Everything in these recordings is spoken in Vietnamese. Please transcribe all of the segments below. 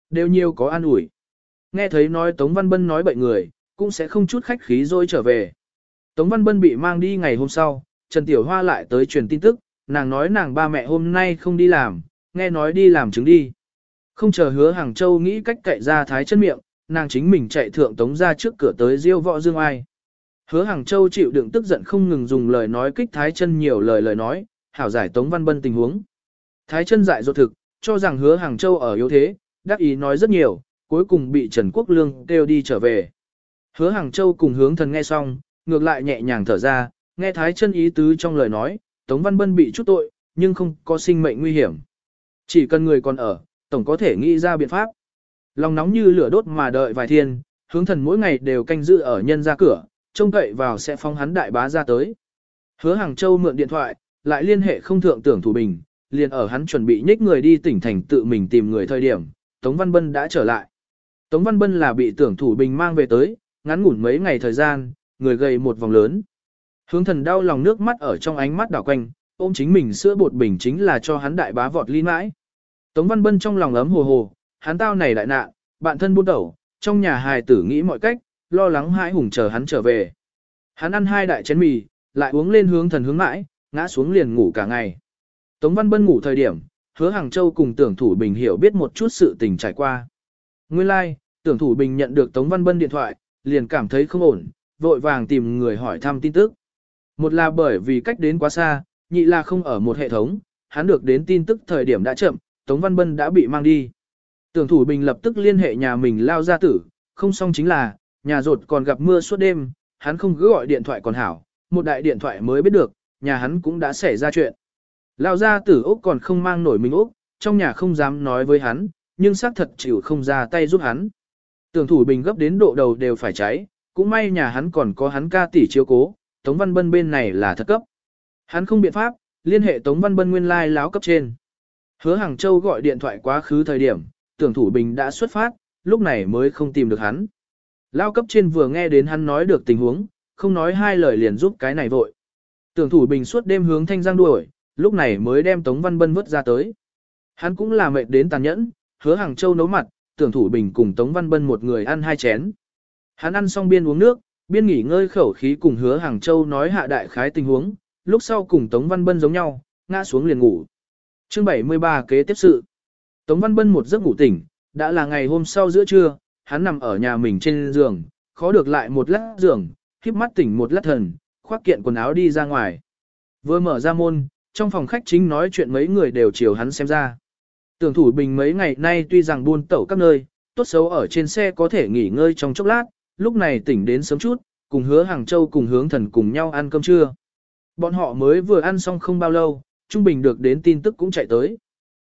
Đều nhiều có an ủi. Nghe thấy nói Tống Văn Bân nói bậy người, cũng sẽ không chút khách khí rồi trở về. Tống Văn Bân bị mang đi ngày hôm sau, Trần Tiểu Hoa lại tới truyền tin tức, nàng nói nàng ba mẹ hôm nay không đi làm, nghe nói đi làm chứng đi. Không chờ Hứa Hàng Châu nghĩ cách cậy ra thái chân miệng, nàng chính mình chạy thượng Tống ra trước cửa tới diêu võ dương ai. Hứa Hàng Châu chịu đựng tức giận không ngừng dùng lời nói kích thái chân nhiều lời nói, hảo giải Tống Văn Bân tình huống. Thái chân dại dột thực, cho rằng Hứa Hàng Châu ở yếu thế, đắc ý nói rất nhiều, cuối cùng bị Trần Quốc Lương kêu đi trở về. Hứa Hàng Châu cùng Hướng Thần nghe xong, ngược lại nhẹ nhàng thở ra, nghe Thái chân ý tứ trong lời nói, Tống Văn Bân bị chút tội, nhưng không có sinh mệnh nguy hiểm. Chỉ cần người còn ở, tổng có thể nghĩ ra biện pháp. Lòng nóng như lửa đốt mà đợi vài thiên, Hướng Thần mỗi ngày đều canh giữ ở nhân ra cửa, trông cậy vào sẽ phong hắn đại bá ra tới. Hứa Hàng Châu mượn điện thoại, lại liên hệ không thượng Tưởng Thủ Bình, liền ở hắn chuẩn bị nhích người đi tỉnh thành tự mình tìm người thời điểm, Tống Văn Bân đã trở lại. Tống Văn Bân là bị Tưởng Thủ Bình mang về tới, ngắn ngủn mấy ngày thời gian, người gầy một vòng lớn. Hướng Thần đau lòng nước mắt ở trong ánh mắt đảo quanh, ôm chính mình sữa bột bình chính là cho hắn đại bá vọt ly mãi. Tống Văn Bân trong lòng ấm hồ hồ, hắn tao này đại nạn, bạn thân buôn đầu, trong nhà hài tử nghĩ mọi cách, lo lắng hãi hùng chờ hắn trở về. Hắn ăn 2 đại chén mì, lại uống lên Hướng Thần hướng mãi, ngã xuống liền ngủ cả ngày. Tống Văn Bân ngủ thời điểm, Hứa Hàng Châu cùng Tưởng Thủ Bình hiểu biết một chút sự tình trải qua. Nguyên lai, like, Tưởng Thủ Bình nhận được Tống Văn Bân điện thoại, liền cảm thấy không ổn, vội vàng tìm người hỏi thăm tin tức. Một là bởi vì cách đến quá xa, nhị là không ở một hệ thống, hắn được đến tin tức thời điểm đã chậm, Tống Văn Bân đã bị mang đi. Tưởng Thủ Bình lập tức liên hệ nhà mình lao gia tử, không xong chính là, nhà rột còn gặp mưa suốt đêm, hắn không cứ gọi điện thoại còn hảo, một đại điện thoại mới biết được, nhà hắn cũng đã xảy ra chuyện. Lao gia tử Úc còn không mang nổi mình Úc, trong nhà không dám nói với hắn, nhưng xác thật chịu không ra tay giúp hắn. Tưởng Thủ Bình gấp đến độ đầu đều phải cháy, cũng may nhà hắn còn có hắn ca tỷ chiếu cố, Tống Văn Bân bên này là thật cấp. Hắn không biện pháp, liên hệ Tống Văn Bân nguyên lai láo cấp trên. Hứa Hàng Châu gọi điện thoại quá khứ thời điểm, Tưởng Thủ Bình đã xuất phát, lúc này mới không tìm được hắn. Lao cấp trên vừa nghe đến hắn nói được tình huống, không nói hai lời liền giúp cái này vội. Tưởng Thủ Bình suốt đêm hướng Thanh Giang đuổi, lúc này mới đem Tống Văn Bân vứt ra tới. Hắn cũng là mệt đến tàn nhẫn, Hứa Hàng Châu nấu mặt, Tưởng Thủ Bình cùng Tống Văn Bân một người ăn 2 chén. Hắn ăn xong biên uống nước, biên nghỉ ngơi khẩu khí cùng Hứa Hàng Châu nói hạ đại khái tình huống, lúc sau cùng Tống Văn Bân giống nhau, ngã xuống liền ngủ. Chương 73 kế tiếp sự. Tống Văn Bân một giấc ngủ tỉnh, đã là ngày hôm sau giữa trưa, hắn nằm ở nhà mình trên giường, khó được lại một lát giường, híp mắt tỉnh một lát thần, khoác kiện quần áo đi ra ngoài. Vừa mở ra môn, trong phòng khách chính nói chuyện mấy người đều chiều hắn xem ra. Tưởng Thủ Bình mấy ngày nay tuy rằng buôn tẩu các nơi, tốt xấu ở trên xe có thể nghỉ ngơi trong chốc lát, lúc này tỉnh đến sớm chút, cùng Hứa Hàng Châu cùng Hướng Thần cùng nhau ăn cơm trưa. Bọn họ mới vừa ăn xong không bao lâu, Trung Bình được đến tin tức cũng chạy tới.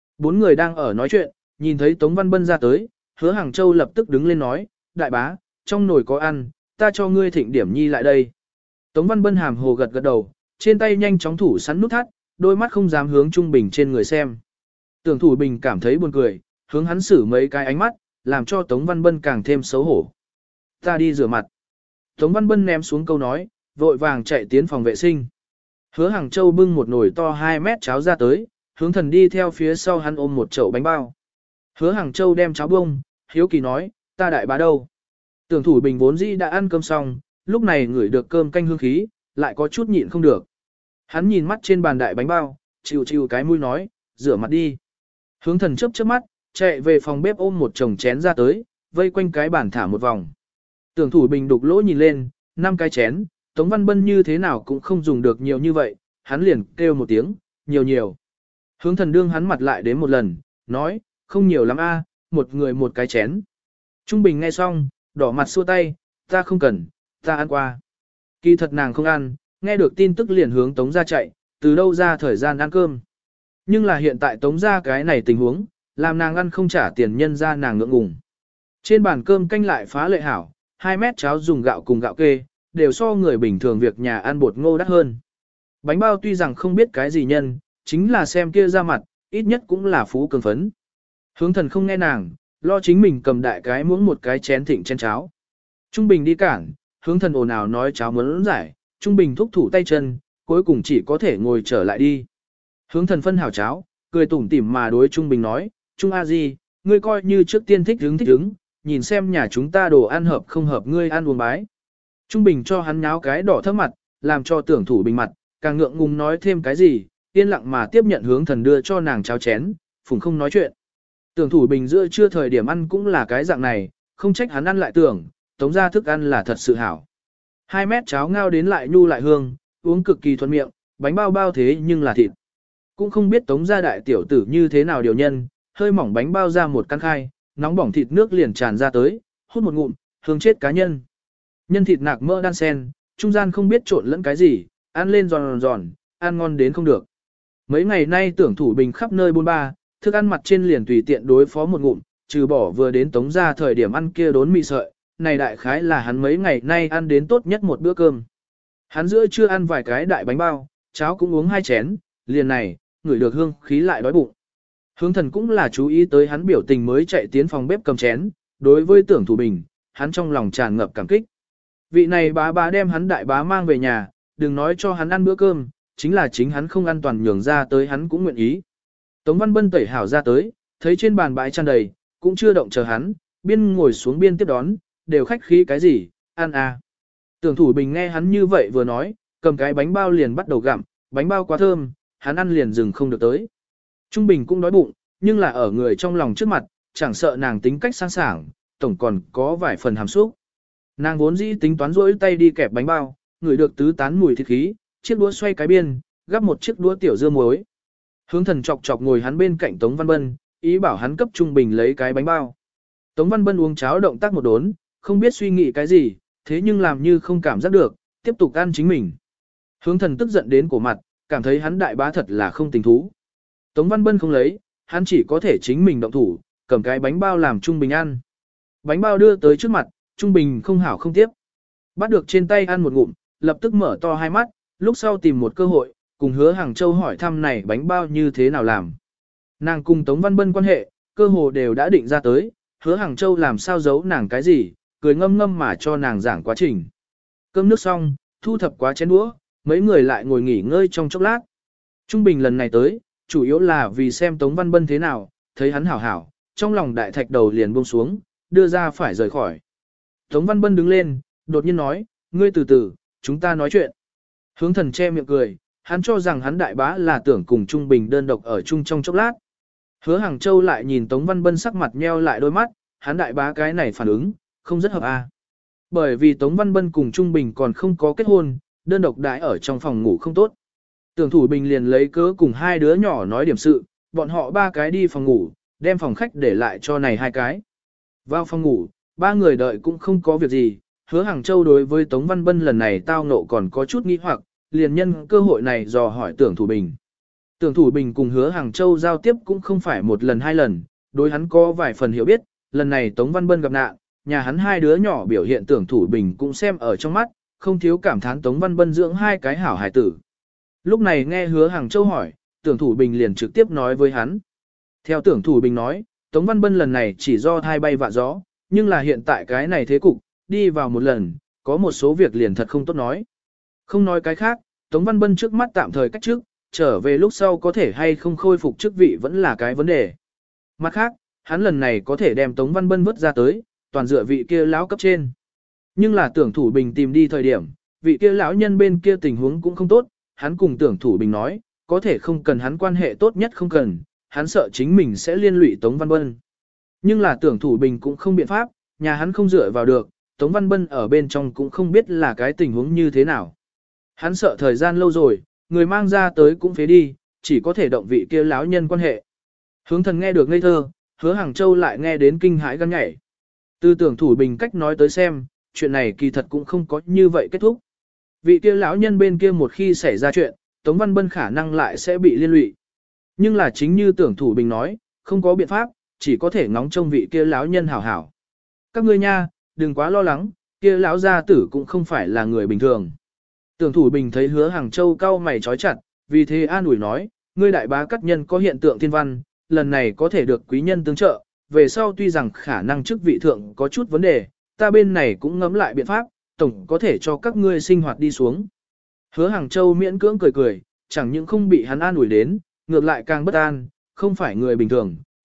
4 người đang ở nói chuyện, nhìn thấy Tống Văn Bân ra tới, Hứa Hàng Châu lập tức đứng lên nói, đại bá, trong nồi có ăn, ta cho ngươi thịnh điểm nhi lại đây. Tống Văn Bân hàm hồ gật gật đầu, trên tay nhanh chóng thủ sắn nút thắt, đôi mắt không dám hướng Trung Bình trên người xem. Tưởng Thủ Bình cảm thấy buồn cười, hướng hắn xử mấy cái ánh mắt, làm cho Tống Văn Bân càng thêm xấu hổ. Ta đi rửa mặt. Tống Văn Bân ném xuống câu nói, vội vàng chạy tiến phòng vệ sinh. Hứa Hàng Châu bưng một nồi to 2 mét cháo ra tới, Hướng Thần đi theo phía sau hắn ôm một chậu bánh bao. Hứa Hàng Châu đem cháo bông, hiếu kỳ nói, ta đại bá đâu? Tưởng Thủ Bình vốn dĩ đã ăn cơm xong, lúc này ngửi được cơm canh hương khí, lại có chút nhịn không được. Hắn nhìn mắt trên bàn đại bánh bao, chịu chịu cái mũi nói, rửa mặt đi. Hướng Thần chớp chớp mắt, chạy về phòng bếp ôm một chồng chén ra tới, vây quanh cái bàn thả một vòng. Tưởng Thủ Bình đục lỗ nhìn lên, 5 cái chén, Tống Văn Bân như thế nào cũng không dùng được nhiều như vậy, hắn liền kêu một tiếng, nhiều nhiều. Hướng Thần đương hắn mặt lại đến một lần, nói, không nhiều lắm a, một người một cái chén. Trung Bình nghe xong, đỏ mặt xua tay, ta không cần, ta ăn qua. Kỳ thật nàng không ăn, nghe được tin tức liền hướng Tống ra chạy, từ đâu ra thời gian ăn cơm. Nhưng là hiện tại Tống ra cái này tình huống, làm nàng ăn không trả tiền nhân ra nàng ngượng ngùng. Trên bàn cơm canh lại phá lệ hảo, 2 mét cháo dùng gạo cùng gạo kê, đều so người bình thường việc nhà ăn bột ngô đắt hơn. Bánh bao tuy rằng không biết cái gì nhân, chính là xem kia ra mặt, ít nhất cũng là phú cường phấn. Hướng Thần không nghe nàng, lo chính mình cầm đại cái muỗng một cái chén thịnh chén cháo. Trung Bình đi cản, Hướng Thần ồn ào nói cháo muốn giải, Trung Bình thúc thủ tay chân, cuối cùng chỉ có thể ngồi trở lại đi. Hướng Thần phân hảo cháo, cười tủm tỉm mà đối Trung Bình nói, Trung A Di, ngươi coi như trước tiên thích hứng, nhìn xem nhà chúng ta đồ ăn hợp không hợp ngươi ăn uống bái. Trung Bình cho hắn nháo cái đỏ thấp mặt, làm cho Tưởng Thủ Bình mặt, càng ngượng ngùng nói thêm cái gì, yên lặng mà tiếp nhận Hướng Thần đưa cho nàng cháo chén, phùng không nói chuyện. Tưởng Thủ Bình giữa trưa thời điểm ăn cũng là cái dạng này, không trách hắn ăn lại tưởng, tống ra thức ăn là thật sự hảo. 2 mét cháo ngao đến lại nhu lại hương, uống cực kỳ thuận miệng, bánh bao bao thế nhưng là thịt. Cũng không biết tống gia đại tiểu tử như thế nào điều nhân, hơi mỏng bánh bao ra một căn khai, nóng bỏng thịt nước liền tràn ra tới, hút một ngụm, hương chết cá nhân. Nhân thịt nạc mỡ đan sen, trung gian không biết trộn lẫn cái gì, ăn lên giòn giòn, ăn ngon đến không được. Mấy ngày nay Tưởng Thủ Bình khắp nơi bôn ba, thức ăn mặt trên liền tùy tiện đối phó một ngụm, trừ bỏ vừa đến tống gia thời điểm ăn kia đốn mì sợi, này đại khái là hắn mấy ngày nay ăn đến tốt nhất một bữa cơm. Hắn giữa chưa ăn vài cái đại bánh bao, cháo cũng uống 2 chén, liền này, ngửi được hương khí lại đói bụng. Hướng Thần cũng là chú ý tới hắn biểu tình mới chạy tiến phòng bếp cầm chén, đối với Tưởng Thủ Bình, hắn trong lòng tràn ngập cảm kích. Vị này bá đem hắn đại bá mang về nhà, đừng nói cho hắn ăn bữa cơm, chính là chính hắn không ăn toàn nhường ra tới hắn cũng nguyện ý. Tống Văn Bân tẩy hảo ra tới, thấy trên bàn bãi tràn đầy, cũng chưa động chờ hắn, biên ngồi xuống biên tiếp đón, đều khách khí cái gì, ăn à. Tưởng Thủ Bình nghe hắn như vậy vừa nói, cầm cái bánh bao liền bắt đầu gặm, bánh bao quá thơm, hắn ăn liền dừng không được tới. Trung Bình cũng đói bụng, nhưng là ở người trong lòng trước mặt, chẳng sợ nàng tính cách sang sảng, tổng còn có vài phần hàm xúc. Nàng vốn dĩ tính toán rỗi tay đi kẹp bánh bao, ngửi được tứ tán mùi thịt khí, chiếc đũa xoay cái biên, gắp một chiếc đũa tiểu dưa muối. Hướng Thần chọc chọc ngồi hắn bên cạnh Tống Văn Bân, ý bảo hắn cấp Trung Bình lấy cái bánh bao. Tống Văn Bân uống cháo động tác một đốn, không biết suy nghĩ cái gì, thế nhưng làm như không cảm giác được, tiếp tục ăn chính mình. Hướng Thần tức giận đến cổ mặt, cảm thấy hắn đại bá thật là không tình thú. Tống Văn Bân không lấy, hắn chỉ có thể chính mình động thủ, cầm cái bánh bao làm Trung Bình ăn. Bánh bao đưa tới trước mặt, Trung Bình không hảo không tiếp. Bắt được trên tay ăn một ngụm, lập tức mở to hai mắt, lúc sau tìm một cơ hội, cùng Hứa Hàng Châu hỏi thăm này bánh bao như thế nào làm. Nàng cùng Tống Văn Bân quan hệ, cơ hồ đều đã định ra tới, Hứa Hàng Châu làm sao giấu nàng cái gì, cười ngâm ngâm mà cho nàng giảng quá trình. Cơm nước xong, thu thập quá chén đũa, mấy người lại ngồi nghỉ ngơi trong chốc lát. Trung Bình lần này tới, chủ yếu là vì xem Tống Văn Bân thế nào, thấy hắn hảo hảo, trong lòng đại thạch đầu liền buông xuống, đưa ra phải rời khỏi. Tống Văn Bân đứng lên, đột nhiên nói, ngươi từ từ, chúng ta nói chuyện. Hướng Thần che miệng cười, hắn cho rằng hắn đại bá là tưởng cùng Trung Bình đơn độc ở chung trong chốc lát. Hứa Hàng Châu lại nhìn Tống Văn Bân sắc mặt nheo lại đôi mắt, hắn đại bá cái này phản ứng, không rất hợp a. Bởi vì Tống Văn Bân cùng Trung Bình còn không có kết hôn, đơn độc đãi ở trong phòng ngủ không tốt. Tưởng Thủ Bình liền lấy cớ cùng 2 đứa nhỏ nói điểm sự, bọn họ 3 cái đi phòng ngủ, đem phòng khách để lại cho này 2 cái. Vào phòng ngủ, 3 người đợi cũng không có việc gì, Hứa Hàng Châu đối với Tống Văn Bân lần này tao ngộ còn có chút nghi hoặc, liền nhân cơ hội này dò hỏi Tưởng Thủ Bình. Tưởng Thủ Bình cùng Hứa Hàng Châu giao tiếp cũng không phải một lần 2 lần, đối hắn có vài phần hiểu biết, lần này Tống Văn Bân gặp nạn, nhà hắn 2 đứa nhỏ biểu hiện Tưởng Thủ Bình cũng xem ở trong mắt, không thiếu cảm thán Tống Văn Bân dưỡng 2 cái hảo hài tử. Lúc này nghe Hứa Hàng Châu hỏi, Tưởng Thủ Bình liền trực tiếp nói với hắn. Theo Tưởng Thủ Bình nói, Tống Văn Bân lần này chỉ do thai bay vạ gió, nhưng là hiện tại cái này thế cục, đi vào một lần, có một số việc liền thật không tốt nói. Không nói cái khác, Tống Văn Bân trước mắt tạm thời cách trước, trở về lúc sau có thể hay không khôi phục chức vị vẫn là cái vấn đề. Mặt khác, hắn lần này có thể đem Tống Văn Bân vứt ra tới, toàn dựa vị kia lão cấp trên. Nhưng là Tưởng Thủ Bình tìm đi thời điểm, vị kia lão nhân bên kia tình huống cũng không tốt, hắn cùng Tưởng Thủ Bình nói, có thể không cần hắn quan hệ tốt nhất không cần, hắn sợ chính mình sẽ liên lụy Tống Văn Bân. Nhưng là Tưởng Thủ Bình cũng không biện pháp, nhà hắn không dựa vào được, Tống Văn Bân ở bên trong cũng không biết là cái tình huống như thế nào. Hắn sợ thời gian lâu rồi, người mang ra tới cũng phế đi, chỉ có thể động vị kia lão nhân quan hệ. Hướng Thần nghe được ngây thơ, Hứa Hàng Châu lại nghe đến kinh hãi gan nhảy. Từ Tưởng Thủ Bình cách nói tới xem, chuyện này kỳ thật cũng không có như vậy kết thúc. Vị kia lão nhân bên kia một khi xảy ra chuyện, Tống Văn Bân khả năng lại sẽ bị liên lụy. Nhưng là chính như Tưởng Thủ Bình nói, không có biện pháp, chỉ có thể ngóng trông vị kia lão nhân hảo hảo. Các ngươi nha, đừng quá lo lắng, kia lão gia tử cũng không phải là người bình thường. Tưởng Thủ Bình thấy Hứa Hàng Châu cau mày trói chặt, vì thế an ủi nói, ngươi đại bá cắt nhân có hiện tượng thiên văn, lần này có thể được quý nhân tương trợ, về sau tuy rằng khả năng chức vị thượng có chút vấn đề, ta bên này cũng ngẫm lại biện pháp, tổng có thể cho các ngươi sinh hoạt đi xuống. Hứa Hàng Châu miễn cưỡng cười cười, chẳng những không bị hắn an ủi đến, ngược lại càng bất an, không phải người bình thường,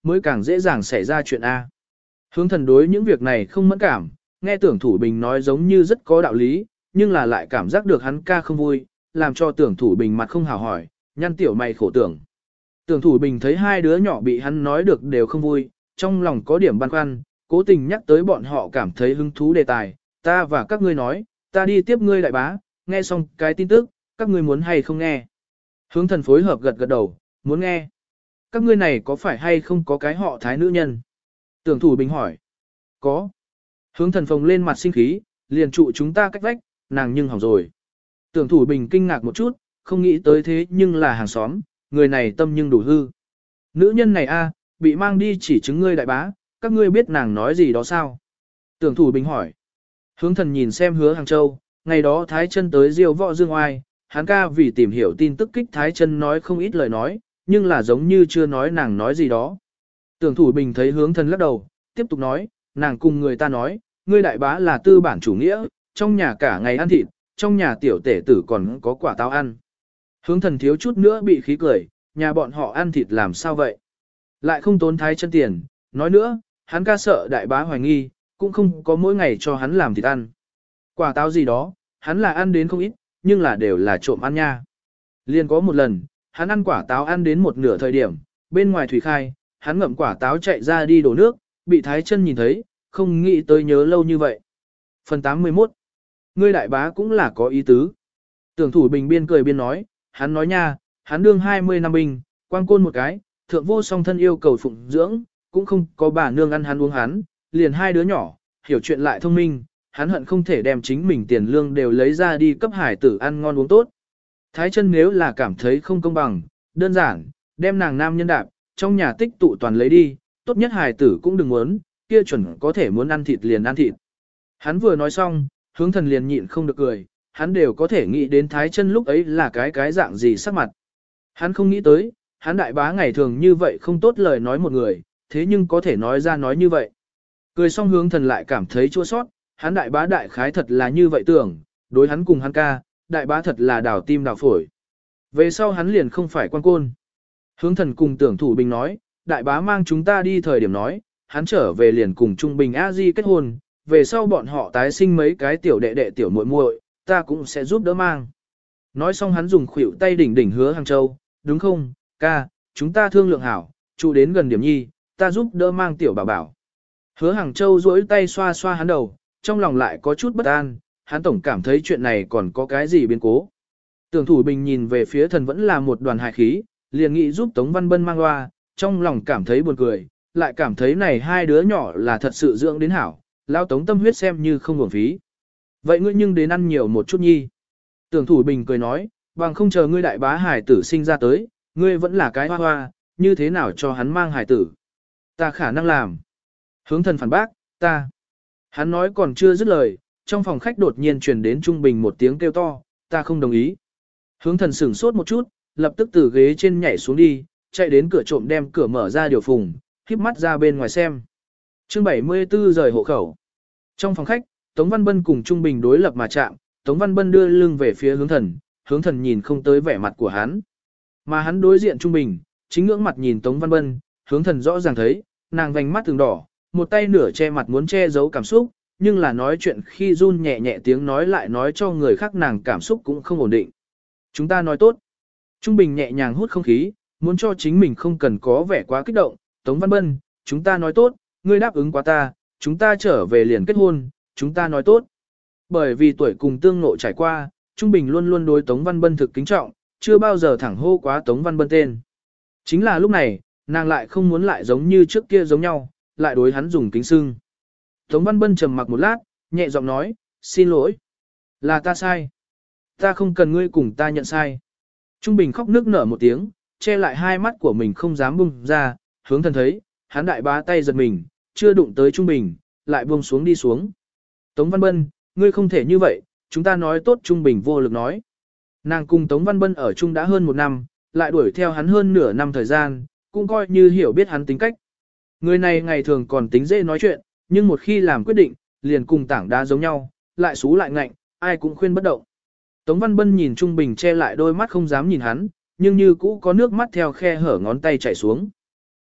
mới càng dễ dàng xảy ra chuyện A. Hướng thần đối những việc này không mẫn cảm, nghe tưởng thủ bình nói giống như rất có đạo lý, nhưng là lại cảm giác được hắn ca không vui, làm cho tưởng thủ bình mặt không hào hỏi, nhăn tiểu mày khổ tưởng. Tưởng thủ bình thấy hai đứa nhỏ bị hắn nói được đều không vui, trong lòng có điểm băn khoăn, cố tình nhắc tới bọn họ cảm thấy hứng thú đề tài, ta và các ngươi nói, ta đi tiếp ngươi đại bá, nghe xong cái tin tức, các ngươi muốn hay không nghe. Hướng thần phối hợp gật gật đầu, muốn nghe. Các ngươi này có phải hay không có cái họ thái nữ nhân? Tưởng thủ bình hỏi. Có. Hướng thần phồng lên mặt sinh khí, liền trụ chúng ta cách vách, nàng nhưng hỏng rồi. Tưởng thủ bình kinh ngạc một chút, không nghĩ tới thế nhưng là hàng xóm, người này tâm nhưng đủ hư. Nữ nhân này a, bị mang đi chỉ chứng ngươi đại bá, các ngươi biết nàng nói gì đó sao? Tưởng thủ bình hỏi. Hướng thần nhìn xem Hứa Hàng Châu, ngày đó Thái Chân tới diêu võ dương oai, hắn ca vì tìm hiểu tin tức kích Thái Chân nói không ít lời nói, nhưng là giống như chưa nói nàng nói gì đó. Tưởng thủ bình thấy Hướng thần lắc đầu, tiếp tục nói, nàng cùng người ta nói, ngươi đại bá là tư bản chủ nghĩa, trong nhà cả ngày ăn thịt, trong nhà tiểu tể tử còn có quả táo ăn. Hướng thần thiếu chút nữa bị khí cười, nhà bọn họ ăn thịt làm sao vậy? Lại không tốn Thái Chân tiền, nói nữa, hắn ca sợ đại bá hoài nghi, cũng không có mỗi ngày cho hắn làm thịt ăn. Quả táo gì đó, hắn là ăn đến không ít, nhưng là đều là trộm ăn nha. Liên có một lần, hắn ăn quả táo ăn đến một nửa thời điểm, bên ngoài thủy khai, hắn ngậm quả táo chạy ra đi đổ nước, bị Thái Chân nhìn thấy, không nghĩ tới nhớ lâu như vậy. Phần 81. Ngươi đại bá cũng là có ý tứ. Tưởng thủ bình biên cười biên nói, hắn nói nha, hắn đương 20 năm binh, quang côn một cái, thượng vô song thân yêu cầu phụng dưỡng, cũng không có bà nương ăn hắn uống hắn, liền hai đứa nhỏ, hiểu chuyện lại thông minh, hắn hận không thể đem chính mình tiền lương đều lấy ra đi cấp hải tử ăn ngon uống tốt. Thái Chân nếu là cảm thấy không công bằng, đơn giản, đem nàng nam nhân đạp, trong nhà tích tụ toàn lấy đi, tốt nhất hải tử cũng đừng muốn, kia chuẩn có thể muốn ăn thịt liền ăn thịt. Hắn vừa nói xong, Hướng thần liền nhịn không được cười, hắn đều có thể nghĩ đến Thái Chân lúc ấy là cái dạng gì sắc mặt. Hắn không nghĩ tới, hắn đại bá ngày thường như vậy không tốt lời nói một người, thế nhưng có thể nói ra nói như vậy. Cười xong Hướng thần lại cảm thấy chua sót, hắn đại bá đại khái thật là như vậy tưởng, đối hắn cùng hắn ca, đại bá thật là đào tim đào phổi. Về sau hắn liền không phải quan côn. Hướng thần cùng tưởng thủ bình nói, đại bá mang chúng ta đi thời điểm nói, hắn trở về liền cùng Trung Bình A Di kết hôn, về sau bọn họ tái sinh mấy cái tiểu đệ đệ tiểu muội muội, ta cũng sẽ giúp đỡ mang. Nói xong hắn dùng khuỷu tay đỉnh đỉnh Hứa Hàng Châu, đúng không, ca, chúng ta thương lượng hảo, trụ đến gần điểm nhi, ta giúp đỡ mang tiểu bảo bảo. Hứa Hàng Châu duỗi tay xoa xoa hắn đầu, trong lòng lại có chút bất an, hắn tổng cảm thấy chuyện này còn có cái gì biến cố. Tưởng thủ bình nhìn về phía thần vẫn là một đoàn hài khí, liền nghĩ giúp Tống Văn Bân mang loa, trong lòng cảm thấy buồn cười, lại cảm thấy này hai đứa nhỏ là thật sự dưỡng đến hảo, lao Tống tâm huyết xem như không uổng phí. Vậy ngươi nhưng đến ăn nhiều một chút nhi. Tưởng thủ bình cười nói, bằng không chờ ngươi đại bá hải tử sinh ra tới, ngươi vẫn là cái hoa hoa, như thế nào cho hắn mang hải tử. Ta khả năng làm. Hướng thần phản bác, ta. Hắn nói còn chưa dứt lời, trong phòng khách đột nhiên truyền đến trung bình một tiếng kêu to, ta không đồng ý. Hướng thần sửng sốt một chút, lập tức từ ghế trên nhảy xuống đi, chạy đến cửa trộm đem cửa mở ra điều phùng, híp mắt ra bên ngoài xem. Chương 74 rời hộ khẩu. Trong phòng khách, Tống Văn Bân cùng Trung Bình đối lập mà chạm, Tống Văn Bân đưa lưng về phía hướng thần nhìn không tới vẻ mặt của hắn. Mà hắn đối diện Trung Bình, chính ngưỡng mặt nhìn Tống Văn Bân, hướng thần rõ ràng thấy, nàng vành mắt từng đỏ, một tay nửa che mặt muốn che giấu cảm xúc, nhưng là nói chuyện khi run nhẹ nhẹ tiếng nói lại nói cho người khác nàng cảm xúc cũng không ổn định. Chúng ta nói tốt. Trung Bình nhẹ nhàng hút không khí, muốn cho chính mình không cần có vẻ quá kích động. Tống Văn Bân, chúng ta nói tốt, ngươi đáp ứng quá ta, chúng ta trở về liền kết hôn, chúng ta nói tốt. Bởi vì tuổi cùng tương ngộ trải qua, Trung Bình luôn luôn đối Tống Văn Bân thực kính trọng, chưa bao giờ thẳng hô quá Tống Văn Bân tên. Chính là lúc này, nàng lại không muốn lại giống như trước kia giống nhau, lại đối hắn dùng kính sưng. Tống Văn Bân trầm mặc một lát, nhẹ giọng nói, xin lỗi. Là ta sai. Ta không cần ngươi cùng ta nhận sai. Trung Bình khóc nước nở một tiếng, che lại hai mắt của mình không dám bung ra, hướng thần thấy, hắn đại bá tay giật mình, chưa đụng tới Trung Bình, lại buông xuống đi xuống. Tống Văn Bân, ngươi không thể như vậy, chúng ta nói tốt. Trung Bình vô lực nói. Nàng cùng Tống Văn Bân ở chung đã hơn một năm, lại đuổi theo hắn hơn nửa năm thời gian, cũng coi như hiểu biết hắn tính cách. Người này ngày thường còn tính dễ nói chuyện, nhưng một khi làm quyết định, liền cùng tảng đá giống nhau, lại xú lại ngạnh, ai cũng khuyên bất động. Tống Văn Bân nhìn Trung Bình che lại đôi mắt không dám nhìn hắn, nhưng như cũ có nước mắt theo khe hở ngón tay chảy xuống.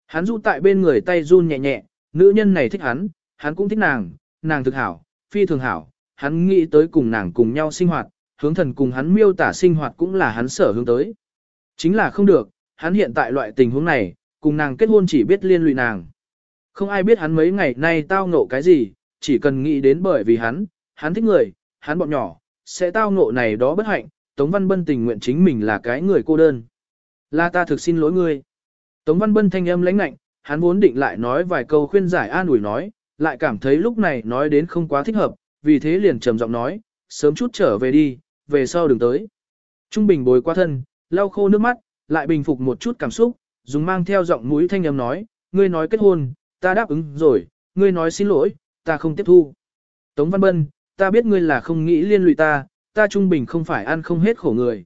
Hắn du tại bên người tay run nhẹ nhẹ, nữ nhân này thích hắn, hắn cũng thích nàng, nàng thực hảo, phi thường hảo, hắn nghĩ tới cùng nàng cùng nhau sinh hoạt, hướng thần cùng hắn miêu tả sinh hoạt cũng là hắn sở hướng tới. Chính là không được, hắn hiện tại loại tình huống này, cùng nàng kết hôn chỉ biết liên lụy nàng. Không ai biết hắn mấy ngày nay tao ngộ cái gì, chỉ cần nghĩ đến bởi vì hắn thích người, hắn bọn nhỏ, sẽ tao ngộ này đó bất hạnh, Tống Văn Bân tình nguyện chính mình là cái người cô đơn. Là ta thực xin lỗi ngươi. Tống Văn Bân thanh âm lãnh lạnh, hắn vốn định lại nói vài câu khuyên giải an ủi nói, lại cảm thấy lúc này nói đến không quá thích hợp, vì thế liền trầm giọng nói, sớm chút trở về đi, về sau đừng tới. Trung Bình bồi qua thân, lau khô nước mắt, lại bình phục một chút cảm xúc, dùng mang theo giọng mũi thanh âm nói, ngươi nói kết hôn, ta đáp ứng rồi, ngươi nói xin lỗi, ta không tiếp thu. Tống Văn Bân, ta biết ngươi là không nghĩ liên lụy ta Trung Bình không phải ăn không hết khổ người,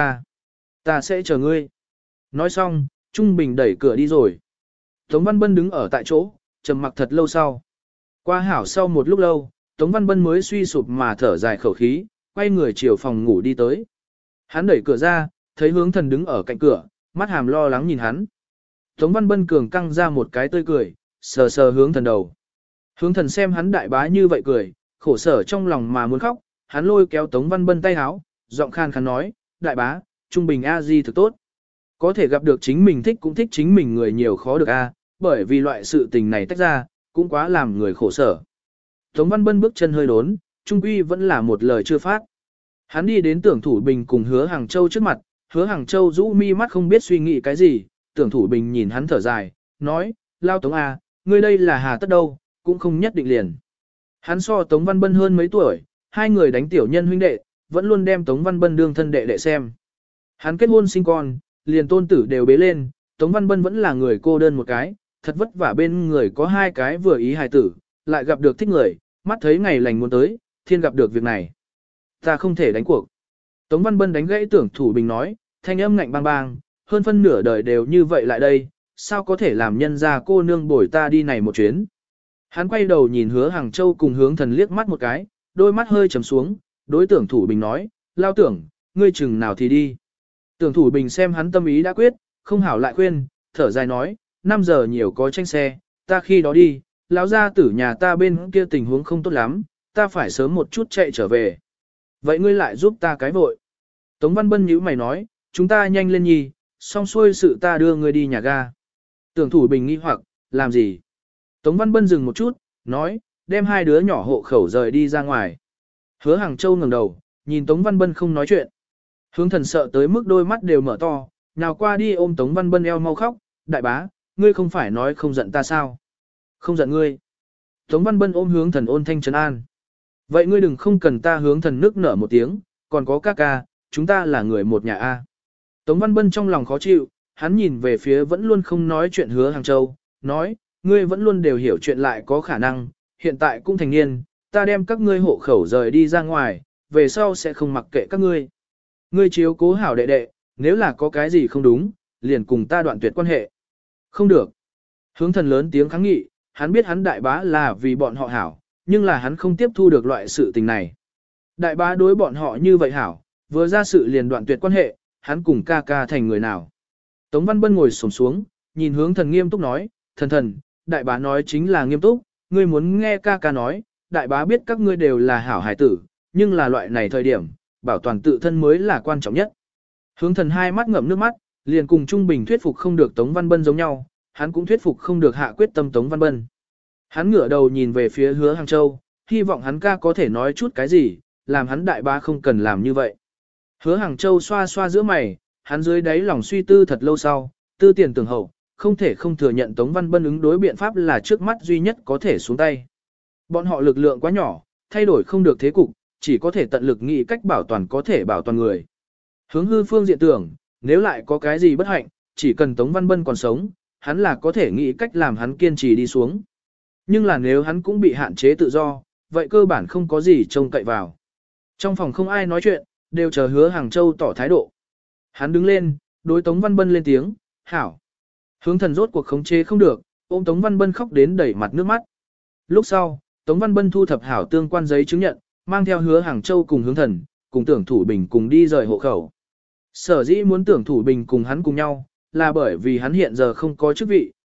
ta sẽ chờ ngươi. Nói xong, Trung Bình đẩy cửa đi rồi. Tống Văn Bân đứng ở tại chỗ, trầm mặc thật lâu sau. Qua hảo sau một lúc lâu, Tống Văn Bân mới suy sụp mà thở dài khẩu khí, quay người chiều phòng ngủ đi tới. Hắn đẩy cửa ra, thấy Hướng Thần đứng ở cạnh cửa, mắt hàm lo lắng nhìn hắn. Tống Văn Bân cường căng ra một cái tươi cười, sờ sờ Hướng Thần đầu. Hướng Thần xem hắn đại bá như vậy cười, khổ sở trong lòng mà muốn khóc, hắn lôi kéo Tống Văn Bân tay háo, giọng khan khàn nói, đại bá, Trung Bình a di thực tốt. Có thể gặp được chính mình thích cũng thích chính mình người nhiều khó được a, bởi vì loại sự tình này tách ra, cũng quá làm người khổ sở. Tống Văn Bân bước chân hơi đốn, trung quy vẫn là một lời chưa phát. Hắn đi đến Tưởng Thủ Bình cùng Hứa Hàng Châu trước mặt, Hứa Hàng Châu rũ mi mắt không biết suy nghĩ cái gì, Tưởng Thủ Bình nhìn hắn thở dài, nói, lao Tống a, ngươi đây là hà tất đâu, cũng không nhất định liền. Hắn so Tống Văn Bân hơn mấy tuổi, hai người đánh tiểu nhân huynh đệ, vẫn luôn đem Tống Văn Bân đương thân đệ đệ xem. Hắn kết hôn sinh con, liền tôn tử đều bế lên, Tống Văn Bân vẫn là người cô đơn một cái, thật vất vả bên người có hai cái vừa ý hài tử, lại gặp được thích người, mắt thấy ngày lành muốn tới, thiên gặp được việc này. Ta không thể đánh cuộc. Tống Văn Bân đánh gãy Tưởng Thủ Bình nói, thanh âm ngạnh bang bang, hơn phân nửa đời đều như vậy lại đây, sao có thể làm nhân ra cô nương bồi ta đi này một chuyến. Hắn quay đầu nhìn Hứa Hàng Châu cùng Hướng Thần liếc mắt một cái, đôi mắt hơi trầm xuống, đối Tưởng Thủ Bình nói, lao tưởng, ngươi chừng nào thì đi. Tưởng Thủ Bình xem hắn tâm ý đã quyết, không hảo lại khuyên, thở dài nói, 5 giờ nhiều có tranh xe, ta khi đó đi, lão gia tử nhà ta bên kia tình huống không tốt lắm, ta phải sớm một chút chạy trở về. Vậy ngươi lại giúp ta cái vội. Tống Văn Bân nhíu mày nói, chúng ta nhanh lên nhì, xong xuôi sự ta đưa ngươi đi nhà ga. Tưởng Thủ Bình nghi hoặc, làm gì? Tống Văn Bân dừng một chút, nói, đem hai đứa nhỏ hộ khẩu rời đi ra ngoài. Hứa Hàng Châu ngẩng đầu, nhìn Tống Văn Bân không nói chuyện. Hướng Thần sợ tới mức đôi mắt đều mở to, nào qua đi ôm Tống Văn Bân eo mau khóc, đại bá, ngươi không phải nói không giận ta sao? Không giận ngươi. Tống Văn Bân ôm Hướng Thần ôn thanh trấn an. Vậy ngươi đừng không cần ta. Hướng Thần nước nở một tiếng, còn có ca ca, chúng ta là người một nhà A. Tống Văn Bân trong lòng khó chịu, hắn nhìn về phía vẫn luôn không nói chuyện Hứa Hàng Châu, nói, ngươi vẫn luôn đều hiểu chuyện lại có khả năng, hiện tại cũng thành niên, ta đem các ngươi hộ khẩu rời đi ra ngoài, về sau sẽ không mặc kệ các ngươi. Ngươi chiếu cố hảo đệ đệ, nếu là có cái gì không đúng, liền cùng ta đoạn tuyệt quan hệ. Không được. Hướng Thần lớn tiếng kháng nghị, hắn biết hắn đại bá là vì bọn họ hảo, nhưng là hắn không tiếp thu được loại sự tình này. Đại bá đối bọn họ như vậy hảo, vừa ra sự liền đoạn tuyệt quan hệ, hắn cùng ca ca thành người nào. Tống Văn Bân ngồi xổm xuống, nhìn Hướng Thần nghiêm túc nói, thần, đại bá nói chính là nghiêm túc, ngươi muốn nghe ca ca nói, đại bá biết các ngươi đều là hảo hài tử, nhưng là loại này thời điểm, bảo toàn tự thân mới là quan trọng nhất. Hướng Thần hai mắt ngậm nước mắt, liền cùng Trung Bình thuyết phục không được Tống Văn Bân giống nhau, hắn cũng thuyết phục không được hạ quyết tâm Tống Văn Bân. Hắn ngửa đầu nhìn về phía Hứa Hàng Châu, hy vọng hắn ca có thể nói chút cái gì, làm hắn đại bá không cần làm như vậy. Hứa Hàng Châu xoa xoa giữa mày, hắn dưới đáy lòng suy tư thật lâu sau, tư tiền tưởng hậu, không thể không thừa nhận Tống Văn Bân ứng đối biện pháp là trước mắt duy nhất có thể xuống tay. Bọn họ lực lượng quá nhỏ, thay đổi không được thế cục, chỉ có thể tận lực nghĩ cách bảo toàn có thể bảo toàn người. Hướng hư phương diện tưởng, nếu lại có cái gì bất hạnh, chỉ cần Tống Văn Bân còn sống, hắn là có thể nghĩ cách làm hắn kiên trì đi xuống. Nhưng là nếu hắn cũng bị hạn chế tự do, vậy cơ bản không có gì trông cậy vào. Trong phòng không ai nói chuyện, đều chờ Hứa Hàng Châu tỏ thái độ. Hắn đứng lên, đối Tống Văn Bân lên tiếng, hảo. Hướng Thần rốt cuộc khống chế không được, ôm Tống Văn Bân khóc đến đẩy mặt nước mắt. Lúc sau, Tống Văn Bân thu thập hảo tương quan giấy chứng nhận, mang theo Hứa Hàng Châu cùng Hướng Thần, cùng Tưởng Thủ Bình cùng đi rời hộ khẩu. Sở dĩ muốn Tưởng Thủ Bình cùng hắn cùng nhau, là bởi vì hắn hiện giờ không có chức vị,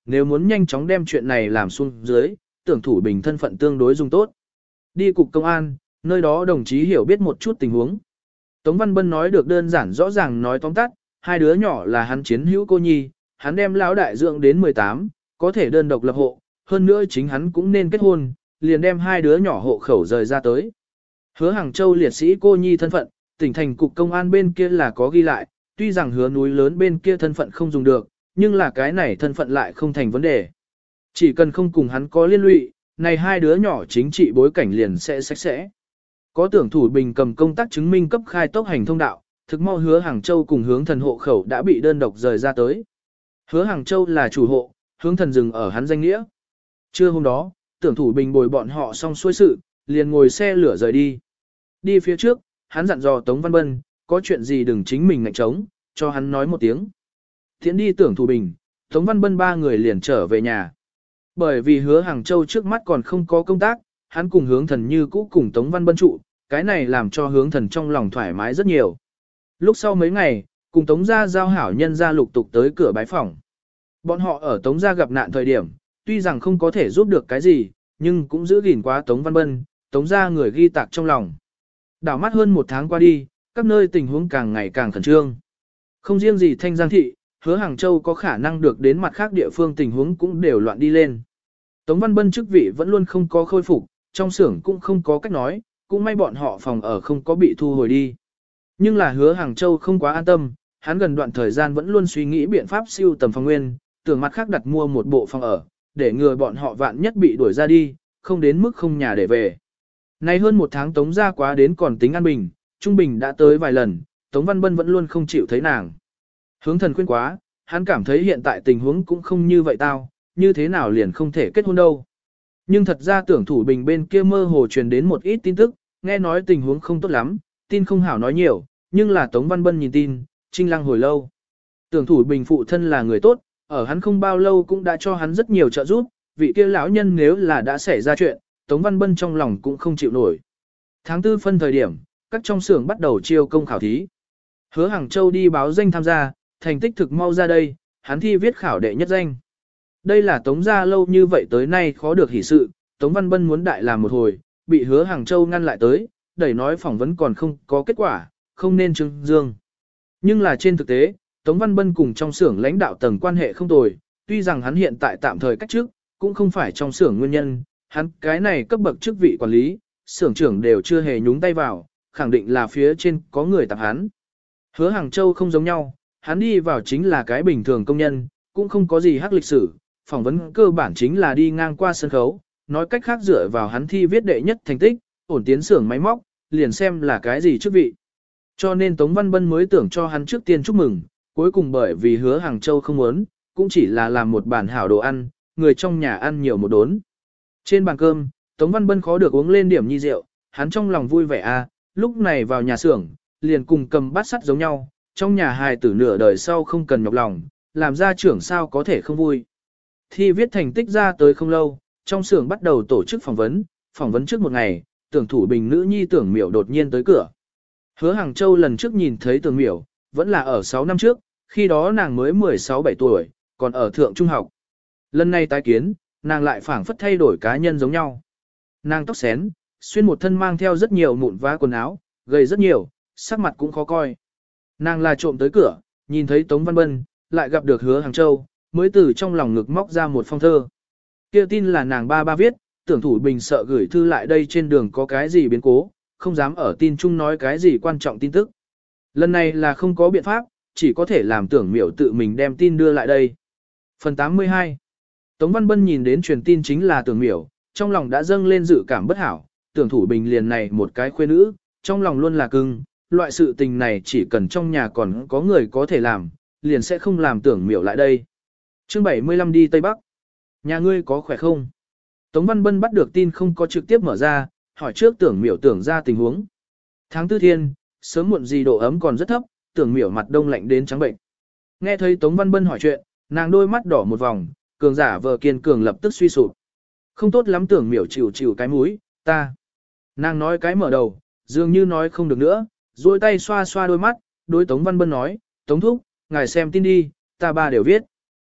nếu muốn nhanh chóng đem chuyện này làm xuống dưới, Tưởng Thủ Bình thân phận tương đối dùng tốt. Đi cục công an, nơi đó đồng chí hiểu biết một chút tình huống. Tống Văn Bân nói được đơn giản rõ ràng nói tóm tắt, hai đứa nhỏ là hắn chiến hữu cô nhi, hắn đem lão đại dưỡng đến 18, có thể đơn độc lập hộ, hơn nữa chính hắn cũng nên kết hôn, liền đem hai đứa nhỏ hộ khẩu rời ra tới. Hứa Hàng Châu liệt sĩ cô nhi thân phận, tỉnh thành cục công an bên kia là có ghi lại, tuy rằng Hứa núi lớn bên kia thân phận không dùng được, nhưng là cái này thân phận lại không thành vấn đề. Chỉ cần không cùng hắn có liên lụy, này hai đứa nhỏ chính trị bối cảnh liền sẽ sạch sẽ. Có Tưởng Thủ Bình cầm công tác chứng minh cấp khai tốc hành thông đạo, thực mau Hứa Hàng Châu cùng Hướng Thần hộ khẩu đã bị đơn độc rời ra tới. Hứa Hàng Châu là chủ hộ, Hướng Thần dừng ở hắn danh nghĩa. Trưa hôm đó, Tưởng Thủ Bình bồi bọn họ xong xuôi sự, liền ngồi xe lửa rời đi. Đi phía trước, hắn dặn dò Tống Văn Bân, có chuyện gì đừng chính mình ngạnh trống, cho hắn nói một tiếng. Thiện đi Tưởng Thủ Bình, Tống Văn Bân ba người liền trở về nhà. Bởi vì Hứa Hàng Châu trước mắt còn không có công tác, hắn cùng Hướng Thần như cũ cùng Tống Văn Bân trụ, cái này làm cho Hướng Thần trong lòng thoải mái rất nhiều. Lúc sau mấy ngày, cùng Tống gia giao hảo nhân gia lục tục tới cửa bái phỏng. Bọn họ ở Tống gia gặp nạn thời điểm, tuy rằng không có thể giúp được cái gì, nhưng cũng giữ gìn quá Tống Văn Bân, Tống gia người ghi tạc trong lòng. Đảo mắt hơn một tháng qua đi, các nơi tình huống càng ngày càng khẩn trương. Không riêng gì Thanh Giang thị, Hứa Hàng Châu có khả năng được đến mặt khác địa phương tình huống cũng đều loạn đi lên. Tống Văn Bân chức vị vẫn luôn không có khôi phục, trong xưởng cũng không có cách nói, cũng may bọn họ phòng ở không có bị thu hồi đi. Nhưng là Hứa Hàng Châu không quá an tâm, hắn gần đoạn thời gian vẫn luôn suy nghĩ biện pháp siêu tầm phòng nguyên, tưởng mặt khác đặt mua một bộ phòng ở, để ngừa bọn họ vạn nhất bị đuổi ra đi, không đến mức không nhà để về. Nay hơn một tháng Tống gia quá đến còn tính an bình, trung bình đã tới vài lần, Tống Văn Bân vẫn luôn không chịu thấy nàng. Hướng Thần khuyên quá, hắn cảm thấy hiện tại tình huống cũng không như vậy tao, như thế nào liền không thể kết hôn đâu. Nhưng thật ra Tưởng Thủ Bình bên kia mơ hồ truyền đến một ít tin tức, nghe nói tình huống không tốt lắm, tin không hảo nói nhiều, nhưng là Tống Văn Bân nhìn tin, trinh lăng hồi lâu. Tưởng Thủ Bình phụ thân là người tốt, ở hắn không bao lâu cũng đã cho hắn rất nhiều trợ giúp, vị kia lão nhân nếu là đã xảy ra chuyện, Tống Văn Bân trong lòng cũng không chịu nổi. Tháng 4 phân thời điểm, các trong xưởng bắt đầu chiêu công khảo thí. Hứa Hàng Châu đi báo danh tham gia, thành tích thực mau ra đây, hắn thi viết khảo đệ nhất danh. Đây là Tống gia lâu như vậy tới nay khó được hỷ sự, Tống Văn Bân muốn đại làm một hồi, bị Hứa Hàng Châu ngăn lại tới, đẩy nói phỏng vấn còn không có kết quả, không nên trưng dương. Nhưng là trên thực tế, Tống Văn Bân cùng trong xưởng lãnh đạo tầng quan hệ không tồi, tuy rằng hắn hiện tại tạm thời cách chức, cũng không phải trong xưởng nguyên nhân, hắn cái này cấp bậc chức vị quản lý, xưởng trưởng đều chưa hề nhúng tay vào, khẳng định là phía trên có người tặng hắn. Hứa Hàng Châu không giống nhau, hắn đi vào chính là cái bình thường công nhân, cũng không có gì hắc lịch sử, phỏng vấn cơ bản chính là đi ngang qua sân khấu, nói cách khác dựa vào hắn thi viết đệ nhất thành tích, ổn tiến xưởng máy móc, liền xem là cái gì chức vị. Cho nên Tống Văn Bân mới tưởng cho hắn trước tiên chúc mừng, cuối cùng bởi vì Hứa Hàng Châu không muốn, cũng chỉ là làm một bàn hảo đồ ăn, người trong nhà ăn nhiều một đốn. Trên bàn cơm, Tống Văn Bân khó được uống lên điểm nhi rượu, hắn trong lòng vui vẻ lúc này vào nhà xưởng, liền cùng cầm bát sắt giống nhau, trong nhà hài tử nửa đời sau không cần nhọc lòng, làm gia trưởng sao có thể không vui. Thi viết thành tích ra tới không lâu, trong xưởng bắt đầu tổ chức phỏng vấn trước một ngày, Tưởng Thủ Bình nữ nhi Tưởng Miểu đột nhiên tới cửa. Hứa Hàng Châu lần trước nhìn thấy Tưởng Miểu, vẫn là ở 6 năm trước, khi đó nàng mới 16-17 tuổi, còn ở thượng trung học. Lần này tái kiến, nàng lại phảng phất thay đổi cá nhân giống nhau. Nàng tóc xén, xuyên một thân mang theo rất nhiều mụn vá quần áo, gầy rất nhiều, sắc mặt cũng khó coi. Nàng là trộm tới cửa, nhìn thấy Tống Văn Bân, lại gặp được Hứa Hàng Châu, mới từ trong lòng ngực móc ra một phong thơ. Kia tin là nàng ba viết, Tưởng Thủ Bình sợ gửi thư lại đây trên đường có cái gì biến cố, không dám ở tin chung nói cái gì quan trọng tin tức. Lần này là không có biện pháp, chỉ có thể làm Tưởng Miểu tự mình đem tin đưa lại đây. Phần 82. Tống Văn Bân nhìn đến truyền tin chính là Tưởng Miểu, trong lòng đã dâng lên dự cảm bất hảo, Tưởng Thủ Bình liền này một cái khuê nữ, trong lòng luôn là cưng, loại sự tình này chỉ cần trong nhà còn có người có thể làm, liền sẽ không làm Tưởng Miểu lại đây. Chương 75 đi Tây Bắc. Nhà ngươi có khỏe không? Tống Văn Bân bắt được tin không có trực tiếp mở ra, hỏi trước Tưởng Miểu tưởng ra tình huống. Tháng tư thiên, sớm muộn gì độ ấm còn rất thấp, Tưởng Miểu mặt đông lạnh đến trắng bệnh. Nghe thấy Tống Văn Bân hỏi chuyện, nàng đôi mắt đỏ một vòng, cường giả vờ kiên cường lập tức suy sụp. Không tốt lắm Tưởng Miểu chịu cái mũi, ta. Nàng nói cái mở đầu, dường như nói không được nữa, duỗi tay xoa xoa đôi mắt, đối Tống Văn Bân nói, Tống Thúc, ngài xem tin đi, ta ba đều viết.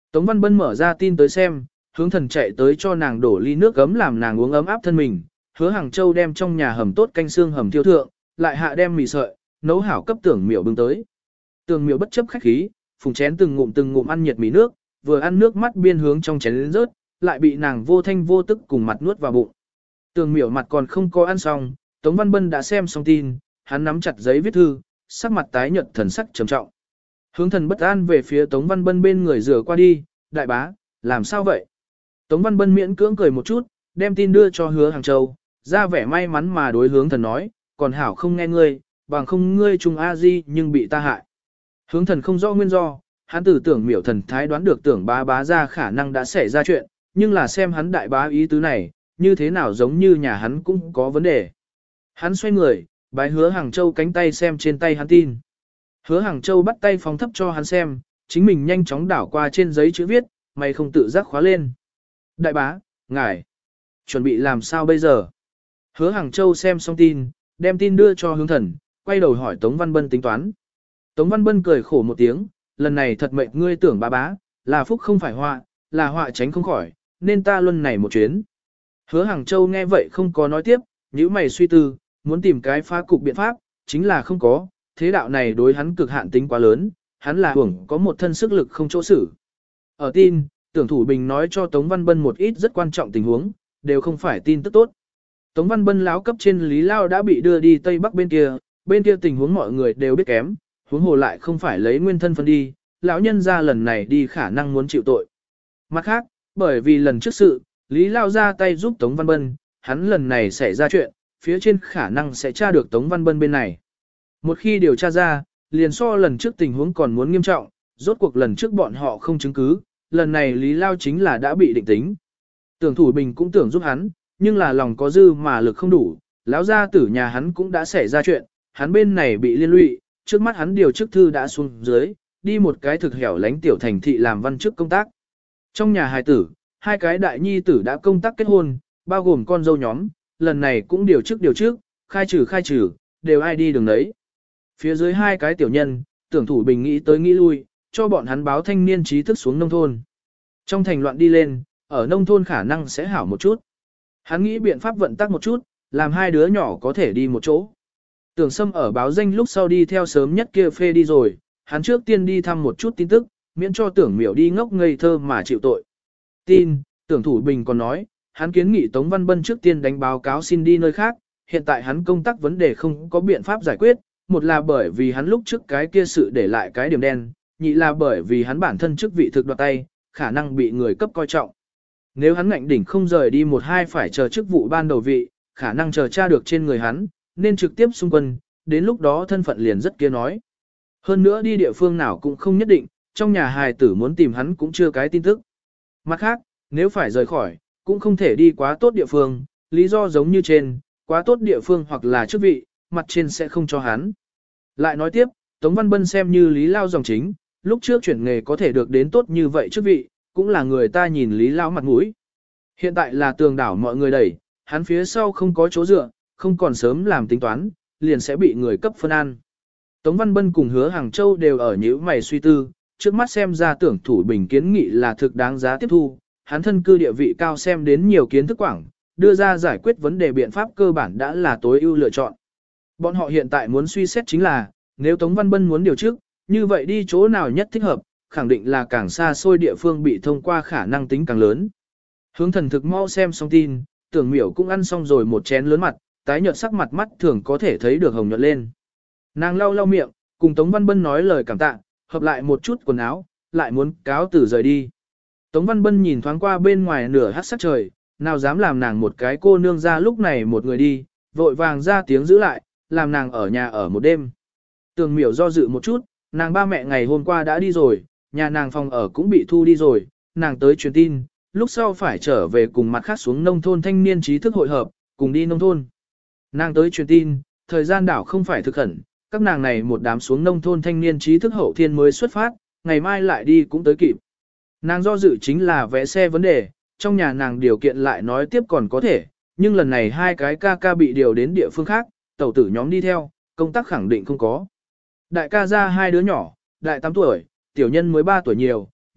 Tống Văn Bân mở ra tin tới xem, hướng thần chạy tới cho nàng đổ ly nước gấm làm nàng uống ấm áp thân mình, hứa Hàng Châu đem trong nhà hầm tốt canh xương hầm thiêu thượng, lại hạ đem mì sợi, nấu hảo cấp Tưởng Miểu bưng tới. Tưởng Miểu bất chấp khách khí, phùng chén từng ngụm ăn nhiệt mì nước, vừa ăn nước mắt biên hướng trong chén lên rớt, lại bị nàng vô thanh vô tức cùng mặt nuốt vào bụng. Tưởng Miểu mặt còn không có ăn xong, Tống Văn Bân đã xem xong tin, hắn nắm chặt giấy viết thư, sắc mặt tái nhợt thần sắc trầm trọng. Hướng thần bất an về phía Tống Văn Bân bên người rửa qua đi, đại bá, làm sao vậy? Tống Văn Bân miễn cưỡng cười một chút, đem tin đưa cho hứa Hàng Châu, ra vẻ may mắn mà đối hướng thần nói, còn hảo không nghe ngươi, bằng không ngươi trùng a di nhưng bị ta hại. Hướng thần không rõ nguyên do, hắn từ Tưởng Miểu thần thái đoán được Tưởng bá bá ra khả năng đã xảy ra chuyện, nhưng là xem hắn đại bá ý tứ này, như thế nào giống như nhà hắn cũng có vấn đề. Hắn xoay người, bái hứa Hàng Châu cánh tay xem trên tay hắn tin. Hứa Hàng Châu bắt tay phóng thấp cho hắn xem, chính mình nhanh chóng đảo qua trên giấy chữ viết, mày không tự giác khóa lên. Đại bá, ngài, chuẩn bị làm sao bây giờ? Hứa Hàng Châu xem xong tin, đem tin đưa cho hướng thần, quay đầu hỏi Tống Văn Bân tính toán. Tống Văn Bân cười khổ một tiếng, lần này thật mệt ngươi Tưởng bá bá, là phúc không phải họa, là họa tránh không khỏi, nên ta luân này một chuyến. Hứa Hàng Châu nghe vậy không có nói tiếp, nhíu mày suy tư, muốn tìm cái phá cục biện pháp, chính là không có, thế đạo này đối hắn cực hạn tính quá lớn, hắn là hưởng có một thân sức lực không chỗ xử. Ở tin, Tưởng Thủ Bình nói cho Tống Văn Bân một ít rất quan trọng tình huống, đều không phải tin tức tốt. Tống Văn Bân láo cấp trên Lý Lao đã bị đưa đi Tây Bắc bên kia tình huống mọi người đều biết kém, huống hồ lại không phải lấy nguyên thân phân đi, lão nhân ra lần này đi khả năng muốn chịu tội. Mặt khác, bởi vì lần trước sự, Lý Lao ra tay giúp Tống Văn Bân, hắn lần này xảy ra chuyện, phía trên khả năng sẽ tra được Tống Văn Bân bên này. Một khi điều tra ra, liền so lần trước tình huống còn muốn nghiêm trọng, rốt cuộc lần trước bọn họ không chứng cứ, lần này Lý Lao chính là đã bị định tính. Tưởng Thủ Bình cũng tưởng giúp hắn, nhưng là lòng có dư mà lực không đủ, lão gia tử nhà hắn cũng đã xảy ra chuyện, hắn bên này bị liên lụy, trước mắt hắn điều chức thư đã xuống dưới, đi một cái thực hẻo lánh tiểu thành thị làm văn chức công tác. Trong nhà hài tử, hai cái đại nhi tử đã công tác kết hôn, bao gồm con dâu nhóm, lần này cũng điều chức, khai trừ, đều ai đi đường đấy. Phía dưới hai cái tiểu nhân, Tưởng Thủ Bình nghĩ tới nghĩ lui, cho bọn hắn báo thanh niên trí thức xuống nông thôn. Trong thành loạn đi lên, ở nông thôn khả năng sẽ hảo một chút. Hắn nghĩ biện pháp vận tắc một chút, làm hai đứa nhỏ có thể đi một chỗ. Tưởng Sâm ở báo danh lúc sau đi theo sớm nhất kia phê đi rồi, hắn trước tiên đi thăm một chút tin tức, miễn cho Tưởng Miểu đi ngốc ngây thơ mà chịu tội. Tin, Tưởng Thủ Bình còn nói, hắn kiến nghị Tống Văn Bân trước tiên đánh báo cáo xin đi nơi khác, hiện tại hắn công tác vấn đề không có biện pháp giải quyết, một là bởi vì hắn lúc trước cái kia sự để lại cái điểm đen, nhị là bởi vì hắn bản thân chức vị thực đoạt tay, khả năng bị người cấp coi trọng. Nếu hắn ngạnh đỉnh không rời đi một hai phải chờ chức vụ ban đầu vị, khả năng chờ tra được trên người hắn, nên trực tiếp xung quân, đến lúc đó thân phận liền rất kia nói. Hơn nữa đi địa phương nào cũng không nhất định, trong nhà hài tử muốn tìm hắn cũng chưa cái tin tức. Mặt khác, nếu phải rời khỏi, cũng không thể đi quá tốt địa phương, lý do giống như trên, quá tốt địa phương hoặc là chức vị, mặt trên sẽ không cho hắn. Lại nói tiếp, Tống Văn Bân xem như Lý Lao dòng chính, lúc trước chuyển nghề có thể được đến tốt như vậy chức vị, cũng là người ta nhìn Lý Lao mặt mũi. Hiện tại là tường đảo mọi người đẩy, hắn phía sau không có chỗ dựa, không còn sớm làm tính toán, liền sẽ bị người cấp phân ăn. Tống Văn Bân cùng Hứa Hàng Châu đều ở nhíu mày suy tư, trước mắt xem ra Tưởng Thủ Bình kiến nghị là thực đáng giá tiếp thu, hắn thân cư địa vị cao xem đến nhiều kiến thức quảng, đưa ra giải quyết vấn đề biện pháp cơ bản đã là tối ưu lựa chọn. Bọn họ hiện tại muốn suy xét chính là, nếu Tống Văn Bân muốn điều trước, như vậy đi chỗ nào nhất thích hợp, khẳng định là càng xa xôi địa phương bị thông qua khả năng tính càng lớn. Hướng thần thực mau xem xong tin, Tưởng Miểu cũng ăn xong rồi một chén lớn mặt, tái nhợt sắc mặt mắt thường có thể thấy được hồng nhuận lên. Nàng lau lau miệng, cùng Tống Văn Bân nói lời cảm tạ, hợp lại một chút quần áo, lại muốn cáo từ rời đi. Tống Văn Bân nhìn thoáng qua bên ngoài nửa hắt sắc trời, nào dám làm nàng một cái cô nương ra lúc này một người đi, vội vàng ra tiếng giữ lại, làm nàng ở nhà ở một đêm. Tưởng Miểu do dự một chút, nàng ba mẹ ngày hôm qua đã đi rồi, nhà nàng phòng ở cũng bị thu đi rồi, nàng tới truyền tin, lúc sau phải trở về cùng mặt khác xuống nông thôn thanh niên trí thức hội hợp, cùng đi nông thôn. Nàng tới truyền tin, thời gian đảo không phải thực khẩn, các nàng này một đám xuống nông thôn thanh niên trí thức hậu thiên mới xuất phát, ngày mai lại đi cũng tới kịp. Nàng do dự chính là vé xe vấn đề, trong nhà nàng điều kiện lại nói tiếp còn có thể, nhưng lần này hai cái ca ca bị điều đến địa phương khác, tẩu tử nhóm đi theo, công tác khẳng định không có. Đại ca ra hai đứa nhỏ, đại 8 tuổi, tiểu nhân mới 3 tuổi nhiều,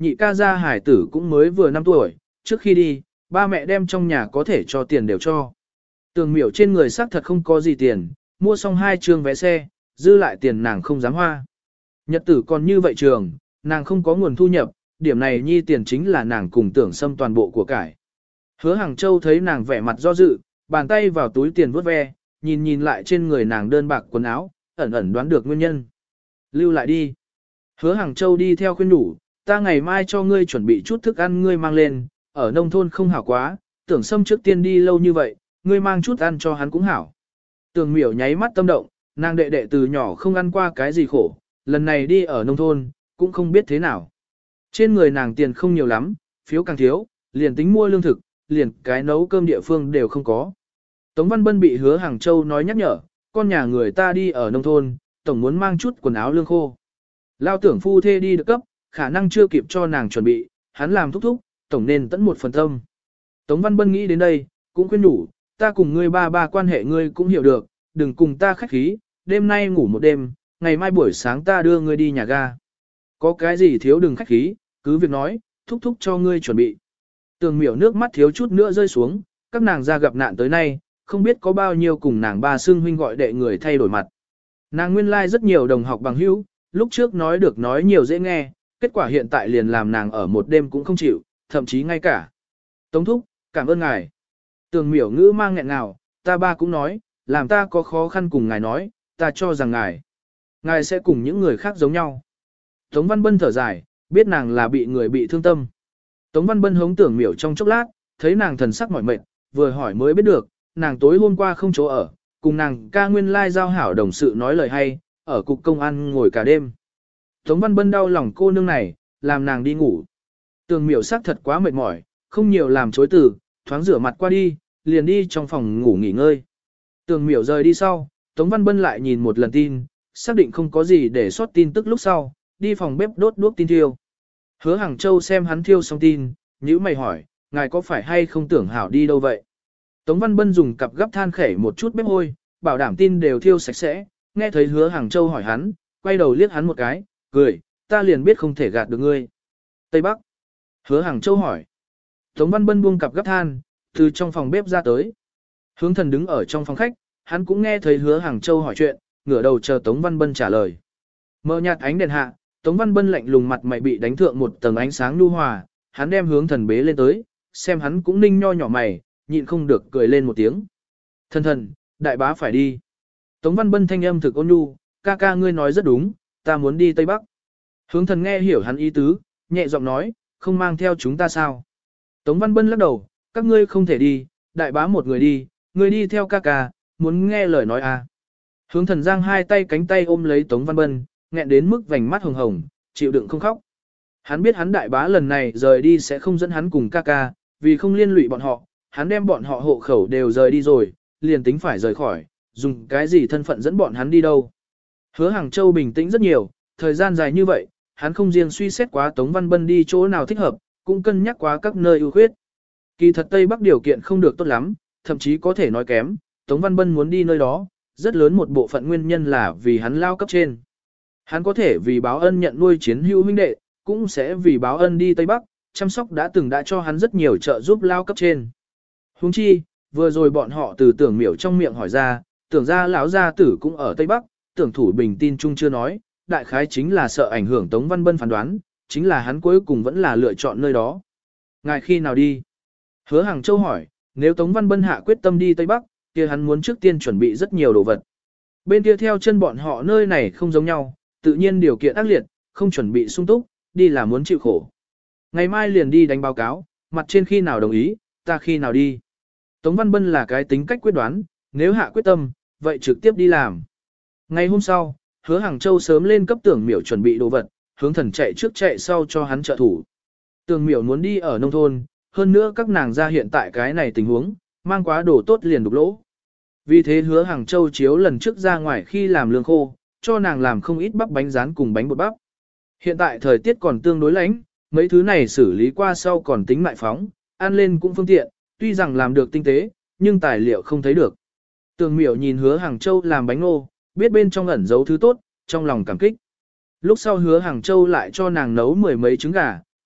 nhị ca gia hải tử cũng mới vừa 5 tuổi, trước khi đi, ba mẹ đem trong nhà có thể cho tiền đều cho. Tường miểu trên người xác thật không có gì tiền, mua xong 2 trường vé xe, dư lại tiền nàng không dám hoa. Nhật tử còn như vậy trường, nàng không có nguồn thu nhập, điểm này nhi tiền chính là nàng cùng Tưởng Sâm toàn bộ của cải. Hứa Hàng Châu thấy nàng vẻ mặt do dự, bàn tay vào túi tiền vuốt ve, nhìn nhìn lại trên người nàng đơn bạc quần áo, ẩn ẩn đoán được nguyên nhân. Lưu lại đi. Hứa Hàng Châu đi theo khuyên nhủ, ta ngày mai cho ngươi chuẩn bị chút thức ăn ngươi mang lên, ở nông thôn không hảo quá, Tưởng Sâm trước tiên đi lâu như vậy, ngươi mang chút ăn cho hắn cũng hảo. Tưởng Miểu nháy mắt tâm động, nàng đệ đệ từ nhỏ không ăn qua cái gì khổ, lần này đi ở nông thôn, cũng không biết thế nào. Trên người nàng tiền không nhiều lắm, phiếu càng thiếu, liền tính mua lương thực, liền cái nấu cơm địa phương đều không có. Tống Văn Bân bị Hứa Hàng Châu nói nhắc nhở, con nhà người ta đi ở nông thôn, tổng muốn mang chút quần áo lương khô. Lao Tưởng phu thê đi được cấp, khả năng chưa kịp cho nàng chuẩn bị, hắn làm thúc thúc, tổng nên tận một phần tâm. Tống Văn Bân nghĩ đến đây, cũng khuyên nhủ, ta cùng ngươi ba quan hệ ngươi cũng hiểu được, đừng cùng ta khách khí, đêm nay ngủ một đêm, ngày mai buổi sáng ta đưa ngươi đi nhà ga. Có cái gì thiếu đừng khách khí, cứ việc nói, thúc thúc cho ngươi chuẩn bị. Tường Miểu nước mắt thiếu chút nữa rơi xuống, các nàng ra gặp nạn tới nay, không biết có bao nhiêu cùng nàng ba xưng huynh gọi đệ người thay đổi mặt. Nàng nguyên lai like rất nhiều đồng học bằng hữu, lúc trước nói được nói nhiều dễ nghe, kết quả hiện tại liền làm nàng ở một đêm cũng không chịu, thậm chí ngay cả. Tống thúc, cảm ơn ngài. Tường Miểu ngữ mang nghẹn ngào, ta ba cũng nói, làm ta có khó khăn cùng ngài nói, ta cho rằng ngài sẽ cùng những người khác giống nhau. Tống Văn Bân thở dài, biết nàng là bị người bị thương tâm. Tống Văn Bân hống Tưởng Miểu trong chốc lát, thấy nàng thần sắc mỏi mệt, vừa hỏi mới biết được, nàng tối hôm qua không chỗ ở, cùng nàng ca nguyên lai giao hảo đồng sự nói lời hay, ở cục công an ngồi cả đêm. Tống Văn Bân đau lòng cô nương này, làm nàng đi ngủ. Tưởng Miểu sắc thật quá mệt mỏi, không nhiều làm chối từ, thoáng rửa mặt qua đi, liền đi trong phòng ngủ nghỉ ngơi. Tưởng Miểu rời đi sau, Tống Văn Bân lại nhìn một lần tin, xác định không có gì để sót tin tức lúc sau, đi phòng bếp đốt đuốc tin thiêu. Hứa Hàng Châu xem hắn thiêu xong tin, nhíu mày hỏi, ngài có phải hay không tưởng hảo đi đâu vậy? Tống Văn Bân dùng cặp gấp than khẩy một chút bếp hôi, bảo đảm tin đều thiêu sạch sẽ, nghe thấy Hứa Hàng Châu hỏi hắn, quay đầu liếc hắn một cái, cười, ta liền biết không thể gạt được ngươi. Tây Bắc. Hứa Hàng Châu hỏi. Tống Văn Bân buông cặp gấp than, từ trong phòng bếp ra tới. Hướng Thần đứng ở trong phòng khách, hắn cũng nghe thấy Hứa Hàng Châu hỏi chuyện, ngửa đầu chờ Tống Văn Bân trả lời. Mờ nhạt ánh đèn hạ, Tống Văn Bân lạnh lùng mặt mày bị đánh thượng một tầng ánh sáng nhu hòa, hắn đem Hướng Thần bế lên tới, xem hắn cũng ninh nho nhỏ mày, nhịn không được cười lên một tiếng. Thần, đại bá phải đi. Tống Văn Bân thanh âm thực ôn nhu, ca ca ngươi nói rất đúng, ta muốn đi Tây Bắc. Hướng Thần nghe hiểu hắn ý tứ, nhẹ giọng nói, không mang theo chúng ta sao? Tống Văn Bân lắc đầu, các ngươi không thể đi, đại bá một người đi, ngươi đi theo ca ca, muốn nghe lời nói à. Hướng Thần giang hai tay cánh tay ôm lấy Tống Văn Bân, nghẹn đến mức vành mắt hồng hồng, chịu đựng không khóc. Hắn biết hắn đại bá lần này rời đi sẽ không dẫn hắn cùng ca ca, vì không liên lụy bọn họ, hắn đem bọn họ hộ khẩu đều rời đi rồi, liền tính phải rời khỏi, dùng cái gì thân phận dẫn bọn hắn đi đâu. Hứa Hàng Châu bình tĩnh rất nhiều, thời gian dài như vậy, hắn không riêng suy xét quá Tống Văn Bân đi chỗ nào thích hợp, cũng cân nhắc quá các nơi ưu khuyết. Kỳ thật Tây Bắc điều kiện không được tốt lắm, thậm chí có thể nói kém, Tống Văn Bân muốn đi nơi đó, rất lớn một bộ phận nguyên nhân là vì hắn lao cấp trên. Hắn có thể vì báo ân nhận nuôi chiến hữu huynh đệ, cũng sẽ vì báo ân đi Tây Bắc, chăm sóc đã đã cho hắn rất nhiều trợ giúp lao cấp trên. Huống chi, vừa rồi bọn họ từ Tưởng Miểu trong miệng hỏi ra, tưởng ra lão gia tử cũng ở Tây Bắc, Tưởng Thủ Bình tin chung chưa nói, đại khái chính là sợ ảnh hưởng Tống Văn Bân phán đoán, chính là hắn cuối cùng vẫn là lựa chọn nơi đó. Ngài khi nào đi? Hứa Hàng Châu hỏi, nếu Tống Văn Bân hạ quyết tâm đi Tây Bắc, kia hắn muốn trước tiên chuẩn bị rất nhiều đồ vật. Bên kia theo chân bọn họ nơi này không giống nhau, tự nhiên điều kiện ác liệt, không chuẩn bị sung túc, đi là muốn chịu khổ. Ngày mai liền đi đánh báo cáo, mặt trên khi nào đồng ý, ta khi nào đi. Tống Văn Bân là cái tính cách quyết đoán, nếu hạ quyết tâm, vậy trực tiếp đi làm. Ngày hôm sau, Hứa Hàng Châu sớm lên cấp Tưởng Miểu chuẩn bị đồ vật, Hướng Thần chạy trước chạy sau cho hắn trợ thủ. Tưởng Miểu muốn đi ở nông thôn, hơn nữa các nàng ra hiện tại cái này tình huống, mang quá đồ tốt liền đục lỗ. Vì thế Hứa Hàng Châu chiếu lần trước ra ngoài khi làm lương khô, cho nàng làm không ít bắp bánh rán cùng bánh bột bắp. Hiện tại thời tiết còn tương đối lạnh, mấy thứ này xử lý qua sau còn tính mại phóng, ăn lên cũng phương tiện, tuy rằng làm được tinh tế, nhưng tài liệu không thấy được. Tưởng Miểu nhìn Hứa Hàng Châu làm bánh ngô, biết bên trong ẩn giấu thứ tốt, trong lòng cảm kích. Lúc sau Hứa Hàng Châu lại cho nàng nấu 10 mấy trứng gà,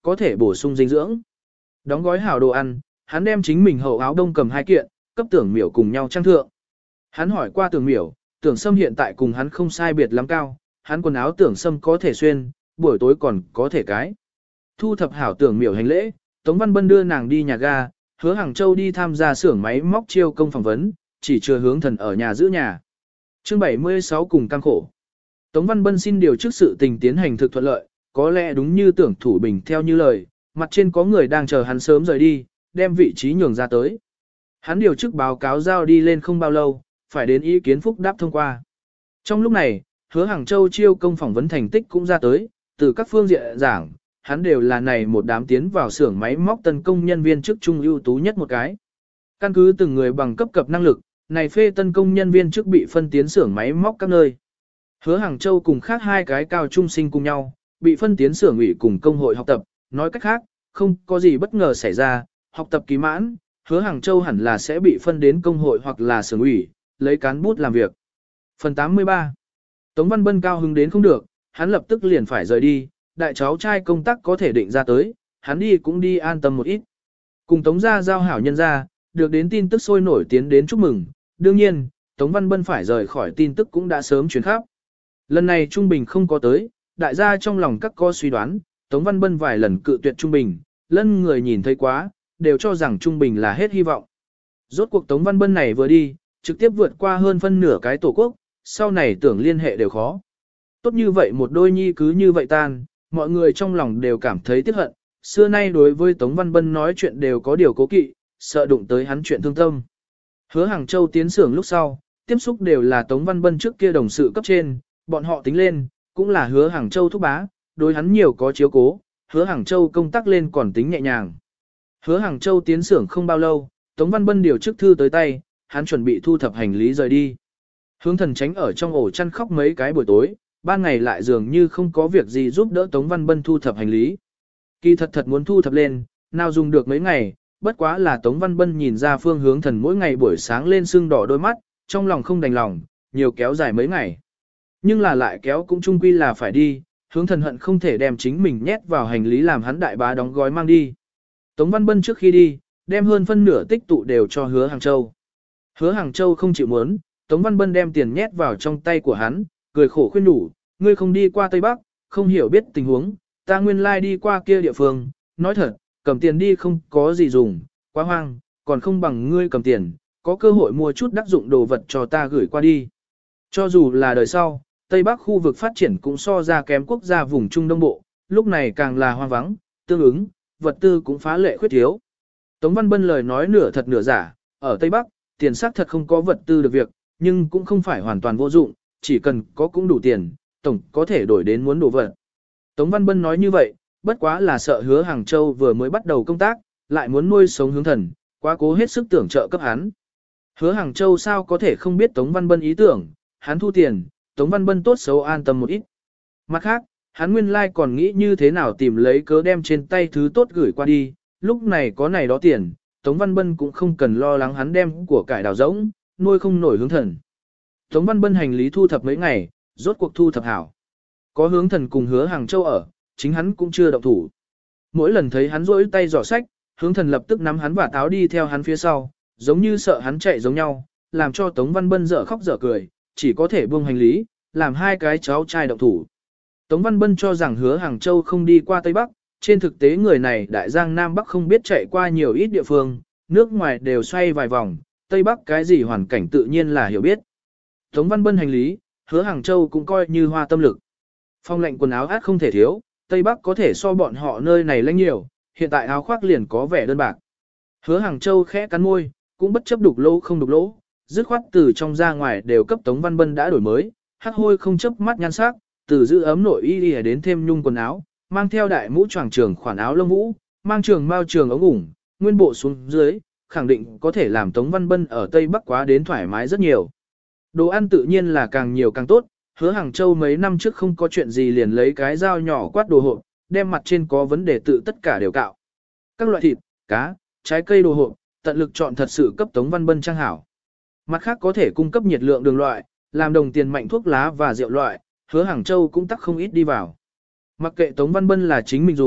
có thể bổ sung dinh dưỡng. Đóng gói hảo đồ ăn, hắn đem chính mình hậu áo đông cầm 2 kiện, cấp Tưởng Miểu cùng nhau trang thượng. Hắn hỏi qua Tưởng Miểu, Tưởng Sâm hiện tại cùng hắn không sai biệt lắm cao, hắn quần áo Tưởng Sâm có thể xuyên, buổi tối còn có thể cái. Thu thập hảo Tưởng Miểu hành lễ, Tống Văn Bân đưa nàng đi nhà ga, Hứa Hàng Châu đi tham gia xưởng máy móc chiêu công phỏng vấn, chỉ chưa Hướng Thần ở nhà giữ nhà. Chương 76 cùng căng khổ. Tống Văn Bân xin điều trước sự tình tiến hành thực thuận lợi, có lẽ đúng như Tưởng Thủ Bình theo như lời, mặt trên có người đang chờ hắn sớm rời đi, đem vị trí nhường ra tới. Hắn điều chức báo cáo giao đi lên không bao lâu, phải đến ý kiến phúc đáp thông qua. Trong lúc này, Hứa Hàng Châu chiêu công phỏng vấn thành tích cũng ra tới, từ các phương diện giảng, hắn đều là này một đám tiến vào xưởng máy móc tân công nhân viên chức trung ưu tú nhất một cái. Căn cứ từng người bằng cấp cập năng lực, này phê tân công nhân viên chức bị phân tiến xưởng máy móc các nơi. Hứa Hàng Châu cùng khác 2 cái cao trung sinh cùng nhau, bị phân tiến xưởng ủy cùng công hội học tập, nói cách khác, không có gì bất ngờ xảy ra, học tập kỳ mãn, Hứa Hàng Châu hẳn là sẽ bị phân đến công hội hoặc là xưởng ủy, lấy cán bút làm việc. Phần 83. Tống Văn Bân cao hứng đến không được, hắn lập tức liền phải rời đi, đại cháu trai công tác có thể định ra tới, hắn đi cũng đi an tâm một ít. Cùng Tống gia giao hảo nhân gia, được đến tin tức sôi nổi tiến đến chúc mừng, đương nhiên, Tống Văn Bân phải rời khỏi tin tức cũng đã sớm truyền khắp. Lần này Trung Bình không có tới, đại gia trong lòng các co suy đoán, Tống Văn Bân vài lần cự tuyệt Trung Bình, lân người nhìn thấy quá, đều cho rằng Trung Bình là hết hy vọng. Rốt cuộc Tống Văn Bân này vừa đi, trực tiếp vượt qua hơn phân nửa cái tổ quốc, sau này tưởng liên hệ đều khó. Tốt như vậy một đôi nhi cứ như vậy tan, mọi người trong lòng đều cảm thấy tiếc hận, xưa nay đối với Tống Văn Bân nói chuyện đều có điều cố kỵ, sợ đụng tới hắn chuyện thương tâm. Hứa Hàng Châu tiến xưởng lúc sau, tiếp xúc đều là Tống Văn Bân trước kia đồng sự cấp trên, bọn họ tính lên, cũng là Hứa Hàng Châu thúc bá, đối hắn nhiều có chiếu cố, Hứa Hàng Châu công tác lên còn tính nhẹ nhàng. Hứa Hàng Châu tiến xưởng không bao lâu, Tống Văn Bân điều chức thư tới tay, hắn chuẩn bị thu thập hành lý rời đi. Hướng Thần tránh ở trong ổ chăn khóc mấy cái buổi tối, ban ngày lại dường như không có việc gì giúp đỡ Tống Văn Bân thu thập hành lý. Kỳ thật muốn thu thập lên, nào dùng được mấy ngày, bất quá là Tống Văn Bân nhìn ra Phương Hướng Thần mỗi ngày buổi sáng lên sưng đỏ đôi mắt, trong lòng không đành lòng, nhiều kéo dài mấy ngày. Nhưng là lại kéo cũng chung quy là phải đi, Hướng Thần hận không thể đem chính mình nhét vào hành lý làm hắn đại bá đóng gói mang đi. Tống Văn Bân trước khi đi, đem hơn phân nửa tích tụ đều cho Hứa Hàng Châu. Hứa Hàng Châu không chịu muốn, Tống Văn Bân đem tiền nhét vào trong tay của hắn, cười khổ khuyên nhủ, ngươi không đi qua Tây Bắc, không hiểu biết tình huống, ta nguyên lai đi qua kia địa phương, nói thật, cầm tiền đi không có gì dùng, quá hoang, còn không bằng ngươi cầm tiền, có cơ hội mua chút đắc dụng đồ vật cho ta gửi qua đi. Cho dù là đời sau, Tây Bắc khu vực phát triển cũng so ra kém quốc gia vùng Trung Đông Bộ, lúc này càng là hoang vắng, tương ứng, vật tư cũng phá lệ khuyết thiếu. Tống Văn Bân lời nói nửa thật nửa giả, ở Tây Bắc, tiền xác thật không có vật tư được việc, nhưng cũng không phải hoàn toàn vô dụng, chỉ cần có cũng đủ tiền, tổng có thể đổi đến muốn đồ vật. Tống Văn Bân nói như vậy, bất quá là sợ Hứa Hàng Châu vừa mới bắt đầu công tác, lại muốn nuôi sống Hướng Thần, quá cố hết sức tưởng trợ cấp hắn. Hứa Hàng Châu sao có thể không biết Tống Văn Bân ý tưởng, hắn thu tiền, Tống Văn Bân tốt xấu an tâm một ít. Mặt khác, hắn nguyên lai còn nghĩ như thế nào tìm lấy cớ đem trên tay thứ tốt gửi qua đi, lúc này có này đó tiền, Tống Văn Bân cũng không cần lo lắng hắn đem của cải đào rỗng, nuôi không nổi Hướng Thần. Tống Văn Bân hành lý thu thập mấy ngày, rốt cuộc thu thập hảo. Có Hướng Thần cùng Hứa Hàng Châu ở, chính hắn cũng chưa động thủ. Mỗi lần thấy hắn rỗi tay giỏ sách, Hướng Thần lập tức nắm hắn và táo đi theo hắn phía sau, giống như sợ hắn chạy giống nhau, làm cho Tống Văn Bân dở khóc dở cười, chỉ có thể buông hành lý, làm 2 cái cháu trai động thủ. Tống Văn Bân cho rằng Hứa Hàng Châu không đi qua Tây Bắc, trên thực tế người này đại giang Nam Bắc không biết chạy qua nhiều ít địa phương, nước ngoài đều xoay vài vòng, Tây Bắc cái gì hoàn cảnh tự nhiên là hiểu biết. Tống Văn Bân hành lý, Hứa Hàng Châu cũng coi như hoa tâm lực. Phong lệnh quần áo át không thể thiếu, Tây Bắc có thể so bọn họ nơi này lanh nhiều, hiện tại áo khoác liền có vẻ đơn bạc. Hứa Hàng Châu khẽ cắn môi, cũng bất chấp đục lỗ không đục lỗ, dứt khoát từ trong ra ngoài đều cấp Tống Văn Bân đã đổi mới, hắc hôi không chớp mắt nhan sắc, từ giữ ấm nội y đến thêm nhung quần áo, mang theo đại mũ choàng trường khoản áo lông vũ, mang trường mao trường ống ủng, nguyên bộ xuống dưới, khẳng định có thể làm Tống Văn Bân ở Tây Bắc quá đến thoải mái rất nhiều. Đồ ăn tự nhiên là càng nhiều càng tốt, Hứa Hàng Châu mấy năm trước không có chuyện gì liền lấy cái dao nhỏ quát đồ hộp, đem mặt trên có vấn đề tự tất cả đều cạo. Các loại thịt, cá, trái cây đồ hộp, tận lực chọn thật sự cấp Tống Văn Bân trang hảo. Mặt khác có thể cung cấp nhiệt lượng đường loại, làm đồng tiền mạnh thuốc lá và rượu loại, Hứa Hàng Châu cũng tắc không ít đi vào. Mặc kệ Tống Văn Bân là chính mình dùng,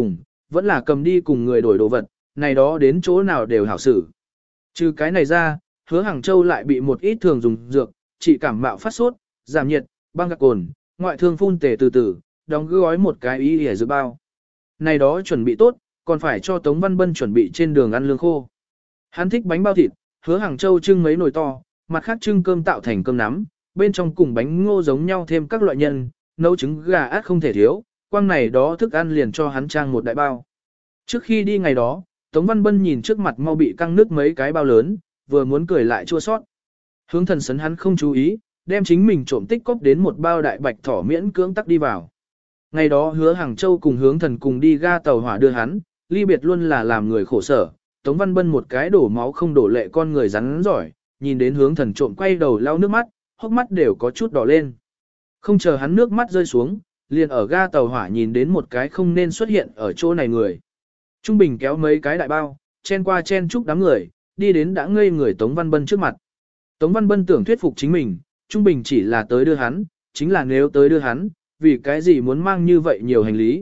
vẫn là cầm đi cùng người đổi đồ vật, này đó đến chỗ nào đều hảo xử. Trừ cái này ra, Hứa Hàng Châu lại bị một ít thường dùng dược, trị cảm mạo phát sốt, giảm nhiệt, băng gạc cồn, ngoại thương phun tề từ từ, đóng gói một cái y y dược bao. Này đó chuẩn bị tốt, còn phải cho Tống Văn Bân chuẩn bị trên đường ăn lương khô. Hắn thích bánh bao thịt, Hứa Hàng Châu trưng mấy nồi to, mặt khác trưng cơm tạo thành cơm nắm, bên trong cùng bánh ngô giống nhau thêm các loại nhân, nấu trứng gà át không thể thiếu, quang này đó thức ăn liền cho hắn trang một đại bao. Trước khi đi ngày đó, Tống Văn Bân nhìn trước mặt mau bị căng nước mấy cái bao lớn, vừa muốn cười lại chua sót. Hướng thần sấn hắn không chú ý, đem chính mình trộm tích cóp đến một bao đại bạch thỏ miễn cưỡng tắc đi vào. Ngày đó Hứa Hàng Châu cùng Hướng thần cùng đi ga tàu hỏa đưa hắn, ly biệt luôn là làm người khổ sở. Tống Văn Bân một cái đổ máu không đổ lệ con người rắn giỏi, nhìn đến Hướng thần trộm quay đầu lau nước mắt, hốc mắt đều có chút đỏ lên. Không chờ hắn nước mắt rơi xuống, liền ở ga tàu hỏa nhìn đến một cái không nên xuất hiện ở chỗ này người. Trung Bình kéo mấy cái đại bao, chen qua chen chúc đám người, đi đến đã ngây người Tống Văn Bân trước mặt. Tống Văn Bân tưởng thuyết phục chính mình, Trung Bình chỉ là tới đưa hắn, chính là nếu tới đưa hắn, vì cái gì muốn mang như vậy nhiều hành lý.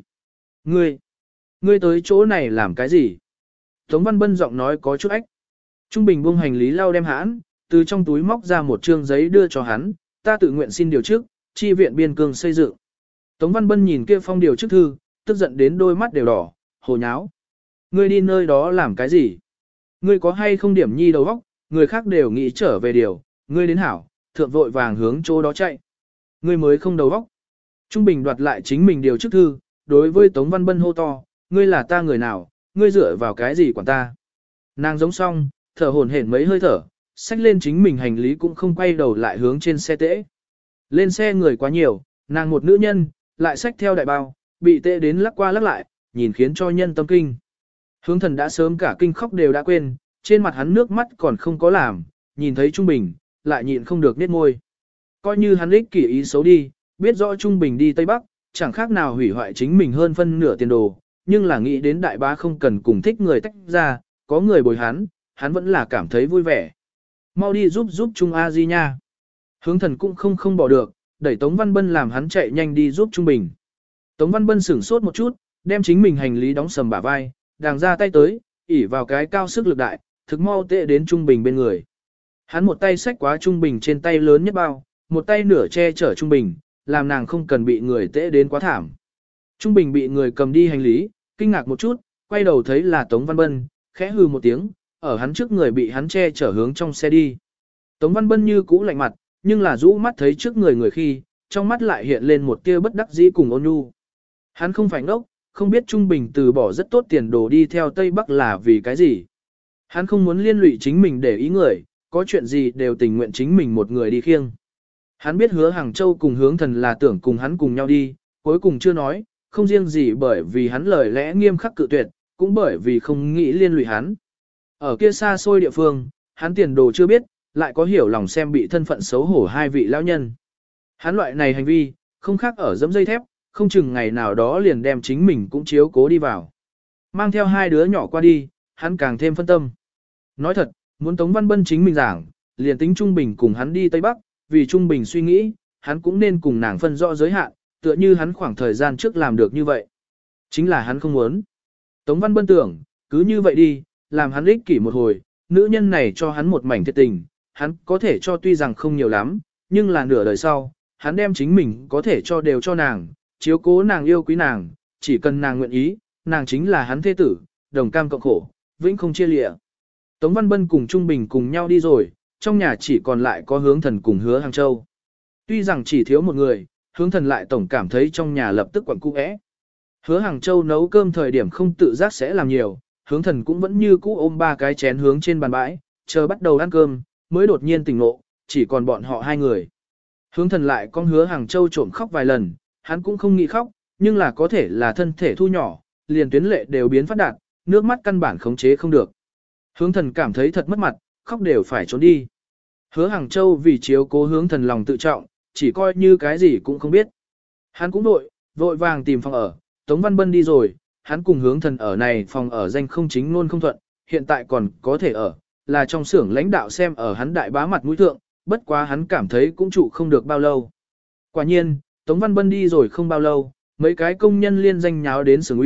Ngươi tới chỗ này làm cái gì? Tống Văn Bân giọng nói có chút ách. Trung Bình buông hành lý lau đem hãn, từ trong túi móc ra một trương giấy đưa cho hắn, ta tự nguyện xin điều trước, chi viện biên cương xây dựng. Tống Văn Bân nhìn kia phong điều trước thư, tức giận đến đôi mắt đều đỏ, hồ nháo. Ngươi đi nơi đó làm cái gì? Ngươi có hay không điểm nhi đầu óc, người khác đều nghĩ trở về điều, ngươi đến hảo, thượng vội vàng hướng chỗ đó chạy. Ngươi mới không đầu óc. Trung Bình đoạt lại chính mình điều trước thư, đối với Tống Văn Bân hô to, ngươi là ta người nào, ngươi dựa vào cái gì quản ta. Nàng giống xong, thở hổn hển mấy hơi thở, xách lên chính mình hành lý cũng không quay đầu lại hướng trên xe tễ. Lên xe người quá nhiều, nàng một nữ nhân, lại xách theo đại bao, bị tệ đến lắc qua lắc lại, nhìn khiến cho nhân tâm kinh. Hướng thần đã sớm cả kinh khóc đều đã quên, trên mặt hắn nước mắt còn không có làm, nhìn thấy Trung Bình, lại nhịn không được nết môi. Coi như hắn ích kỷ ý xấu đi, biết rõ Trung Bình đi Tây Bắc, chẳng khác nào hủy hoại chính mình hơn phân nửa tiền đồ, nhưng là nghĩ đến đại bá không cần cùng thích người tách ra, có người bồi hắn vẫn là cảm thấy vui vẻ. Mau đi giúp Trung A Di nha. Hướng thần cũng không bỏ được, đẩy Tống Văn Bân làm hắn chạy nhanh đi giúp Trung Bình. Tống Văn Bân sửng sốt một chút, đem chính mình hành lý đóng sầm bả vai, đàng ra tay tới, ỉ vào cái cao sức lực đại, thực mau tệ đến Trung Bình bên người. Hắn một tay xách quá Trung Bình trên tay lớn nhất bao, một tay nửa che chở Trung Bình, làm nàng không cần bị người tệ đến quá thảm. Trung Bình bị người cầm đi hành lý, kinh ngạc một chút, quay đầu thấy là Tống Văn Bân, khẽ hừ một tiếng, ở hắn trước người bị hắn che chở hướng trong xe đi. Tống Văn Bân như cũ lạnh mặt, nhưng là rũ mắt thấy trước người khi, trong mắt lại hiện lên một tia bất đắc dĩ cùng ôn nhu. Hắn không phải ngốc, không biết Trung Bình từ bỏ rất tốt tiền đồ đi theo Tây Bắc là vì cái gì. Hắn không muốn liên lụy chính mình để ý người, có chuyện gì đều tình nguyện chính mình một người đi khiêng. Hắn biết Hứa Hàng Châu cùng Hướng thần là tưởng cùng hắn cùng nhau đi, cuối cùng chưa nói, không riêng gì bởi vì hắn lời lẽ nghiêm khắc cự tuyệt, cũng bởi vì không nghĩ liên lụy hắn. Ở kia xa xôi địa phương, hắn tiền đồ chưa biết, lại có hiểu lòng xem bị thân phận xấu hổ hai vị lão nhân. Hắn loại này hành vi, không khác ở dẫm dây thép, không chừng ngày nào đó liền đem chính mình cũng chiếu cố đi vào. Mang theo hai đứa nhỏ qua đi, hắn càng thêm phân tâm. Nói thật, muốn Tống Văn Bân chính mình giảng, liền tính Trung Bình cùng hắn đi Tây Bắc, vì Trung Bình suy nghĩ, hắn cũng nên cùng nàng phân rõ giới hạn, tựa như hắn khoảng thời gian trước làm được như vậy. Chính là hắn không muốn. Tống Văn Bân tưởng, cứ như vậy đi, làm hắn ích kỷ một hồi, nữ nhân này cho hắn một mảnh thiệt tình, hắn có thể cho tuy rằng không nhiều lắm, nhưng là nửa đời sau, hắn đem chính mình có thể cho đều cho nàng, chiếu cố nàng yêu quý nàng, chỉ cần nàng nguyện ý, nàng chính là hắn thế tử, đồng cam cộng khổ, vĩnh không chia lịa. Tống Văn Bân cùng Trung Bình cùng nhau đi rồi, trong nhà chỉ còn lại có Hướng thần cùng Hứa Hàng Châu. Tuy rằng chỉ thiếu một người, Hướng thần lại tổng cảm thấy trong nhà lập tức quẩn cung ẽ. Hứa Hàng Châu nấu cơm thời điểm không tự giác sẽ làm nhiều, Hướng thần cũng vẫn như cũ ôm ba cái chén hướng trên bàn bãi, chờ bắt đầu ăn cơm, mới đột nhiên tỉnh ngộ, chỉ còn bọn họ hai người. Hướng thần lại con Hứa Hàng Châu trộm khóc vài lần, hắn cũng không nghĩ khóc, nhưng là có thể là thân thể thu nhỏ, liền tuyến lệ đều biến phát đạt, nước mắt căn bản khống chế không được. Hướng thần cảm thấy thật mất mặt, khóc đều phải trốn đi. Hứa Hàng Châu vì chiếu cố Hướng thần lòng tự trọng, chỉ coi như cái gì cũng không biết. Hắn cũng vội vàng tìm phòng ở, Tống Văn Bân đi rồi, hắn cùng Hướng thần ở này phòng ở danh không chính luôn không thuận, hiện tại còn có thể ở, là trong xưởng lãnh đạo xem ở hắn đại bá mặt mũi thượng, bất quá hắn cảm thấy cũng trụ không được bao lâu. Quả nhiên, Tống Văn Bân đi rồi không bao lâu, mấy cái công nhân liên danh nháo đến xưởng ủy,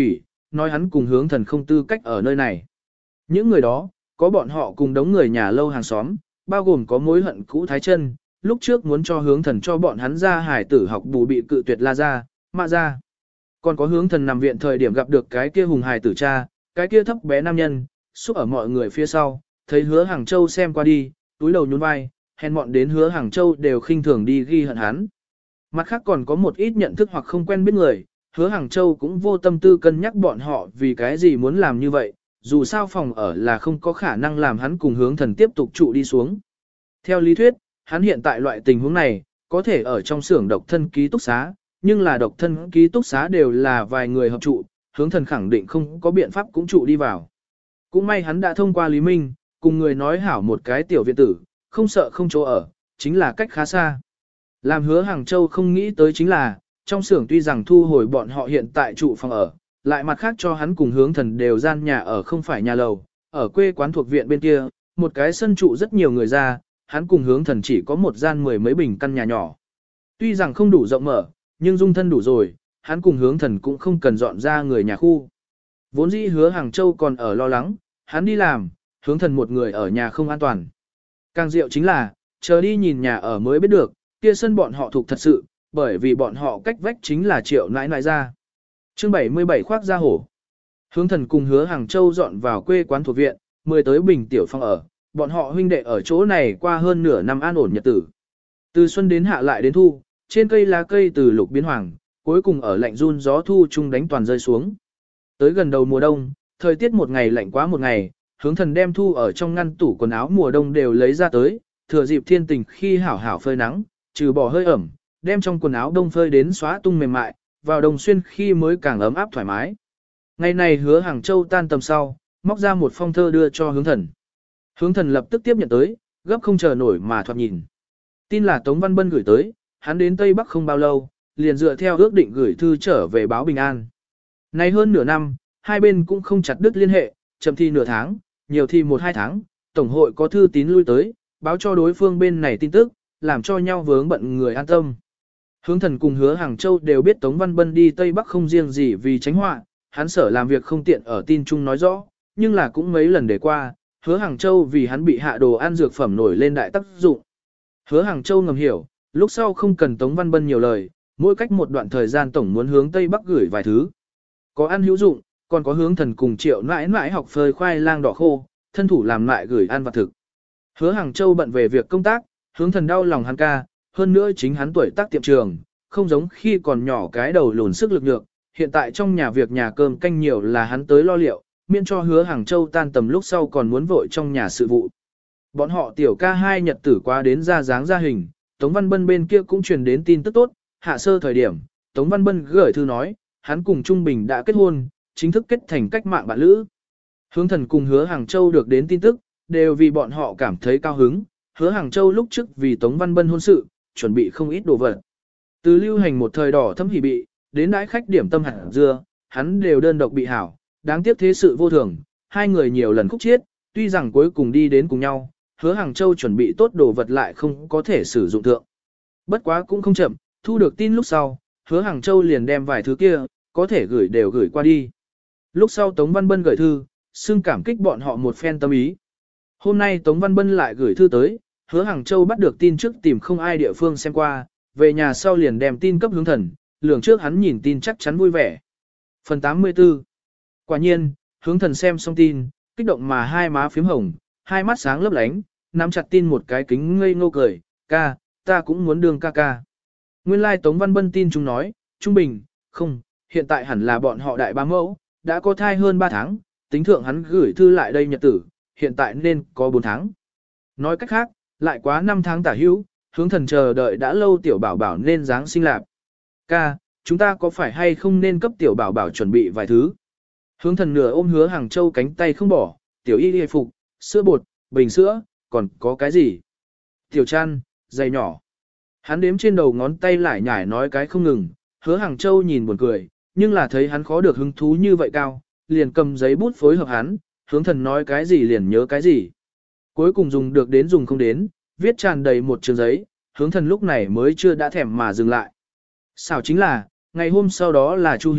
nói hắn cùng hướng thần không tư cách ở nơi này. Những người đó, có bọn họ cùng đống người nhà lâu hàng xóm, bao gồm có mối hận cũ Thái Chân, lúc trước muốn cho hướng thần cho bọn hắn ra hải tử học bù bị cự tuyệt la ra, mạ ra. Còn có hướng thần nằm viện thời điểm gặp được cái kia hùng hài tử cha, cái kia thấp bé nam nhân, xúc ở mọi người phía sau, thấy hứa hàng châu xem qua đi, túi đầu nhún vai, hèn mọn đến hứa hàng châu đều khinh thường đi ghi hận hắn. Mặt khác còn có một ít nhận thức hoặc không quen biết người, hứa hàng châu cũng vô tâm tư cân nhắc bọn họ vì cái gì muốn làm như vậy, dù sao phòng ở là không có khả năng làm hắn cùng hướng thần tiếp tục trụ đi xuống. Theo lý thuyết, hắn hiện tại loại tình huống này, có thể ở trong xưởng độc thân ký túc xá, nhưng là độc thân ký túc xá đều là vài người hợp trụ, hướng thần khẳng định không có biện pháp cũng trụ đi vào. Cũng may hắn đã thông qua Lý Minh, cùng người nói hảo một cái tiểu viện tử, không sợ không chỗ ở, chính là cách khá xa. Làm hứa Hàng Châu không nghĩ tới chính là, trong xưởng tuy rằng thu hồi bọn họ hiện tại trụ phòng ở, lại mặt khác cho hắn cùng hướng thần đều gian nhà ở không phải nhà lầu, ở quê quán thuộc viện bên kia, một cái sân trụ rất nhiều người ra, hắn cùng hướng thần chỉ có một gian mười mấy bình căn nhà nhỏ. Tuy rằng không đủ rộng mở, nhưng dung thân đủ rồi, hắn cùng hướng thần cũng không cần dọn ra người nhà khu. Vốn dĩ hứa Hàng Châu còn ở lo lắng, hắn đi làm, hướng thần một người ở nhà không an toàn. Càng diệu chính là, chờ đi nhìn nhà ở mới biết được, kia sân bọn họ thuộc thật sự, bởi vì bọn họ cách vách chính là Triệu nãi nãi ra. Chương 77 khoác ra hổ. Hướng thần cùng hứa Hàng Châu dọn vào quê quán thuộc viện, 10 tới bình tiểu phong ở, bọn họ huynh đệ ở chỗ này qua hơn nửa năm an ổn nhật tử. Từ xuân đến hạ lại đến thu, trên cây lá cây từ lục biến hoàng, cuối cùng ở lạnh run gió thu chung đánh toàn rơi xuống. Tới gần đầu mùa đông, thời tiết một ngày lạnh quá một ngày, hướng thần đem thu ở trong ngăn tủ quần áo mùa đông đều lấy ra tới, thừa dịp thiên tình khi hảo hảo phơi nắng, trừ bỏ hơi ẩm, đem trong quần áo đông phơi đến xóa tung mềm mại, vào đông xuyên khi mới càng ấm áp thoải mái. Ngày này hứa Hàng Châu tan tầm sau, móc ra một phong thơ đưa cho hướng thần. Hướng thần lập tức tiếp nhận tới, gấp không chờ nổi mà thoạt nhìn. Tin là Tống Văn Bân gửi tới, hắn đến Tây Bắc không bao lâu, liền dựa theo ước định gửi thư trở về báo bình an. Nay hơn nửa năm, hai bên cũng không chặt đứt liên hệ, chậm thi nửa tháng, nhiều thi 1-2 tháng, Tổng hội có thư tín lui tới, báo cho đối phương bên này tin tức, làm cho nhau vướng bận người an tâm. Hướng thần cùng hứa Hàng Châu đều biết Tống Văn Bân đi Tây Bắc không riêng gì vì tránh họa, hắn sở làm việc không tiện ở tin chung nói rõ, nhưng là cũng mấy lần để qua, hứa Hàng Châu vì hắn bị hạ đồ ăn dược phẩm nổi lên đại tác dụng. Hứa Hàng Châu ngầm hiểu, lúc sau không cần Tống Văn Bân nhiều lời, mỗi cách một đoạn thời gian tổng muốn hướng Tây Bắc gửi vài thứ. Có ăn hữu dụng, còn có hướng thần cùng Triệu nãi nãi học phơi khoai lang đỏ khô, thân thủ làm lại gửi ăn vặt thực. Hứa Hàng Châu bận về việc công tác, hướng thần đau lòng hắn ca, hơn nữa chính hắn tuổi tác tiệm trường, không giống khi còn nhỏ cái đầu lùn sức lực lượng, hiện tại trong nhà việc nhà cơm canh nhiều là hắn tới lo liệu, miễn cho hứa Hàng Châu tan tầm lúc sau còn muốn vội trong nhà sự vụ. Bọn họ tiểu ca hai nhật tử qua đến ra dáng ra hình, Tống Văn Bân bên kia cũng truyền đến tin tức tốt, hạ sơ thời điểm, Tống Văn Bân gửi thư nói, hắn cùng Trung Bình đã kết hôn, chính thức kết thành cách mạng bạn lữ. Hướng thần cùng hứa Hàng Châu được đến tin tức, đều vì bọn họ cảm thấy cao hứng, hứa Hàng Châu lúc trước vì Tống Văn Bân hôn sự, chuẩn bị không ít đồ vật. Từ lưu hành một thời đỏ thâm hỉ bị, đến đãi khách điểm tâm hạt dưa, hắn đều đơn độc bị hảo, đáng tiếc thế sự vô thường, hai người nhiều lần khúc chiết, tuy rằng cuối cùng đi đến cùng nhau, hứa Hàng Châu chuẩn bị tốt đồ vật lại không có thể sử dụng thượng. Bất quá cũng không chậm, thu được tin lúc sau, hứa Hàng Châu liền đem vài thứ kia, có thể gửi đều gửi qua đi. Lúc sau Tống Văn Bân gửi thư, xưng cảm kích bọn họ một phen tâm ý. Hôm nay Tống Văn Bân lại gửi thư tới, hứa Hàng Châu bắt được tin trước tìm không ai địa phương xem qua, về nhà sau liền đem tin cấp hướng thần, lường trước hắn nhìn tin chắc chắn vui vẻ. Phần 84. Quả nhiên, hướng thần xem xong tin, kích động mà hai má phím hồng, hai mắt sáng lấp lánh, nắm chặt tin một cái kính ngây ngô cười, ca, ta cũng muốn đương ca ca. Nguyên lai Tống Văn Bân tin chúng nói, Trung Bình, không, hiện tại hẳn là bọn họ đại bá mẫu, đã có thai hơn 3 tháng, tính thượng hắn gửi thư lại đây nhật tử, hiện tại nên có 4 tháng. Nói cách khác, lại quá 5 tháng tả hữu, hướng thần chờ đợi đã lâu tiểu bảo bảo nên dáng sinh lạc. Ca, chúng ta có phải hay không nên cấp tiểu bảo bảo chuẩn bị vài thứ? Hướng thần nửa ôm hứa Hàng Châu cánh tay không bỏ, tiểu y y phục, sữa bột, bình sữa, còn có cái gì? Tiểu chăn, giày nhỏ. Hắn đếm trên đầu ngón tay lại nhải nói cái không ngừng, hứa Hàng Châu nhìn buồn cười, nhưng là thấy hắn khó được hứng thú như vậy cao, liền cầm giấy bút phối hợp hắn, hướng thần nói cái gì liền nhớ cái gì. Cuối cùng dùng được đến dùng không đến, viết tràn đầy một trường giấy, hướng thần lúc này mới chưa đã thèm mà dừng lại. Xảo chính là, ngày hôm sau đó là Chu Hưu,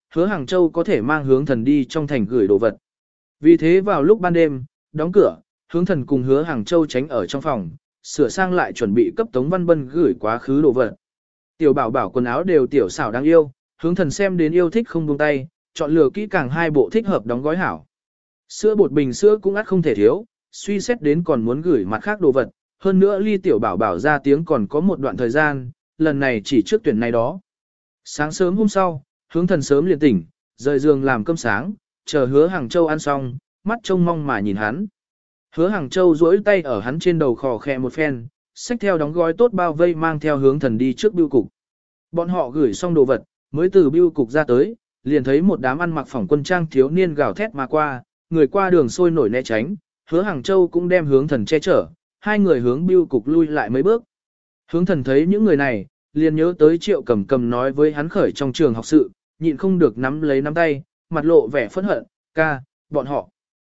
hứa Hàng Châu có thể mang hướng thần đi trong thành gửi đồ vật. Vì thế vào lúc ban đêm, đóng cửa, hướng thần cùng hứa Hàng Châu tránh ở trong phòng, sửa sang lại chuẩn bị cấp Tống Văn Bân gửi quá khứ đồ vật. Tiểu bảo bảo quần áo đều tiểu xảo đáng yêu, hướng thần xem đến yêu thích không buông tay, chọn lựa kỹ càng 2 bộ thích hợp đóng gói hảo. Sữa bột bình sữa cũng ắt không thể thiếu, suy xét đến còn muốn gửi mặt khác đồ vật, hơn nữa ly tiểu bảo bảo ra tiếng còn có một đoạn thời gian, lần này chỉ trước tuyển này đó. Sáng sớm hôm sau, hướng thần sớm liền tỉnh, rời giường làm cơm sáng, chờ hứa Hàng Châu ăn xong, mắt trông mong mà nhìn hắn. Hứa Hàng Châu duỗi tay ở hắn trên đầu khò khẽ một phen, xách theo đóng gói tốt bao vây mang theo hướng thần đi trước bưu cục. Bọn họ gửi xong đồ vật, mới từ bưu cục ra tới, liền thấy một đám ăn mặc phỏng quân trang thiếu niên gào thét mà qua, người qua đường sôi nổi né tránh, hứa Hàng Châu cũng đem hướng thần che chở, 2 người hướng bưu cục lui lại mấy bước. Hướng thần thấy những người này, liền nhớ tới Triệu Cầm Cầm nói với hắn khởi trong trường học sự, nhịn không được nắm lấy nắm tay, mặt lộ vẻ phẫn hận, ca, bọn họ.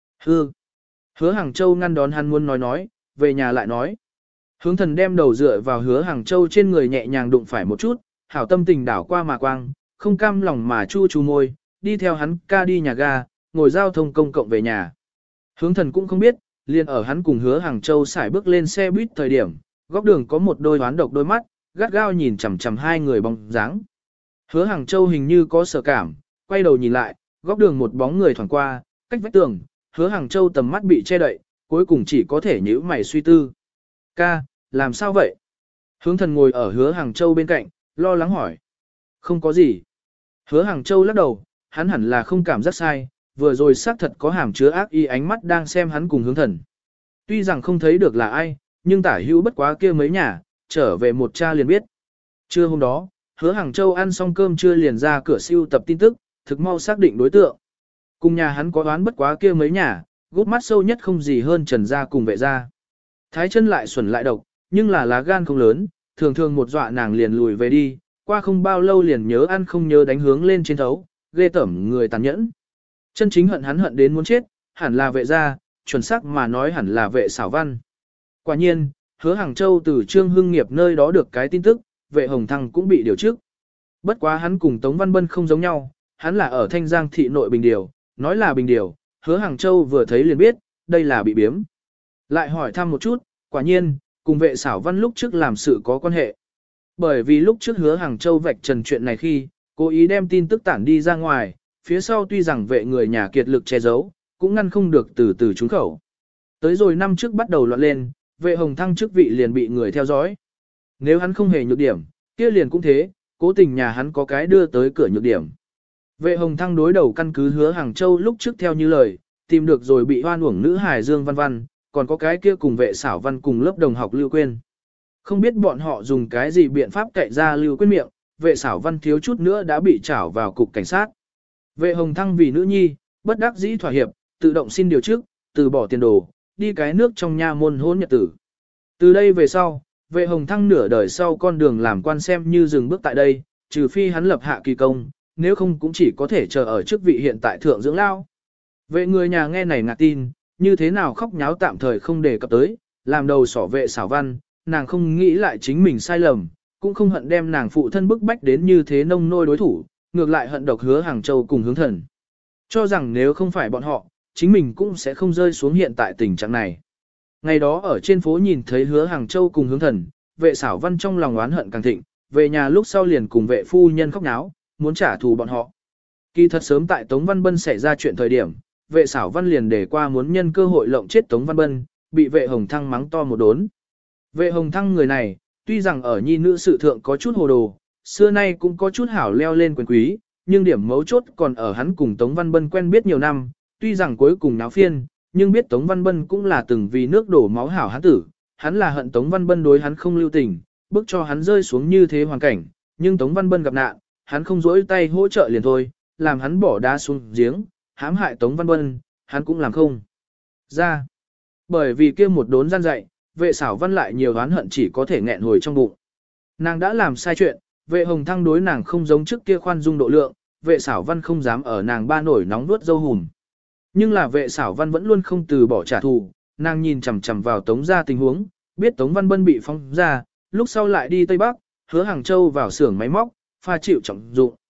Hứa Hàng Châu ngăn đón hắn muốn nói, về nhà lại nói. Hướng thần đem đầu dựa vào hứa Hàng Châu trên người nhẹ nhàng đụng phải một chút, hảo tâm tình đảo qua mà quang, không cam lòng mà chu chu môi, đi theo hắn ca đi nhà ga, ngồi giao thông công cộng về nhà. Hướng thần cũng không biết, liền ở hắn cùng hứa Hàng Châu xài bước lên xe buýt thời điểm, góc đường có một đôi hoán độc đôi mắt, gắt gao nhìn chằm chằm 2 người bóng dáng. Hứa Hàng Châu hình như có sợ cảm, quay đầu nhìn lại, góc đường một bóng người thoảng qua, cách vách tường, hứa Hàng Châu tầm mắt bị che đậy, cuối cùng chỉ có thể nhíu mày suy tư. Ca, làm sao vậy? Hướng thần ngồi ở hứa Hàng Châu bên cạnh, lo lắng hỏi. Không có gì. Hứa Hàng Châu lắc đầu, hắn hẳn là không cảm giác sai, vừa rồi xác thật có hàm chứa ác ý ánh mắt đang xem hắn cùng hướng thần. Tuy rằng không thấy được là ai, nhưng tả hữu bất quá kia mấy nhà, trở về một cha liền biết. Trưa hôm đó, hứa Hàng Châu ăn xong cơm trưa liền ra cửa siêu tập tin tức, thực mau xác định đối tượng. Cùng nhà hắn có đoán bất quá kia mấy nhà, gút mắt sâu nhất không gì hơn Trần gia cùng Vệ gia. Thái chân lại xuẩn lại độc, nhưng là lá gan không lớn, thường thường một dọa nàng liền lùi về đi, qua không bao lâu liền nhớ ăn không nhớ đánh hướng lên trên thấu, ghê tởm người tàn nhẫn. Chân chính hận hắn hận đến muốn chết, hẳn là Vệ gia, chuẩn xác mà nói hẳn là Vệ Xảo Văn. Quả nhiên, hứa Hàng Châu từ Trương Hưng Nghiệp nơi đó được cái tin tức, Vệ Hồng Thăng cũng bị điều trước. Bất quá hắn cùng Tống Văn Bân không giống nhau, hắn là ở Thanh Giang thị nội Bình Điều, nói là Bình Điều, hứa Hàng Châu vừa thấy liền biết, đây là bị biếm. Lại hỏi thăm một chút, quả nhiên, cùng Vệ Xảo Văn lúc trước làm sự có quan hệ. Bởi vì lúc trước hứa Hàng Châu vạch trần chuyện này khi, cố ý đem tin tức tản đi ra ngoài, phía sau tuy rằng vệ người nhà kiệt lực che giấu, cũng ngăn không được từ từ trúng khẩu. Tới rồi năm trước bắt đầu loạn lên, Vệ Hồng Thăng chức vị liền bị người theo dõi. Nếu hắn không hề nhược điểm, kia liền cũng thế, cố tình nhà hắn có cái đưa tới cửa nhược điểm. Vệ Hồng Thăng đối đầu căn cứ hứa Hàng Châu lúc trước theo như lời, tìm được rồi bị hoan uổng nữ hài Dương Văn Văn, còn có cái kia cùng Vệ Xảo Văn cùng lớp đồng học Lưu Quyên. Không biết bọn họ dùng cái gì biện pháp cậy ra Lưu Quyên miệng, Vệ Xảo Văn thiếu chút nữa đã bị trảo vào cục cảnh sát. Vệ Hồng Thăng vì nữ nhi, bất đắc dĩ thỏa hiệp, tự động xin điều trước, từ bỏ tiền đồ, đi cái nước trong nha môn hôn nhật tử. Từ đây về sau, Vệ Hồng Thăng nửa đời sau con đường làm quan xem như dừng bước tại đây, trừ phi hắn lập hạ kỳ công, nếu không cũng chỉ có thể chờ ở chức vị hiện tại thượng dưỡng lao. Vệ người nhà nghe này ngạc tin, như thế nào khóc nháo tạm thời không đề cập tới, làm đầu sỏ Vệ Xảo Văn, nàng không nghĩ lại chính mình sai lầm, cũng không hận đem nàng phụ thân bức bách đến như thế nông nôi đối thủ, ngược lại hận độc hứa Hàng Châu cùng hướng thần. Cho rằng nếu không phải bọn họ, chính mình cũng sẽ không rơi xuống hiện tại tình trạng này. Ngày đó ở trên phố nhìn thấy hứa Hàng Châu cùng hướng thần, Vệ Xảo Văn trong lòng oán hận càng thịnh, về nhà lúc sau liền cùng vệ phu nhân khóc náo, muốn trả thù bọn họ. Kỳ thật sớm tại Tống Văn Bân xảy ra chuyện thời điểm, Vệ Xảo Văn liền để qua muốn nhân cơ hội lộng chết Tống Văn Bân, bị Vệ Hồng Thăng mắng to một đốn. Vệ Hồng Thăng người này, tuy rằng ở nhi nữ sự thượng có chút hồ đồ, xưa nay cũng có chút hảo leo lên quyền quý, nhưng điểm mấu chốt còn ở hắn cùng Tống Văn Bân quen biết nhiều năm, tuy rằng cuối cùng náo phiên, nhưng biết Tống Văn Bân cũng là từng vì nước đổ máu hảo hắn tử, hắn là hận Tống Văn Bân đối hắn không lưu tình, bức cho hắn rơi xuống như thế hoàn cảnh, nhưng Tống Văn Bân gặp nạn, hắn không rỗi tay hỗ trợ liền thôi, làm hắn bỏ đá xuống giếng, hãm hại Tống Văn Bân, hắn cũng làm không ra. Bởi vì kia một đốn gian dạy, Vệ Xảo Văn lại nhiều oán hận chỉ có thể nghẹn hồi trong bụng. Nàng đã làm sai chuyện, Vệ Hồng Thăng đối nàng không giống trước kia khoan dung độ lượng, Vệ Xảo Văn không dám ở nàng ba nổi nóng nuốt dâu hùm. Nhưng là Vệ Xảo Văn vẫn luôn không từ bỏ trả thù, nàng nhìn chằm chằm vào Tống gia tình huống, biết Tống Văn Bân bị phóng ra, lúc sau lại đi Tây Bắc, hứa Hàng Châu vào xưởng máy móc, pha chịu trọng dụng.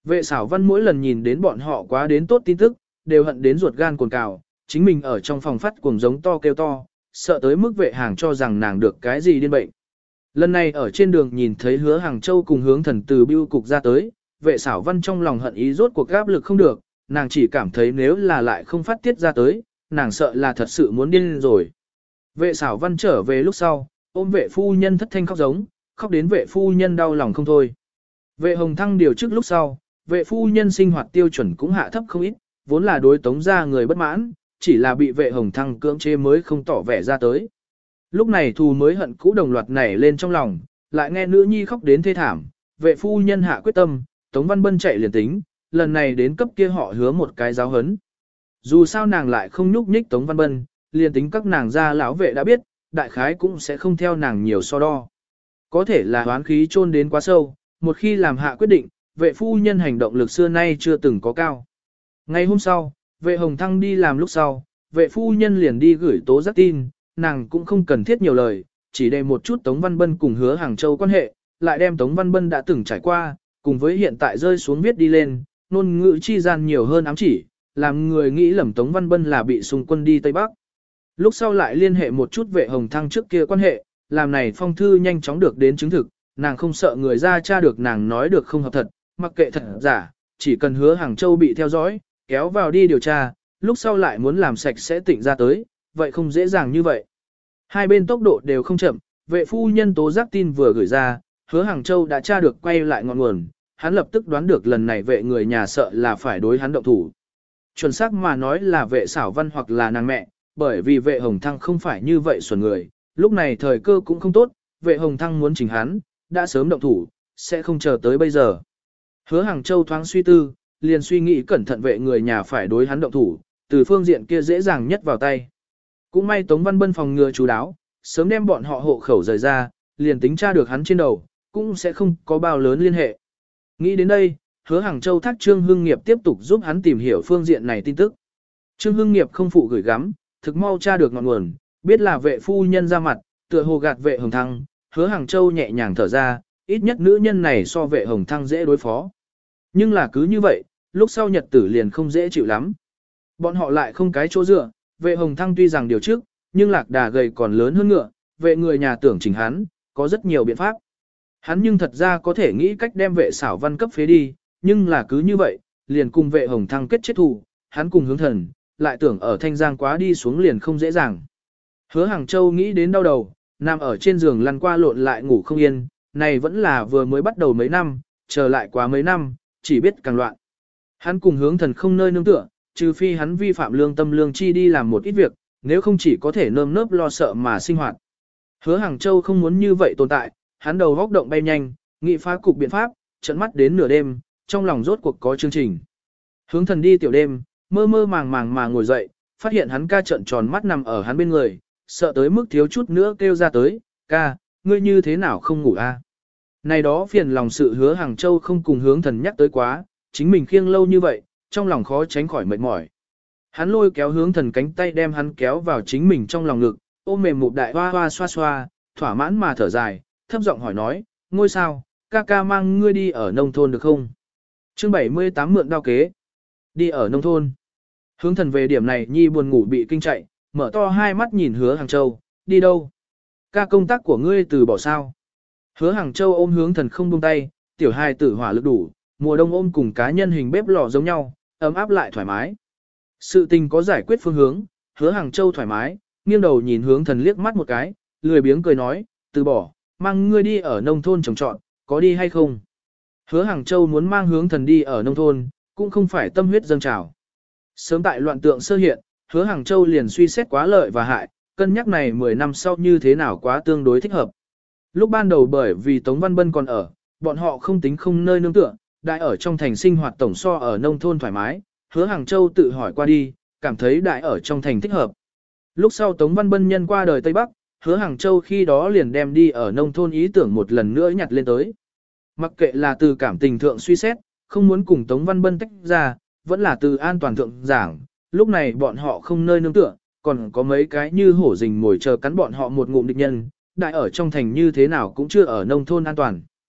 Vệ xảo văn mỗi lần nhìn đến bọn họ quá đến tốt tin tức, đều hận đến ruột gan cồn cào, chính mình ở trong phòng phát cuồng giống to kêu to, sợ tới mức vệ hàng cho rằng nàng được cái gì điên bệnh. Lần này ở trên đường nhìn thấy Hứa Hàng Châu cùng Hướng Thần từ bưu cục ra tới, vệ xảo văn trong lòng hận ý rốt cuộc áp lực không được, nàng chỉ cảm thấy nếu là lại không phát tiết ra tới, nàng sợ là thật sự muốn điên rồi. Vệ xảo văn trở về lúc sau, ôm vệ phu nhân thất thanh khóc giống, khóc đến vệ phu nhân đau lòng không thôi. Vệ Hồng Thăng điều chức lúc sau, vệ phu nhân sinh hoạt tiêu chuẩn cũng hạ thấp không ít, vốn là đối Tống gia người bất mãn, chỉ là bị vệ Hồng Thăng cưỡng chế mới không tỏ vẻ ra tới. Lúc này thù mới hận cũ đồng loạt nảy lên trong lòng, lại nghe nữ nhi khóc đến thê thảm, vệ phu nhân hạ quyết tâm, Tống Văn Bân chạy liền tính, lần này đến cấp kia họ hứa một cái giáo hấn. Dù sao nàng lại không nhúc nhích Tống Văn Bân, liền tính các nàng gia lão vệ đã biết, đại khái cũng sẽ không theo nàng nhiều so đo. Có thể là hoán khí chôn đến quá sâu, một khi làm hạ quyết định, vệ phu nhân hành động lực xưa nay chưa từng có cao. Ngày hôm sau, vệ Hồng Thăng đi làm lúc sau, vệ phu nhân liền đi gửi tố giác tin, nàng cũng không cần thiết nhiều lời, chỉ đề một chút Tống Văn Bân cùng Hứa Hàng Châu quan hệ, lại đem Tống Văn Bân đã từng trải qua, cùng với hiện tại rơi xuống viết đi lên, ngôn ngữ chi gian nhiều hơn ám chỉ, làm người nghĩ lầm Tống Văn Bân là bị xung quân đi Tây Bắc. Lúc sau lại liên hệ một chút vệ Hồng Thăng trước kia quan hệ, làm này phong thư nhanh chóng được đến chứng thực, nàng không sợ người ra tra được nàng nói được không hợp thật, mặc kệ thật giả, chỉ cần Hứa Hàng Châu bị theo dõi, kéo vào đi điều tra, lúc sau lại muốn làm sạch sẽ tỉnh ra tới, vậy không dễ dàng như vậy. Hai bên tốc độ đều không chậm, vệ phu nhân tố giác tin vừa gửi ra, Hứa Hàng Châu đã tra được quay lại ngọn nguồn, hắn lập tức đoán được lần này vệ người nhà sợ là phải đối hắn động thủ. Chuẩn xác mà nói là vệ xảo văn hoặc là nàng mẹ, bởi vì vệ Hồng Thăng không phải như vậy xuẩn người, lúc này thời cơ cũng không tốt, vệ Hồng Thăng muốn chỉnh hắn, đã sớm động thủ, sẽ không chờ tới bây giờ. Hứa Hàng Châu thoáng suy tư, liền suy nghĩ cẩn thận vệ người nhà phải đối hắn động thủ, từ phương diện kia dễ dàng nhất vào tay. Cũng may Tống Văn Bân phòng ngừa chú đáo, sớm đem bọn họ hộ khẩu rời ra, liền tính tra được hắn trên đầu, cũng sẽ không có bao lớn liên hệ. Nghĩ đến đây, Hứa Hàng Châu thác Trương Hưng Nghiệp tiếp tục giúp hắn tìm hiểu phương diện này tin tức. Trương Hưng Nghiệp không phụ gửi gắm, thực mau tra được ngọn nguồn, biết là vệ phu nhân ra mặt, tựa hồ gạt vệ Hồng Thăng, Hứa Hàng Châu nhẹ nhàng thở ra, ít nhất nữ nhân này so vệ Hồng Thăng dễ đối phó. Nhưng là cứ như vậy, lúc sau nhật tử liền không dễ chịu lắm. Bọn họ lại không cái chỗ dựa, vệ Hồng Thăng tuy rằng điều trước, nhưng lạc đà gầy còn lớn hơn ngựa, vệ người nhà tưởng chỉnh hắn, có rất nhiều biện pháp. Hắn nhưng thật ra có thể nghĩ cách đem vệ xảo văn cấp phế đi, nhưng là cứ như vậy, liền cùng vệ Hồng Thăng kết chết thù, hắn cùng Hướng Thần, lại tưởng ở Thanh Giang quá đi xuống liền không dễ dàng. Hứa Hàng Châu nghĩ đến đau đầu, nằm ở trên giường lăn qua lộn lại ngủ không yên, này vẫn là vừa mới bắt đầu mấy năm, chờ lại quá mấy năm, chỉ biết càng loạn. Hắn cùng Hướng Thần không nơi nương tựa, trừ phi hắn vi phạm lương tâm lương chi đi làm một ít việc, nếu không chỉ có thể nơm nớp lo sợ mà sinh hoạt. Hứa Hàng Châu không muốn như vậy tồn tại, hắn đầu góc động bay nhanh, nghị phá cục biện pháp, trận mắt đến nửa đêm, trong lòng rốt cuộc có chương trình. Hướng Thần đi tiểu đêm, mơ mơ màng màng mà ngồi dậy, phát hiện hắn ca trợn tròn mắt nằm ở hắn bên người, sợ tới mức thiếu chút nữa kêu ra tới, ca, ngươi như thế nào không ngủ a? Này đó phiền lòng sự Hứa Hàng Châu không cùng Hướng Thần nhắc tới quá, chính mình khiêng lâu như vậy, trong lòng khó tránh khỏi mệt mỏi. Hắn lôi kéo Hướng Thần cánh tay đem hắn kéo vào chính mình trong lòng ngực, ôm mềm một đại hoa hoa xoa xoa, thỏa mãn mà thở dài, thấp giọng hỏi nói, ngôi sao, ca ca mang ngươi đi ở nông thôn được không? Chương 78 mượn đao kế. Đi ở nông thôn. Hướng Thần về điểm này nhi buồn ngủ bị kinh chạy, mở to hai mắt nhìn Hứa Hàng Châu, đi đâu? Ca công tác của ngươi từ bỏ sao? Hứa Hàng Châu ôm Hướng Thần không buông tay, tiểu hài tử hỏa lực đủ, mùa đông ôm cùng cá nhân hình bếp lò giống nhau, ấm áp lại thoải mái. Sự tình có giải quyết phương hướng, Hứa Hàng Châu thoải mái, nghiêng đầu nhìn Hướng Thần liếc mắt một cái, lười biếng cười nói, từ bỏ, mang ngươi đi ở nông thôn trồng trọt, có đi hay không? Hứa Hàng Châu muốn mang Hướng Thần đi ở nông thôn, cũng không phải tâm huyết dâng trào. Sớm tại loạn tượng sơ hiện, Hứa Hàng Châu liền suy xét quá lợi và hại, cân nhắc này 10 năm sau như thế nào quá tương đối thích hợp. Lúc ban đầu bởi vì Tống Văn Bân còn ở, bọn họ không tính không nơi nương tựa, đại ở trong thành sinh hoạt tổng so ở nông thôn thoải mái, Hứa Hàng Châu tự hỏi qua đi, cảm thấy đại ở trong thành thích hợp. Lúc sau Tống Văn Bân nhân qua đời Tây Bắc, Hứa Hàng Châu khi đó liền đem đi ở nông thôn ý tưởng một lần nữa nhặt lên tới. Mặc kệ là từ cảm tình thượng suy xét, không muốn cùng Tống Văn Bân tách ra, vẫn là từ an toàn thượng giảng, lúc này bọn họ không nơi nương tựa, còn có mấy cái như hổ rình mồi chờ cắn bọn họ một ngụm địch nhân, đại ở trong thành như thế nào cũng chưa ở nông thôn an toàn.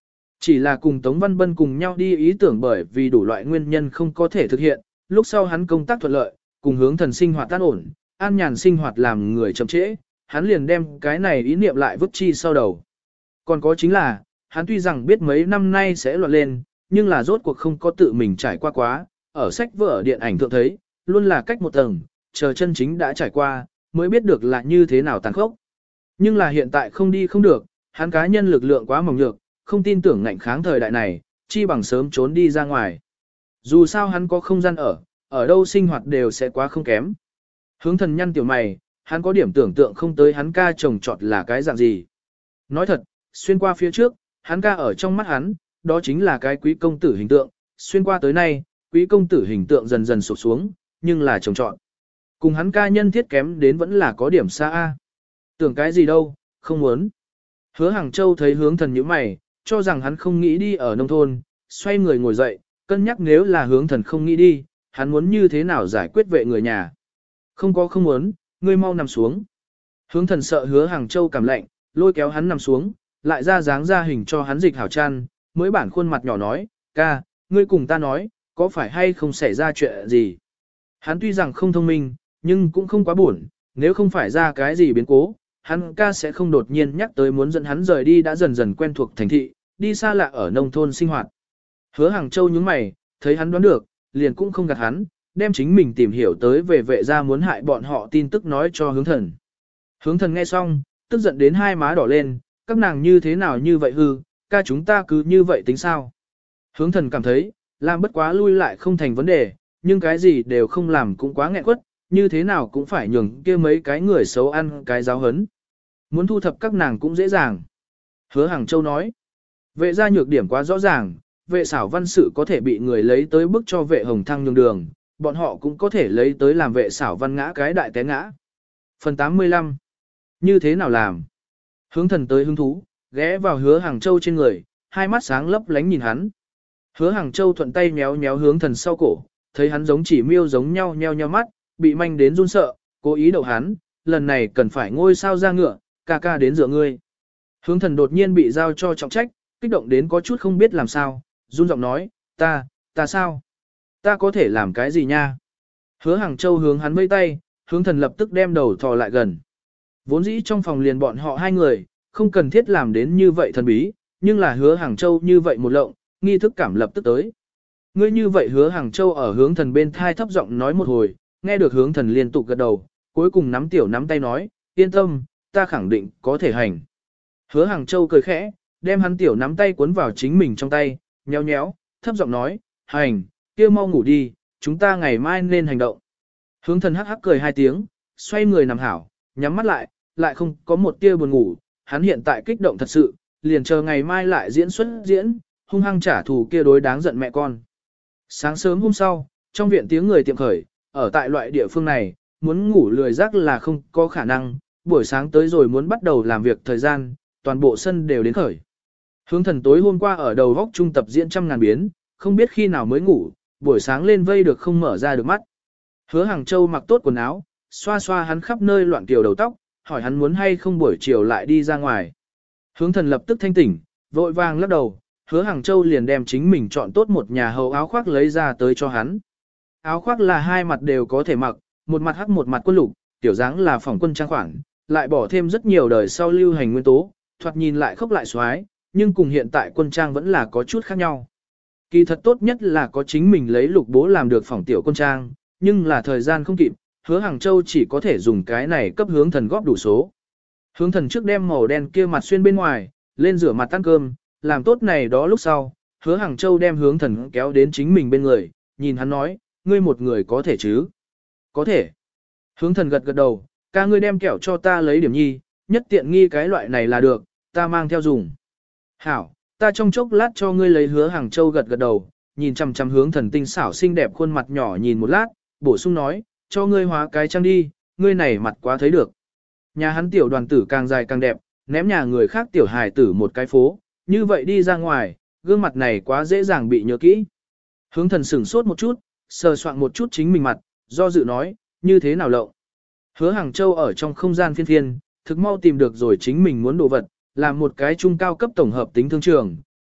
Chỉ là cùng Tống Văn Bân cùng nhau đi ý tưởng bởi vì đủ loại nguyên nhân không có thể thực hiện, lúc sau hắn công tác thuận lợi, cùng hướng thần sinh hoạt an ổn, an nhàn sinh hoạt làm người chậm trễ, hắn liền đem cái này ý niệm lại vứt chi sau đầu. Còn có chính là, hắn tuy rằng biết mấy năm nay sẽ loạn lên, nhưng là rốt cuộc không có tự mình trải qua quá, ở sách vở điện ảnh thượng thấy, luôn là cách một tầng, chờ chân chính đã trải qua, mới biết được là như thế nào tàn khốc. Nhưng là hiện tại không đi không được, hắn cá nhân lực lượng quá mỏng nhược, không tin tưởng ngạnh kháng thời đại này, chi bằng sớm trốn đi ra ngoài. Dù sao hắn có không gian ở đâu sinh hoạt đều sẽ quá không kém. Hướng thần nhăn tiểu mày, hắn có điểm tưởng tượng không tới hắn ca trồng trọt là cái dạng gì. Nói thật, xuyên qua phía trước, hắn ca ở trong mắt hắn, đó chính là cái quý công tử hình tượng, xuyên qua tới nay, quý công tử hình tượng dần dần sụp xuống, nhưng là trồng trọt. Cùng hắn ca nhân thiết kém đến vẫn là có điểm xa a. Tưởng cái gì đâu, không muốn. Hứa Hàng Châu thấy hướng thần như mày, cho rằng hắn không nghĩ đi ở nông thôn, xoay người ngồi dậy, cân nhắc nếu là hướng thần không nghĩ đi, hắn muốn như thế nào giải quyết vệ người nhà. Không muốn, ngươi mau nằm xuống. Hướng thần sợ Hứa Hàng Châu cảm lạnh, lôi kéo hắn nằm xuống, lại ra dáng ra hình cho hắn dịch hảo chăn, mới bản khuôn mặt nhỏ nói, ca, ngươi cùng ta nói, có phải hay không xảy ra chuyện gì. Hắn tuy rằng không thông minh, nhưng cũng không quá buồn, nếu không phải ra cái gì biến cố, hắn ca sẽ không đột nhiên nhắc tới muốn dẫn hắn rời đi đã dần dần quen thuộc thành thị, đi xa lạ ở nông thôn sinh hoạt. Hứa Hàng Châu nhướng mày, thấy hắn đoán được, liền cũng không gạt hắn, đem chính mình tìm hiểu tới về vệ gia muốn hại bọn họ tin tức nói cho hướng thần. Hướng thần nghe xong, tức giận đến hai má đỏ lên, các nàng như thế nào như vậy hư, ca chúng ta cứ như vậy tính sao. Hướng thần cảm thấy, làm bất quá lui lại không thành vấn đề, nhưng cái gì đều không làm cũng quá nghẹn quất, như thế nào cũng phải nhường kia mấy cái người xấu ăn cái giáo hấn. Muốn thu thập các nàng cũng dễ dàng. Hứa Hàng Châu nói, vệ gia nhược điểm quá rõ ràng, vệ xảo văn sự có thể bị người lấy tới bức cho vệ hồng thăng nhường đường, bọn họ cũng có thể lấy tới làm vệ xảo văn ngã cái đại té ngã. Phần 85. Như thế nào làm? Hướng thần tới hứng thú, ghé vào Hứa Hàng Châu trên người, hai mắt sáng lấp lánh nhìn hắn. Hứa Hàng Châu thuận tay méo méo hướng thần sau cổ, thấy hắn giống chỉ miêu giống nhau nheo nheo mắt, bị manh đến run sợ, cố ý đậu hắn, lần này cần phải ngôi sao ra ngựa, ca ca đến dựa ngươi. Hướng thần đột nhiên bị giao cho trọng trách, kích động đến có chút không biết làm sao, run giọng nói, ta sao? Ta có thể làm cái gì nha? Hứa Hàng Châu hướng hắn vây tay, hướng thần lập tức đem đầu thò lại gần. Vốn dĩ trong phòng liền bọn họ hai người, không cần thiết làm đến như vậy thần bí, nhưng là Hứa Hàng Châu như vậy một lộng, nghi thức cảm lập tức tới. Ngươi như vậy Hứa Hàng Châu ở hướng thần bên thai thấp giọng nói một hồi, nghe được hướng thần liên tục gật đầu, cuối cùng nắm tiểu nắm tay nói, yên tâm, ta khẳng định có thể hành. Hứa Hàng Châu cười khẽ, đem hắn tiểu nắm tay cuốn vào chính mình trong tay, nhéo nhéo, thấp giọng nói, hành, kia mau ngủ đi, chúng ta ngày mai nên hành động. Hướng thần hắc hắc cười hai tiếng, xoay người nằm hảo, nhắm mắt lại không có một tia buồn ngủ, hắn hiện tại kích động thật sự, liền chờ ngày mai lại diễn xuất diễn, hung hăng trả thù kia đối đáng giận mẹ con. Sáng sớm hôm sau, trong viện tiếng người tiệm khởi, ở tại loại địa phương này, muốn ngủ lười giác là không có khả năng, buổi sáng tới rồi muốn bắt đầu làm việc thời gian, toàn bộ sân đều đến khởi. Hướng thần tối hôm qua ở đầu góc trung tập diễn trăm ngàn biến, không biết khi nào mới ngủ, buổi sáng lên vây được không mở ra được mắt. Hứa Hàng Châu mặc tốt quần áo, xoa xoa hắn khắp nơi loạn kiều đầu tóc, hỏi hắn muốn hay không buổi chiều lại đi ra ngoài. Hướng thần lập tức thanh tỉnh, vội vàng lắc đầu, Hứa Hàng Châu liền đem chính mình chọn tốt một nhà hầu áo khoác lấy ra tới cho hắn. Áo khoác là hai mặt đều có thể mặc, một mặt hắc một mặt quân lục, tiểu dáng là phòng quân trang khoản, lại bỏ thêm rất nhiều đời sau lưu hành nguyên tố, thoạt nhìn lại khốc lại xoái, nhưng cùng hiện tại quân trang vẫn là có chút khác nhau. Kỳ thật tốt nhất là có chính mình lấy lục bố làm được phòng tiểu quân trang, nhưng là thời gian không kịp, Hứa Hàng Châu chỉ có thể dùng cái này cấp hướng thần góp đủ số. Hướng thần trước đem màu đen kia mặt xuyên bên ngoài, lên rửa mặt ăn cơm, làm tốt này đó lúc sau, Hứa Hàng Châu đem hướng thần kéo đến chính mình bên người, nhìn hắn nói, ngươi một người có thể chứ? Có thể. Hướng thần gật gật đầu, ca ngươi đem kẹo cho ta lấy điểm nhi, nhất tiện nghi cái loại này là được, ta mang theo dùng. Hảo, ta trong chốc lát cho ngươi lấy. Hứa Hàng Châu gật gật đầu, nhìn chằm chằm hướng thần tinh xảo xinh đẹp khuôn mặt nhỏ nhìn một lát, bổ sung nói, cho ngươi hóa cái trang đi, ngươi này mặt quá thấy được. Nhà hắn tiểu đoàn tử càng dài càng đẹp, ném nhà người khác tiểu hài tử một cái phố, như vậy đi ra ngoài, gương mặt này quá dễ dàng bị nhớ kỹ. Hướng thần sửng sốt một chút, sờ soạn một chút chính mình mặt, do dự nói, như thế nào lậu. Hứa Hàng Châu ở trong không gian phiên phiên, thực mau tìm được rồi chính mình muốn đồ vật, làm một cái trung cao cấp tổng hợp tính thương trường,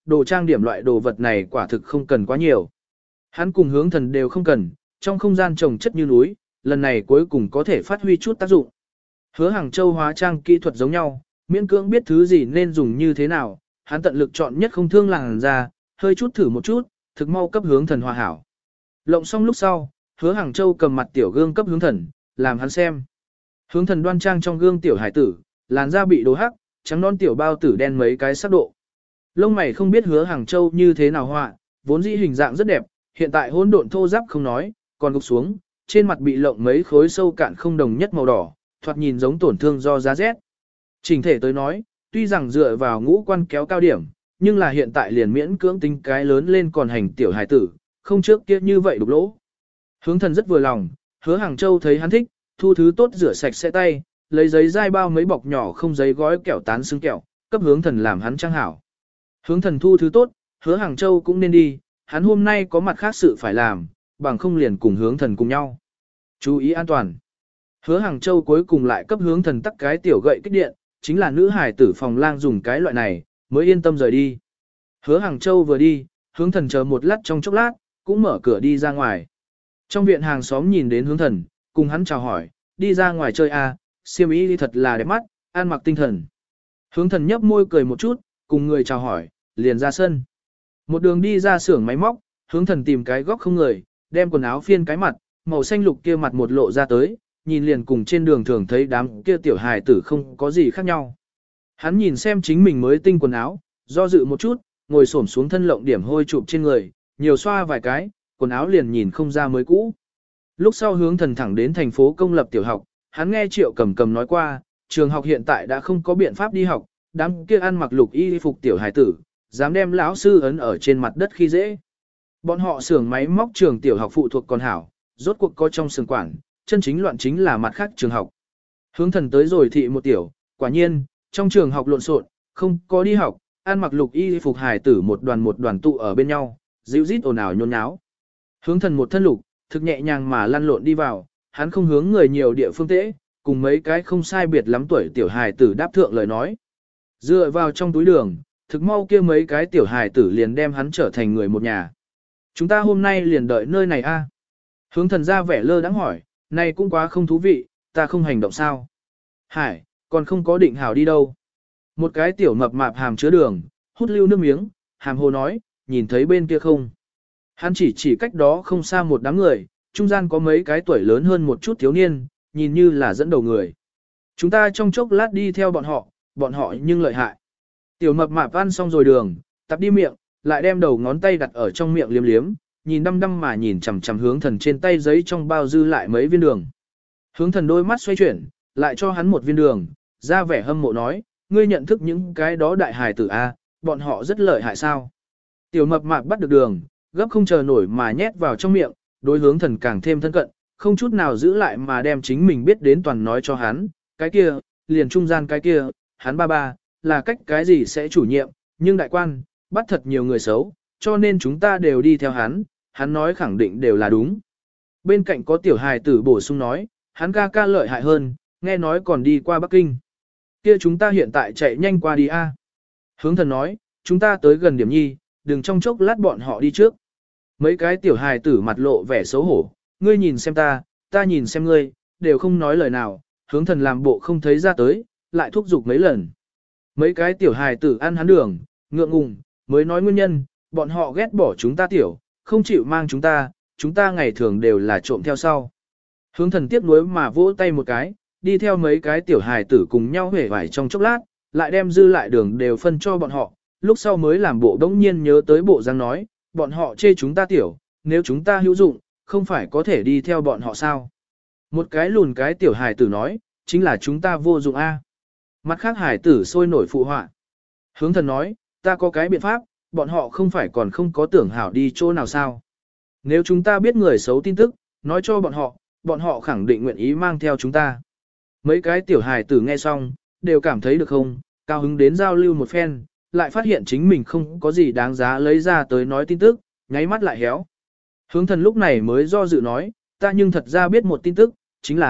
đồ trang điểm loại đồ vật này quả thực không cần quá nhiều. Hắn cùng hướng thần đều không cần, trong không gian trồng chất như núi, lần này cuối cùng có thể phát huy chút tác dụng. Hứa Hàng Châu hóa trang kỹ thuật giống nhau, miễn cưỡng biết thứ gì nên dùng như thế nào, hắn tận lực chọn nhất không thương làn da, hơi chút thử một chút, thực mau cấp hướng thần hòa hảo. Lộng xong lúc sau, Hứa Hàng Châu cầm mặt tiểu gương cấp hướng thần, làm hắn xem. Hướng thần đoan trang trong gương tiểu hải tử, làn da bị đố hắc, trắng non tiểu bao tử đen mấy cái sắc độ. Lông mày không biết Hứa Hàng Châu như thế nào họa, vốn dĩ hình dạng rất đẹp, hiện tại hỗn độn thô ráp không nói, còn gục xuống, trên mặt bị lộng mấy khối sâu cạn không đồng nhất màu đỏ, thoạt nhìn giống tổn thương do giá rét. Trình thể tới nói, tuy rằng dựa vào ngũ quan kéo cao điểm, nhưng là hiện tại liền miễn cưỡng tính cái lớn lên còn hành tiểu hài tử, không trước kia như vậy đục lỗ. Hướng thần rất vừa lòng, Hứa Hàng Châu thấy hắn thích, thu thứ tốt rửa sạch sẽ tay, lấy giấy dai bao mấy bọc nhỏ không giấy gói kẹo tán xứng kẹo, cấp hướng thần làm hắn trang hảo. Hướng thần thu thứ tốt, Hứa Hàng Châu cũng nên đi, hắn hôm nay có mặt khác sự phải làm, bằng không liền cùng hướng thần cùng nhau. Chú ý an toàn. Hứa Hàng Châu cuối cùng lại cấp hướng thần tắc cái tiểu gậy kích điện, chính là nữ hải tử phòng lang dùng cái loại này, mới yên tâm rời đi. Hứa Hàng Châu vừa đi, hướng thần chờ một lát trong chốc lát, cũng mở cửa đi ra ngoài. Trong viện hàng xóm nhìn đến hướng thần, cùng hắn chào hỏi, đi ra ngoài chơi à, xiêm y đi thật là đẹp mắt, ăn mặc tinh thần. Hướng thần nhấp môi cười một chút, cùng người chào hỏi, liền ra sân. Một đường đi ra xưởng máy móc, hướng thần tìm cái góc không người, đem quần áo phiên cái mặt, màu xanh lục kia mặt một lộ ra tới, nhìn liền cùng trên đường thường thấy đám kia tiểu hài tử không có gì khác nhau. Hắn nhìn xem chính mình mới tinh quần áo, do dự một chút, ngồi xổm xuống thân lộng điểm hôi chụp trên người, nhiều xoa vài cái, quần áo liền nhìn không ra mới cũ. Lúc sau hướng thần thẳng đến thành phố công lập tiểu học, hắn nghe Triệu Cầm Cầm nói qua, trường học hiện tại đã không có biện pháp đi học, đám kia ăn mặc lục y phục tiểu hài tử, dám đem lão sư ấn ở trên mặt đất khi dễ. Bọn họ xưởng máy móc trường tiểu học phụ thuộc còn hảo, rốt cuộc có trong xưởng quản, chân chính loạn chính là mặt khác trường học. Hướng thần tới rồi thị một tiểu, quả nhiên, trong trường học lộn xộn, không có đi học, ăn mặc lục y phục hài tử một đoàn tụ ở bên nhau, dịu rít ồn ào nhôn nháo. Hướng thần một thân lục, thực nhẹ nhàng mà lăn lộn đi vào, hắn không hướng người nhiều địa phương tễ, cùng mấy cái không sai biệt lắm tuổi tiểu hài tử đáp thượng lời nói. Dựa vào trong túi đường, thực mau kia mấy cái tiểu hài tử liền đem hắn trở thành người một nhà. Chúng ta hôm nay liền đợi nơi này a. Hướng thần ra vẻ lơ đãng hỏi, này cũng quá không thú vị, ta không hành động sao? Hải, còn không có định hảo đi đâu. Một cái tiểu mập mạp hàm chứa đường, hút lưu nước miếng, hàm hồ nói, nhìn thấy bên kia không? Hắn chỉ cách đó không xa một đám người, trung gian có mấy cái tuổi lớn hơn một chút thiếu niên, nhìn như là dẫn đầu người. Chúng ta trong chốc lát đi theo bọn họ nhưng lợi hại. Tiểu mập mạp ăn xong rồi đường, tập đi miệng, lại đem đầu ngón tay đặt ở trong miệng liếm liếm, nhìn đăm đăm mà nhìn chằm chằm hướng thần trên tay giấy trong bao dư lại mấy viên đường. Hướng thần đôi mắt xoay chuyển, lại cho hắn một viên đường, ra vẻ hâm mộ nói, ngươi nhận thức những cái đó đại hài tử A, bọn họ rất lợi hại sao. Tiểu mập mạp bắt được đường, gấp không chờ nổi mà nhét vào trong miệng, đối hướng thần càng thêm thân cận, không chút nào giữ lại mà đem chính mình biết đến toàn nói cho hắn, cái kia, liền trung gian cái kia, hắn ba, là cách cái gì sẽ chủ nhiệm, nhưng đại quan, bắt thật nhiều người xấu, cho nên chúng ta đều đi theo hắn nói khẳng định đều là đúng. Bên cạnh có tiểu hài tử bổ sung nói, hắn ca lợi hại hơn, nghe nói còn đi qua Bắc Kinh. Kia chúng ta hiện tại chạy nhanh qua đi a. Hướng thần nói, chúng ta tới gần điểm nhi, đừng trong chốc lát bọn họ đi trước. Mấy cái tiểu hài tử mặt lộ vẻ xấu hổ, ngươi nhìn xem ta nhìn xem ngươi, đều không nói lời nào, hướng thần làm bộ không thấy ra tới, lại thúc giục mấy lần. Mấy cái tiểu hài tử ăn hắn đường, ngượng ngùng, mới nói nguyên nhân, bọn họ ghét bỏ chúng ta tiểu, không chịu mang chúng ta ngày thường đều là trộm theo sau. Hướng thần tiếc nuối mà vỗ tay một cái, đi theo mấy cái tiểu hài tử cùng nhau hể vải trong chốc lát, lại đem dư lại đường đều phân cho bọn họ, lúc sau mới làm bộ đống nhiên nhớ tới bộ răng nói, bọn họ chê chúng ta tiểu, nếu chúng ta hữu dụng, không phải có thể đi theo bọn họ sao. Một cái lùn cái tiểu hài tử nói, chính là chúng ta vô dụng a. Mặt khác hài tử sôi nổi phụ họa. Hướng thần nói, ta có cái biện pháp, bọn họ không phải còn không có tưởng hảo đi chỗ nào sao. Nếu chúng ta biết người xấu tin tức, nói cho bọn họ khẳng định nguyện ý mang theo chúng ta. Mấy cái tiểu hài tử nghe xong, đều cảm thấy được không, cao hứng đến giao lưu một phen, lại phát hiện chính mình không có gì đáng giá lấy ra tới nói tin tức, nháy mắt lại héo. Hướng thần lúc này mới do dự nói, ta nhưng thật ra biết một tin tức, chính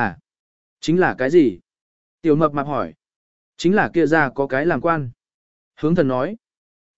là cái gì? Tiểu mập mạp hỏi, chính là kia ra có cái làm quan. Hướng thần nói,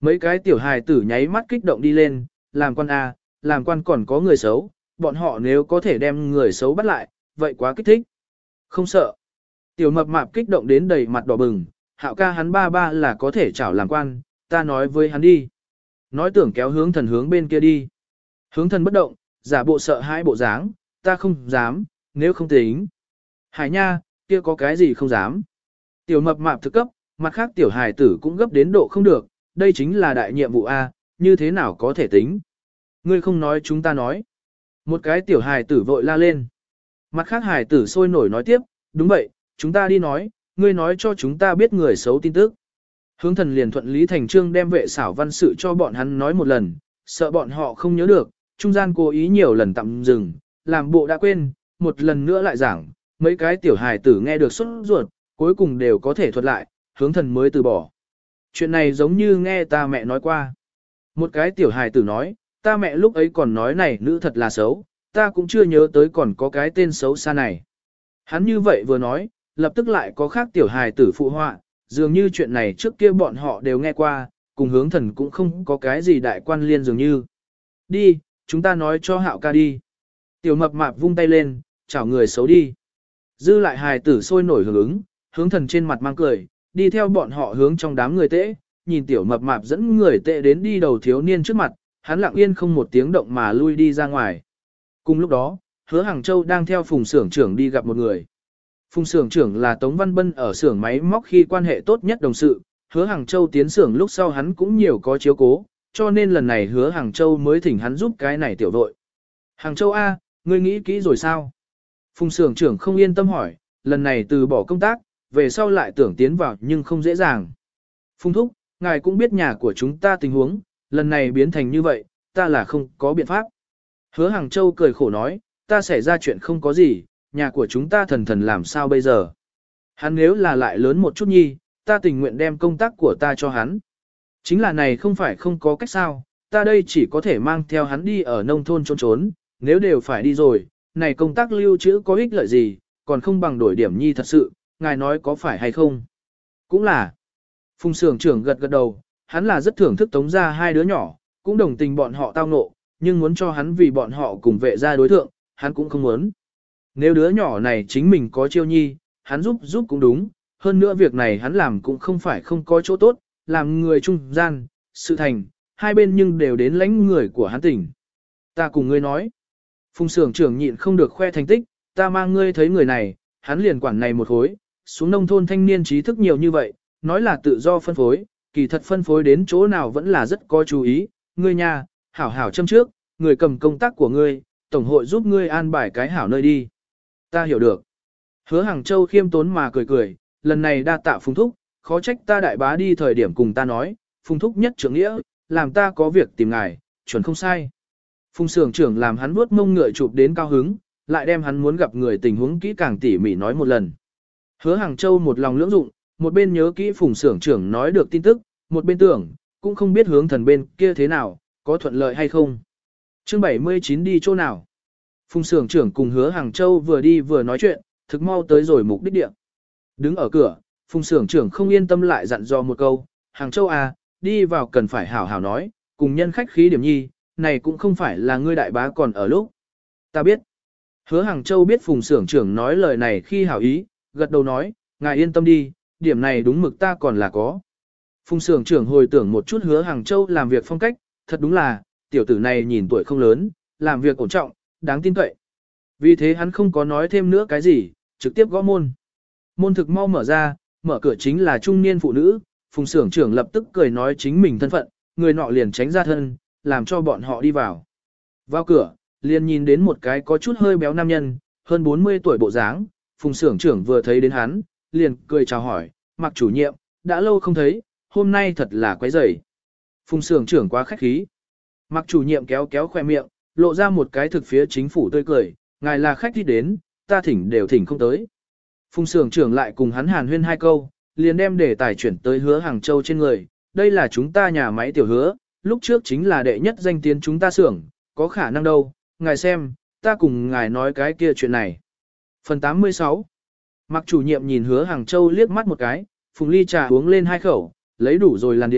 Mấy cái tiểu hài tử nháy mắt kích động đi lên, làm quan A, làm quan còn có người xấu, bọn họ nếu có thể đem người xấu bắt lại, vậy quá kích thích. Không sợ. Tiểu mập mạp kích động đến đầy mặt đỏ bừng, Hạo ca hắn ba ba là có thể chảo làm quan, ta nói với hắn đi. Nói tưởng kéo hướng thần hướng bên kia đi. Hướng thần bất động, giả bộ sợ hãi bộ dáng, ta không dám, nếu không tính. Hải nha, kia có cái gì không dám. Tiểu mập mạp thực cấp, mặt khác tiểu hài tử cũng gấp đến độ không được, đây chính là đại nhiệm vụ A, như thế nào có thể tính. Ngươi không nói chúng ta nói. Một cái tiểu hài tử vội la lên. Mặt khác hài tử sôi nổi nói tiếp, đúng vậy, chúng ta đi nói, ngươi nói cho chúng ta biết người xấu tin tức. Hướng thần liền thuận lý thành trương đem vệ xảo văn sự cho bọn hắn nói một lần, sợ bọn họ không nhớ được, trung gian cố ý nhiều lần tạm dừng, làm bộ đã quên, một lần nữa lại giảng, mấy cái tiểu hài tử nghe được sốt ruột, cuối cùng đều có thể thuật lại, hướng thần mới từ bỏ. Chuyện này giống như nghe ta mẹ nói qua. Một cái tiểu hài tử nói, ta mẹ lúc ấy còn nói này nữ thật là xấu, ta cũng chưa nhớ tới còn có cái tên xấu xa này. Hắn như vậy vừa nói, lập tức lại có khác tiểu hài tử phụ họa, dường như chuyện này trước kia bọn họ đều nghe qua, cùng hướng thần cũng không có cái gì đại quan liên dường như. Đi, chúng ta nói cho Hạo ca đi. Tiểu mập mạp vung tay lên, chào người xấu đi. Dư lại hài tử sôi nổi hưởng ứng, hướng thần trên mặt mang cười, đi theo bọn họ hướng trong đám người tễ, nhìn tiểu mập mạp dẫn người tệ đến đi đầu thiếu niên trước mặt, hắn lặng yên không một tiếng động mà lui đi ra ngoài. Cùng lúc đó, Hứa Hàng Châu đang theo Phùng xưởng trưởng đi gặp một người. Phùng xưởng trưởng là Tống Văn Bân ở xưởng máy móc khi quan hệ tốt nhất đồng sự, Hứa Hàng Châu tiến xưởng lúc sau hắn cũng nhiều có chiếu cố, cho nên lần này Hứa Hàng Châu mới thỉnh hắn giúp cái này tiểu đội. Hàng Châu A, ngươi nghĩ kỹ rồi sao? Phùng xưởng trưởng không yên tâm hỏi, lần này từ bỏ công tác, về sau lại tưởng tiến vào nhưng không dễ dàng. Phùng thúc, ngài cũng biết nhà của chúng ta tình huống, lần này biến thành như vậy, ta là không có biện pháp. Hứa Hàng Châu cười khổ nói, ta xảy ra chuyện không có gì, nhà của chúng ta thần thần làm sao bây giờ. Hắn nếu là lại lớn một chút nhi, ta tình nguyện đem công tác của ta cho hắn. Chính là này không phải không có cách sao, ta đây chỉ có thể mang theo hắn đi ở nông thôn trốn trốn, nếu đều phải đi rồi, này công tác lưu trữ có ích lợi gì, còn không bằng đổi điểm nhi thật sự, ngài nói có phải hay không. Cũng là, Phùng xưởng trưởng gật gật đầu, hắn là rất thưởng thức Tống gia hai đứa nhỏ, cũng đồng tình bọn họ tao ngộ, nhưng muốn cho hắn vì bọn họ cùng vệ gia đối thượng, hắn cũng không muốn. Nếu đứa nhỏ này chính mình có chiêu nhi, hắn giúp cũng đúng, hơn nữa việc này hắn làm cũng không phải không có chỗ tốt, làm người trung gian, sự thành, hai bên nhưng đều đến lãnh người của hắn tỉnh. Ta cùng ngươi nói, Phùng xưởng trưởng nhịn không được khoe thành tích, ta mang ngươi thấy người này, hắn liền quản này một hối, xuống nông thôn thanh niên trí thức nhiều như vậy, nói là tự do phân phối, kỳ thật phân phối đến chỗ nào vẫn là rất có chú ý, ngươi nhà, hảo hảo châm trước, người cầm công tác của ngươi, tổng hội giúp ngươi an bài cái hảo nơi đi. Ta hiểu được. Hứa Hàng Châu khiêm tốn mà cười cười, lần này đa tạ Phùng thúc, khó trách ta đại bá đi thời điểm cùng ta nói, Phùng thúc nhất trưởng nghĩa, làm ta có việc tìm ngài, chuẩn không sai. Phùng xưởng trưởng làm hắn vuốt mông ngựa chụp đến cao hứng, lại đem hắn muốn gặp người tình huống kỹ càng tỉ mỉ nói một lần. Hứa Hàng Châu một lòng lưỡng dụng, một bên nhớ kỹ Phùng xưởng trưởng nói được tin tức, một bên tưởng, cũng không biết hướng thần bên kia thế nào, có thuận lợi hay không. Chương 79 đi chỗ nào? Phùng xưởng trưởng cùng Hứa Hàng Châu vừa đi vừa nói chuyện, thực mau tới rồi mục đích địa. Đứng ở cửa, Phùng xưởng trưởng không yên tâm lại dặn dò một câu, Hàng Châu à, đi vào cần phải hảo hảo nói, cùng nhân khách khí điểm nhi, này cũng không phải là ngươi đại bá còn ở lúc. Ta biết. Hứa Hàng Châu biết Phùng xưởng trưởng nói lời này khi hảo ý, gật đầu nói, ngài yên tâm đi, điểm này đúng mực ta còn là có. Phùng xưởng trưởng hồi tưởng một chút Hứa Hàng Châu làm việc phong cách, thật đúng là, tiểu tử này nhìn tuổi không lớn, làm việc ổn trọng, đáng tin cậy. Vì thế hắn không có nói thêm nữa cái gì, trực tiếp gõ môn. Môn thực mau mở ra, mở cửa chính là trung niên phụ nữ, Phùng xưởng trưởng lập tức cười nói chính mình thân phận, người nọ liền tránh ra thân, làm cho bọn họ đi vào. Vào cửa, liền nhìn đến một cái có chút hơi béo nam nhân, hơn 40 tuổi bộ dáng, Phùng xưởng trưởng vừa thấy đến hắn, liền cười chào hỏi, Mạc chủ nhiệm, đã lâu không thấy, hôm nay thật là quấy rầy. Phùng xưởng trưởng quá khách khí. Mạc chủ nhiệm kéo kéo khoe miệng, lộ ra một cái thực phía chính phủ tươi cười, ngài là khách đi đến, ta thỉnh đều thỉnh không tới. Phùng xưởng trưởng lại cùng hắn hàn huyên hai câu, liền đem đề tài chuyển tới Hứa Hàng Châu trên người, đây là chúng ta nhà máy tiểu Hứa, lúc trước chính là đệ nhất danh tiến chúng ta xưởng, có khả năng đâu, ngài xem, ta cùng ngài nói cái kia chuyện này. Phần 86. Mạc chủ nhiệm nhìn Hứa Hàng Châu liếc mắt một cái, Phùng ly trà uống lên hai khẩu, lấy đủ rồi làn điệu,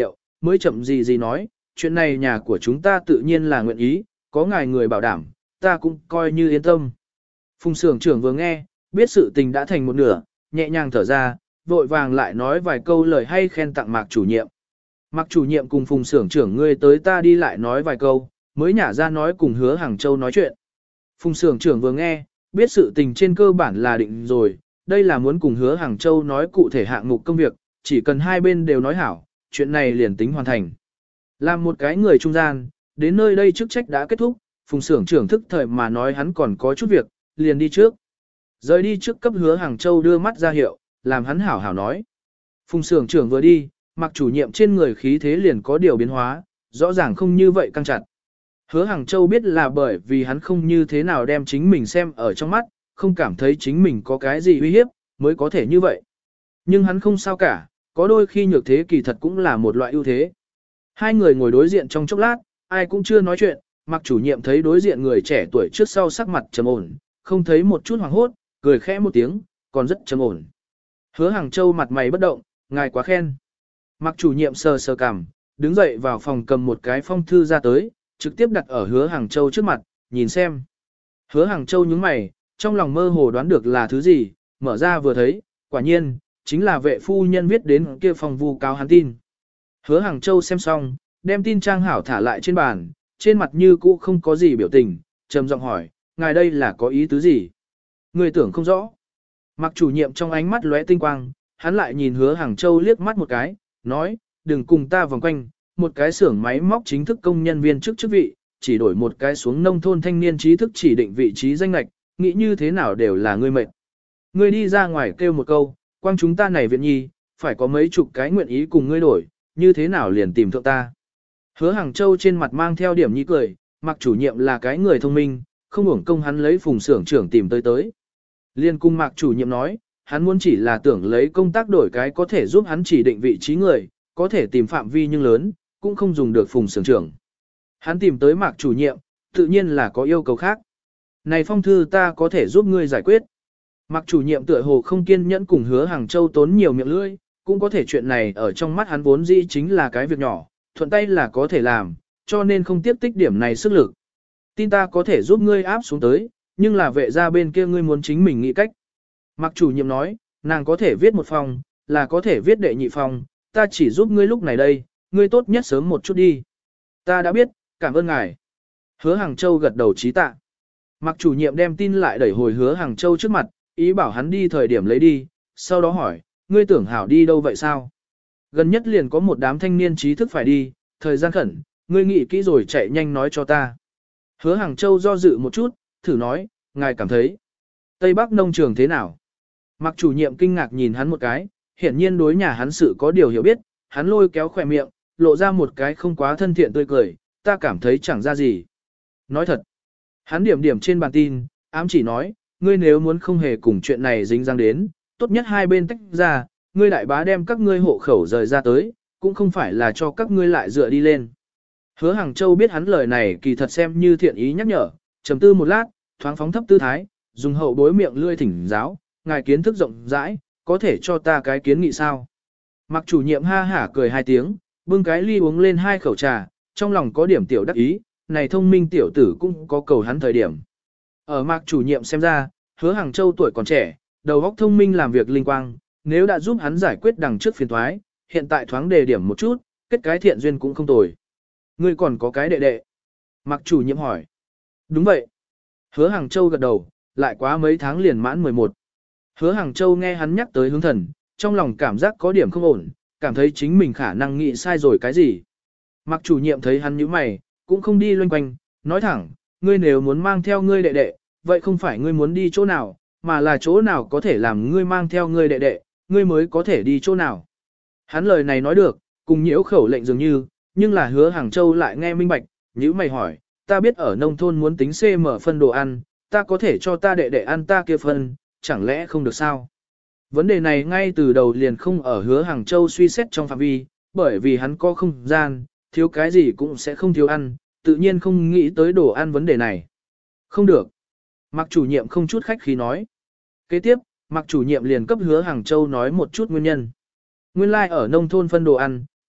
mới chậm gì nói, chuyện này nhà của chúng ta tự nhiên là nguyện ý, có ngài người bảo đảm, ta cũng coi như yên tâm. Phùng xưởng trưởng vừa nghe, biết sự tình đã thành một nửa, nhẹ nhàng thở ra, vội vàng lại nói vài câu lời hay khen tặng Mạc chủ nhiệm. Mạc chủ nhiệm cùng Phùng xưởng trưởng ngươi tới ta đi lại nói vài câu, mới nhả ra nói cùng Hứa Hàng Châu nói chuyện. Phùng xưởng trưởng vừa nghe, biết sự tình trên cơ bản là định rồi, đây là muốn cùng Hứa Hàng Châu nói cụ thể hạng mục công việc, chỉ cần hai bên đều nói hảo, chuyện này liền tính hoàn thành. Làm một cái người trung gian, đến nơi đây chức trách đã kết thúc, Phùng xưởng trưởng thức thời mà nói hắn còn có chút việc, liền đi trước. Rời đi trước cấp Hứa Hàng Châu đưa mắt ra hiệu, làm hắn hảo hảo nói. Phùng xưởng trưởng vừa đi, Mạc chủ nhiệm trên người khí thế liền có điều biến hóa, rõ ràng không như vậy căng chặt. Hứa Hàng Châu biết là bởi vì hắn không như thế nào đem chính mình xem ở trong mắt, không cảm thấy chính mình có cái gì uy hiếp, mới có thể như vậy. Nhưng hắn không sao cả, có đôi khi nhược thế kỳ thật cũng là một loại ưu thế. Hai người ngồi đối diện trong chốc lát, ai cũng chưa nói chuyện, Mạc chủ nhiệm thấy đối diện người trẻ tuổi trước sau sắc mặt trầm ổn, không thấy một chút hoảng hốt, cười khẽ một tiếng, còn rất trầm ổn. Hứa Hàng Châu mặt mày bất động, ngài quá khen. Mạc chủ nhiệm sờ sờ cằm, đứng dậy vào phòng cầm một cái phong thư ra tới, trực tiếp đặt ở Hứa Hàng Châu trước mặt, nhìn xem. Hứa Hàng Châu nhướng mày, trong lòng mơ hồ đoán được là thứ gì, mở ra vừa thấy, quả nhiên, chính là vệ phu nhân viết đến kia phòng vu cáo hắn tin. Hứa Hàng Châu xem xong, đem tin trang hảo thả lại trên bàn, trên mặt như cũ không có gì biểu tình, trầm giọng hỏi, ngài đây là có ý tứ gì? Người tưởng không rõ. Mạc chủ nhiệm trong ánh mắt lóe tinh quang, hắn lại nhìn Hứa Hàng Châu liếc mắt một cái, nói, đừng cùng ta vòng quanh, một cái xưởng máy móc chính thức công nhân viên chức chức vị, chỉ đổi một cái xuống nông thôn thanh niên trí thức chỉ định vị trí danh lệch, nghĩ như thế nào đều là ngươi mệt. Ngươi đi ra ngoài kêu một câu, quang chúng ta này viện nhi, phải có mấy chục cái nguyện ý cùng ngươi đổi, như thế nào liền tìm thượng ta. Hứa Hàng Châu trên mặt mang theo điểm nhi cười, Mạc chủ nhiệm là cái người thông minh, không uổng công hắn lấy Phùng xưởng trưởng tìm tới. Liên cung Mạc chủ nhiệm nói, hắn muốn chỉ là tưởng lấy công tác đổi cái có thể giúp hắn chỉ định vị trí người, có thể tìm phạm vi nhưng lớn, cũng không dùng được Phùng xưởng trưởng. Hắn tìm tới Mạc chủ nhiệm, tự nhiên là có yêu cầu khác. Này phong thư ta có thể giúp ngươi giải quyết. Mạc chủ nhiệm tựa hồ không kiên nhẫn cùng Hứa Hàng Châu tốn nhiều miệng lưỡi, cũng có thể chuyện này ở trong mắt hắn vốn dĩ chính là cái việc nhỏ, thuận tay là có thể làm, cho nên không tiếp tích điểm này sức lực. Tin ta có thể giúp ngươi áp xuống tới, nhưng là vệ ra bên kia ngươi muốn chính mình nghĩ cách. Mạc chủ nhiệm nói, nàng có thể viết một phòng, là có thể viết đệ nhị phòng, ta chỉ giúp ngươi lúc này đây, ngươi tốt nhất sớm một chút đi. Ta đã biết, cảm ơn ngài. Hứa Hàng Châu gật đầu trí tạ. Mạc chủ nhiệm đem tin lại đẩy hồi Hứa Hàng Châu trước mặt, ý bảo hắn đi thời điểm lấy đi, sau đó hỏi, ngươi tưởng hảo đi đâu vậy sao? Gần nhất liền có một đám thanh niên trí thức phải đi, thời gian khẩn, ngươi nghĩ kỹ rồi chạy nhanh nói cho ta. Hứa Hàng Châu do dự một chút, thử nói, ngài cảm thấy Tây Bắc nông trường thế nào? Mạc chủ nhiệm kinh ngạc nhìn hắn một cái, hiển nhiên đối nhà hắn sự có điều hiểu biết, hắn lôi kéo khỏe miệng, lộ ra một cái không quá thân thiện tươi cười, ta cảm thấy chẳng ra gì. Nói thật, hắn điểm điểm trên bàn tin, ám chỉ nói, ngươi nếu muốn không hề cùng chuyện này dính dáng đến, tốt nhất hai bên tách ra, ngươi đại bá đem các ngươi hộ khẩu rời ra tới, cũng không phải là cho các ngươi lại dựa đi lên. Hứa Hàng Châu biết hắn lời này kỳ thật xem như thiện ý nhắc nhở, trầm tư một lát, thoáng phóng thấp tư thái, dùng hậu bối miệng lươi thỉnh giáo, ngài kiến thức rộng rãi, có thể cho ta cái kiến nghị sao? Mạc chủ nhiệm ha hả cười hai tiếng, bưng cái ly uống lên hai khẩu trà, trong lòng có điểm tiểu đắc ý, này thông minh tiểu tử cũng có cầu hắn thời điểm. Ở Mạc chủ nhiệm xem ra, Hứa Hàng Châu tuổi còn trẻ, đầu óc thông minh làm việc linh quang, nếu đã giúp hắn giải quyết đằng trước phiền toái, hiện tại thoáng đề điểm một chút, kết cái thiện duyên cũng không tồi. Ngươi còn có cái đệ đệ? Mạc chủ nhiệm hỏi. Đúng vậy. Hứa Hàng Châu gật đầu, lại quá mấy tháng liền mãn 11. Hứa Hàng Châu nghe hắn nhắc tới hướng thần, trong lòng cảm giác có điểm không ổn, cảm thấy chính mình khả năng nghĩ sai rồi cái gì. Mạc chủ nhiệm thấy hắn nhíu mày, cũng không đi loanh quanh, nói thẳng, ngươi nếu muốn mang theo ngươi đệ đệ, vậy không phải ngươi muốn đi chỗ nào, mà là chỗ nào có thể làm ngươi mang theo ngươi đệ đệ, ngươi mới có thể đi chỗ nào. Hắn lời này nói được, cùng nhiễu khẩu lệnh dường như, nhưng là Hứa Hàng Châu lại nghe minh bạch, nhíu mày hỏi, ta biết ở nông thôn muốn tính CM phân đồ ăn, ta có thể cho ta đệ đệ ăn ta kia phân, chẳng lẽ không được sao? Vấn đề này ngay từ đầu liền không ở Hứa Hàng Châu suy xét trong phạm vi, bởi vì hắn có không gian, thiếu cái gì cũng sẽ không thiếu ăn, tự nhiên không nghĩ tới đồ ăn vấn đề này. Không được. Mạc chủ nhiệm không chút khách khí nói. Kế tiếp, Mạc chủ nhiệm liền cấp Hứa Hàng Châu nói một chút nguyên nhân. Nguyên lai like ở nông thôn phân đồ ăn,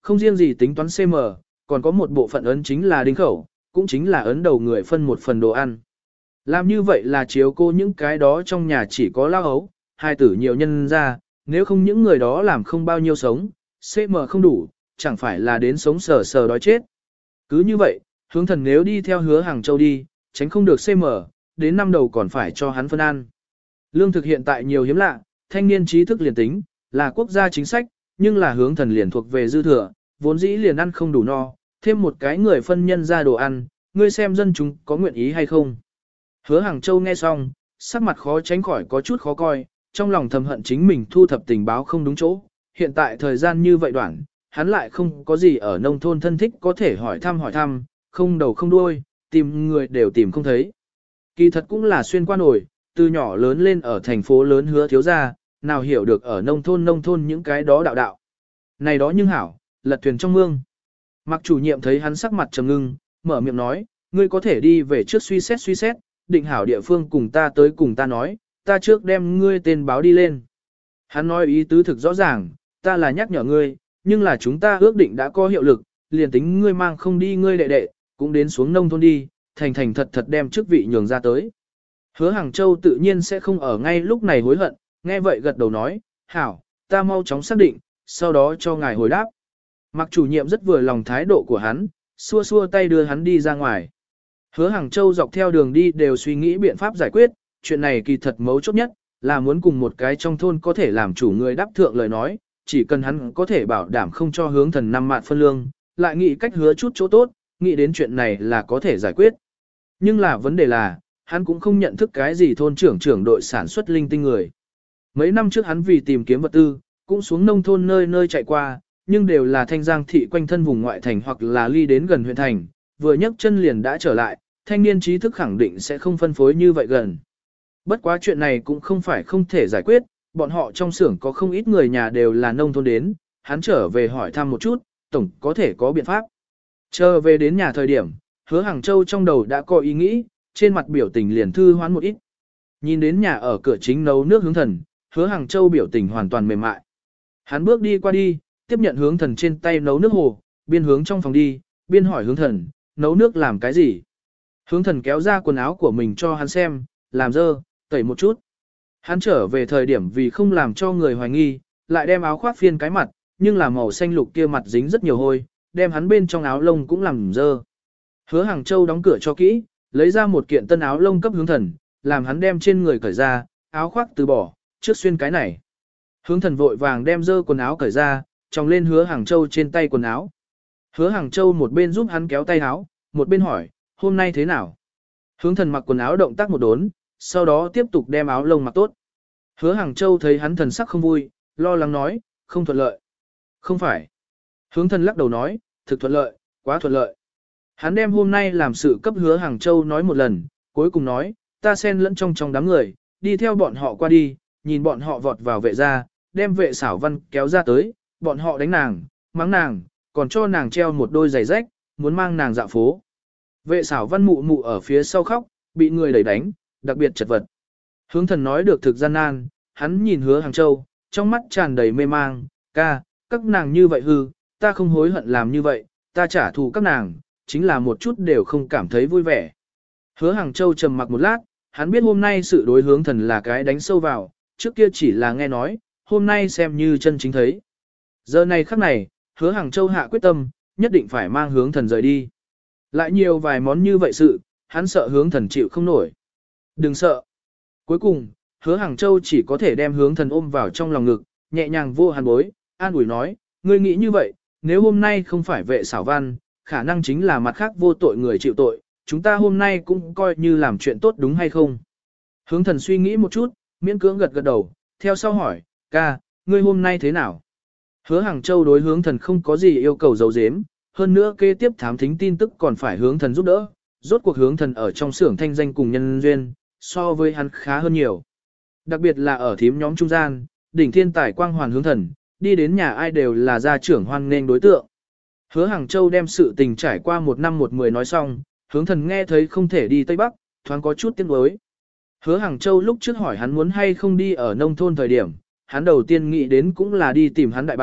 không riêng gì tính toán CM, còn có một bộ phận ấn chính là đinh khẩu, cũng chính là ấn đầu người phân một phần đồ ăn. Làm như vậy là chiếu cô những cái đó trong nhà chỉ có lao ấu, hai tử nhiều nhân ra, nếu không những người đó làm không bao nhiêu sống, CM không đủ, chẳng phải là đến sống sờ sờ đói chết. Cứ như vậy, hướng thần nếu đi theo Hứa Hàng Châu đi, tránh không được CM, đến năm đầu còn phải cho hắn phân ăn. Lương thực hiện tại nhiều hiếm lạ, thanh niên trí thức liền tính, là quốc gia chính sách, nhưng là hướng thần liền thuộc về dư thừa, vốn dĩ liền ăn không đủ no, thêm một cái người phân nhân ra đồ ăn, ngươi xem dân chúng có nguyện ý hay không. Hứa Hàng Châu nghe xong, sắc mặt khó tránh khỏi có chút khó coi, trong lòng thầm hận chính mình thu thập tình báo không đúng chỗ, hiện tại thời gian như vậy đoạn, hắn lại không có gì ở nông thôn thân thích có thể hỏi thăm, không đầu không đuôi, tìm người đều tìm không thấy. Kỳ thật cũng là xuyên qua nổi, từ nhỏ lớn lên ở thành phố lớn Hứa thiếu gia, nào hiểu được ở nông thôn những cái đó đạo. Này đó nhưng hảo, lật thuyền trong mương. Mặc chủ nhiệm thấy hắn sắc mặt trầm ngưng, mở miệng nói, ngươi có thể đi về trước suy xét, định hảo địa phương cùng ta tới cùng ta nói, ta trước đem ngươi tên báo đi lên. Hắn nói ý tứ thực rõ ràng, ta là nhắc nhở ngươi, nhưng là chúng ta ước định đã có hiệu lực, liền tính ngươi mang không đi ngươi đệ, cũng đến xuống nông thôn đi, thành thật đem chức vị nhường ra tới. Hứa Hàng Châu tự nhiên sẽ không ở ngay lúc này hối hận, nghe vậy gật đầu nói, hảo, ta mau chóng xác định, sau đó cho ngài hồi đáp. Mặc chủ nhiệm rất vừa lòng thái độ của hắn, xua tay đưa hắn đi ra ngoài. Hứa Hàng Châu dọc theo đường đi đều suy nghĩ biện pháp giải quyết, chuyện này kỳ thật mấu chốt nhất, là muốn cùng một cái trong thôn có thể làm chủ người đáp thượng lời nói, chỉ cần hắn có thể bảo đảm không cho hướng thần 5 mạn phân lương, lại nghĩ cách hứa chút chỗ tốt, nghĩ đến chuyện này là có thể giải quyết. Nhưng là vấn đề là, hắn cũng không nhận thức cái gì thôn trưởng đội sản xuất linh tinh người. Mấy năm trước hắn vì tìm kiếm vật tư, cũng xuống nông thôn nơi chạy qua, nhưng đều là thanh giang thị quanh thân vùng ngoại thành hoặc là ly đến gần huyện thành, vừa nhấc chân liền đã trở lại, thanh niên trí thức khẳng định sẽ không phân phối như vậy gần. Bất quá chuyện này cũng không phải không thể giải quyết, bọn họ trong xưởng có không ít người nhà đều là nông thôn đến, hắn trở về hỏi thăm một chút, tổng có thể có biện pháp. Chờ về đến nhà thời điểm, Hứa Hàng Châu trong đầu đã có ý nghĩ, trên mặt biểu tình liền thư hoán một ít. Nhìn đến nhà ở cửa chính nấu nước hướng thần, Hứa Hàng Châu biểu tình hoàn toàn mềm mại. Hắn bước đi qua đi, tiếp nhận hướng thần trên tay nấu nước hồ, biên hướng trong phòng đi, biên hỏi hướng thần, nấu nước làm cái gì? Hướng thần kéo ra quần áo của mình cho hắn xem, làm dơ, tẩy một chút. Hắn trở về thời điểm vì không làm cho người hoài nghi, lại đem áo khoác phiên cái mặt, nhưng là màu xanh lục kia mặt dính rất nhiều hôi, đem hắn bên trong áo lông cũng làm dơ. Hứa Hàng Châu đóng cửa cho kỹ, lấy ra một kiện tân áo lông cấp hướng thần, làm hắn đem trên người cởi ra, áo khoác từ bỏ, trước xuyên cái này. Hướng thần vội vàng đem dơ quần áo cởi ra, tròng lên Hứa Hàng Châu trên tay quần áo. Hứa Hàng Châu một bên giúp hắn kéo tay áo, một bên hỏi, hôm nay thế nào? Hướng thần mặc quần áo động tác một đốn, sau đó tiếp tục đem áo lông mặc tốt. Hứa Hàng Châu thấy hắn thần sắc không vui, lo lắng nói, không thuận lợi. Không phải. Hướng thần lắc đầu nói, thực thuận lợi, quá thuận lợi. Hắn đem hôm nay làm sự cấp Hứa Hàng Châu nói một lần, cuối cùng nói, ta xen lẫn trong đám người, đi theo bọn họ qua đi, nhìn bọn họ vọt vào vệ gia, đem vệ xảo văn kéo ra tới, bọn họ đánh nàng, mắng nàng, còn cho nàng treo một đôi giày rách, muốn mang nàng dạo phố. Vệ xảo văn mụ mụ ở phía sau khóc, bị người đẩy đánh, đặc biệt chật vật. Hướng thần nói được thực gian nan, hắn nhìn Hứa Hàng Châu, trong mắt tràn đầy mê mang, ca, các nàng như vậy hư, ta không hối hận làm như vậy, ta trả thù các nàng, chính là một chút đều không cảm thấy vui vẻ. Hứa Hàng Châu trầm mặc một lát, hắn biết hôm nay sự đối hướng thần là cái đánh sâu vào, trước kia chỉ là nghe nói, hôm nay xem như chân chính thấy. Giờ này khắc này, Hứa Hàng Châu hạ quyết tâm, nhất định phải mang hướng thần rời đi. Lại nhiều vài món như vậy sự, hắn sợ hướng thần chịu không nổi. Đừng sợ. Cuối cùng, Hứa Hàng Châu chỉ có thể đem hướng thần ôm vào trong lòng ngực, nhẹ nhàng vô hàn bối, an ủi nói, ngươi nghĩ như vậy, nếu hôm nay không phải vệ xảo văn, khả năng chính là mặt khác vô tội người chịu tội, chúng ta hôm nay cũng coi như làm chuyện tốt đúng hay không. Hướng thần suy nghĩ một chút, miễn cưỡng gật đầu, theo sau hỏi, ca, ngươi hôm nay thế nào? Hứa Hàng Châu đối hướng thần không có gì yêu cầu giấu giếm, hơn nữa kế tiếp thám thính tin tức còn phải hướng thần giúp đỡ, rốt cuộc hướng thần ở trong xưởng thanh danh cùng nhân duyên, so với hắn khá hơn nhiều. Đặc biệt là ở thím nhóm trung gian, đỉnh thiên tài quang hoàn hướng thần, đi đến nhà ai đều là gia trưởng hoan nghênh đối tượng. Hứa Hàng Châu đem sự tình trải qua 1 năm 10 nói xong, hướng thần nghe thấy không thể đi Tây Bắc, thoáng có chút tiếc nuối. Hứa Hàng Châu lúc trước hỏi hắn muốn hay không đi ở nông thôn thời điểm, hắn đầu tiên nghĩ đến cũng là đi tìm hắn đại bá,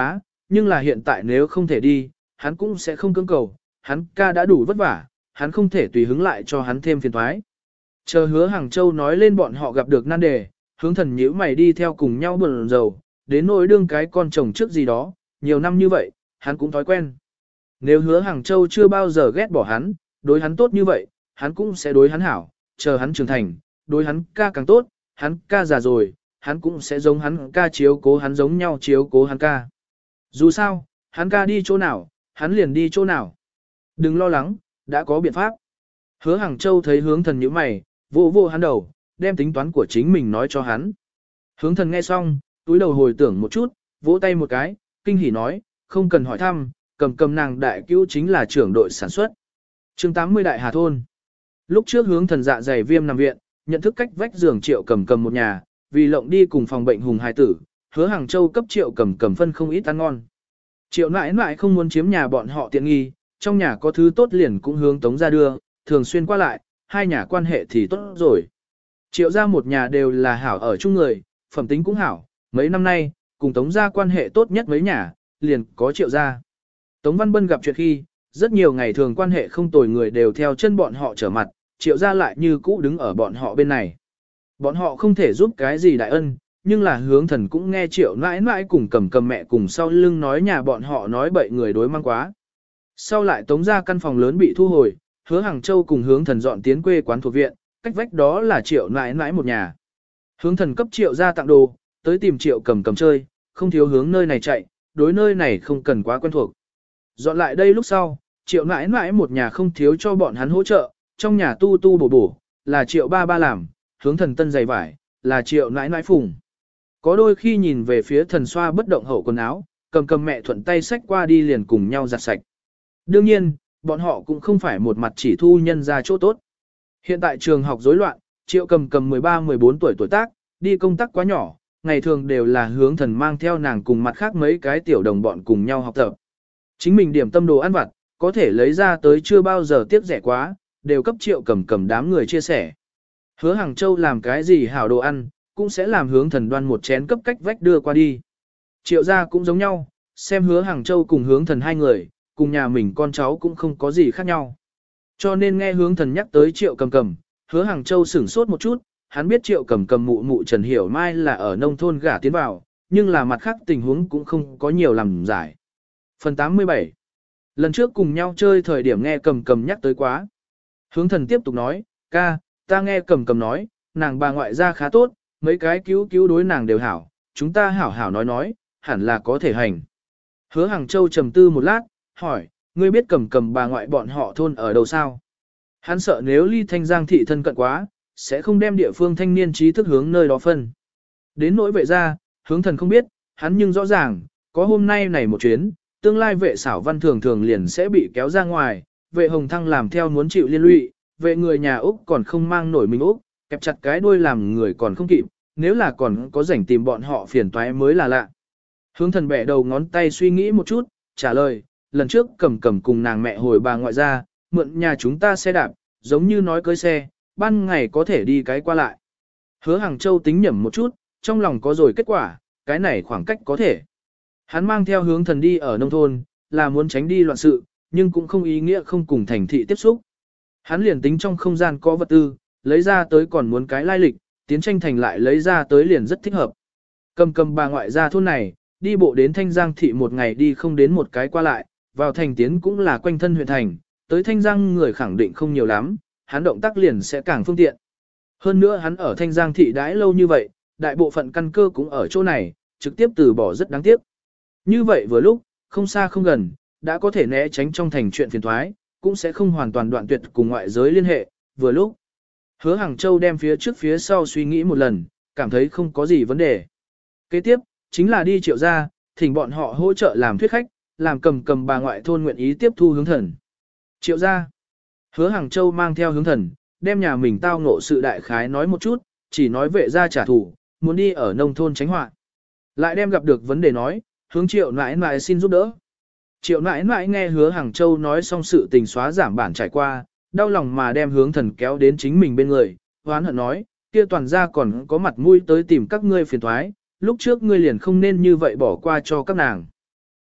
nhưng là hiện tại nếu không thể đi, hắn cũng sẽ không cưỡng cầu, hắn ca đã đủ vất vả, hắn không thể tùy hứng lại cho hắn thêm phiền toái. Chờ Hứa Hàng Châu nói lên bọn họ gặp được nan đề, Hướng Thần nhíu mày đi theo cùng nhau buồn rầu, đến nỗi đương cái con chồng trước gì đó, nhiều năm như vậy, hắn cũng thói quen. Nếu Hứa Hàng Châu chưa bao giờ ghét bỏ hắn, đối hắn tốt như vậy, hắn cũng sẽ đối hắn hảo, chờ hắn trưởng thành, đối hắn ca càng tốt, hắn ca già rồi, hắn cũng sẽ giống hắn ca chiếu cố hắn giống nhau chiếu cố hắn ca. Dù sao, hắn ca đi chỗ nào, hắn liền đi chỗ nào. Đừng lo lắng, đã có biện pháp. Hứa Hàng Châu thấy Hướng Thần nhíu mày, vô vô hắn đầu, đem tính toán của chính mình nói cho hắn. Hướng Thần nghe xong, túi đầu hồi tưởng một chút, vỗ tay một cái, kinh hỉ nói, không cần hỏi thăm, cầm nàng đại cứu chính là trưởng đội sản xuất. chương 80 Đại Hà Thôn. Lúc trước Hướng Thần dạ dày viêm nằm viện, nhận thức cách vách giường Triệu Cầm một nhà, vì lộng đi cùng phòng bệnh Hùng hài tử, Hứa Hàng Châu cấp Triệu Cầm phân không ít ăn ngon. Triệu nãi nãi không muốn chiếm nhà bọn họ tiện nghi, trong nhà có thứ tốt liền cũng hướng Tống ra đưa, thường xuyên qua lại, hai nhà quan hệ thì tốt rồi. Triệu ra một nhà đều là hảo ở chung người, phẩm tính cũng hảo, mấy năm nay, cùng Tống ra quan hệ tốt nhất mấy nhà, liền có Triệu ra. Tống Văn Bân gặp chuyện khi, rất nhiều ngày thường quan hệ không tồi người đều theo chân bọn họ trở mặt, Triệu ra lại như cũ đứng ở bọn họ bên này. Bọn họ không thể giúp cái gì đại ân, nhưng là Hướng Thần cũng nghe Triệu nãi nãi cùng cầm mẹ cùng sau lưng nói nhà bọn họ nói bậy người đối mang quá. Sau lại Tống ra căn phòng lớn bị thu hồi, Hứa Hàng Châu cùng Hướng Thần dọn tiến quê quán thuộc viện, cách vách đó là Triệu nãi nãi một nhà. Hướng Thần cấp Triệu ra tặng đồ, tới tìm Triệu cầm chơi, không thiếu hướng nơi này chạy, đối nơi này không cần quá quen thuộc. Dọn lại đây lúc sau, Triệu nãi nãi một nhà không thiếu cho bọn hắn hỗ trợ, trong nhà tu bổ, là Triệu ba làm, Hướng Thần tân giày vải, là Triệu nãi nãi phùng. Có đôi khi nhìn về phía Thần xoa bất động hậu quần áo, cầm mẹ thuận tay xách qua đi liền cùng nhau giặt sạch. Đương nhiên, bọn họ cũng không phải một mặt chỉ thu nhân ra chỗ tốt. Hiện tại trường học rối loạn, Triệu cầm 13-14 tuổi tác, đi công tác quá nhỏ, ngày thường đều là Hướng Thần mang theo nàng cùng mặt khác mấy cái tiểu đồng bọn cùng nhau học tập. Chính mình điểm tâm đồ ăn vặt, có thể lấy ra tới chưa bao giờ tiếc rẻ quá, đều cấp Triệu cầm đám người chia sẻ. Hứa Hàng Châu làm cái gì hảo đồ ăn, cũng sẽ làm Hướng Thần đoan một chén cấp cách vách đưa qua đi. Triệu gia cũng giống nhau, xem Hứa Hàng Châu cùng Hướng Thần hai người, cùng nhà mình con cháu cũng không có gì khác nhau. Cho nên nghe Hướng Thần nhắc tới Triệu cầm, Hứa Hàng Châu sửng sốt một chút, hắn biết Triệu cầm mụ Trần Hiểu Mai là ở nông thôn gả tiến vào, nhưng là mặt khác tình huống cũng không có nhiều làm giải. Phần 87. Lần trước cùng nhau chơi thời điểm nghe cầm nhắc tới quá. Hướng Thần tiếp tục nói, ca, ta nghe cầm nói, nàng bà ngoại gia khá tốt, mấy cái cứu đối nàng đều hảo, chúng ta hảo nói, hẳn là có thể hành. Hứa Hàng Châu trầm tư một lát, hỏi, ngươi biết cầm bà ngoại bọn họ thôn ở đâu sao? Hắn sợ nếu ly Thanh Giang thị thân cận quá, sẽ không đem địa phương thanh niên trí thức hướng nơi đó phân. Đến nỗi vệ gia, Hướng Thần không biết, hắn nhưng rõ ràng, có hôm nay này một chuyến, tương lai vệ xảo văn thường liền sẽ bị kéo ra ngoài, vệ Hồng Thăng làm theo muốn chịu liên lụy, vệ người nhà Úc còn không mang nổi mình Úc, kẹp chặt cái đuôi làm người còn không kịp, nếu là còn có rảnh tìm bọn họ phiền toái mới là lạ. Hướng Thần bẻ đầu ngón tay suy nghĩ một chút, trả lời, lần trước cầm cùng nàng mẹ hồi bà ngoại ra, mượn nhà chúng ta xe đạp, giống như nói cưới xe, ban ngày có thể đi cái qua lại. Hứa Hàng Châu tính nhẩm một chút, trong lòng có rồi kết quả, cái này khoảng cách có thể. Hắn mang theo Hướng Thần đi ở nông thôn, là muốn tránh đi loạn sự, nhưng cũng không ý nghĩa không cùng thành thị tiếp xúc. Hắn liền tính trong không gian có vật tư, lấy ra tới còn muốn cái lai lịch, tiến tranh thành lại lấy ra tới liền rất thích hợp. Cầm bà ngoại ra thôn này, đi bộ đến Thanh Giang thị một ngày đi không đến một cái qua lại, vào thành tiến cũng là quanh thân huyện thành, tới Thanh Giang người khẳng định không nhiều lắm, hắn động tác liền sẽ càng phương tiện. Hơn nữa hắn ở Thanh Giang thị đãi lâu như vậy, đại bộ phận căn cơ cũng ở chỗ này, trực tiếp từ bỏ rất đáng tiếc. Như vậy vừa lúc, không xa không gần, đã có thể né tránh trong thành chuyện phiền thoái, cũng sẽ không hoàn toàn đoạn tuyệt cùng ngoại giới liên hệ, vừa lúc. Hứa Hàng Châu đem phía trước phía sau suy nghĩ một lần, cảm thấy không có gì vấn đề. Kế tiếp, chính là đi Triệu gia, thỉnh bọn họ hỗ trợ làm thuyết khách, làm cầm bà ngoại thôn nguyện ý tiếp thu Hướng Thần. Triệu gia. Hứa Hàng Châu mang theo Hướng Thần, đem nhà mình tao ngộ sự đại khái nói một chút, chỉ nói vệ gia trả thù, muốn đi ở nông thôn tránh họa. Lại đem gặp được vấn đề nói, hướng Triệu nãi nãi xin giúp đỡ. Triệu nãi nãi nghe Hứa Hàng Châu nói xong sự tình xóa giảm bản trải qua, đau lòng mà đem Hướng Thần kéo đến chính mình bên người, hoán hận nói, kia toàn gia còn có mặt mũi tới tìm các ngươi phiền thoái, lúc trước ngươi liền không nên như vậy bỏ qua cho các nàng.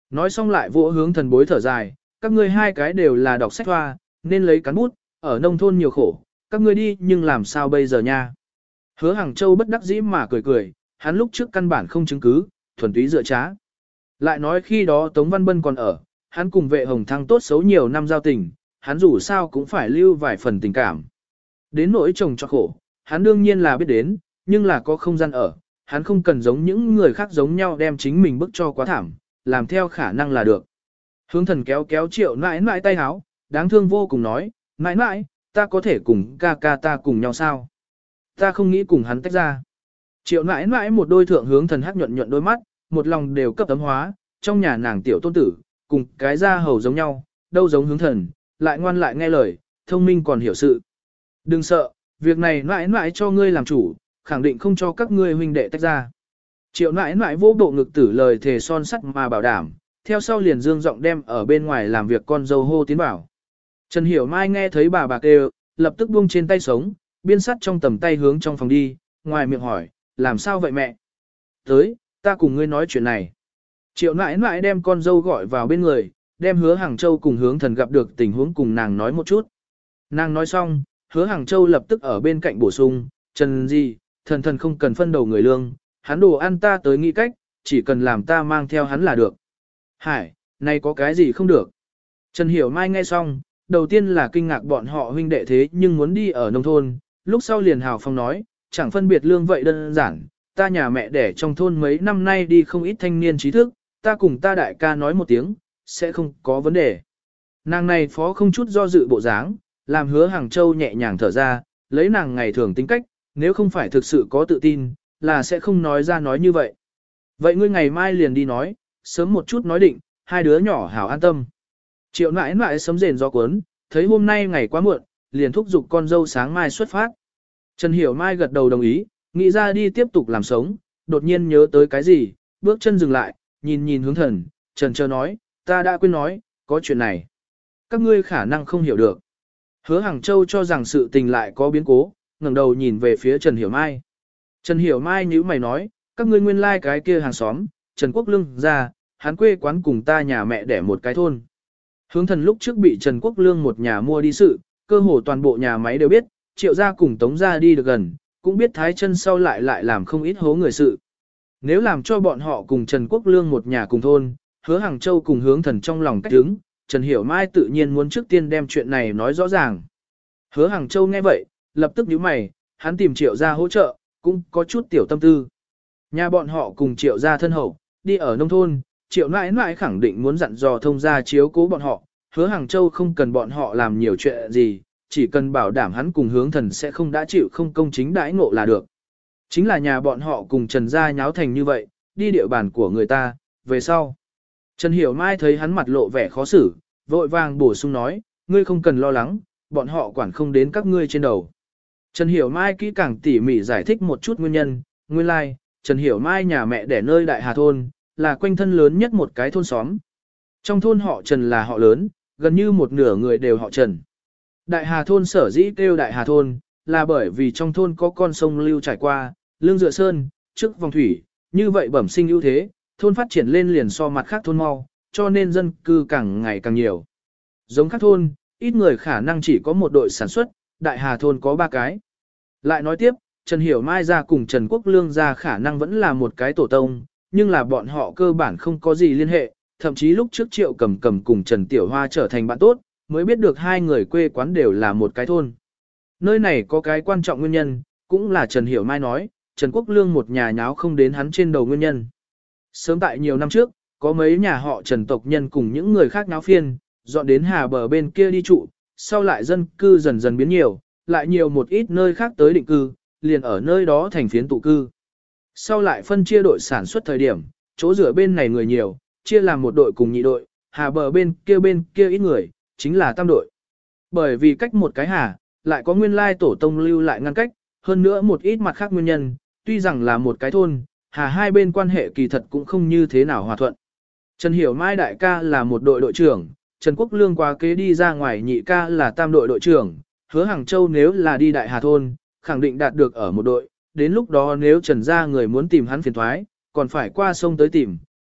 Nói xong lại vỗ hướng thần bối thở dài, các ngươi hai cái đều là đọc sách hoa, nên lấy cán bút, ở nông thôn nhiều khổ, các ngươi đi nhưng làm sao bây giờ nha. Hứa Hàng Châu bất đắc dĩ mà cười cười, hắn lúc trước căn bản không chứng cứ, thuần túy dựa trá. Lại nói khi đó Tống Văn Bân còn ở, hắn cùng vệ hồng thăng tốt xấu nhiều năm giao tình, hắn dù sao cũng phải lưu vài phần tình cảm. Đến nỗi chồng cho khổ, hắn đương nhiên là biết đến, nhưng là có không gian ở, hắn không cần giống những người khác giống nhau đem chính mình bức cho quá thảm, làm theo khả năng là được. Hướng thần kéo kéo Triệu nãi nãi tay háo, đáng thương vô cùng nói, nãi nãi, ta có thể cùng ca ca ta cùng nhau sao? Ta không nghĩ cùng hắn tách ra. Triệu nãi nãi một đôi thượng hướng thần hắc nhuận nhuận đôi mắt, một lòng đều cấp tấm hóa, trong nhà nàng tiểu tôn tử, cùng cái ra hầu giống nhau, đâu giống hướng thần, lại ngoan lại nghe lời, thông minh còn hiểu sự. Đừng sợ, việc này nãi nãi cho ngươi làm chủ, khẳng định không cho các ngươi huynh đệ tách ra. Triệu nãi nãi vô bộ ngực tử lời thề son sắt mà bảo đảm, theo sau liền dương giọng đem ở bên ngoài làm việc con dâu hô tiến bảo. Trần Hiểu Mai nghe thấy bà kêu, lập tức buông trên tay sống, biên sắt trong tầm tay hướng trong phòng đi, ngoài miệng hỏi, làm sao vậy mẹ? Tới, ta cùng ngươi nói chuyện này. Triệu nãi nãi đem con dâu gọi vào bên người, đem Hứa Hàng Châu cùng hướng thần gặp được tình huống cùng nàng nói một chút. Nàng nói xong, Hứa Hàng Châu lập tức ở bên cạnh bổ sung, Trần gì, thần không cần phân đầu người lương, hắn đồ ăn ta tới nghĩ cách, chỉ cần làm ta mang theo hắn là được. Hải, này có cái gì không được? Trần Hiểu Mai nghe xong, đầu tiên là kinh ngạc bọn họ huynh đệ thế nhưng muốn đi ở nông thôn, lúc sau liền hào phong nói, chẳng phân biệt lương vậy đơn giản, ta nhà mẹ đẻ trong thôn mấy năm nay đi không ít thanh niên trí thức, ta cùng ta đại ca nói một tiếng, sẽ không có vấn đề. Nàng này phó không chút do dự bộ dáng, làm Hứa Hàng Châu nhẹ nhàng thở ra, lấy nàng ngày thường tính cách, nếu không phải thực sự có tự tin, là sẽ không nói ra nói như vậy. Vậy ngươi ngày mai liền đi nói, sớm một chút nói định, hai đứa nhỏ hảo an tâm. Triệu nãi nãi sấm rền gió cuốn, thấy hôm nay ngày quá muộn, liền thúc giục con dâu sáng mai xuất phát. Trần Hiểu Mai gật đầu đồng ý, nghĩ ra đi tiếp tục làm sống, đột nhiên nhớ tới cái gì, bước chân dừng lại, nhìn hướng thần, Trần chờ nói, ta đã quên nói, có chuyện này. Các ngươi khả năng không hiểu được. Hứa Hàng Châu cho rằng sự tình lại có biến cố, ngẩng đầu nhìn về phía Trần Hiểu Mai. Trần Hiểu Mai nhíu mày nói, các ngươi nguyên lai cái kia hàng xóm, Trần Quốc Lương ra, hắn quê quán cùng ta nhà mẹ đẻ một cái thôn. Hướng thần lúc trước bị Trần Quốc Lương một nhà mua đi sự, cơ hồ toàn bộ nhà máy đều biết, Triệu gia cùng Tống gia đi được gần, cũng biết Thái chân sau lại làm không ít hố người sự. Nếu làm cho bọn họ cùng Trần Quốc Lương một nhà cùng thôn, Hứa Hàng Châu cùng hướng thần trong lòng cách đứng, Trần Hiểu Mai tự nhiên muốn trước tiên đem chuyện này nói rõ ràng. Hứa Hàng Châu nghe vậy, lập tức nhíu mày, hắn tìm Triệu gia hỗ trợ, cũng có chút tiểu tâm tư. Nhà bọn họ cùng Triệu gia thân hậu, đi ở nông thôn, Triệu nãi nãi khẳng định muốn dặn dò thông gia chiếu cố bọn họ, Hứa Hàng Châu không cần bọn họ làm nhiều chuyện gì, chỉ cần bảo đảm hắn cùng hướng thần sẽ không đã chịu không công chính đãi ngộ là được. Chính là nhà bọn họ cùng Trần gia nháo thành như vậy, đi địa bàn của người ta, về sau. Trần Hiểu Mai thấy hắn mặt lộ vẻ khó xử, vội vàng bổ sung nói, ngươi không cần lo lắng, bọn họ quản không đến các ngươi trên đầu. Trần Hiểu Mai kỹ càng tỉ mỉ giải thích một chút nguyên nhân, nguyên lai, like, Trần Hiểu Mai nhà mẹ đẻ nơi Đại Hà Thôn, là quanh thân lớn nhất một cái thôn xóm. Trong thôn họ Trần là họ lớn, gần như một nửa người đều họ Trần. Đại Hà Thôn sở dĩ kêu Đại Hà Thôn, là bởi vì trong thôn có con sông lưu trải qua, lương dựa sơn, trước vòng thủy, như vậy bẩm sinh ưu thế, thôn phát triển lên liền so mặt khác thôn mau, cho nên dân cư càng ngày càng nhiều. Giống khác thôn, ít người khả năng chỉ có một đội sản xuất, Đại Hà Thôn có 3 cái. Lại nói tiếp, Trần Hiểu Mai ra cùng Trần Quốc Lương ra khả năng vẫn là một cái tổ tông, nhưng là bọn họ cơ bản không có gì liên hệ, thậm chí lúc trước Triệu Cầm Cầm cùng Trần Tiểu Hoa trở thành bạn tốt, mới biết được hai người quê quán đều là một cái thôn. Nơi này có cái quan trọng nguyên nhân, cũng là Trần Hiểu Mai nói, Trần Quốc Lương một nhà nháo không đến hắn trên đầu nguyên nhân. Sớm tại nhiều năm trước, có mấy nhà họ Trần tộc nhân cùng những người khác náo phiên, dọn đến Hà Bờ bên kia đi trụ, sau lại dân cư dần dần biến nhiều, lại nhiều một ít nơi khác tới định cư, liền ở nơi đó thành phiến tụ cư. Sau lại phân chia đội sản xuất thời điểm, chỗ rửa bên này người nhiều, chia làm một đội cùng nhị đội, Hà Bờ bên kia ít người, chính là tam đội. Bởi vì cách một cái hà, lại có nguyên lai tổ tông lưu lại ngăn cách, hơn nữa một ít mặt khác nguyên nhân, tuy rằng là một cái thôn, hà hai bên quan hệ kỳ thật cũng không như thế nào hòa thuận. Trần Hiểu Mai đại ca là một đội đội trưởng, Trần Quốc Lương qua kế đi ra ngoài nhị ca là tam đội đội trưởng, Hứa Hàng Châu nếu là đi Đại Hà Thôn, khẳng định đạt được ở một đội, đến lúc đó nếu Trần gia người muốn tìm hắn phiền thoái, còn phải qua sông tới tìm,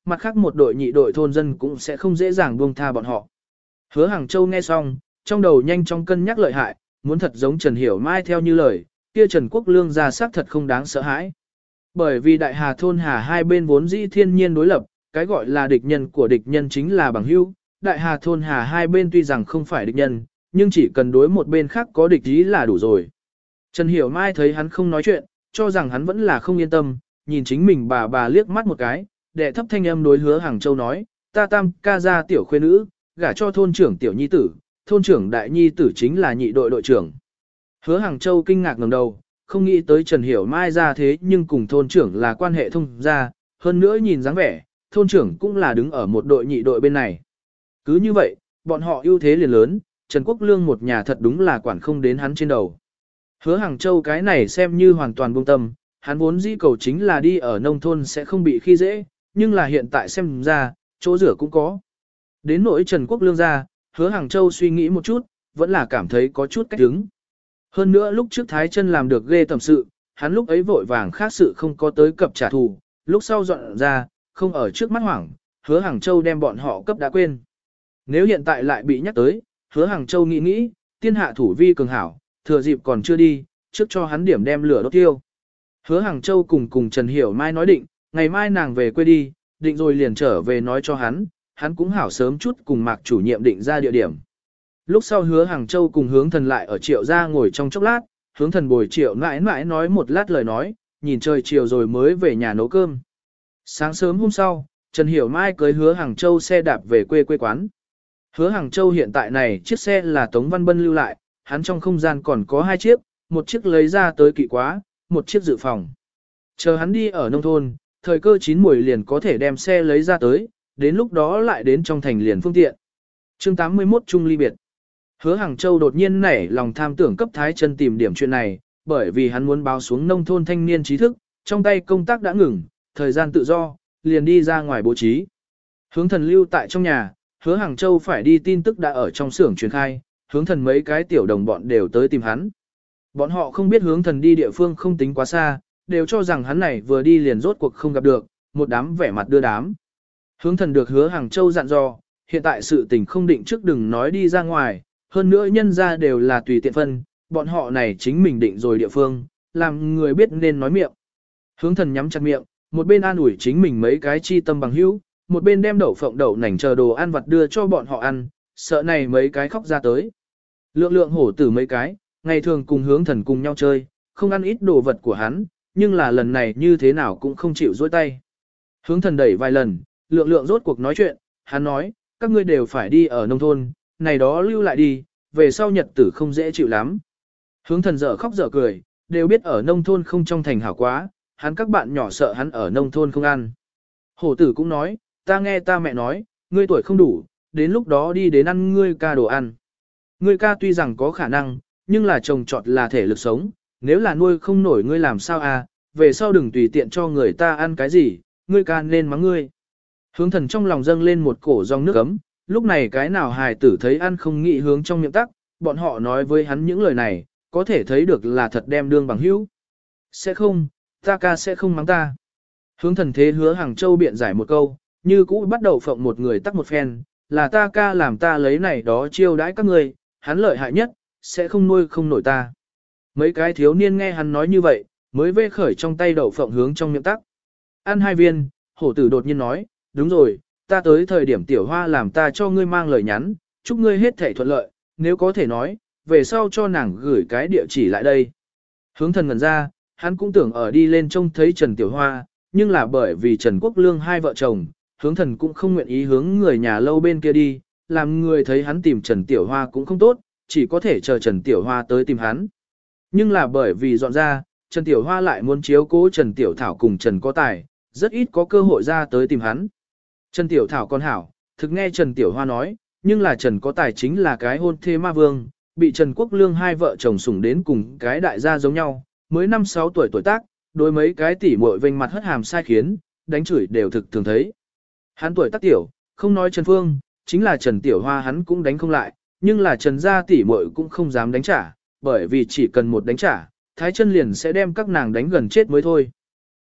mặt khác một đội nhị đội thôn dân cũng sẽ không dễ dàng buông tha bọn họ. Hứa Hàng Châu nghe xong, trong đầu nhanh chóng cân nhắc lợi hại, muốn thật giống Trần Hiểu Mai theo như lời, kia Trần Quốc Lương ra xác thật không đáng sợ hãi. Bởi vì đại hà thôn hà hai bên vốn dĩ thiên nhiên đối lập, cái gọi là địch nhân của địch nhân chính là bằng hữu. Đại hà thôn hà hai bên tuy rằng không phải địch nhân, nhưng chỉ cần đối một bên khác có địch ý là đủ rồi. Trần Hiểu Mai thấy hắn không nói chuyện, cho rằng hắn vẫn là không yên tâm, nhìn chính mình bà liếc mắt một cái, đệ thấp thanh âm đối Hứa Hàng Châu nói, ta tam ca gia tiểu khuê nữ, gả cho thôn trưởng tiểu nhi tử, thôn trưởng đại nhi tử chính là nhị đội đội trưởng. Hứa Hàng Châu kinh ngạc ngẩng đầu, không nghĩ tới Trần Hiểu Mai ra thế nhưng cùng thôn trưởng là quan hệ thông gia, hơn nữa nhìn dáng vẻ, thôn trưởng cũng là đứng ở một đội nhị đội bên này. Cứ như vậy, bọn họ ưu thế liền lớn, Trần Quốc Lương một nhà thật đúng là quản không đến hắn trên đầu. Hứa Hàng Châu cái này xem như hoàn toàn buông tâm, hắn vốn dĩ cầu chính là đi ở nông thôn sẽ không bị khi dễ, nhưng là hiện tại xem ra, chỗ rửa cũng có. Đến nỗi Trần Quốc Lương ra, Hứa Hàng Châu suy nghĩ một chút, vẫn là cảm thấy có chút cách đứng. Hơn nữa lúc trước Thái Chân làm được ghê tầm sự, hắn lúc ấy vội vàng khác sự không có tới cập trả thù, lúc sau dọn ra, không ở trước mắt hoảng, Hứa Hàng Châu đem bọn họ cấp đã quên. Nếu hiện tại lại bị nhắc tới, Hứa Hàng Châu nghĩ, tiên hạ thủ vi cường hảo, thừa dịp còn chưa đi, trước cho hắn điểm đem lửa đốt tiêu. Hứa Hàng Châu cùng Trần Hiểu Mai nói định, ngày mai nàng về quê đi, định rồi liền trở về nói cho hắn cũng hảo sớm chút cùng Mạc chủ nhiệm định ra địa điểm. Lúc sau Hứa Hàng Châu cùng Hướng Thần lại ở Triệu gia ngồi trong chốc lát, Hướng Thần bồi Triệu mãi mãi nói một lát lời nói, nhìn trời chiều rồi mới về nhà nấu cơm. Sáng sớm hôm sau, Trần Hiểu Mai cưới Hứa Hàng Châu xe đạp về quê quán. Hứa Hàng Châu hiện tại này chiếc xe là Tống Văn Bân lưu lại, hắn trong không gian còn có 2 chiếc, một chiếc lấy ra tới kỵ quá, một chiếc dự phòng. Chờ hắn đi ở nông thôn, thời cơ chín muồi liền có thể đem xe lấy ra tới, đến lúc đó lại đến trong thành liền phương tiện. Chương 81 Trung ly biệt. Hứa Hàng Châu đột nhiên nảy lòng tham tưởng cấp Thái Chân tìm điểm chuyện này, bởi vì hắn muốn báo xuống nông thôn thanh niên trí thức, trong tay công tác đã ngừng, thời gian tự do, liền đi ra ngoài bố trí. Hướng Thần lưu tại trong nhà, Hứa Hàng Châu phải đi tin tức đã ở trong xưởng truyền khai, Hướng Thần mấy cái tiểu đồng bọn đều tới tìm hắn. Bọn họ không biết Hướng Thần đi địa phương không tính quá xa, đều cho rằng hắn này vừa đi liền rốt cuộc không gặp được, một đám vẻ mặt đưa đám. Hướng Thần được Hứa Hàng Châu dặn dò, hiện tại sự tình không định trước đừng nói đi ra ngoài, hơn nữa nhân ra đều là tùy tiện phân, bọn họ này chính mình định rồi địa phương, làm người biết nên nói miệng. Hướng Thần nhắm chặt miệng, một bên an ủi chính mình mấy cái chi tâm bằng hữu, một bên đem đậu phộng đậu nành chờ đồ ăn vặt đưa cho bọn họ ăn, sợ này mấy cái khóc ra tới. Lượng hổ tử mấy cái, ngày thường cùng Hướng Thần cùng nhau chơi, không ăn ít đồ vật của hắn, nhưng là lần này như thế nào cũng không chịu dối tay. Hướng Thần đẩy vài lần, lượng rốt cuộc nói chuyện, hắn nói, các ngươi đều phải đi ở nông thôn, này đó lưu lại đi, về sau nhật tử không dễ chịu lắm. Hướng Thần dở khóc dở cười, đều biết ở nông thôn không trong thành hảo quá, hắn các bạn nhỏ sợ hắn ở nông thôn không ăn. Hổ tử cũng nói, ta nghe ta mẹ nói, ngươi tuổi không đủ, đến lúc đó đi đến ăn ngươi ca đồ ăn. Ngươi ca tuy rằng có khả năng, nhưng là trồng trọt là thể lực sống, nếu là nuôi không nổi ngươi làm sao à, về sau đừng tùy tiện cho người ta ăn cái gì, ngươi ca nên mắng ngươi. Hướng Thần trong lòng dâng lên một cổ dòng nước ấm, lúc này cái nào hài tử thấy ăn không nghĩ hướng trong miệng tắc, bọn họ nói với hắn những lời này, có thể thấy được là thật đem đương bằng hữu. Sẽ không, ta ca sẽ không mắng ta. Hướng Thần thế Hứa Hàng Châu biện giải một câu, như cũ bắt đầu phộng một người tắc một phen, là ta ca làm ta lấy này đó chiêu đãi các người, hắn lợi hại nhất, sẽ không nuôi không nổi ta. Mấy cái thiếu niên nghe hắn nói như vậy, mới vê khởi trong tay đậu phộng hướng trong miệng tắc. Ăn 2 viên, hổ tử đột nhiên nói, đúng rồi, ta tới thời điểm tiểu hoa làm ta cho ngươi mang lời nhắn, chúc ngươi hết thảy thuận lợi, nếu có thể nói, về sau cho nàng gửi cái địa chỉ lại đây. Hướng Thần ngẩn ra, hắn cũng tưởng ở đi lên trông thấy Trần Tiểu Hoa, nhưng là bởi vì Trần Quốc Lương hai vợ chồng, Hướng Thần cũng không nguyện ý hướng người nhà lâu bên kia đi, làm người thấy hắn tìm Trần Tiểu Hoa cũng không tốt, chỉ có thể chờ Trần Tiểu Hoa tới tìm hắn. Nhưng là bởi vì dọn ra, Trần Tiểu Hoa lại muốn chiếu cố Trần Tiểu Thảo cùng Trần Có Tài, rất ít có cơ hội ra tới tìm hắn. Trần Tiểu Thảo con hảo, thực nghe Trần Tiểu Hoa nói, nhưng là Trần Có Tài chính là cái hôn thê ma vương, bị Trần Quốc Lương hai vợ chồng sủng đến cùng cái đại gia giống nhau, mới 5-6 tuổi tuổi tác, đối mấy cái tỉ muội vênh mặt hất hàm sai khiến, đánh chửi đều thực thường thấy. Hắn tuổi tác tiểu, không nói Trần Phương, chính là Trần Tiểu Hoa hắn cũng đánh không lại, nhưng là Trần gia tỉ muội cũng không dám đánh trả, bởi vì chỉ cần một đánh trả, Thái Chân liền sẽ đem các nàng đánh gần chết mới thôi.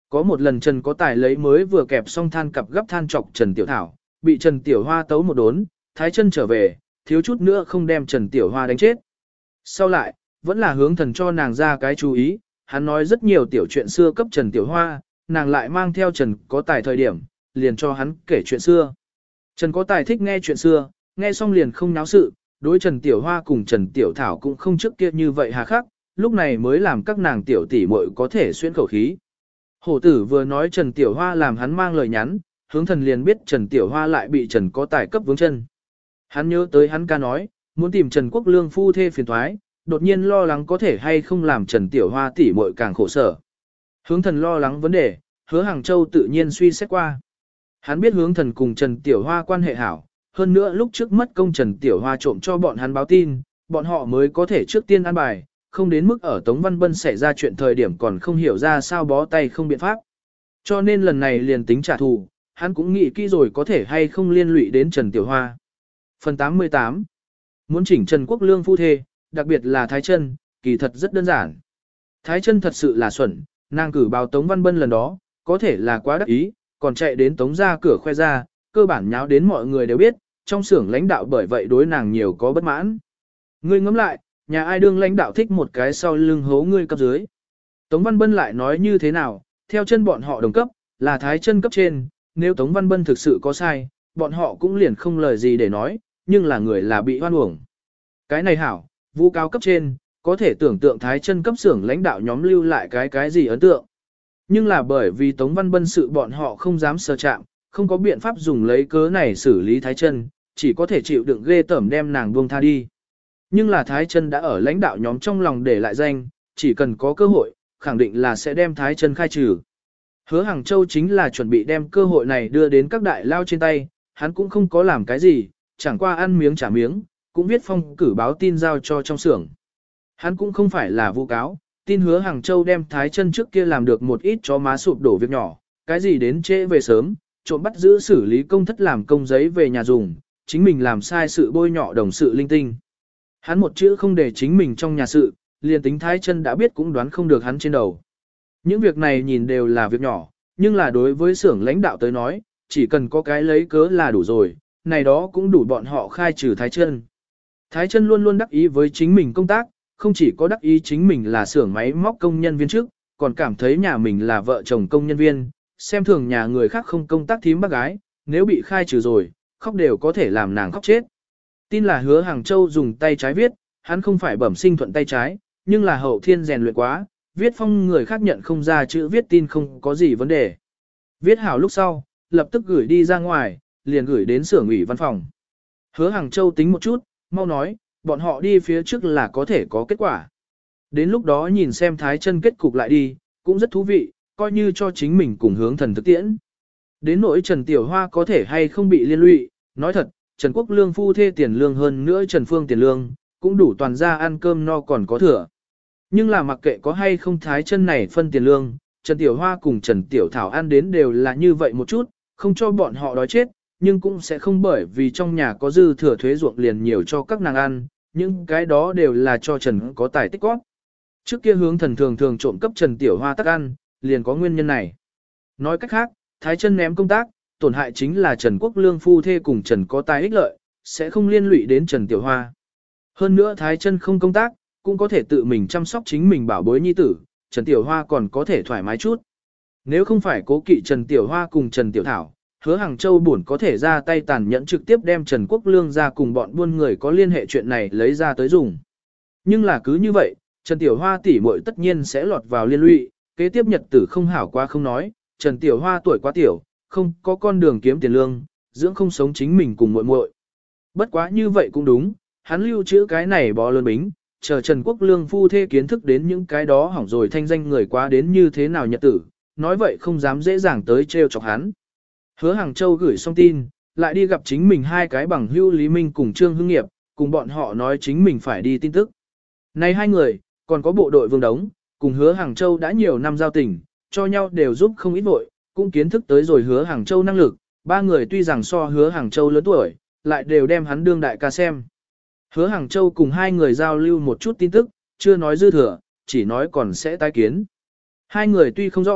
Có một lần Trần Có Tài lấy mới vừa kẹp xong than cặp gấp than chọc Trần Tiểu Thảo, bị Trần Tiểu Hoa tấu một đốn, thái chân trở về, thiếu chút nữa không đem Trần Tiểu Hoa đánh chết. Sau lại, vẫn là hướng thần cho nàng ra cái chú ý, hắn nói rất nhiều tiểu chuyện xưa cấp Trần Tiểu Hoa, nàng lại mang theo Trần Có Tài thời điểm, liền cho hắn kể chuyện xưa. Trần Có Tài thích nghe chuyện xưa, nghe xong liền không náo sự, đối Trần Tiểu Hoa cùng Trần Tiểu Thảo cũng không trước kia như vậy hà khắc, lúc này mới làm các nàng tiểu tỷ muội có thể xuyên khẩu khí. Hổ tử vừa nói Trần Tiểu Hoa làm hắn mang lời nhắn, hướng thần liền biết Trần Tiểu Hoa lại bị Trần Có Tài cấp vướng chân. Hắn nhớ tới hắn ca nói, muốn tìm Trần Quốc Lương phu thê phiền thoái, đột nhiên lo lắng có thể hay không làm Trần Tiểu Hoa tỷ muội càng khổ sở. Hướng thần lo lắng vấn đề, Hứa Hàng Châu tự nhiên suy xét qua. Hắn biết hướng thần cùng Trần Tiểu Hoa quan hệ hảo, hơn nữa lúc trước mất công Trần Tiểu Hoa trộm cho bọn hắn báo tin, bọn họ mới có thể trước tiên an bài, không đến mức ở Tống Văn Bân xảy ra chuyện thời điểm còn không hiểu ra sao bó tay không biện pháp. Cho nên lần này liền tính trả thù, hắn cũng nghĩ kỹ rồi có thể hay không liên lụy đến Trần Tiểu Hoa. Phần 88. Muốn chỉnh Trần Quốc Lương phu thê, đặc biệt là Thái Chân, kỳ thật rất đơn giản. Thái Chân thật sự là xuẩn, nàng cử báo Tống Văn Bân lần đó, có thể là quá đắc ý, còn chạy đến Tống ra cửa khoe ra, cơ bản nháo đến mọi người đều biết, trong xưởng lãnh đạo bởi vậy đối nàng nhiều có bất mãn. Ngươi ngẫm lại, nhà ai đương lãnh đạo thích một cái sau lưng hố ngươi cấp dưới. Tống Văn Bân lại nói như thế nào, theo chân bọn họ đồng cấp, là Thái Chân cấp trên, nếu Tống Văn Bân thực sự có sai, bọn họ cũng liền không lời gì để nói, nhưng là người là bị hoan uổng. Cái này hảo, vu cao cấp trên, có thể tưởng tượng Thái Chân cấp xưởng lãnh đạo nhóm lưu lại cái gì ấn tượng. Nhưng là bởi vì Tống Văn Bân sự bọn họ không dám sơ chạm, không có biện pháp dùng lấy cớ này xử lý Thái Chân, chỉ có thể chịu đựng ghê tởm đem nàng buông tha đi. Nhưng là Thái Chân đã ở lãnh đạo nhóm trong lòng để lại danh, chỉ cần có cơ hội, khẳng định là sẽ đem Thái Chân khai trừ. Hứa Hàng Châu chính là chuẩn bị đem cơ hội này đưa đến các đại lao trên tay, hắn cũng không có làm cái gì, chẳng qua ăn miếng trả miếng, cũng viết phong cử báo tin giao cho trong xưởng. Hắn cũng không phải là vu cáo, tin Hứa Hàng Châu đem Thái Chân trước kia làm được một ít chó má sụp đổ việc nhỏ, cái gì đến trễ về sớm, trộm bắt giữ xử lý công thất làm công giấy về nhà dùng, chính mình làm sai sự bôi nhọ đồng sự linh tinh. Hắn một chữ không để chính mình trong nhà sự, liền tính Thái Chân đã biết cũng đoán không được hắn trên đầu. Những việc này nhìn đều là việc nhỏ, nhưng là đối với xưởng lãnh đạo tới nói, chỉ cần có cái lấy cớ là đủ rồi, này đó cũng đủ bọn họ khai trừ Thái Chân. Thái Chân luôn luôn đắc ý với chính mình công tác, không chỉ có đắc ý chính mình là xưởng máy móc công nhân viên trước, còn cảm thấy nhà mình là vợ chồng công nhân viên, xem thường nhà người khác không công tác thím bác gái, nếu bị khai trừ rồi, khóc đều có thể làm nàng khóc chết. Tin là Hứa Hàng Châu dùng tay trái viết, hắn không phải bẩm sinh thuận tay trái, nhưng là hậu thiên rèn luyện quá, viết phong người khác nhận không ra chữ viết tin không có gì vấn đề. Viết hảo lúc sau, lập tức gửi đi ra ngoài, liền gửi đến xưởng ủy văn phòng. Hứa Hàng Châu tính một chút, mau nói, bọn họ đi phía trước là có thể có kết quả. Đến lúc đó nhìn xem Thái Chân kết cục lại đi, cũng rất thú vị, coi như cho chính mình cùng hướng thần thực tiễn. Đến nỗi Trần Tiểu Hoa có thể hay không bị liên lụy, nói thật, Trần Quốc Lương phu thê tiền lương hơn nữa Trần Phương tiền lương, cũng đủ toàn ra ăn cơm no còn có thừa. Nhưng là mặc kệ có hay không Thái Chân này phân tiền lương, Trần Tiểu Hoa cùng Trần Tiểu Thảo ăn đến đều là như vậy một chút, không cho bọn họ đói chết, nhưng cũng sẽ không bởi vì trong nhà có dư thừa thuế ruộng liền nhiều cho các nàng ăn, những cái đó đều là cho Trần có tài tích góp. Trước kia hướng thần thường thường trộm cấp Trần Tiểu Hoa tắc ăn, liền có nguyên nhân này. Nói cách khác, Thái Chân ném công tác, tổn hại chính là Trần Quốc Lương phu thê cùng Trần có tài ích lợi, sẽ không liên lụy đến Trần Tiểu Hoa. Hơn nữa Thái Chân không công tác, cũng có thể tự mình chăm sóc chính mình bảo bối nhi tử, Trần Tiểu Hoa còn có thể thoải mái chút. Nếu không phải cố kỵ Trần Tiểu Hoa cùng Trần Tiểu Thảo, Hứa Hàng Châu buồn có thể ra tay tàn nhẫn trực tiếp đem Trần Quốc Lương ra cùng bọn buôn người có liên hệ chuyện này lấy ra tới dùng. Nhưng là cứ như vậy, Trần Tiểu Hoa tỷ muội tất nhiên sẽ lọt vào liên lụy, kế tiếp nhật tử không hảo quá không nói, Trần Tiểu Hoa tuổi quá tiểu, không có con đường kiếm tiền lương, dưỡng không sống chính mình cùng muội muội. Bất quá như vậy cũng đúng, hắn lưu trữ cái này bó lớn bính, chờ Trần Quốc Lương phu thê kiến thức đến những cái đó hỏng rồi thanh danh người quá đến như thế nào nhật tử, nói vậy không dám dễ dàng tới trêu chọc hắn. Hứa Hàng Châu gửi xong tin, lại đi gặp chính mình hai cái bằng hữu Lý Minh cùng Trương Hưng Nghiệp, cùng bọn họ nói chính mình phải đi tin tức. Này hai người, còn có bộ đội Vương Đống, cùng Hứa Hàng Châu đã nhiều năm giao tình, cho nhau đều giúp không ít vội, cũng kiến thức tới rồi Hứa Hàng Châu năng lực, ba người tuy rằng so Hứa Hàng Châu lớn tuổi, lại đều đem hắn đương đại ca xem. Hứa Hàng Châu cùng hai người giao lưu một chút tin tức, chưa nói dư thừa, chỉ nói còn sẽ tái kiến. Hai người tuy không rõ,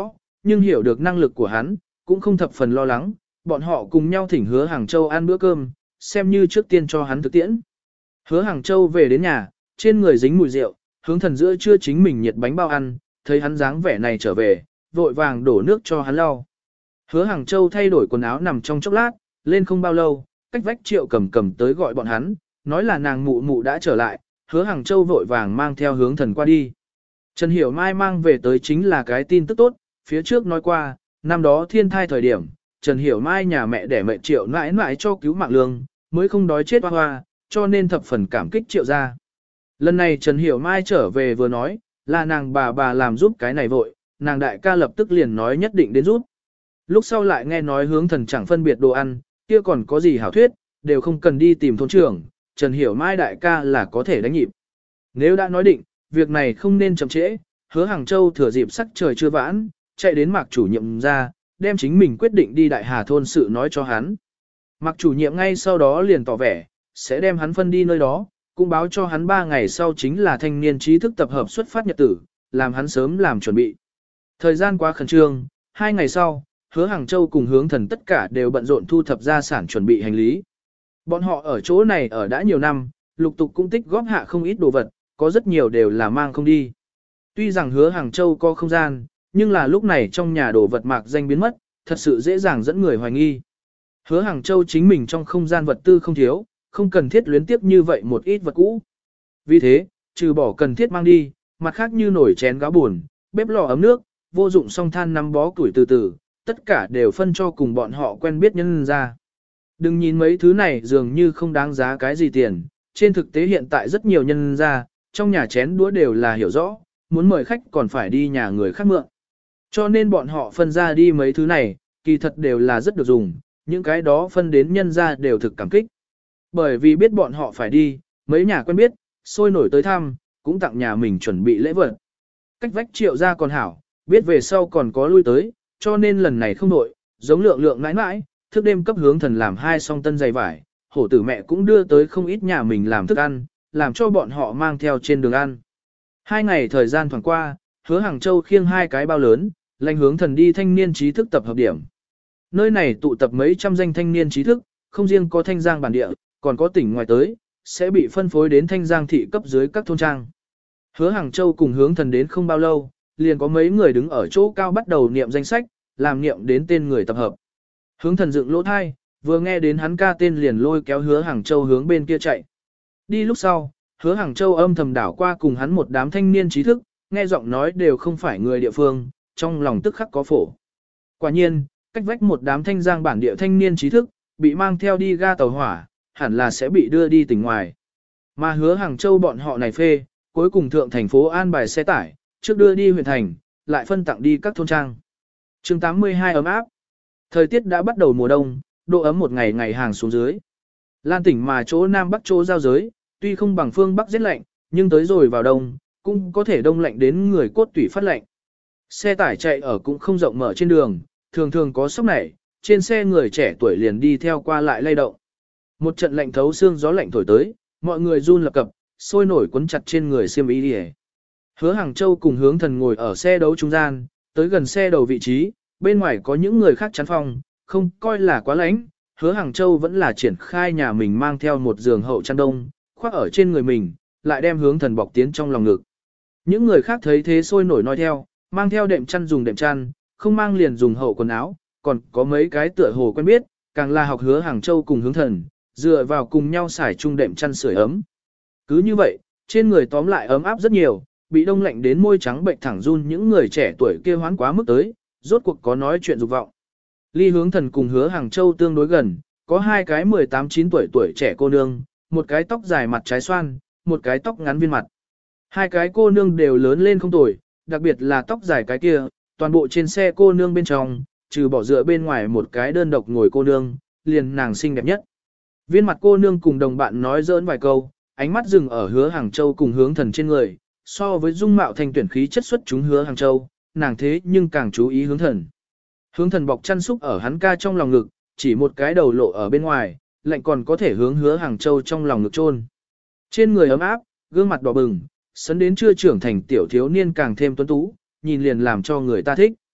nhưng hiểu được năng lực của hắn, cũng không thập phần lo lắng, bọn họ cùng nhau thỉnh Hứa Hàng Châu ăn bữa cơm, xem như trước tiên cho hắn thực tiễn. Hứa Hàng Châu về đến nhà, trên người dính mùi rượu, Hướng Thần giữa trưa chính mình nhiệt bánh bao ăn, thấy hắn dáng vẻ này trở về, vội vàng đổ nước cho hắn lau. Hứa Hàng Châu thay đổi quần áo nằm trong chốc lát, lên không bao lâu, cách vách Triệu Cầm Cầm tới gọi bọn hắn, nói là nàng mụ mụ đã trở lại, Hứa Hàng Châu vội vàng mang theo Hướng Thần qua đi. Trần Hiểu Mai mang về tới chính là cái tin tức tốt, phía trước nói qua, năm đó thiên thai thời điểm, Trần Hiểu Mai nhà mẹ đẻ mẹ Triệu nãi nãi cho cứu mạng lương, mới không đói chết hoa hoa, cho nên thập phần cảm kích Triệu gia. Lần này Trần Hiểu Mai trở về vừa nói, là nàng bà làm giúp cái này vội, nàng đại ca lập tức liền nói nhất định đến giúp. Lúc sau lại nghe nói Hướng Thần chẳng phân biệt đồ ăn, kia còn có gì hảo thuyết, đều không cần đi tìm thôn trưởng, Trần Hiểu Mai đại ca là có thể đánh nhịp. Nếu đã nói định, việc này không nên chậm trễ, Hứa Hàng Châu thừa dịp sắc trời chưa vãn, chạy đến Mạc chủ nhiệm ra, đem chính mình quyết định đi Đại Hà thôn sự nói cho hắn. Mạc chủ nhiệm ngay sau đó liền tỏ vẻ, sẽ đem hắn phân đi nơi đó, cũng báo cho hắn 3 ngày sau chính là thanh niên trí thức tập hợp xuất phát nhật tử, làm hắn sớm làm chuẩn bị. Thời gian quá khẩn trương, 2 ngày sau, Hứa Hàng Châu cùng Hướng Thần tất cả đều bận rộn thu thập gia sản chuẩn bị hành lý. Bọn họ ở chỗ này ở đã nhiều năm, lục tục cũng tích góp hạ không ít đồ vật, có rất nhiều đều là mang không đi. Tuy rằng Hứa Hàng Châu có không gian, nhưng là lúc này trong nhà đồ vật mạc danh biến mất, thật sự dễ dàng dẫn người hoài nghi. Hứa Hàng Châu chính mình trong không gian vật tư không thiếu, không cần thiết luyến tiếp như vậy một ít vật cũ. Vì thế, trừ bỏ cần thiết mang đi, mặt khác như nồi chén gáo buồn, bếp lò ấm nước, vô dụng song than nắm bó củi từ từ, tất cả đều phân cho cùng bọn họ quen biết nhân ra. Đừng nhìn mấy thứ này dường như không đáng giá cái gì tiền, trên thực tế hiện tại rất nhiều nhân ra, trong nhà chén đũa đều là hiểu rõ, muốn mời khách còn phải đi nhà người khác mượn. Cho nên bọn họ phân ra đi mấy thứ này, kỳ thật đều là rất được dùng, những cái đó phân đến nhân ra đều thực cảm kích. Bởi vì biết bọn họ phải đi, mấy nhà quen biết, sôi nổi tới thăm, cũng tặng nhà mình chuẩn bị lễ vật. Cách vách Triệu ra còn hảo, biết về sau còn có lui tới, cho nên lần này không đổi, giống lượng nãi nãi, thức đêm cấp Hướng Thần làm 2 song tân giày vải, hổ tử mẹ cũng đưa tới không ít nhà mình làm thức ăn, làm cho bọn họ mang theo trên đường ăn. 2 ngày thời gian thoảng qua, Hứa Hàng Châu khiêng 2 cái bao lớn, lệnh Hướng Thần đi thanh niên trí thức tập hợp điểm. Nơi này tụ tập mấy trăm danh thanh niên trí thức, không riêng có Thanh Giang bản địa, còn có tỉnh ngoài tới, sẽ bị phân phối đến Thanh Giang thị cấp dưới các thôn trang. Hứa Hàng Châu cùng Hướng Thần đến không bao lâu, liền có mấy người đứng ở chỗ cao bắt đầu niệm danh sách, làm niệm đến tên người tập hợp. Hướng Thần dựng lỗ thai, vừa nghe đến hắn ca tên liền lôi kéo Hứa Hàng Châu hướng bên kia chạy. Đi lúc sau, Hứa Hàng Châu âm thầm đảo qua cùng hắn một đám thanh niên trí thức, nghe giọng nói đều không phải người địa phương, trong lòng tức khắc có phổ. Quả nhiên, cách vách một đám Thanh Giang bản địa thanh niên trí thức, bị mang theo đi ga tàu hỏa, hẳn là sẽ bị đưa đi tỉnh ngoài. Mà Hứa Hàng Châu bọn họ này phê, cuối cùng thượng thành phố an bài xe tải, trước đưa đi huyện thành, lại phân tặng đi các thôn trang. Chương 82 ấm áp. Thời tiết đã bắt đầu mùa đông, độ ấm một ngày ngày hàng xuống dưới. Lan tỉnh mà chỗ Nam Bắc chỗ giao giới, tuy không bằng phương Bắc rất lạnh, nhưng tới rồi vào đông, cũng có thể đông lạnh đến người cốt tủy phát lạnh. Xe tải chạy ở cũng không rộng mở trên đường, thường thường có sốc nảy, trên xe người trẻ tuổi liền đi theo qua lại lay động. Một trận lạnh thấu xương gió lạnh thổi tới, mọi người run lập cập, sôi nổi quấn chặt trên người xiêm y đi. Hứa Hàng Châu cùng Hướng Thần ngồi ở xe đấu trung gian, tới gần xe đầu vị trí, bên ngoài có những người khác chắn phòng, không coi là quá lạnh. Hứa Hàng Châu vẫn là triển khai nhà mình mang theo một giường hậu chăn đông, khoác ở trên người mình, lại đem Hướng Thần bọc tiến trong lòng ngực. Những người khác thấy thế sôi nổi nói theo, mang theo đệm chăn dùng đệm chăn, không mang liền dùng hậu quần áo, còn có mấy cái tựa hồ quen biết, càng là học Hứa Hàng Châu cùng Hướng Thần, dựa vào cùng nhau xài chung đệm chăn sưởi ấm. Cứ như vậy, trên người tóm lại ấm áp rất nhiều, bị đông lạnh đến môi trắng bệnh thẳng run những người trẻ tuổi kia hoán quá mức tới, rốt cuộc có nói chuyện dục vọng. Ly Hướng Thần cùng Hứa Hàng Châu tương đối gần, có 2 cái 18-9 tuổi trẻ cô nương, một cái tóc dài mặt trái xoan, một cái tóc ngắn viên mặt. 2 cái cô nương đều lớn lên không tuổi, đặc biệt là tóc dài cái kia, toàn bộ trên xe cô nương bên trong, trừ bỏ dựa bên ngoài một cái đơn độc ngồi cô nương, liền nàng xinh đẹp nhất. Viên mặt cô nương cùng đồng bạn nói giỡn vài câu, ánh mắt dừng ở Hứa Hàng Châu cùng Hướng Thần trên người, so với dung mạo thanh tuyển khí chất xuất chúng Hứa Hàng Châu, nàng thế nhưng càng chú ý Hướng Thần. Hướng Thần bọc chăn xúc ở hắn ca trong lòng ngực, chỉ một cái đầu lộ ở bên ngoài, lạnh còn có thể hướng Hứa Hàng Châu trong lòng ngực chôn. Trên người ấm áp, gương mặt đỏ bừng, sấn đến chưa trưởng thành tiểu thiếu niên càng thêm tuấn tú, nhìn liền làm cho người ta thích.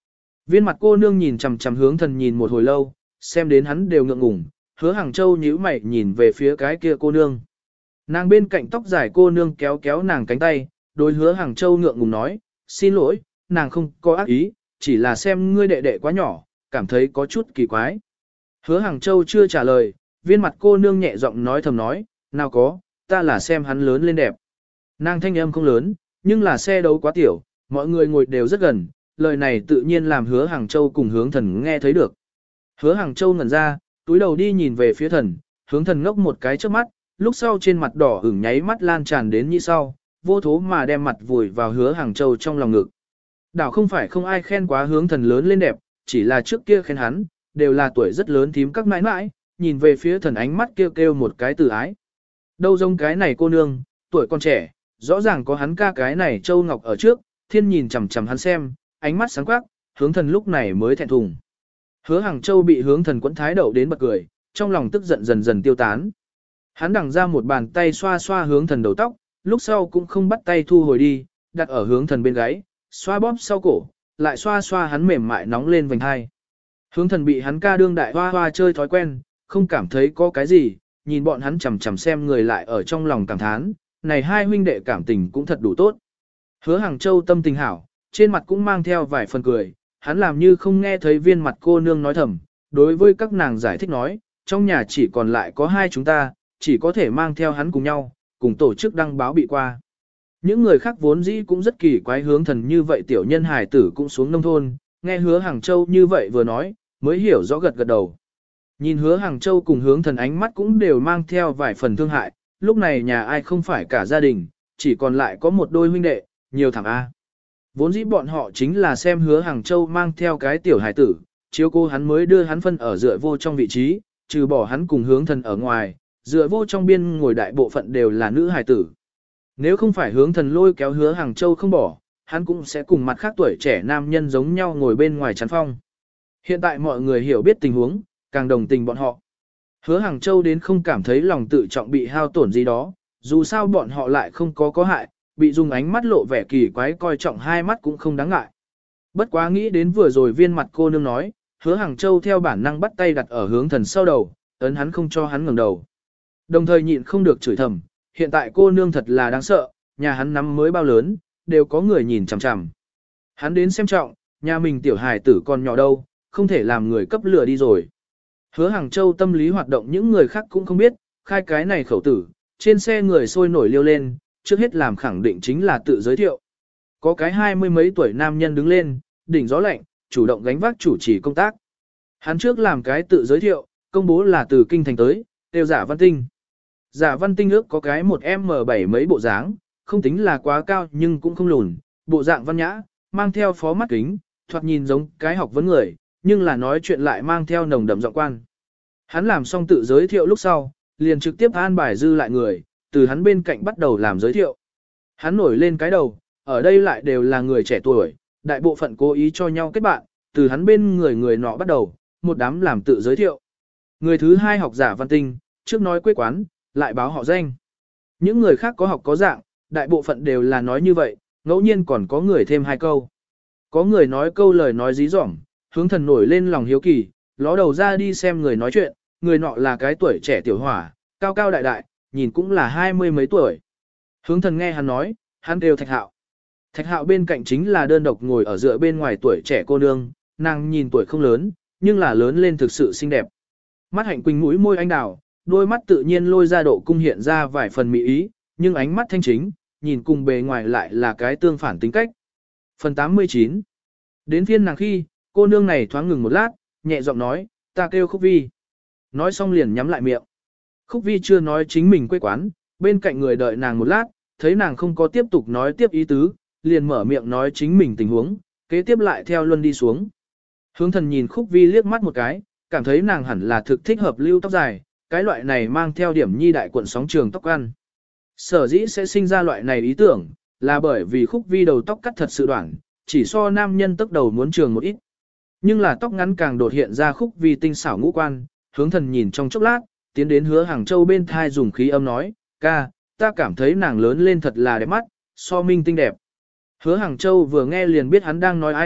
Viên mặt cô nương nhìn chằm chằm hướng thần nhìn một hồi lâu, xem đến hắn đều ngượng ngùng, Hứa Hàng Châu nhíu mày nhìn về phía cái kia cô nương. Nàng bên cạnh tóc dài cô nương kéo kéo nàng cánh tay, đối Hứa Hàng Châu ngượng ngùng nói, xin lỗi, nàng không có ác ý, chỉ là xem ngươi đệ đệ quá nhỏ, cảm thấy có chút kỳ quái. Hứa Hàng Châu chưa trả lời, viên mặt cô nương nhẹ giọng nói thầm nói, nào có, ta là xem hắn lớn lên đẹp. Nàng thanh âm không lớn, nhưng là xe đấu quá tiểu, mọi người ngồi đều rất gần, lời này tự nhiên làm Hứa Hàng Châu cùng hướng thần nghe thấy được. Hứa Hàng Châu ngẩn ra, túi đầu đi nhìn về phía thần, hướng thần ngốc một cái trước mắt, lúc sau trên mặt đỏ ửng nháy mắt lan tràn đến như sau, vô thố mà đem mặt vùi vào Hứa Hàng Châu trong lòng ngực. Đảo không phải không ai khen quá hướng thần lớn lên đẹp, chỉ là trước kia khen hắn, đều là tuổi rất lớn thím các mãi mãi, nhìn về phía thần ánh mắt kêu kêu một cái từ ái. Đâu giống cái này cô nương, tuổi còn trẻ, rõ ràng có hắn ca cái này Châu Ngọc ở trước, thiên nhìn chằm chằm hắn xem, ánh mắt sáng quắc, hướng thần lúc này mới thẹn thùng. Hứa Hàng Châu bị hướng thần quẫn thái đậu đến bật cười, trong lòng tức giận dần dần tiêu tán. Hắn đằng ra một bàn tay xoa xoa hướng thần đầu tóc, lúc sau cũng không bắt tay thu hồi đi, đặt ở hướng thần bên gáy, xoa bóp sau cổ, lại xoa xoa hắn mềm mại nóng lên vành hai. Hướng thần bị hắn ca đương đại hoa hoa chơi thói quen, không cảm thấy có cái gì, nhìn bọn hắn chằm chằm xem người lại ở trong lòng cảm thán, này hai huynh đệ cảm tình cũng thật đủ tốt. Hứa Hàng Châu tâm tình hảo, trên mặt cũng mang theo vài phần cười, hắn làm như không nghe thấy viên mặt cô nương nói thầm, đối với các nàng giải thích nói, trong nhà chỉ còn lại có hai chúng ta, chỉ có thể mang theo hắn cùng nhau, cùng tổ chức đăng báo bị qua. Những người khác vốn dĩ cũng rất kỳ quái hướng thần như vậy tiểu nhân hài tử cũng xuống nông thôn, nghe Hứa Hàng Châu như vậy vừa nói, mới hiểu rõ gật gật đầu. Nhìn Hứa Hàng Châu cùng hướng thần ánh mắt cũng đều mang theo vài phần thương hại, lúc này nhà ai không phải cả gia đình, chỉ còn lại có một đôi huynh đệ, nhiều thằng A. Vốn dĩ bọn họ chính là xem Hứa Hàng Châu mang theo cái tiểu hài tử, chiếu cô hắn mới đưa hắn phân ở dựa vô trong vị trí, trừ bỏ hắn cùng hướng thần ở ngoài, dựa vô trong biên ngồi đại bộ phận đều là nữ hài tử. Nếu không phải hướng thần lôi kéo Hứa Hàng Châu không bỏ, hắn cũng sẽ cùng mặt khác tuổi trẻ nam nhân giống nhau ngồi bên ngoài chắn phong. Hiện tại mọi người hiểu biết tình huống, càng đồng tình bọn họ. Hứa Hàng Châu đến không cảm thấy lòng tự trọng bị hao tổn gì đó, dù sao bọn họ lại không có hại, bị dùng ánh mắt lộ vẻ kỳ quái coi trọng hai mắt cũng không đáng ngại. Bất quá nghĩ đến vừa rồi viên mặt cô nương nói, Hứa Hàng Châu theo bản năng bắt tay đặt ở hướng thần sau đầu, ấn hắn không cho hắn ngẩng đầu. Đồng thời nhịn không được chửi thầm, hiện tại cô nương thật là đáng sợ, nhà hắn nắm mới bao lớn, đều có người nhìn chằm chằm. Hắn đến xem trọng, nhà mình tiểu hài tử còn nhỏ đâu, không thể làm người cấp lửa đi rồi. Hứa Hàng Châu tâm lý hoạt động những người khác cũng không biết, khai cái này khẩu tử, trên xe người sôi nổi liêu lên, trước hết làm khẳng định chính là tự giới thiệu. Có cái 20 mấy tuổi nam nhân đứng lên, đỉnh gió lạnh, chủ động gánh vác chủ trì công tác. Hắn trước làm cái tự giới thiệu, công bố là từ kinh thành tới, tiêu Giả Văn Tinh. Giả Văn Tinh ước có cái một M7 mấy bộ dáng, không tính là quá cao nhưng cũng không lùn, bộ dạng văn nhã, mang theo phó mắt kính, thoạt nhìn giống cái học vấn người, nhưng là nói chuyện lại mang theo nồng đậm giọng quan. Hắn làm xong tự giới thiệu lúc sau, liền trực tiếp an bài dư lại người, từ hắn bên cạnh bắt đầu làm giới thiệu. Hắn nổi lên cái đầu, ở đây lại đều là người trẻ tuổi, đại bộ phận cố ý cho nhau kết bạn, từ hắn bên người nọ bắt đầu, một đám làm tự giới thiệu. Người thứ hai học Giả Văn Tinh, trước nói quê quán, lại báo họ danh. Những người khác có học có dạng, đại bộ phận đều là nói như vậy, ngẫu nhiên còn có người thêm hai câu. Có người nói câu lời nói dí dỏm, hướng thần nổi lên lòng hiếu kỳ, ló đầu ra đi xem người nói chuyện, người nọ là cái tuổi trẻ tiểu hỏa, cao cao đại đại, nhìn cũng là 20 mấy tuổi. Hướng thần nghe hắn nói, hắn đều Thạch Hạo. Thạch Hạo bên cạnh chính là đơn độc ngồi ở dựa bên ngoài tuổi trẻ cô nương, nàng nhìn tuổi không lớn, nhưng là lớn lên thực sự xinh đẹp. Mắt hạnh quỳnh mũi môi anh đào, đôi mắt tự nhiên lôi ra độ cung hiện ra vài phần mỹ ý, nhưng ánh mắt thanh chính, nhìn cùng bề ngoài lại là cái tương phản tính cách. Phần 89. Đến phiên nàng khi, cô nương này thoáng ngừng một lát, nhẹ giọng nói, ta kêu Khúc Vi. Nói xong liền nhắm lại miệng. Khúc Vi chưa nói chính mình quê quán, bên cạnh người đợi nàng một lát, thấy nàng không có tiếp tục nói tiếp ý tứ, liền mở miệng nói chính mình tình huống, kế tiếp lại theo luân đi xuống. Hướng thần nhìn Khúc Vi liếc mắt một cái, cảm thấy nàng hẳn là thực thích hợp lưu tóc dài, cái loại này mang theo điểm nhi đại cuộn sóng trường tóc ăn. Sở dĩ sẽ sinh ra loại này ý tưởng, là bởi vì Khúc Vi đầu tóc cắt thật sự đoạn, chỉ so nam nhân tóc đầu muốn trường một ít. Nhưng là tóc ngắn càng đột hiện ra Khúc Vi tinh xảo ngũ quan, hướng thần nhìn trong chốc lát, tiến đến Hứa Hàng Châu bên thai dùng khí âm nói, ca, ta cảm thấy nàng lớn lên thật là đẹp mắt, so minh tinh đẹp. Hứa Hàng Châu vừa nghe liền biết hắn đang nói ai,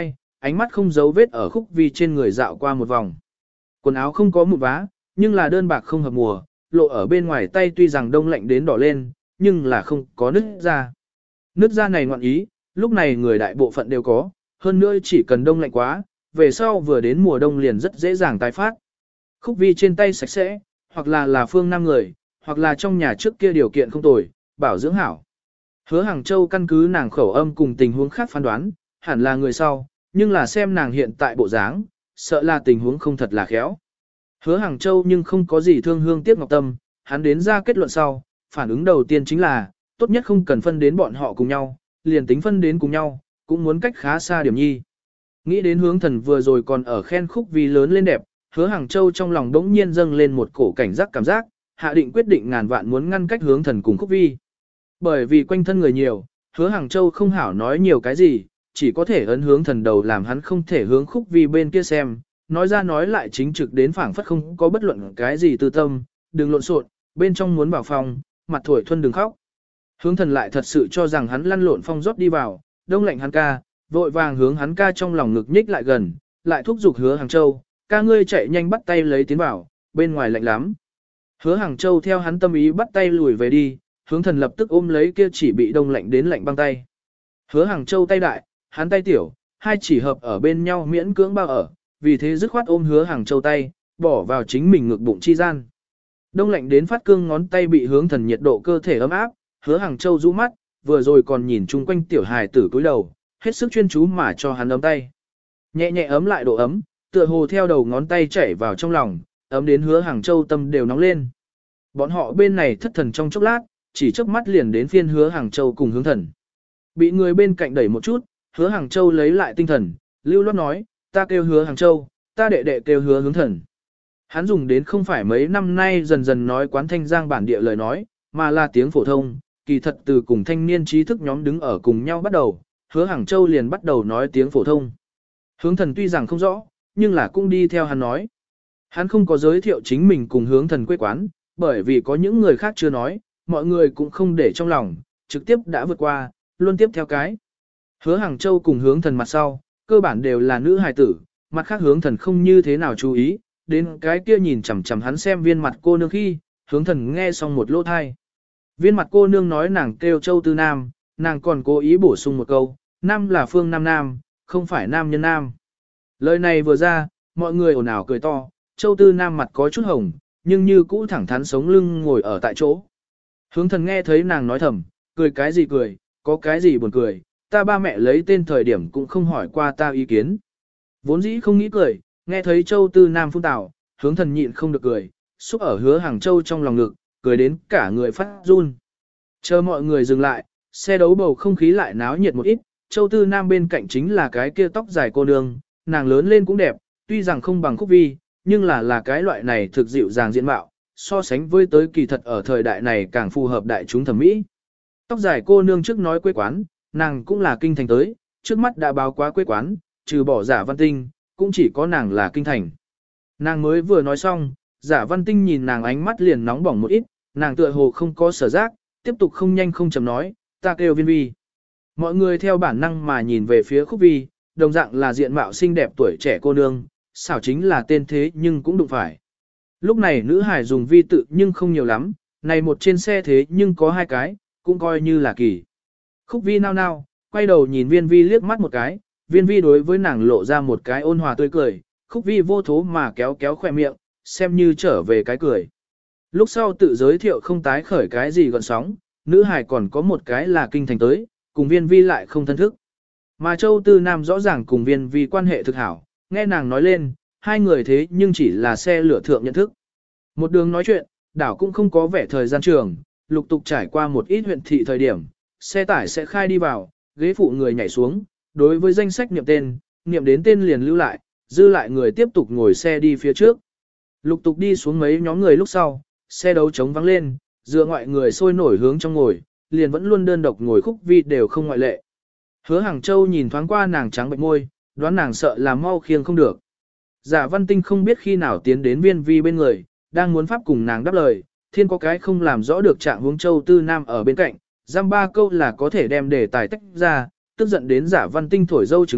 ánh mắt không giấu vết ở Khúc Vi trên người dạo qua một vòng. Quần áo không có mụn vá, nhưng là đơn bạc không hợp mùa, lộ ở bên ngoài tay tuy rằng đông lạnh đến đỏ lên, nhưng là không có nứt ra. Nứt ra này ngoạn ý, lúc này người đại bộ phận đều có, hơn nữa chỉ cần đông lạnh quá, về sau vừa đến mùa đông liền rất dễ dàng tái phát. Khúc Vi trên tay sạch sẽ, hoặc là phương nam người, hoặc là trong nhà trước kia điều kiện không tồi, bảo dưỡng hảo. Hứa Hàng Châu căn cứ nàng khẩu âm cùng tình huống khác phán đoán, hẳn là người sau, nhưng là xem nàng hiện tại bộ dáng, sợ là tình huống không thật là khéo. Hứa Hàng Châu nhưng không có gì thương hương tiếc ngọc tâm, hắn đến ra kết luận sau, phản ứng đầu tiên chính là, tốt nhất không cần phân đến bọn họ cùng nhau, liền tính phân đến cùng nhau, cũng muốn cách khá xa điểm nhi. Nghĩ đến Hướng Thần vừa rồi còn ở khen Khúc Vi lớn lên đẹp, Hứa Hàng Châu trong lòng đống nhiên dâng lên một cổ cảnh giác cảm giác, hạ định quyết định ngàn vạn muốn ngăn cách Hướng Thần cùng Khúc Vi. Bởi vì quanh thân người nhiều, Hứa Hàng Châu không hảo nói nhiều cái gì, chỉ có thể ấn Hướng Thần đầu làm hắn không thể hướng Khúc Vi bên kia xem, nói ra nói lại chính trực đến phảng phất không có bất luận cái gì tư tâm, đừng lộn xộn, bên trong muốn vào phòng, mặt thổi thuần đừng khóc. Hướng Thần lại thật sự cho rằng hắn lăn lộn phong rót đi vào, đông lạnh hắn ca, vội vàng hướng hắn ca trong lòng ngực nhích lại gần, lại thúc giục Hứa Hàng Châu, ca ngươi chạy nhanh bắt tay lấy tiến vào, bên ngoài lạnh lắm. Hứa Hàng Châu theo hắn tâm ý bắt tay lùi về đi, Hướng Thần lập tức ôm lấy kia chỉ bị đông lạnh đến lạnh băng tay. Hứa Hàng Châu tay đại, hắn tay tiểu, hai chỉ hợp ở bên nhau miễn cưỡng bao ở, vì thế dứt khoát ôm Hứa Hàng Châu tay, bỏ vào chính mình ngực bụng chi gian. Đông lạnh đến phát cương ngón tay bị Hướng Thần nhiệt độ cơ thể ấm áp, Hứa Hàng Châu rũ mắt, vừa rồi còn nhìn chung quanh tiểu hài tử cúi đầu, hết sức chuyên chú mà cho hắn ấm tay. Nhẹ nhẹ ấm lại độ ấm, tựa hồ theo đầu ngón tay chảy vào trong lòng, ấm đến Hứa Hàng Châu tâm đều nóng lên. Bọn họ bên này thất thần trong chốc lát, chỉ chớp mắt liền đến phiên Hứa Hàng Châu cùng Hướng Thần. Bị người bên cạnh đẩy một chút, Hứa Hàng Châu lấy lại tinh thần, lưu loát nói, ta kêu Hứa Hàng Châu, ta đệ đệ kêu Hứa Hướng Thần. Hắn dùng đến không phải mấy năm nay dần dần nói quán thanh giang bản địa lời nói, mà là tiếng phổ thông, kỳ thật từ cùng thanh niên trí thức nhóm đứng ở cùng nhau bắt đầu, Hứa Hàng Châu liền bắt đầu nói tiếng phổ thông. Hướng Thần tuy rằng không rõ, nhưng là cũng đi theo hắn nói. Hắn không có giới thiệu chính mình cùng Hướng Thần quê quán, bởi vì có những người khác chưa nói, mọi người cũng không để trong lòng, trực tiếp đã vượt qua, luôn tiếp theo cái. Hứa Hàng Châu cùng Hướng Thần mặt sau, cơ bản đều là nữ hài tử, mặt khác Hướng Thần không như thế nào chú ý, đến cái kia nhìn chằm chằm hắn xem viên mặt cô nương khi, Hướng Thần nghe xong một lỗ thai. Viên mặt cô nương nói nàng kêu Châu Tư Nam, nàng còn cố ý bổ sung một câu, Nam là phương Nam Nam, không phải nam nhân Nam. Lời này vừa ra, mọi người ồn ào cười to, Châu Tư Nam mặt có chút hồng, nhưng như cũ thẳng thắn sống lưng ngồi ở tại chỗ. Hướng Thần nghe thấy nàng nói thầm, cười cái gì cười, có cái gì buồn cười, ta ba mẹ lấy tên thời điểm cũng không hỏi qua ta ý kiến. Vốn dĩ không nghĩ cười, nghe thấy Châu Tư Nam phun tào, Hướng Thần nhịn không được cười, xúc ở Hứa Hàng Châu trong lòng ngực, cười đến cả người phát run. Chờ mọi người dừng lại, xe đấu bầu không khí lại náo nhiệt một ít, Châu Tư Nam bên cạnh chính là cái kia tóc dài cô nương, nàng lớn lên cũng đẹp, tuy rằng không bằng Khúc Vi, nhưng là cái loại này thực dịu dàng diện mạo, so sánh với tới kỳ thật ở thời đại này càng phù hợp đại chúng thẩm mỹ. Tóc dài cô nương trước nói quê quán, nàng cũng là kinh thành tới, trước mắt đã báo quá quê quán, trừ bỏ Giả Văn Tinh, cũng chỉ có nàng là kinh thành. Nàng mới vừa nói xong, Giả Văn Tinh nhìn nàng ánh mắt liền nóng bỏng một ít, nàng tựa hồ không có sở giác, tiếp tục không nhanh không chậm nói, ta kêu Viên Vi. Mọi người theo bản năng mà nhìn về phía Khúc Vi, đồng dạng là diện mạo xinh đẹp tuổi trẻ cô nương, xảo chính là tên thế nhưng cũng đụng phải. Lúc này nữ hải dùng vi tự nhưng không nhiều lắm, này một trên xe thế nhưng có hai cái, cũng coi như là kỳ. Khúc Vi nao nao, quay đầu nhìn Viên Vi liếc mắt một cái, Viên Vi đối với nàng lộ ra một cái ôn hòa tươi cười, Khúc Vi vô thố mà kéo kéo khỏe miệng, xem như trở về cái cười. Lúc sau tự giới thiệu không tái khởi cái gì gọn sóng, nữ hải còn có một cái là kinh thành tới, cùng Viên Vi lại không thân thức. Mà Châu Tư Nam rõ ràng cùng Viên Vi quan hệ thực hảo, nghe nàng nói lên, hai người thế nhưng chỉ là xe lửa thượng nhận thức. Một đường nói chuyện, đảo cũng không có vẻ thời gian trường, lục tục trải qua một ít huyện thị thời điểm, xe tải sẽ khai đi vào, ghế phụ người nhảy xuống, đối với danh sách niệm tên, niệm đến tên liền lưu lại, dư lại người tiếp tục ngồi xe đi phía trước. Lục tục đi xuống mấy nhóm người lúc sau, xe đấu trống vắng lên, dựa ngoại người sôi nổi hướng trong ngồi, liền vẫn luôn đơn độc ngồi Khúc Vi đều không ngoại lệ. Hứa Hàng Châu nhìn thoáng qua nàng trắng bệnh môi, đoán nàng sợ là mau khiêng không được. Giả Văn Tinh không biết khi nào tiến đến Viên Vi bên người, đang muốn pháp cùng nàng đáp lời, thiên có cái không làm rõ được trạng huống Châu Tư Nam ở bên cạnh, giam ba câu là có thể đem đề tài tách ra, tức giận đến Giả Văn Tinh thổi dâu trứng mắt,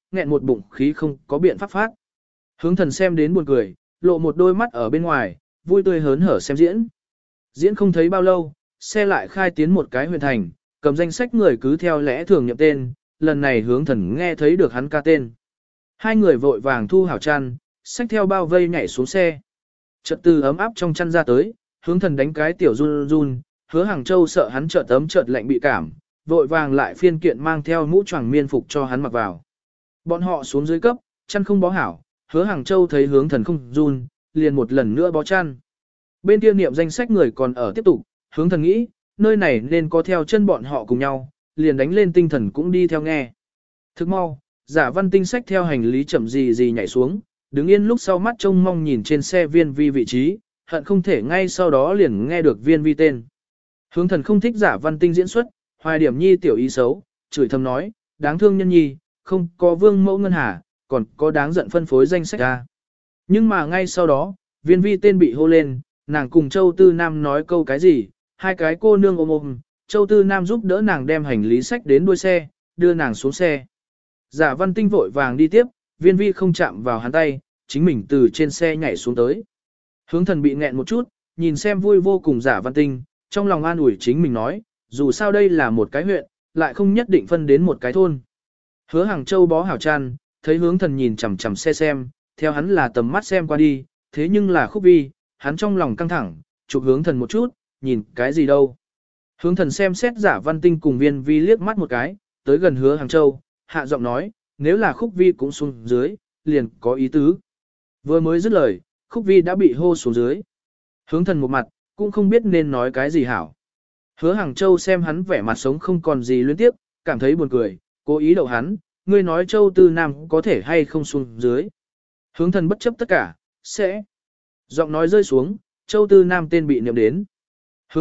nghẹn một bụng khí không có biện pháp phát. Hướng thần xem đến buồn cười, lộ một đôi mắt ở bên ngoài, vui tươi hớn hở xem diễn. Diễn không thấy bao lâu, xe lại khai tiến một cái huyện thành, cầm danh sách người cứ theo lẽ thường nhậm tên, lần này hướng thần nghe thấy được hắn ca tên. Hai người vội vàng thu hảo chăn, xách theo bao vây nhảy xuống xe. Chợt từ ấm áp trong chăn ra tới, hướng thần đánh cái tiểu run run, Hứa Hàng Châu sợ hắn chợt ấm chợt lạnh bị cảm, vội vàng lại phiên kiện mang theo mũ choàng miên phục cho hắn mặc vào. Bọn họ xuống dưới cấp, chăn không bó hảo, Hứa Hàng Châu thấy hướng thần không run, liền một lần nữa bó chăn. Bên kia niệm danh sách người còn ở tiếp tục, hướng thần nghĩ, nơi này nên có theo chân bọn họ cùng nhau, liền đánh lên tinh thần cũng đi theo nghe. Thức mau, Giả Văn Tinh sách theo hành lý chậm gì nhảy xuống, đứng yên lúc sau mắt trông mong nhìn trên xe Viên Vi vị trí, hận không thể ngay sau đó liền nghe được Viên Vi tên. Hướng thần không thích Giả Văn Tinh diễn xuất, hoài điểm nhi tiểu ý xấu, chửi thầm nói, đáng thương nhân nhi, không có vương mẫu ngân hà, còn có đáng giận phân phối danh sách ra. Nhưng mà ngay sau đó, Viên Vi tên bị hô lên, nàng cùng Châu Tư Nam nói câu cái gì, hai cái cô nương ôm, Châu Tư Nam giúp đỡ nàng đem hành lý sách đến đuôi xe, đưa nàng xuống xe. Giả Văn Tinh vội vàng đi tiếp, Viên Vi không chạm vào hắn tay, chính mình từ trên xe nhảy xuống tới. Hướng thần bị nghẹn một chút, nhìn xem vui vô cùng Giả Văn Tinh, trong lòng an ủi chính mình nói, dù sao đây là một cái huyện, lại không nhất định phân đến một cái thôn. Hứa Hàng Châu bó hảo chăn, thấy hướng thần nhìn chằm chằm xe xem, theo hắn là tầm mắt xem qua đi, thế nhưng là Khúc Vi, hắn trong lòng căng thẳng, chụp hướng thần một chút, nhìn cái gì đâu. Hướng thần xem xét Giả Văn Tinh cùng Viên Vi liếc mắt một cái, tới gần Hứa Hàng Châu, hạ giọng nói, nếu là Khúc Vi cũng xuống dưới, liền có ý tứ. Vừa mới dứt lời, Khúc Vi đã bị hô xuống dưới. Hướng thần một mặt, cũng không biết nên nói cái gì hảo. Hứa Hàng Châu xem hắn vẻ mặt sống không còn gì luyến tiếp, cảm thấy buồn cười, cố ý đậu hắn, ngươi nói Châu Tư Nam có thể hay không xuống dưới. Hướng thần bất chấp tất cả, sẽ. Giọng nói rơi xuống, Châu Tư Nam tên bị niệm đến. Hướng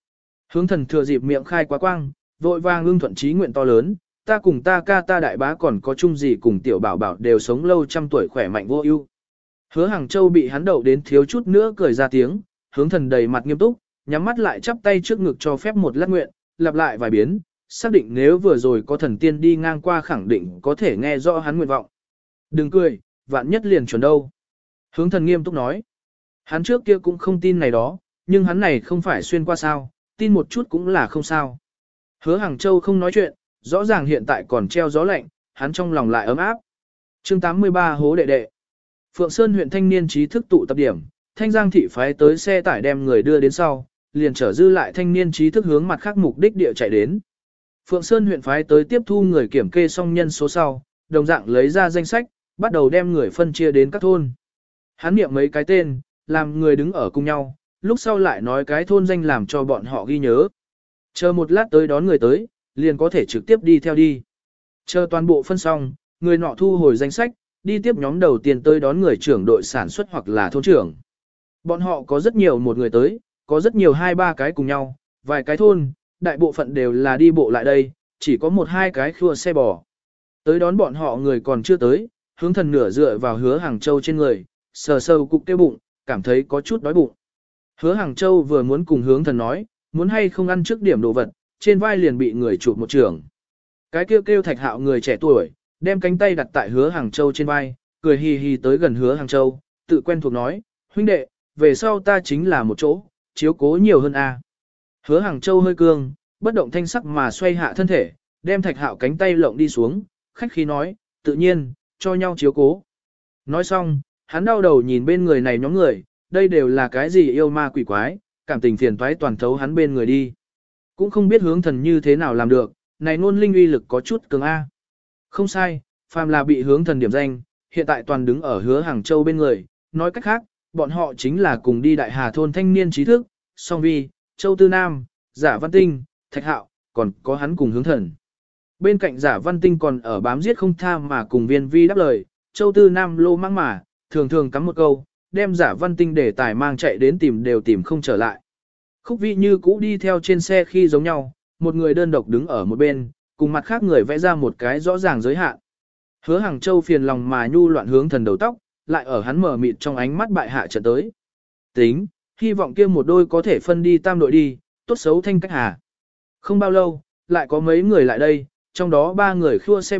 thần thừa dịp miệng khai quá quang, vội vàng ưng thuận chí nguyện to lớn, ta cùng ta ca ta đại bá còn có chung gì cùng tiểu bảo bảo đều sống lâu trăm tuổi khỏe mạnh vô ưu. Hứa Hàng Châu bị hắn đậu đến thiếu chút nữa cười ra tiếng, hướng thần đầy mặt nghiêm túc, nhắm mắt lại chắp tay trước ngực cho phép một lát nguyện, lặp lại vài biến, xác định nếu vừa rồi có thần tiên đi ngang qua khẳng định có thể nghe rõ hắn nguyện vọng. Đừng cười, vạn nhất liền chuẩn đâu. Hướng thần nghiêm túc nói. Hắn trước kia cũng không tin này đó, nhưng hắn này không phải xuyên qua sao, tin một chút cũng là không sao. Hứa Hàng Châu không nói chuyện, rõ ràng hiện tại còn treo gió lạnh, hắn trong lòng lại ấm áp. Chương 83 hố đệ đệ. Phượng Sơn huyện thanh niên trí thức tụ tập điểm, Thanh Giang thị phái tới xe tải đem người đưa đến sau, liền trở dư lại thanh niên trí thức hướng mặt khác mục đích địa chạy đến. Phượng Sơn huyện phái tới tiếp thu người kiểm kê xong nhân số sau, đồng dạng lấy ra danh sách, bắt đầu đem người phân chia đến các thôn. Hắn niệm mấy cái tên, làm người đứng ở cùng nhau, lúc sau lại nói cái thôn danh làm cho bọn họ ghi nhớ. Chờ một lát tới đón người tới, liền có thể trực tiếp đi theo đi. Chờ toàn bộ phân xong, người nọ thu hồi danh sách, đi tiếp nhóm đầu tiên tới đón người trưởng đội sản xuất hoặc là thôn trưởng. Bọn họ có rất nhiều một người tới, có rất nhiều hai ba cái cùng nhau, vài cái thôn, đại bộ phận đều là đi bộ lại đây, chỉ có một hai cái khua xe bò. Tới đón bọn họ người còn chưa tới, hướng thần nửa dựa vào Hứa Hàng Châu trên người, sờ sờ cục kêu bụng, cảm thấy có chút đói bụng. Hứa Hàng Châu vừa muốn cùng hướng thần nói, muốn hay không ăn trước điểm đồ vật, trên vai liền bị người chụp một trường. Cái kêu Thạch Hạo người trẻ tuổi, đem cánh tay đặt tại Hứa Hàng Châu trên vai, cười hì hì tới gần Hứa Hàng Châu, tự quen thuộc nói, huynh đệ, về sau ta chính là một chỗ, chiếu cố nhiều hơn a. Hứa Hàng Châu hơi cương, bất động thanh sắc mà xoay hạ thân thể, đem Thạch Hạo cánh tay lộng đi xuống, khách khí nói, tự nhiên, cho nhau chiếu cố. Nói xong, hắn đau đầu nhìn bên người này nhóm người, đây đều là cái gì yêu ma quỷ quái, cảm tình phiền toái toàn thấu hắn bên người đi. Cũng không biết hướng thần như thế nào làm được, này ngôn linh uy lực có chút cường A. Không sai, phàm là bị hướng thần điểm danh, hiện tại toàn đứng ở Hứa Hàng Châu bên người, nói cách khác, bọn họ chính là cùng đi Đại Hà thôn thanh niên trí thức, Song Vi, Châu Tư Nam, Giả Văn Tinh, Thạch Hạo, còn có hắn cùng hướng thần. Bên cạnh Giả Văn Tinh còn ở bám giết không tha mà cùng Viên Vi đáp lời, Châu Tư Nam lô mang mà, thường thường cắm một câu, đem Giả Văn Tinh để tài mang chạy đến tìm đều tìm không trở lại. Khúc Vi như cũ đi theo trên xe khi giống nhau, một người đơn độc đứng ở một bên, cùng mặt khác người vẽ ra một cái rõ ràng giới hạn. Hứa Hàng Châu phiền lòng mà nhu loạn hướng thần đầu tóc, lại ở hắn mở mịt trong ánh mắt bại hạ trận tới. Tính, hy vọng kia một đôi có thể phân đi tam đội đi, tốt xấu thanh cách hà. Không bao lâu, lại có mấy người lại đây, trong đó ba người khua xe bò,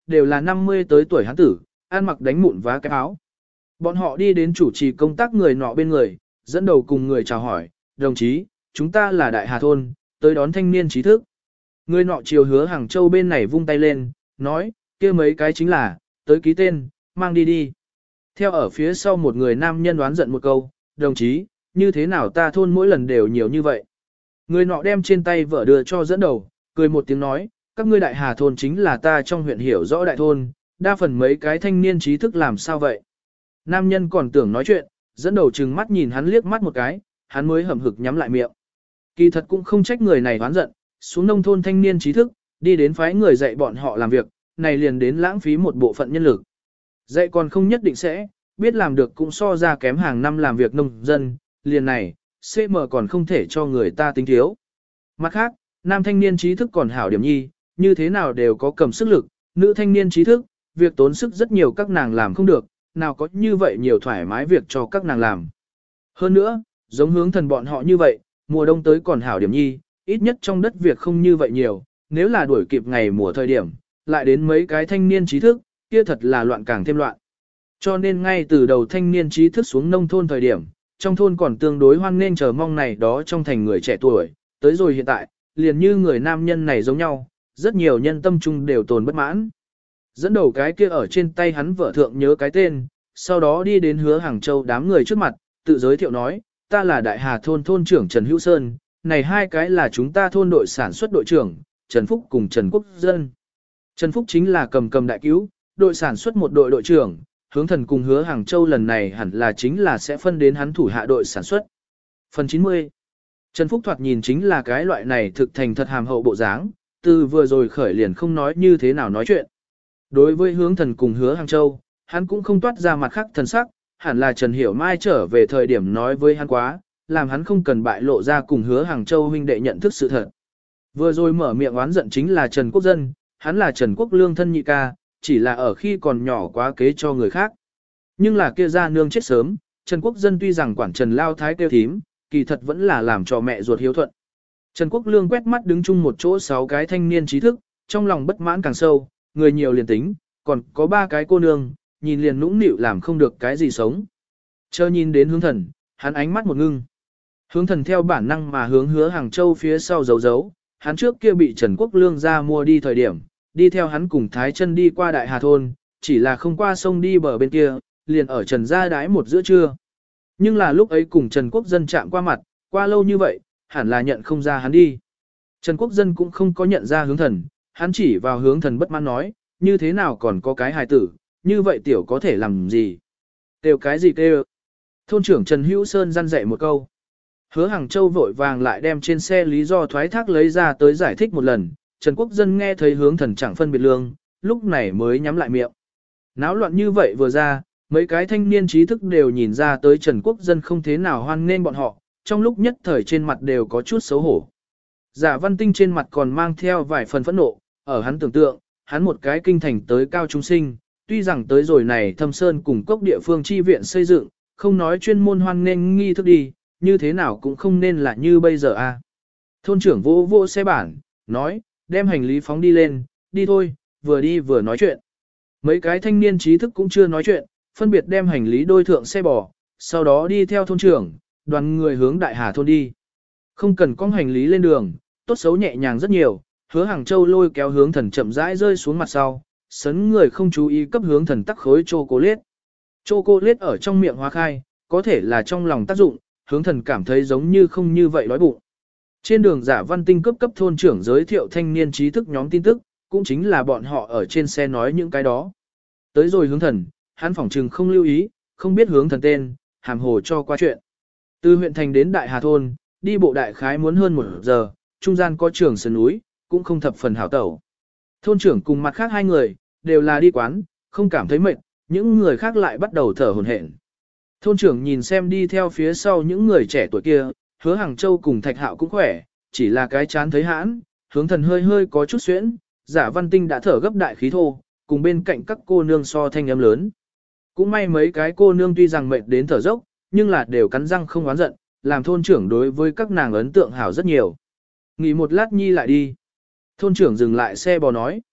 đều là 50 tới tuổi hán tử, ăn mặc đánh mụn vá cái áo. Bọn họ đi đến chủ trì công tác người nọ bên người, dẫn đầu cùng người chào hỏi, đồng chí, chúng ta là Đại Hà Thôn, tới đón thanh niên trí thức. Người nọ chiều hứa Hàng Châu bên này vung tay lên, nói, kia mấy cái chính là, tới ký tên, mang đi đi. Theo ở phía sau một người nam nhân đoán giận một câu, đồng chí, như thế nào ta thôn mỗi lần đều nhiều như vậy. Người nọ đem trên tay vợ đưa cho dẫn đầu, cười một tiếng nói, các ngươi Đại Hà Thôn chính là ta trong huyện hiểu rõ đại thôn, đa phần mấy cái thanh niên trí thức làm sao vậy. Nam nhân còn tưởng nói chuyện, dẫn đầu trừng mắt nhìn hắn liếc mắt một cái, hắn mới hậm hực nhắm lại miệng. Kỳ thật cũng không trách người này oán giận, xuống nông thôn thanh niên trí thức, đi đến phái người dạy bọn họ làm việc, này liền đến lãng phí một bộ phận nhân lực. Dạy còn không nhất định sẽ, biết làm được cũng so ra kém hàng năm làm việc nông dân, liền này, CM còn không thể cho người ta tính thiếu. Mặt khác, nam thanh niên trí thức còn hảo điểm nhi, như thế nào đều có cầm sức lực, nữ thanh niên trí thức, việc tốn sức rất nhiều các nàng làm không được, nào có như vậy nhiều thoải mái việc cho các nàng làm. Hơn nữa, giống hướng thần bọn họ như vậy, mùa đông tới còn hảo điểm nhi, ít nhất trong đất việc không như vậy nhiều, nếu là đuổi kịp ngày mùa thời điểm, lại đến mấy cái thanh niên trí thức, kia thật là loạn càng thêm loạn. Cho nên ngay từ đầu thanh niên trí thức xuống nông thôn thời điểm, trong thôn còn tương đối hoan nghênh chờ mong này đó trong thành người trẻ tuổi, tới rồi hiện tại, liền như người nam nhân này giống nhau, rất nhiều nhân tâm trung đều tồn bất mãn. Dẫn đầu cái kia ở trên tay hắn vợ thượng nhớ cái tên, sau đó đi đến hứa Hàng Châu đám người trước mặt, tự giới thiệu nói, ta là Đại Hà Thôn thôn trưởng Trần Hữu Sơn, này hai cái là chúng ta thôn đội sản xuất đội trưởng, Trần Phúc cùng Trần Quốc Dân. Trần Phúc chính là cầm đại cứu, đội sản xuất một đội đội trưởng, hướng thần cùng hứa Hàng Châu lần này hẳn là chính là sẽ phân đến hắn thủ hạ đội sản xuất. Phần 90. Trần Phúc thoạt nhìn chính là cái loại này thực thành thật hàm hậu bộ dáng, từ vừa rồi khởi liền không nói như thế nào nói chuyện. Đối với hướng thần cùng hứa Hàng Châu, hắn cũng không toát ra mặt khác thần sắc, hẳn là Trần Hiểu Mai trở về thời điểm nói với hắn quá, làm hắn không cần bại lộ ra cùng hứa Hàng Châu huynh đệ nhận thức sự thật. Vừa rồi mở miệng oán giận chính là Trần Quốc Dân, hắn là Trần Quốc Lương thân nhị ca, chỉ là ở khi còn nhỏ quá kế cho người khác. Nhưng là kia ra nương chết sớm, Trần Quốc Dân tuy rằng quản Trần Lao Thái kêu thím, kỳ thật vẫn là làm cho mẹ ruột hiếu thuận. Trần Quốc Lương quét mắt đứng chung một chỗ 6 cái thanh niên trí thức, trong lòng bất mãn càng sâu, người nhiều liền tính, còn có 3 cái cô nương, nhìn liền nũng nịu làm không được cái gì sống. Chờ nhìn đến hướng thần, hắn ánh mắt một ngưng. Hướng thần theo bản năng mà hướng hứa Hàng Châu phía sau giấu, hắn trước kia bị Trần Quốc Lương ra mua đi thời điểm, đi theo hắn cùng Thái Chân đi qua Đại Hà Thôn, chỉ là không qua sông đi bờ bên kia, liền ở Trần gia đái một giữa trưa. Nhưng là lúc ấy cùng Trần Quốc Dân chạm qua mặt, qua lâu như vậy, hẳn là nhận không ra hắn đi. Trần Quốc Dân cũng không có nhận ra hướng thần, hắn chỉ vào hướng thần bất mãn nói, như thế nào còn có cái hài tử, như vậy tiểu có thể làm gì? Kêu cái gì kêu? Thôn trưởng Trần Hữu Sơn răn dạy một câu. Hứa Hàng Châu vội vàng lại đem trên xe lý do thoái thác lấy ra tới giải thích một lần, Trần Quốc Dân nghe thấy hướng thần chẳng phân biệt lương, lúc này mới nhắm lại miệng. Náo loạn như vậy vừa ra, mấy cái thanh niên trí thức đều nhìn ra tới Trần Quốc Dân không thế nào hoan nghênh bọn họ, trong lúc nhất thời trên mặt đều có chút xấu hổ. Giả Văn Tinh trên mặt còn mang theo vài phần phẫn nộ, ở hắn tưởng tượng, hắn một cái kinh thành tới cao trung sinh, tuy rằng tới rồi này Thâm Sơn cùng cốc địa phương chi viện xây dựng, không nói chuyên môn hoan nghênh nghi thức đi, như thế nào cũng không nên là như bây giờ a. Thôn trưởng vô xe bản, nói, đem hành lý phóng đi lên, đi thôi, vừa đi vừa nói chuyện. Mấy cái thanh niên trí thức cũng chưa nói chuyện, phân biệt đem hành lý đôi thượng xe bò, sau đó đi theo thôn trưởng, đoàn người hướng Đại Hà Thôn đi. Không cần cong hành lý lên đường, tốt xấu nhẹ nhàng rất nhiều, hứa Hàng Châu lôi kéo hướng thần chậm rãi rơi xuống mặt sau, sấn người không chú ý cấp hướng thần tắc khối chocolate. Chocolate ở trong miệng hóa khai, có thể là trong lòng tác dụng, hướng thần cảm thấy giống như không như vậy đói bụng. Trên đường Giả Văn Tinh cấp thôn trưởng giới thiệu thanh niên trí thức nhóm tin tức, cũng chính là bọn họ ở trên xe nói những cái đó. Tới rồi hướng thần, hắn phỏng trừng không lưu ý, không biết hướng thần tên, hàm hồ cho qua chuyện. Từ huyện thành đến Đại Hà Thôn, đi bộ đại khái muốn hơn 1 giờ, trung gian có trường sườn núi, cũng không thập phần hảo tẩu. Thôn trưởng cùng mặt khác 2 người, đều là đi quán, không cảm thấy mệt, những người khác lại bắt đầu thở hổn hển. Thôn trưởng nhìn xem đi theo phía sau những người trẻ tuổi kia, hứa Hàng Châu cùng Thạch Hạo cũng khỏe, chỉ là cái chán thấy hãn, hướng thần hơi có chút xuyễn, Giả Văn Tinh đã thở gấp đại khí thô, cùng bên cạnh các cô nương so thanh âm lớn. Cũng may mấy cái cô nương tuy rằng mệt đến thở dốc, nhưng là đều cắn răng không oán giận, làm thôn trưởng đối với các nàng ấn tượng hảo rất nhiều. Nghỉ một lát nhi lại đi. Thôn trưởng dừng lại xe bò nói.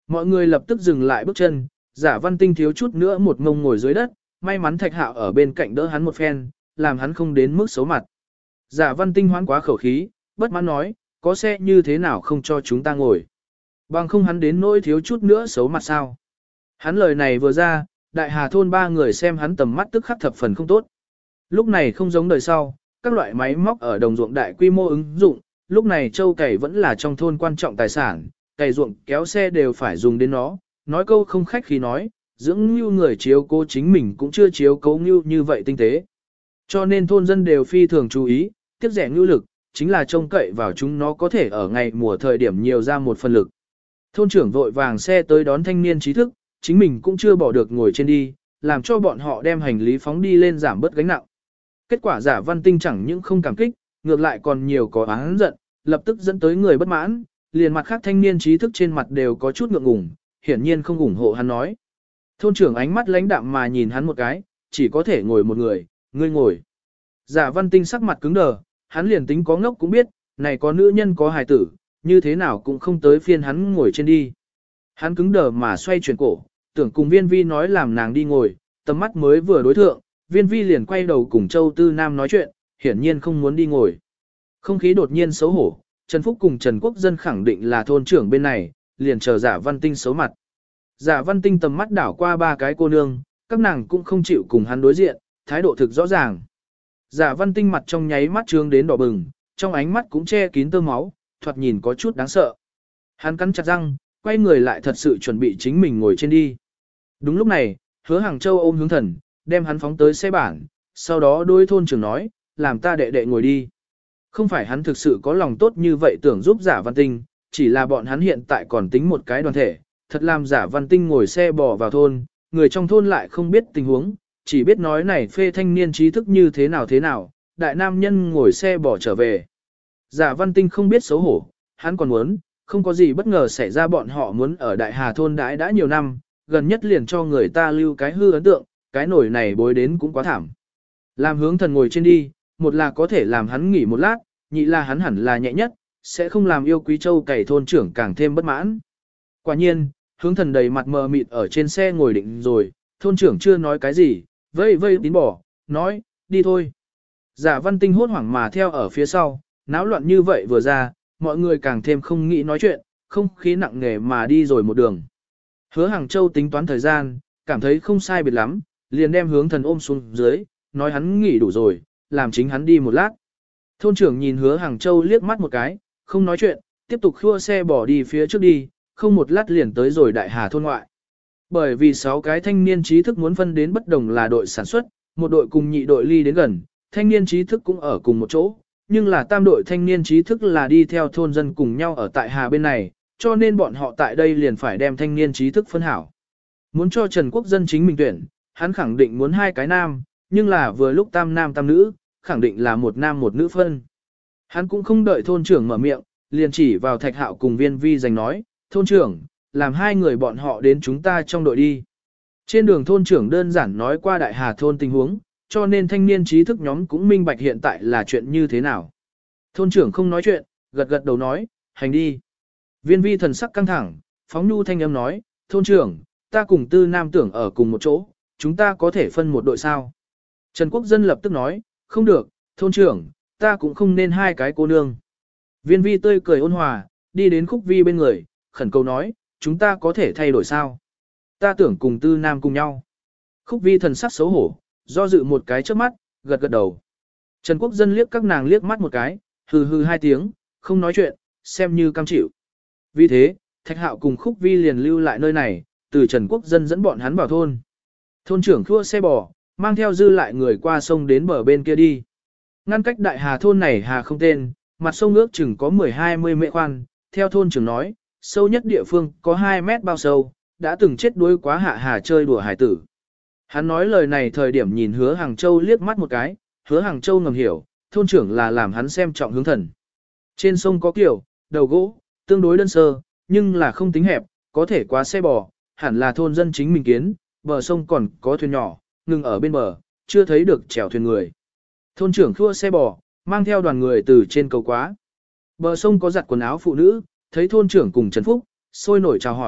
Mọi người lập tức dừng lại bước chân, Giả Văn Tinh thiếu chút nữa một ngông ngồi dưới đất, may mắn Thạch Hạo ở bên cạnh đỡ hắn một phen, làm hắn không đến mức xấu mặt. Giả Văn Tinh hoán quá khẩu khí, bất mãn nói, có xe như thế nào không cho chúng ta ngồi. Bằng không hắn đến nỗi thiếu chút nữa xấu mặt sao. Hắn lời này vừa ra, đại hà thôn ba người xem hắn tầm mắt tức khắc thập phần không tốt. Lúc này không giống đời sau, các loại máy móc ở đồng ruộng đại quy mô ứng dụng, lúc này châu cày vẫn là trong thôn quan trọng tài sản, cày ruộng kéo xe đều phải dùng đến nó, nói câu không khách khí nói, dưỡng như người chiếu cố chính mình cũng chưa chiếu cố như vậy tinh tế. Cho nên thôn dân đều phi thường chú ý, tiếp rẻ ngưu lực, chính là trông cậy vào chúng nó có thể ở ngày mùa thời điểm nhiều ra một phần lực. Thôn trưởng vội vàng xe tới đón thanh niên trí thức, chính mình cũng chưa bỏ được ngồi trên đi, làm cho bọn họ đem hành lý phóng đi lên giảm bớt gánh nặng. Kết quả Giả Văn Tinh chẳng những không cảm kích, ngược lại còn nhiều có oán giận, lập tức dẫn tới người bất mãn, liền mặt khác thanh niên trí thức trên mặt đều có chút ngượng ngùng, hiển nhiên không ủng hộ hắn nói. Thôn trưởng ánh mắt lãnh đạm mà nhìn hắn một cái, chỉ có thể ngồi một người, ngươi ngồi. Giả Văn Tinh sắc mặt cứng đờ, hắn liền tính có ngốc cũng biết, này có nữ nhân có hài tử, như thế nào cũng không tới phiên hắn ngồi trên đi. Hắn cứng đờ mà xoay chuyển cổ, tưởng cùng Viên Vi nói làm nàng đi ngồi, tầm mắt mới vừa đối thượng, Viên Vi liền quay đầu cùng Châu Tư Nam nói chuyện, hiển nhiên không muốn đi ngồi. Không khí đột nhiên xấu hổ, Trần Phúc cùng Trần Quốc Dân khẳng định là thôn trưởng bên này, liền chờ Giả Văn Tinh xấu mặt. Giả Văn Tinh tầm mắt đảo qua ba cái cô nương, các nàng cũng không chịu cùng hắn đối diện, thái độ thực rõ ràng. Giả Văn Tinh mặt trong nháy mắt trướng đến đỏ bừng, trong ánh mắt cũng che kín tơ máu, thoạt nhìn có chút đáng sợ. Hắn cắn chặt răng, quay người lại thật sự chuẩn bị chính mình ngồi trên đi. Đúng lúc này, Hứa Hàng Châu ôm Hướng Thần, đem hắn phóng tới xe bản, sau đó đôi thôn trưởng nói, làm ta đệ đệ ngồi đi. Không phải hắn thực sự có lòng tốt như vậy tưởng giúp Giả Văn Tinh, chỉ là bọn hắn hiện tại còn tính một cái đoàn thể, thật làm Giả Văn Tinh ngồi xe bò vào thôn, người trong thôn lại không biết tình huống, chỉ biết nói này phê thanh niên trí thức như thế nào, đại nam nhân ngồi xe bò trở về. Giả Văn Tinh không biết xấu hổ, hắn còn muốn, không có gì bất ngờ xảy ra bọn họ muốn ở Đại Hà thôn đãi đã nhiều năm, gần nhất liền cho người ta lưu cái hư ấn tượng, cái nổi này bối đến cũng quá thảm. Làm Hướng Thần ngồi trên đi, một là có thể làm hắn nghỉ một lát, nhị là hắn hẳn là nhẹ nhất, sẽ không làm Yêu Quý Châu cày thôn trưởng càng thêm bất mãn. Quả nhiên, Hướng Thần đầy mặt mờ mịt ở trên xe ngồi định rồi, thôn trưởng chưa nói cái gì, vây tín bỏ, nói, đi thôi. Giả Văn Tinh hốt hoảng mà theo ở phía sau, náo loạn như vậy vừa ra, mọi người càng thêm không nghĩ nói chuyện, không khí nặng nề mà đi rồi một đường. Hứa Hàng Châu tính toán thời gian, cảm thấy không sai biệt lắm, liền đem Hướng Thần ôm xuống dưới, nói hắn nghỉ đủ rồi, làm chính hắn đi một lát. Thôn trưởng nhìn Hứa Hàng Châu liếc mắt một cái, không nói chuyện, tiếp tục khua xe bỏ đi phía trước đi, không một lát liền tới rồi Đại Hà thôn ngoại. Bởi vì 6 cái thanh niên trí thức muốn phân đến bất đồng là đội sản xuất, một đội cùng nhị đội ly đến gần, thanh niên trí thức cũng ở cùng một chỗ, nhưng là tam đội thanh niên trí thức là đi theo thôn dân cùng nhau ở tại Hà bên này, cho nên bọn họ tại đây liền phải đem thanh niên trí thức phân hảo. Muốn cho Trần Quốc Dân chính mình tuyển, hắn khẳng định muốn 2 cái nam, nhưng là vừa lúc tam nam tam nữ, khẳng định là một nam một nữ phân. Hắn cũng không đợi thôn trưởng mở miệng, liền chỉ vào Thạch Hạo cùng Viên Vi giành nói, thôn trưởng, làm 2 người bọn họ đến chúng ta trong đội đi. Trên đường thôn trưởng đơn giản nói qua Đại Hà thôn tình huống, cho nên thanh niên trí thức nhóm cũng minh bạch hiện tại là chuyện như thế nào. Thôn trưởng không nói chuyện, gật gật đầu nói, hành đi. Viên Vi thần sắc căng thẳng, phóng nhu thanh âm nói, thôn trưởng, ta cùng Tư Nam tưởng ở cùng một chỗ, chúng ta có thể phân một đội sao. Trần Quốc Dân lập tức nói, không được, thôn trưởng, ta cũng không nên 2 cái cô nương. Viên Vi tươi cười ôn hòa, đi đến Khúc Vi bên người, khẩn cầu nói, chúng ta có thể thay đổi sao? Ta tưởng cùng Tư Nam cùng nhau. Khúc Vi thần sắc xấu hổ, do dự một cái trước mắt, gật gật đầu. Trần Quốc Dân liếc các nàng liếc mắt một cái, hừ hừ 2 tiếng, không nói chuyện, xem như cam chịu. Vì thế, Thạch Hạo cùng Khúc Vi liền lưu lại nơi này, từ Trần Quốc Dân dẫn bọn hắn vào thôn. Thôn trưởng khua xe bò, mang theo dư lại người qua sông đến bờ bên kia đi. Ngăn cách Đại Hà thôn này hà không tên, mặt sông ước chừng có 10-20 mệ khoan, theo thôn trưởng nói, sâu nhất địa phương có 2 mét bao sâu, đã từng chết đuối quá hạ hà chơi đùa hải tử. Hắn nói lời này thời điểm nhìn Hứa Hàng Châu liếc mắt một cái, Hứa Hàng Châu ngầm hiểu, thôn trưởng là làm hắn xem trọng Hướng Thần. Trên sông có kiểu, đầu gỗ, tương đối đơn sơ, nhưng là không tính hẹp, có thể qua xe bò, hẳn là thôn dân chính mình kiến, bờ sông còn có thuyền nhỏ, ngừng ở bên bờ, chưa thấy được chèo thuyền người. Thôn trưởng khua xe bò, mang theo đoàn người từ trên cầu quá. Bờ sông có giặt quần áo phụ nữ, thấy thôn trưởng cùng Trần Phúc, sôi nổi chào hỏi,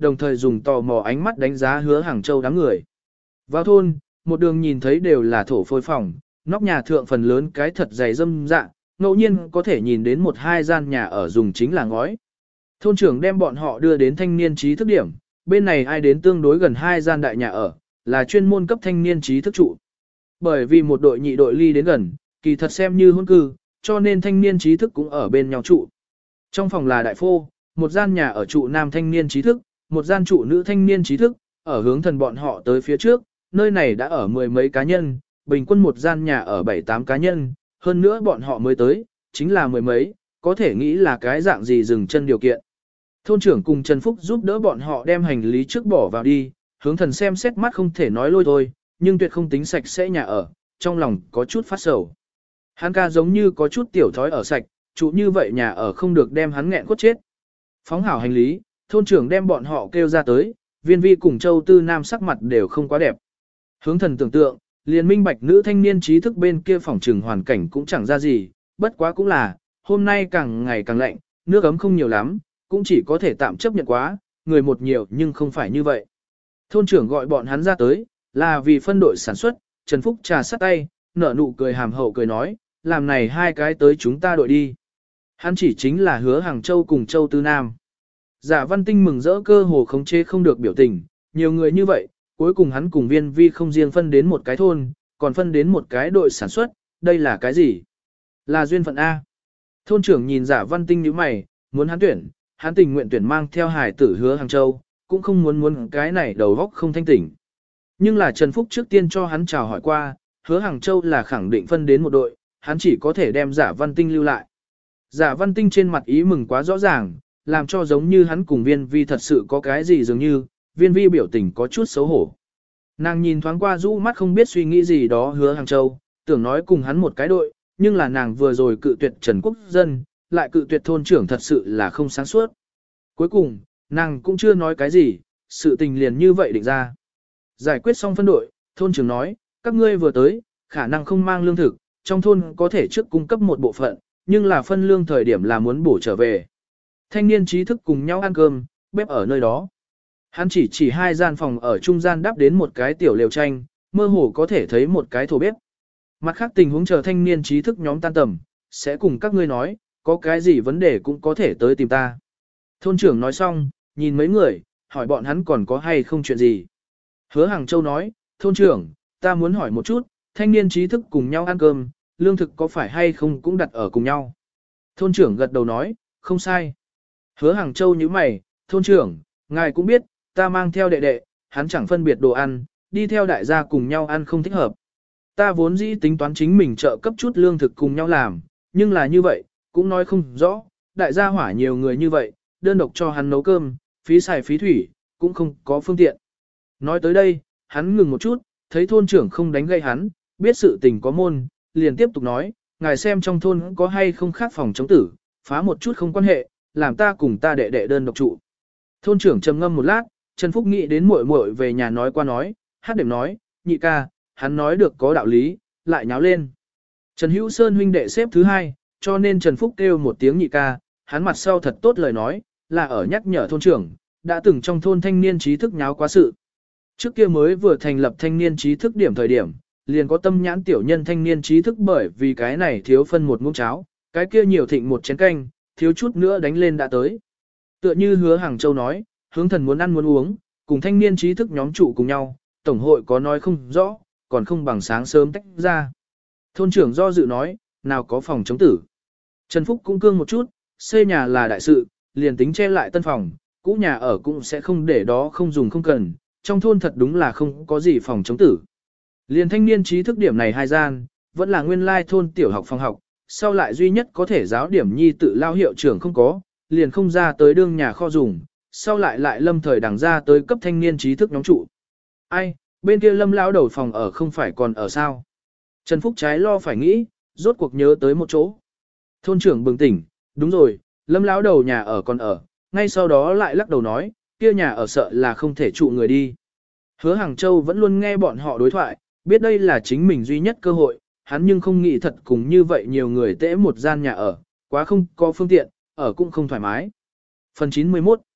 đồng thời dùng tò mò ánh mắt đánh giá Hứa Hàng Châu đám người. Vào thôn, một đường nhìn thấy đều là thổ phôi phòng, nóc nhà thượng phần lớn cái thật dày dâm dạ, ngẫu nhiên có thể nhìn đến một hai gian nhà ở dùng chính là ngói. Thôn trưởng đem bọn họ đưa đến thanh niên trí thức điểm, bên này ai đến tương đối gần hai gian đại nhà ở, là chuyên môn cấp thanh niên trí thức trụ. Bởi vì một đội nhị đội ly đến gần, kỳ thật xem như hôn cư, cho nên thanh niên trí thức cũng ở bên nhau trụ. Trong phòng là đại phô, một gian nhà ở trụ nam thanh niên trí thức, một gian trụ nữ thanh niên trí thức, ở hướng thần bọn họ tới phía trước, nơi này đã ở mười mấy cá nhân, bình quân một gian nhà ở 7-8 cá nhân, hơn nữa bọn họ mới tới, chính là mười mấy, có thể nghĩ là cái dạng gì dừng chân điều kiện. Thôn trưởng cùng Trần Phúc giúp đỡ bọn họ đem hành lý trước bỏ vào đi, hướng thần xem xét mắt không thể nói lôi thôi, nhưng tuyệt không tính sạch sẽ nhà ở, trong lòng có chút phát sầu. Hắn ca giống như có chút tiểu thói ở sạch, trụ như vậy nhà ở không được đem hắn nghẹn cốt chết. Phóng hảo hành lý, thôn trưởng đem bọn họ kêu ra tới, Viên Vi cùng Châu Tư Nam sắc mặt đều không quá đẹp. Hướng thần tưởng tượng, liền minh bạch nữ thanh niên trí thức bên kia phòng trừng hoàn cảnh cũng chẳng ra gì, bất quá cũng là, hôm nay càng ngày càng lạnh, nước ấm không nhiều lắm, cũng chỉ có thể tạm chấp nhận quá, người một nhiều nhưng không phải như vậy. Thôn trưởng gọi bọn hắn ra tới, là vì phân đội sản xuất, Trần Phúc trà sắt tay, nở nụ cười hàm hậu cười nói, làm này hai cái tới chúng ta đội đi. Hắn chỉ chính là Hứa Hàng Châu cùng Châu Tư Nam. Giả Văn Tinh mừng rỡ cơ hồ khống chế không được biểu tình, nhiều người như vậy, cuối cùng hắn cùng Viên Vi không riêng phân đến một cái thôn, còn phân đến một cái đội sản xuất, đây là cái gì? Là duyên phận A. Thôn trưởng nhìn Giả Văn Tinh nhíu mày, muốn hắn tuyển, hắn tình nguyện tuyển mang theo hài tử Hứa Hàng Châu, cũng không muốn cái này đầu góc không thanh tỉnh. Nhưng là Trần Phúc trước tiên cho hắn chào hỏi qua, Hứa Hàng Châu là khẳng định phân đến một đội, hắn chỉ có thể đem Giả Văn Tinh lưu lại. Giả Văn Tinh trên mặt ý mừng quá rõ ràng, làm cho giống như hắn cùng Viên Vi thật sự có cái gì dường như, Viên Vi biểu tình có chút xấu hổ. Nàng nhìn thoáng qua rũ mắt không biết suy nghĩ gì đó Hứa Hàng Châu, tưởng nói cùng hắn một cái đội, nhưng là nàng vừa rồi cự tuyệt Trần Quốc Dân, lại cự tuyệt thôn trưởng thật sự là không sáng suốt. Cuối cùng, nàng cũng chưa nói cái gì, sự tình liền như vậy định ra. Giải quyết xong phân đội, thôn trưởng nói, các ngươi vừa tới, khả năng không mang lương thực, trong thôn có thể trước cung cấp một bộ phận, nhưng là phân lương thời điểm là muốn bổ trở về. Thanh niên trí thức cùng nhau ăn cơm, bếp ở nơi đó. Hắn chỉ hai gian phòng ở trung gian đắp đến một cái tiểu lều tranh, mơ hồ có thể thấy một cái thổ bếp. Mặt khác tình huống chờ thanh niên trí thức nhóm tan tầm, sẽ cùng các ngươi nói, có cái gì vấn đề cũng có thể tới tìm ta. Thôn trưởng nói xong, nhìn mấy người, hỏi bọn hắn còn có hay không chuyện gì. Hứa Hàng Châu nói, thôn trưởng, ta muốn hỏi một chút, thanh niên trí thức cùng nhau ăn cơm, lương thực có phải hay không cũng đặt ở cùng nhau. Thôn trưởng gật đầu nói, không sai. Hứa Hàng Châu nhíu mày, thôn trưởng, ngài cũng biết, ta mang theo đệ đệ, hắn chẳng phân biệt đồ ăn, đi theo đại gia cùng nhau ăn không thích hợp. Ta vốn dĩ tính toán chính mình trợ cấp chút lương thực cùng nhau làm, nhưng là như vậy, cũng nói không rõ, đại gia hỏa nhiều người như vậy, đơn độc cho hắn nấu cơm, phí xài phí thủy, cũng không có phương tiện. Nói tới đây, hắn ngừng một chút, thấy thôn trưởng không đánh gây hắn, biết sự tình có môn, liền tiếp tục nói, ngài xem trong thôn có hay không khác phòng chống tử, phá một chút không quan hệ, làm ta cùng ta đệ đệ đơn độc trụ. Thôn trưởng trầm ngâm một lát, Trần Phúc nghĩ đến muội muội về nhà nói qua nói, hát đệm nói, nhị ca, hắn nói được có đạo lý, lại nháo lên. Trần Hữu Sơn huynh đệ xếp thứ hai, cho nên Trần Phúc kêu một tiếng nhị ca, hắn mặt sau thật tốt lời nói, là ở nhắc nhở thôn trưởng, đã từng trong thôn thanh niên trí thức nháo quá sự. Trước kia mới vừa thành lập thanh niên trí thức điểm thời điểm, liền có tâm nhãn tiểu nhân thanh niên trí thức bởi vì cái này thiếu phân một muỗng cháo, cái kia nhiều thịnh một chén canh, thiếu chút nữa đánh lên đã tới. Tựa như Hứa Hàng Châu nói, hướng thần muốn ăn muốn uống, cùng thanh niên trí thức nhóm trụ cùng nhau, tổng hội có nói không rõ, còn không bằng sáng sớm tách ra. Thôn trưởng do dự nói, nào có phòng chống tử. Trần Phúc cũng cương một chút, xây nhà là đại sự, liền tính che lại tân phòng, cũ nhà ở cũng sẽ không để đó không dùng không cần, trong thôn thật đúng là không có gì phòng chống tử. Liền thanh niên trí thức điểm này hai gian, vẫn là nguyên lai thôn tiểu học phòng học, sau lại duy nhất có thể giáo điểm nhi tự lao hiệu trưởng không có, liền không ra tới đương nhà kho dùng, sau lại lâm thời đằng ra tới cấp thanh niên trí thức nhóm trụ. Ai, bên kia Lâm lão đầu phòng ở không phải còn ở sao? Trần Phúc trái lo phải nghĩ, rốt cuộc nhớ tới một chỗ. Thôn trưởng bừng tỉnh, đúng rồi, Lâm lão đầu nhà ở còn ở, ngay sau đó lại lắc đầu nói, kia nhà ở sợ là không thể trụ người đi. Hứa Hàng Châu vẫn luôn nghe bọn họ đối thoại, biết đây là chính mình duy nhất cơ hội, hắn nhưng không nghĩ thật cùng như vậy nhiều người tễ một gian nhà ở, quá không có phương tiện, ở cũng không thoải mái. Phần 91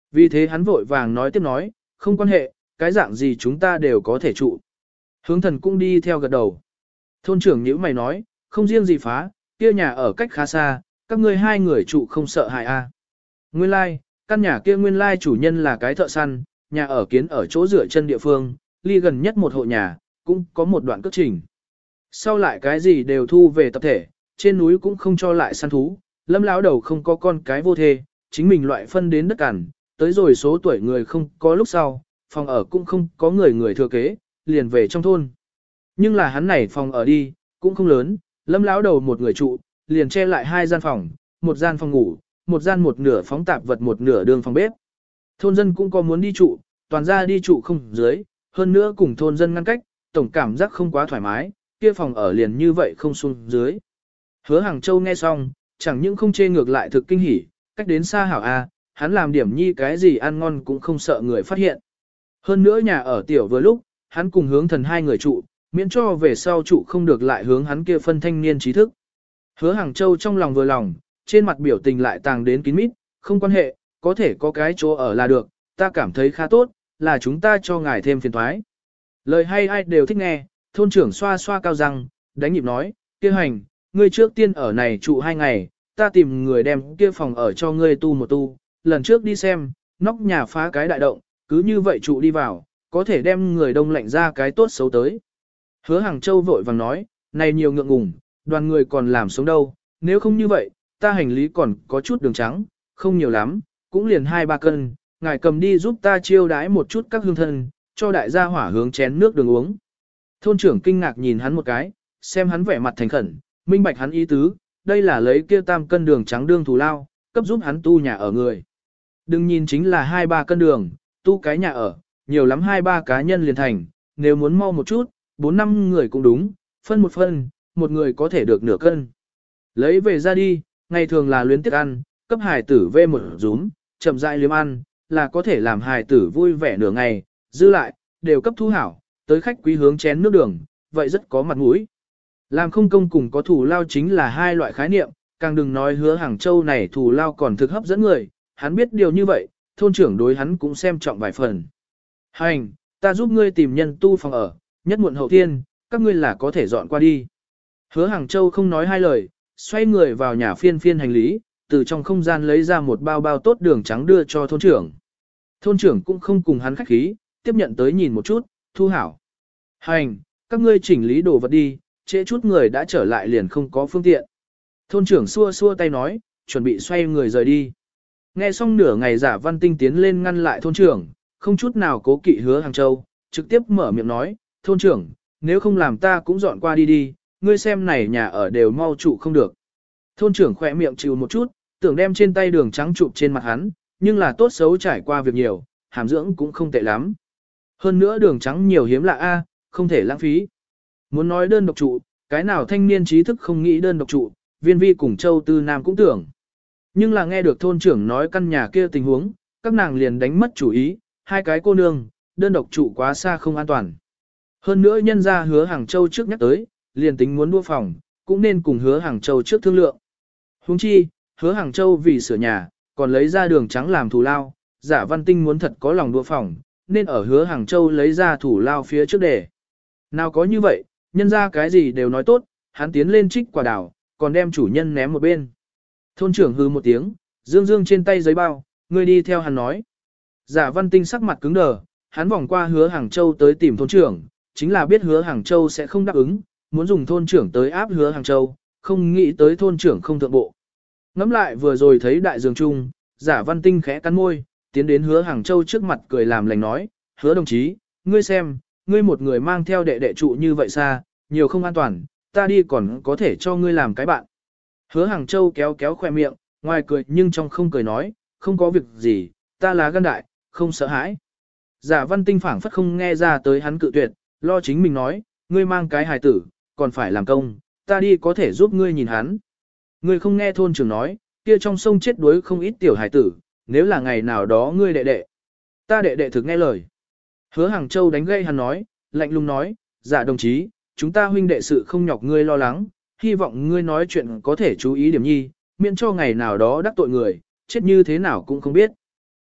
Vì thế hắn vội vàng nói tiếp nói, không quan hệ, cái dạng gì chúng ta đều có thể trụ. Hướng thần cũng đi theo gật đầu. Thôn trưởng nhíu mày nói, không riêng gì phá, kia nhà ở cách khá xa, các ngươi hai người trụ không sợ hại a. Nguyên lai, căn nhà kia nguyên lai chủ nhân là cái thợ săn, nhà ở kiến ở chỗ dựa chân địa phương, ly gần nhất một hộ nhà, cũng có một đoạn cước trình. Sau lại cái gì đều thu về tập thể, trên núi cũng không cho lại săn thú, Lâm lão đầu không có con cái vô thê, chính mình loại phân đến đất cằn, tới rồi số tuổi người không có lúc sau, phòng ở cũng không có người thừa kế, liền về trong thôn. Nhưng là hắn này phòng ở đi, cũng không lớn, Lâm lão đầu một người trụ, liền che lại hai gian phòng, một gian phòng ngủ, một gian một nửa phóng tạp vật một nửa đường phòng bếp. Thôn dân cũng có muốn đi trụ, toàn ra đi trụ không dưới, hơn nữa cùng thôn dân ngăn cách, tổng cảm giác không quá thoải mái, kia phòng ở liền như vậy không xuống dưới. Hứa Hàng Châu nghe xong, chẳng những không chê ngược lại thực kinh hỉ, cách đến xa hảo a, hắn làm điểm nhi cái gì ăn ngon cũng không sợ người phát hiện. Hơn nữa nhà ở tiểu vừa lúc, hắn cùng Hướng Thần hai người trụ, miễn cho về sau trụ không được lại hướng hắn kia phân thanh niên trí thức. Hứa Hàng Châu trong lòng vừa lòng, trên mặt biểu tình lại tàng đến kín mít, không quan hệ, có thể có cái chỗ ở là được, ta cảm thấy khá tốt, là chúng ta cho ngài thêm phiền thoái. Lời hay ai đều thích nghe, thôn trưởng xoa xoa cao răng, đánh nhịp nói, kia hành, ngươi trước tiên ở này trụ 2 ngày, ta tìm người đem kia phòng ở cho ngươi tu một tu, lần trước đi xem, nóc nhà phá cái đại động, cứ như vậy trụ đi vào, có thể đem người đông lạnh ra cái tốt xấu tới. Hứa Hàng Châu vội vàng nói, này nhiều ngượng ngùng, đoàn người còn làm sống đâu, nếu không như vậy, ta hành lý còn có chút đường trắng, không nhiều lắm, cũng liền 2-3 cân, ngài cầm đi giúp ta chiêu đãi một chút các hương thân, cho đại gia hỏa hướng chén nước đường uống. Thôn trưởng kinh ngạc nhìn hắn một cái, xem hắn vẻ mặt thành khẩn, minh bạch hắn ý tứ, đây là lấy kia 3 cân đường trắng đương thù lao, cấp giúp hắn tu nhà ở người. Đừng nhìn chính là 2-3 cân đường, tu cái nhà ở, nhiều lắm 2-3 cá nhân liền thành, nếu muốn mau một chút, 4-5 người cũng đúng, phân một phân, một người có thể được nửa cân. Lấy về ra đi, ngày thường là luyến tiếc ăn, cấp hài tử vê một rúm, chậm rãi liếm ăn, là có thể làm hài tử vui vẻ nửa ngày, dư lại, đều cấp thu hảo, tới khách quý hướng chén nước đường, vậy rất có mặt mũi. Làm không công cùng có thù lao chính là hai loại khái niệm, càng đừng nói Hứa Hàng Châu này thù lao còn thực hấp dẫn người, hắn biết điều như vậy, thôn trưởng đối hắn cũng xem trọng vài phần. Hành, ta giúp ngươi tìm nhân tu phòng ở, nhất muộn hậu thiên, các ngươi là có thể dọn qua đi. Hứa Hàng Châu không nói hai lời, xoay người vào nhà phiên phiên hành lý, từ trong không gian lấy ra một bao bao tốt đường trắng đưa cho thôn trưởng. Thôn trưởng cũng không cùng hắn khách khí, tiếp nhận tới nhìn một chút, thu hảo. Hành, các ngươi chỉnh lý đồ vật đi, trễ chút người đã trở lại liền không có phương tiện. Thôn trưởng xua xua tay nói, chuẩn bị xoay người rời đi. Nghe xong nửa ngày Giả Văn Tinh tiến lên ngăn lại thôn trưởng, không chút nào cố kỵ Hứa Hàng Châu, trực tiếp mở miệng nói, thôn trưởng, nếu không làm ta cũng dọn qua đi đi, ngươi xem này nhà ở đều mau trụ không được. Thôn trưởng khỏe miệng chịu một chút, tưởng đem trên tay đường trắng chụp trên mặt hắn, nhưng là tốt xấu trải qua việc nhiều, hàm dưỡng cũng không tệ lắm. Hơn nữa đường trắng nhiều hiếm lạ a, không thể lãng phí. Muốn nói đơn độc trụ, cái nào thanh niên trí thức không nghĩ đơn độc trụ, Viên Vi cùng Châu Tư Nam cũng tưởng. Nhưng là nghe được thôn trưởng nói căn nhà kia tình huống, các nàng liền đánh mất chủ ý, hai cái cô nương, đơn độc trụ quá xa không an toàn. Hơn nữa nhân ra Hứa Hàng Châu trước nhắc tới, liền tính muốn mua phòng, cũng nên cùng Hứa Hàng Châu trước thương lượng. Huống chi, Hứa Hàng Châu vì sửa nhà, còn lấy ra đường trắng làm thù lao, Giả Văn Tinh muốn thật có lòng đua phòng, nên ở Hứa Hàng Châu lấy ra thủ lao phía trước để. Nào có như vậy, nhân ra cái gì đều nói tốt, hắn tiến lên trích quả đào, còn đem chủ nhân ném một bên. Thôn trưởng hư một tiếng, dương dương trên tay giấy bao, ngươi đi theo hắn nói. Giả Văn Tinh sắc mặt cứng đờ, hắn vòng qua Hứa Hàng Châu tới tìm thôn trưởng, chính là biết Hứa Hàng Châu sẽ không đáp ứng, muốn dùng thôn trưởng tới áp Hứa Hàng Châu, không nghĩ tới thôn trưởng không thượng bộ. Ngắm lại vừa rồi thấy đại dương trung, Giả Văn Tinh khẽ cắn môi, tiến đến Hứa Hàng Châu trước mặt cười làm lành nói, Hứa đồng chí, ngươi xem, ngươi một người mang theo đệ đệ trụ như vậy xa, nhiều không an toàn, ta đi còn có thể cho ngươi làm cái bạn. Hứa Hàng Châu kéo kéo khoe miệng, ngoài cười nhưng trong không cười nói, không có việc gì, ta là gan đại, không sợ hãi. Giả Văn Tinh phảng phất không nghe ra tới hắn cự tuyệt, lo chính mình nói, ngươi mang cái hài tử, còn phải làm công, ta đi có thể giúp ngươi nhìn hắn. Ngươi không nghe thôn trưởng nói, kia trong sông chết đuối không ít tiểu hài tử, nếu là ngày nào đó ngươi đệ đệ. Ta đệ đệ thực nghe lời. Hứa Hàng Châu đánh gây hắn nói, lạnh lùng nói, Giả đồng chí, chúng ta huynh đệ sự không nhọc ngươi lo lắng, hy vọng ngươi nói chuyện có thể chú ý điểm nhi, miễn cho ngày nào đó đắc tội người, chết như thế nào cũng không biết.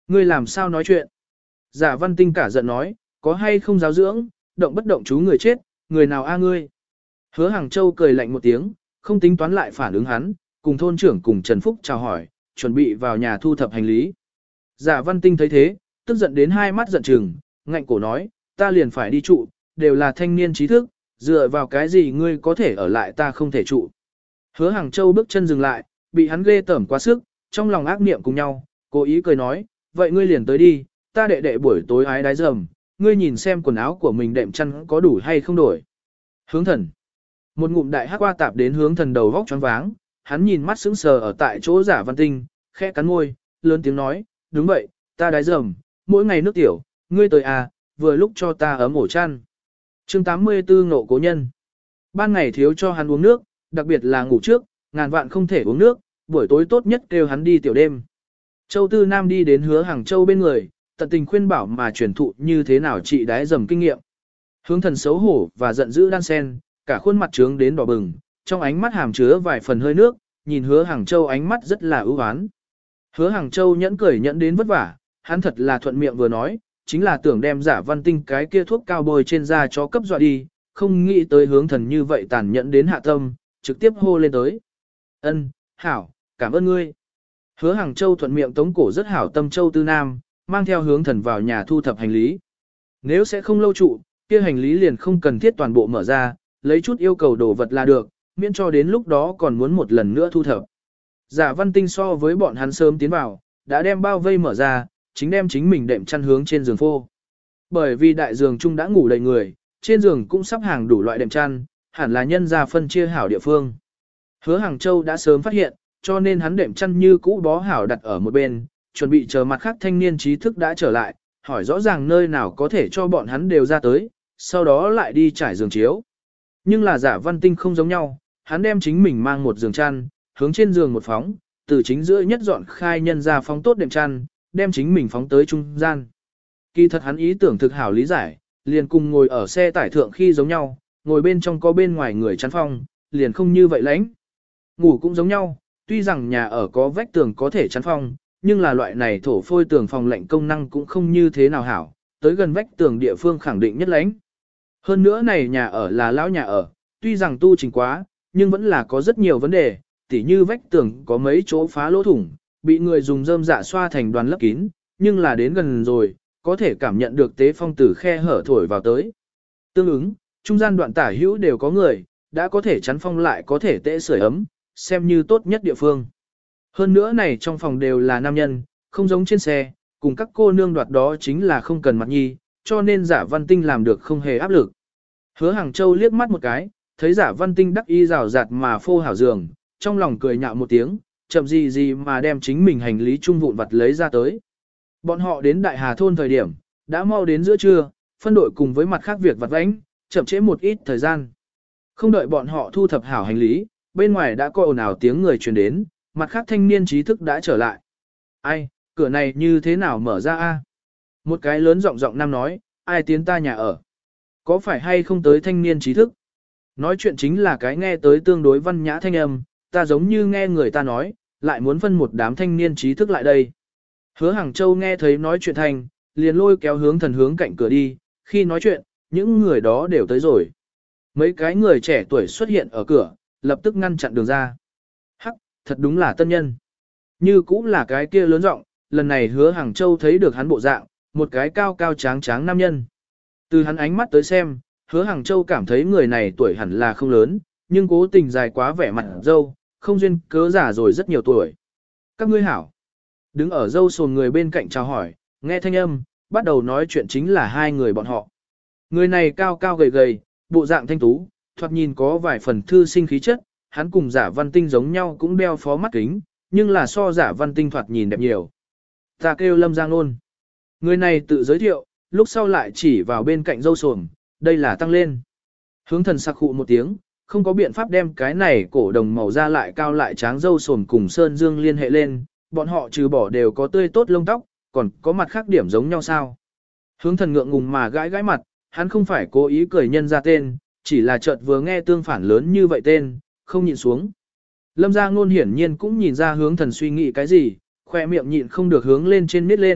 Ngươi làm sao nói chuyện? Giả Văn Tinh cả giận nói, có hay không giáo dưỡng, động bất động chú người chết, người nào a ngươi? Hứa Hàng Châu cười lạnh một tiếng, không tính toán lại phản ứng hắn, cùng thôn trưởng cùng Trần Phúc chào hỏi, chuẩn bị vào nhà thu thập hành lý. Giả Văn Tinh thấy thế, tức giận đến hai mắt giận trừng, ngạnh cổ nói, ta liền phải đi trụ, đều là thanh niên trí thức, dựa vào cái gì ngươi có thể ở lại ta không thể trụ. Hứa Hàng Châu bước chân dừng lại, bị hắn ghê tởm quá sức, trong lòng ác niệm cùng nhau, cố ý cười nói, vậy ngươi liền tới đi, ta đệ đệ buổi tối ái đái dầm, ngươi nhìn xem quần áo của mình đệm chăn có đủ hay không đổi. Hướng thần. Một ngụm đại hắc qua tạp đến hướng thần đầu vóc choáng váng, hắn nhìn mắt sững sờ ở tại chỗ Giả Văn Tinh, khẽ cắn môi, lớn tiếng nói, đúng vậy, ta đái dầm, mỗi ngày nước tiểu, ngươi tới à, vừa lúc cho ta ấm ổ chăn. Chương 84 Ngộ cố nhân. Ban ngày thiếu cho hắn uống nước, đặc biệt là ngủ trước, ngàn vạn không thể uống nước, buổi tối tốt nhất kêu hắn đi tiểu đêm. Châu Tư Nam đi đến Hứa Hàng Châu bên người, tận tình khuyên bảo mà truyền thụ như thế nào trị đái dầm kinh nghiệm. Hướng thần xấu hổ và giận dữ đan sen, cả khuôn mặt trướng đến đỏ bừng, trong ánh mắt hàm chứa vài phần hơi nước, nhìn Hứa Hàng Châu ánh mắt rất là ưu ái. Hứa Hàng Châu nhẫn cười nhẫn đến vất vả, hắn thật là thuận miệng vừa nói, chính là tưởng đem Giả Văn Tinh cái kia thuốc cao bôi trên da cho cấp dọa đi, không nghĩ tới hướng thần như vậy tàn nhẫn đến hạ tâm, trực tiếp hô lên tới. Ân, hảo, cảm ơn ngươi. Hứa Hàng Châu thuận miệng tống cổ rất hảo tâm Châu Tư Nam, mang theo hướng thần vào nhà thu thập hành lý. Nếu sẽ không lâu trụ, kia hành lý liền không cần thiết toàn bộ mở ra, lấy chút yêu cầu đồ vật là được, miễn cho đến lúc đó còn muốn một lần nữa thu thập. Giả Văn Tinh so với bọn hắn sớm tiến vào, đã đem bao vây mở ra, chính đem chính mình đệm chăn hướng trên giường phô. Bởi vì đại giường chung đã ngủ đầy người, trên giường cũng sắp hàng đủ loại đệm chăn, hẳn là nhân ra phân chia hảo địa phương. Hứa Hàng Châu đã sớm phát hiện, cho nên hắn đệm chăn như cũ bó hảo đặt ở một bên, chuẩn bị chờ mặt khác thanh niên trí thức đã trở lại, hỏi rõ ràng nơi nào có thể cho bọn hắn đều ra tới, sau đó lại đi trải giường chiếu. Nhưng là Giả Văn Tinh không giống nhau, hắn đem chính mình mang một giường chăn, hướng trên giường một phóng, từ chính giữa nhất dọn khai nhân ra phóng tốt đệm chăn, đem chính mình phóng tới trung gian. Kỳ thật hắn ý tưởng thực hảo lý giải, liền cùng ngồi ở xe tải thượng khi giống nhau, ngồi bên trong có bên ngoài người chắn phong, liền không như vậy lãnh. Ngủ cũng giống nhau, tuy rằng nhà ở có vách tường có thể chắn phong, nhưng là loại này thổ phôi tường phòng lạnh công năng cũng không như thế nào hảo, tới gần vách tường địa phương khẳng định nhất lãnh. Hơn nữa này nhà ở là lão nhà ở, tuy rằng tu trình quá, nhưng vẫn là có rất nhiều vấn đề, tỉ như vách tường có mấy chỗ phá lỗ thủng, bị người dùng rơm dạ xoa thành đoàn lấp kín, nhưng là đến gần rồi, có thể cảm nhận được tế phong từ khe hở thổi vào tới. Tương ứng, trung gian đoạn tả hữu đều có người, đã có thể chắn phong lại có thể tễ sưởi ấm, xem như tốt nhất địa phương. Hơn nữa này trong phòng đều là nam nhân, không giống trên xe, cùng các cô nương đoạt đó chính là không cần mặt nhi, cho nên Giả Văn Tinh làm được không hề áp lực. Hứa Hàng Châu liếc mắt một cái, thấy Giả Văn Tinh đắc y rào rạt mà phô hảo giường, trong lòng cười nhạo một tiếng, chậm gì gì mà đem chính mình hành lý chung vụn vặt lấy ra tới. Bọn họ đến Đại Hà Thôn thời điểm, đã mau đến giữa trưa, phân đội cùng với mặt khác việc vặt vãnh, chậm trễ một ít thời gian. Không đợi bọn họ thu thập hảo hành lý, bên ngoài đã có ồn ào tiếng người truyền đến, mặt khác thanh niên trí thức đã trở lại. Ai, cửa này như thế nào mở ra a? Một cái lớn giọng giọng nam nói, ai tiến ta nhà ở? Có phải hay không tới thanh niên trí thức? Nói chuyện chính là cái nghe tới tương đối văn nhã thanh âm, ta giống như nghe người ta nói, lại muốn phân một đám thanh niên trí thức lại đây. Hứa Hàng Châu nghe thấy nói chuyện thành, liền lôi kéo hướng thần hướng cạnh cửa đi, khi nói chuyện, những người đó đều tới rồi. Mấy cái người trẻ tuổi xuất hiện ở cửa, lập tức ngăn chặn đường ra. Hắc, thật đúng là tân nhân. Như cũng là cái kia lớn giọng, lần này Hứa Hàng Châu thấy được hắn bộ dạng, một cái cao cao tráng tráng nam nhân. Từ hắn ánh mắt tới xem, Hứa Hàng Châu cảm thấy người này tuổi hẳn là không lớn, nhưng cố tình dài quá vẻ mặt dâu, không duyên cớ giả rồi rất nhiều tuổi. Các ngươi hảo. Đứng ở dâu sồn người bên cạnh chào hỏi, nghe thanh âm, bắt đầu nói chuyện chính là hai người bọn họ. Người này cao cao gầy gầy, bộ dạng thanh tú, thoạt nhìn có vài phần thư sinh khí chất, hắn cùng Giả Văn Tinh giống nhau cũng đeo phó mắt kính, nhưng là so Giả Văn Tinh thoạt nhìn đẹp nhiều. Ta kêu Lâm Giang Nôn. Người này tự giới thiệu, lúc sau lại chỉ vào bên cạnh dâu sồn, đây là tăng lên. Hướng thần sặc khụ một tiếng, không có biện pháp đem cái này cổ đồng màu da lại cao lại tráng dâu sồn cùng Sơn Dương liên hệ lên, bọn họ trừ bỏ đều có tươi tốt lông tóc, còn có mặt khác điểm giống nhau sao. Hướng thần ngượng ngùng mà gãi gãi mặt, hắn không phải cố ý cười nhân ra tên, chỉ là chợt vừa nghe tương phản lớn như vậy tên, không nhịn xuống. Lâm Gia Ngôn hiển nhiên cũng nhìn ra hướng thần suy nghĩ cái gì, khoe miệng nhịn không được hướng lên trên miết lên,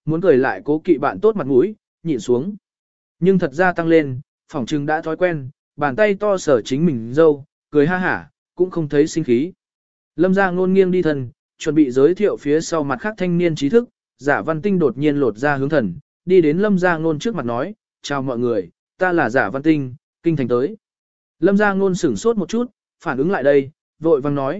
muốn cười lại cố kỵ bạn tốt mặt mũi, nhịn xuống. Nhưng thật ra tăng lên, phỏng trừng đã thói quen, bàn tay to sở chính mình dâu, cười ha hả, cũng không thấy sinh khí. Lâm Gia Ngôn nghiêng đi thân, chuẩn bị giới thiệu phía sau mặt khác thanh niên trí thức, Giả Văn Tinh đột nhiên lột ra hướng thần, đi đến Lâm Gia Ngôn trước mặt nói, chào mọi người, ta là Giả Văn Tinh, kinh thành tới. Lâm Gia Ngôn sửng sốt một chút, phản ứng lại đây, vội vang nói,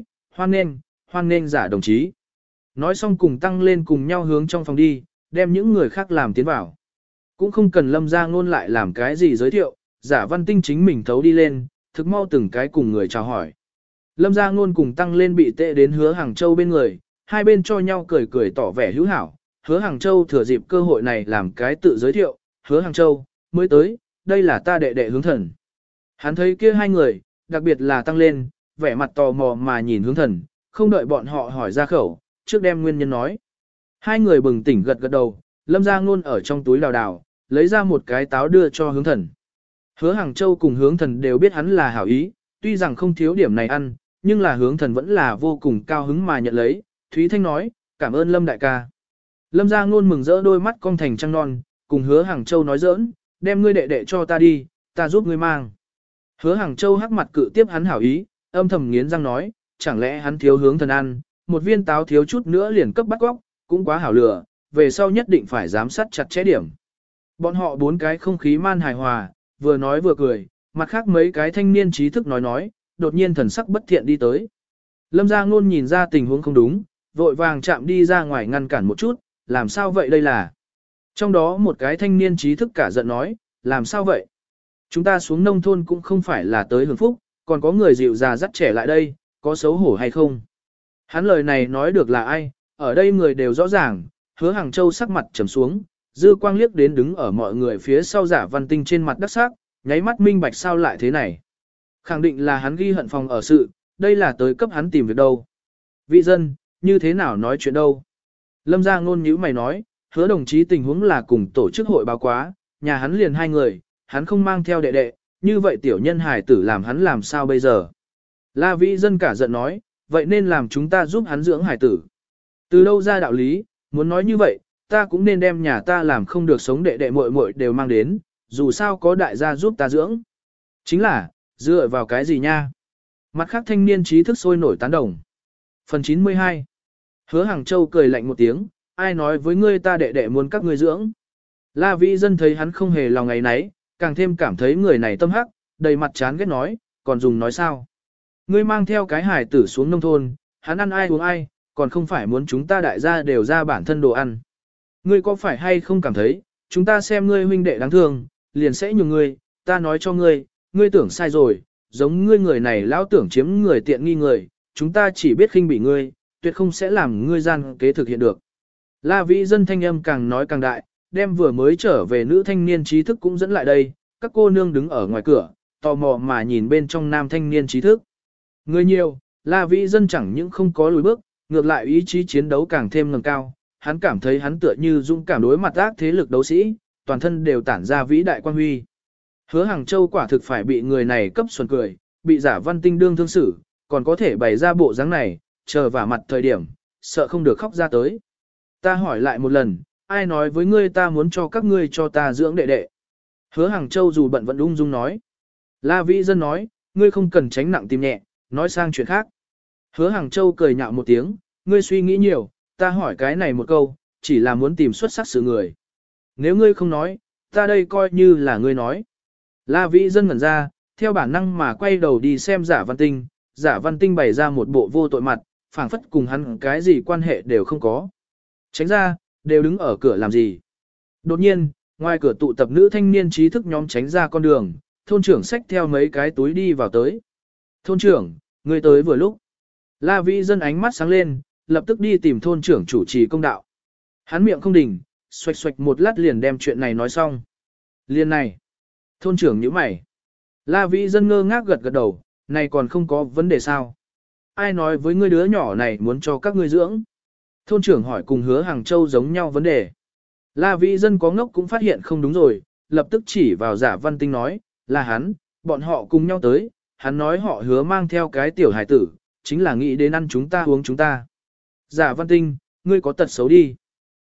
hoan nghênh Giả đồng chí. Nói xong cùng tăng lên cùng nhau hướng trong phòng đi, đem những người khác làm tiến vào. Cũng không cần Lâm Gia Ngôn lại làm cái gì giới thiệu, Giả Văn Tinh chính mình thấu đi lên, thực mau từng cái cùng người chào hỏi. Lâm Gia Ngôn cùng tăng lên bị tệ đến Hứa Hàng Châu bên người, hai bên cho nhau cười cười tỏ vẻ hữu hảo. Hứa Hàng Châu thừa dịp cơ hội này làm cái tự giới thiệu, Hứa Hàng Châu, mới tới, đây là ta đệ đệ Hướng Thần. Hắn thấy kia hai người, đặc biệt là tăng lên, vẻ mặt tò mò mà nhìn Hướng Thần, không đợi bọn họ hỏi ra khẩu, trước đem nguyên nhân nói. Hai người bừng tỉnh gật gật đầu, Lâm Gia Ngôn ở trong túi đào đào, lấy ra một cái táo đưa cho Hướng Thần. Hứa Hàng Châu cùng Hướng Thần đều biết hắn là hảo ý, tuy rằng không thiếu điểm này ăn, nhưng là Hướng Thần vẫn là vô cùng cao hứng mà nhận lấy. Thúy Thanh nói, cảm ơn Lâm đại ca. Lâm Gia Ngôn mừng rỡ đôi mắt cong thành trăng non, cùng Hứa Hàng Châu nói giỡn, đem ngươi đệ đệ cho ta đi, ta giúp ngươi mang. Hứa Hàng Châu hắc mặt cự tiếp hắn hảo ý, âm thầm nghiến răng nói, chẳng lẽ hắn thiếu Hướng Thần ăn, một viên táo thiếu chút nữa liền cấp bắt góc, cũng quá hảo lừa, về sau nhất định phải giám sát chặt chẽ điểm. Bọn họ bốn cái không khí man hài hòa, vừa nói vừa cười, mặt khác mấy cái thanh niên trí thức nói, đột nhiên thần sắc bất thiện đi tới. Lâm Gia Ngôn nhìn ra tình huống không đúng, vội vàng chạm đi ra ngoài ngăn cản một chút, làm sao vậy đây là. Trong đó một cái thanh niên trí thức cả giận nói, làm sao vậy? Chúng ta xuống nông thôn cũng không phải là tới hưởng phúc, còn có người dịu già dắt trẻ lại đây, có xấu hổ hay không? Hắn lời này nói được là ai, ở đây người đều rõ ràng, Hứa Hàng Châu sắc mặt trầm xuống, dư quang liếc đến đứng ở mọi người phía sau Giả Văn Tinh trên mặt đắc sắc, nháy mắt minh bạch sao lại thế này. Khẳng định là hắn ghi hận phòng ở sự, đây là tới cấp hắn tìm việc đâu. Vị dân, như thế nào nói chuyện đâu. Lâm Gia Ngôn nhíu mày nói, Hứa đồng chí tình huống là cùng tổ chức hội báo quá, nhà hắn liền hai người, hắn không mang theo đệ đệ, như vậy tiểu nhân hài tử làm hắn làm sao bây giờ. La Vĩ Dân cả giận nói, vậy nên làm chúng ta giúp hắn dưỡng hài tử. Từ đâu ra đạo lý, muốn nói như vậy, ta cũng nên đem nhà ta làm không được sống đệ đệ muội muội đều mang đến, dù sao có đại gia giúp ta dưỡng. Chính là, dựa vào cái gì nha? Mặt khác thanh niên trí thức sôi nổi tán đồng. Phần 92. Hứa Hàng Châu cười lạnh một tiếng, ai nói với ngươi ta đệ đệ muốn các ngươi dưỡng. La Vĩ Dân thấy hắn không hề lòng ngày nấy, càng thêm cảm thấy người này tâm hắc, đầy mặt chán ghét nói, còn dùng nói sao? Ngươi mang theo cái hải tử xuống nông thôn, hắn ăn ai uống ai, còn không phải muốn chúng ta đại gia đều ra bản thân đồ ăn. Ngươi có phải hay không cảm thấy, chúng ta xem ngươi huynh đệ đáng thương, liền sẽ nhường ngươi, ta nói cho ngươi, ngươi tưởng sai rồi, giống ngươi người này lão tưởng chiếm người tiện nghi người, chúng ta chỉ biết khinh bỉ ngươi, tuyệt không sẽ làm ngươi gian kế thực hiện được. La Vĩ Dân thanh âm càng nói càng đại, đem vừa mới trở về nữ thanh niên trí thức cũng dẫn lại đây, các cô nương đứng ở ngoài cửa, tò mò mà nhìn bên trong nam thanh niên trí thức. Người nhiều, La Vĩ Dân chẳng những không có lùi bước, ngược lại ý chí chiến đấu càng thêm ngẩng cao, hắn cảm thấy hắn tựa như dũng cảm đối mặt ác thế lực đấu sĩ, toàn thân đều tản ra vĩ đại quan huy. Hứa Hàng Châu quả thực phải bị người này cấp xuân cười, bị Giả Văn Tinh đương thương xử, còn có thể bày ra bộ dáng này, chờ vả mặt thời điểm, sợ không được khóc ra tới. Ta hỏi lại một lần, ai nói với ngươi ta muốn cho các ngươi cho ta dưỡng đệ đệ? Hứa Hàng Châu dù bận vẫn ung dung nói. La Vĩ Dân nói, ngươi không cần tránh nặng tim nhẹ, nói sang chuyện khác. Hứa Hàng Châu cười nhạo một tiếng, ngươi suy nghĩ nhiều, ta hỏi cái này một câu, chỉ là muốn tìm xuất sắc sự người. Nếu ngươi không nói, ta đây coi như là ngươi nói. La Vĩ Dân ngẩn ra, theo bản năng mà quay đầu đi xem Giả Văn Tinh, Giả Văn Tinh bày ra một bộ vô tội mặt, phảng phất cùng hắn cái gì quan hệ đều không có. Tránh ra, đều đứng ở cửa làm gì. Đột nhiên, ngoài cửa tụ tập nữ thanh niên trí thức nhóm tránh ra con đường, thôn trưởng xách theo mấy cái túi đi vào tới. Thôn trưởng, ngươi tới vừa lúc. La Vĩ Dân ánh mắt sáng lên, lập tức đi tìm thôn trưởng chủ trì công đạo. Hắn miệng không đình, xoạch xoạch một lát liền đem chuyện này nói xong. Liên này. Thôn trưởng nhíu mày. La Vĩ Dân ngơ ngác gật gật đầu, này còn không có vấn đề sao. Ai nói với ngươi đứa nhỏ này muốn cho các ngươi dưỡng? Thôn trưởng hỏi cùng Hứa Hàng Châu giống nhau vấn đề. La Vĩ Dân có ngốc cũng phát hiện không đúng rồi, lập tức chỉ vào Giả Văn Tinh nói, là hắn, bọn họ cùng nhau tới, hắn nói họ Hứa mang theo cái tiểu hải tử, chính là nghĩ đến ăn chúng ta uống chúng ta. Giả Văn Tinh, ngươi có tật xấu đi.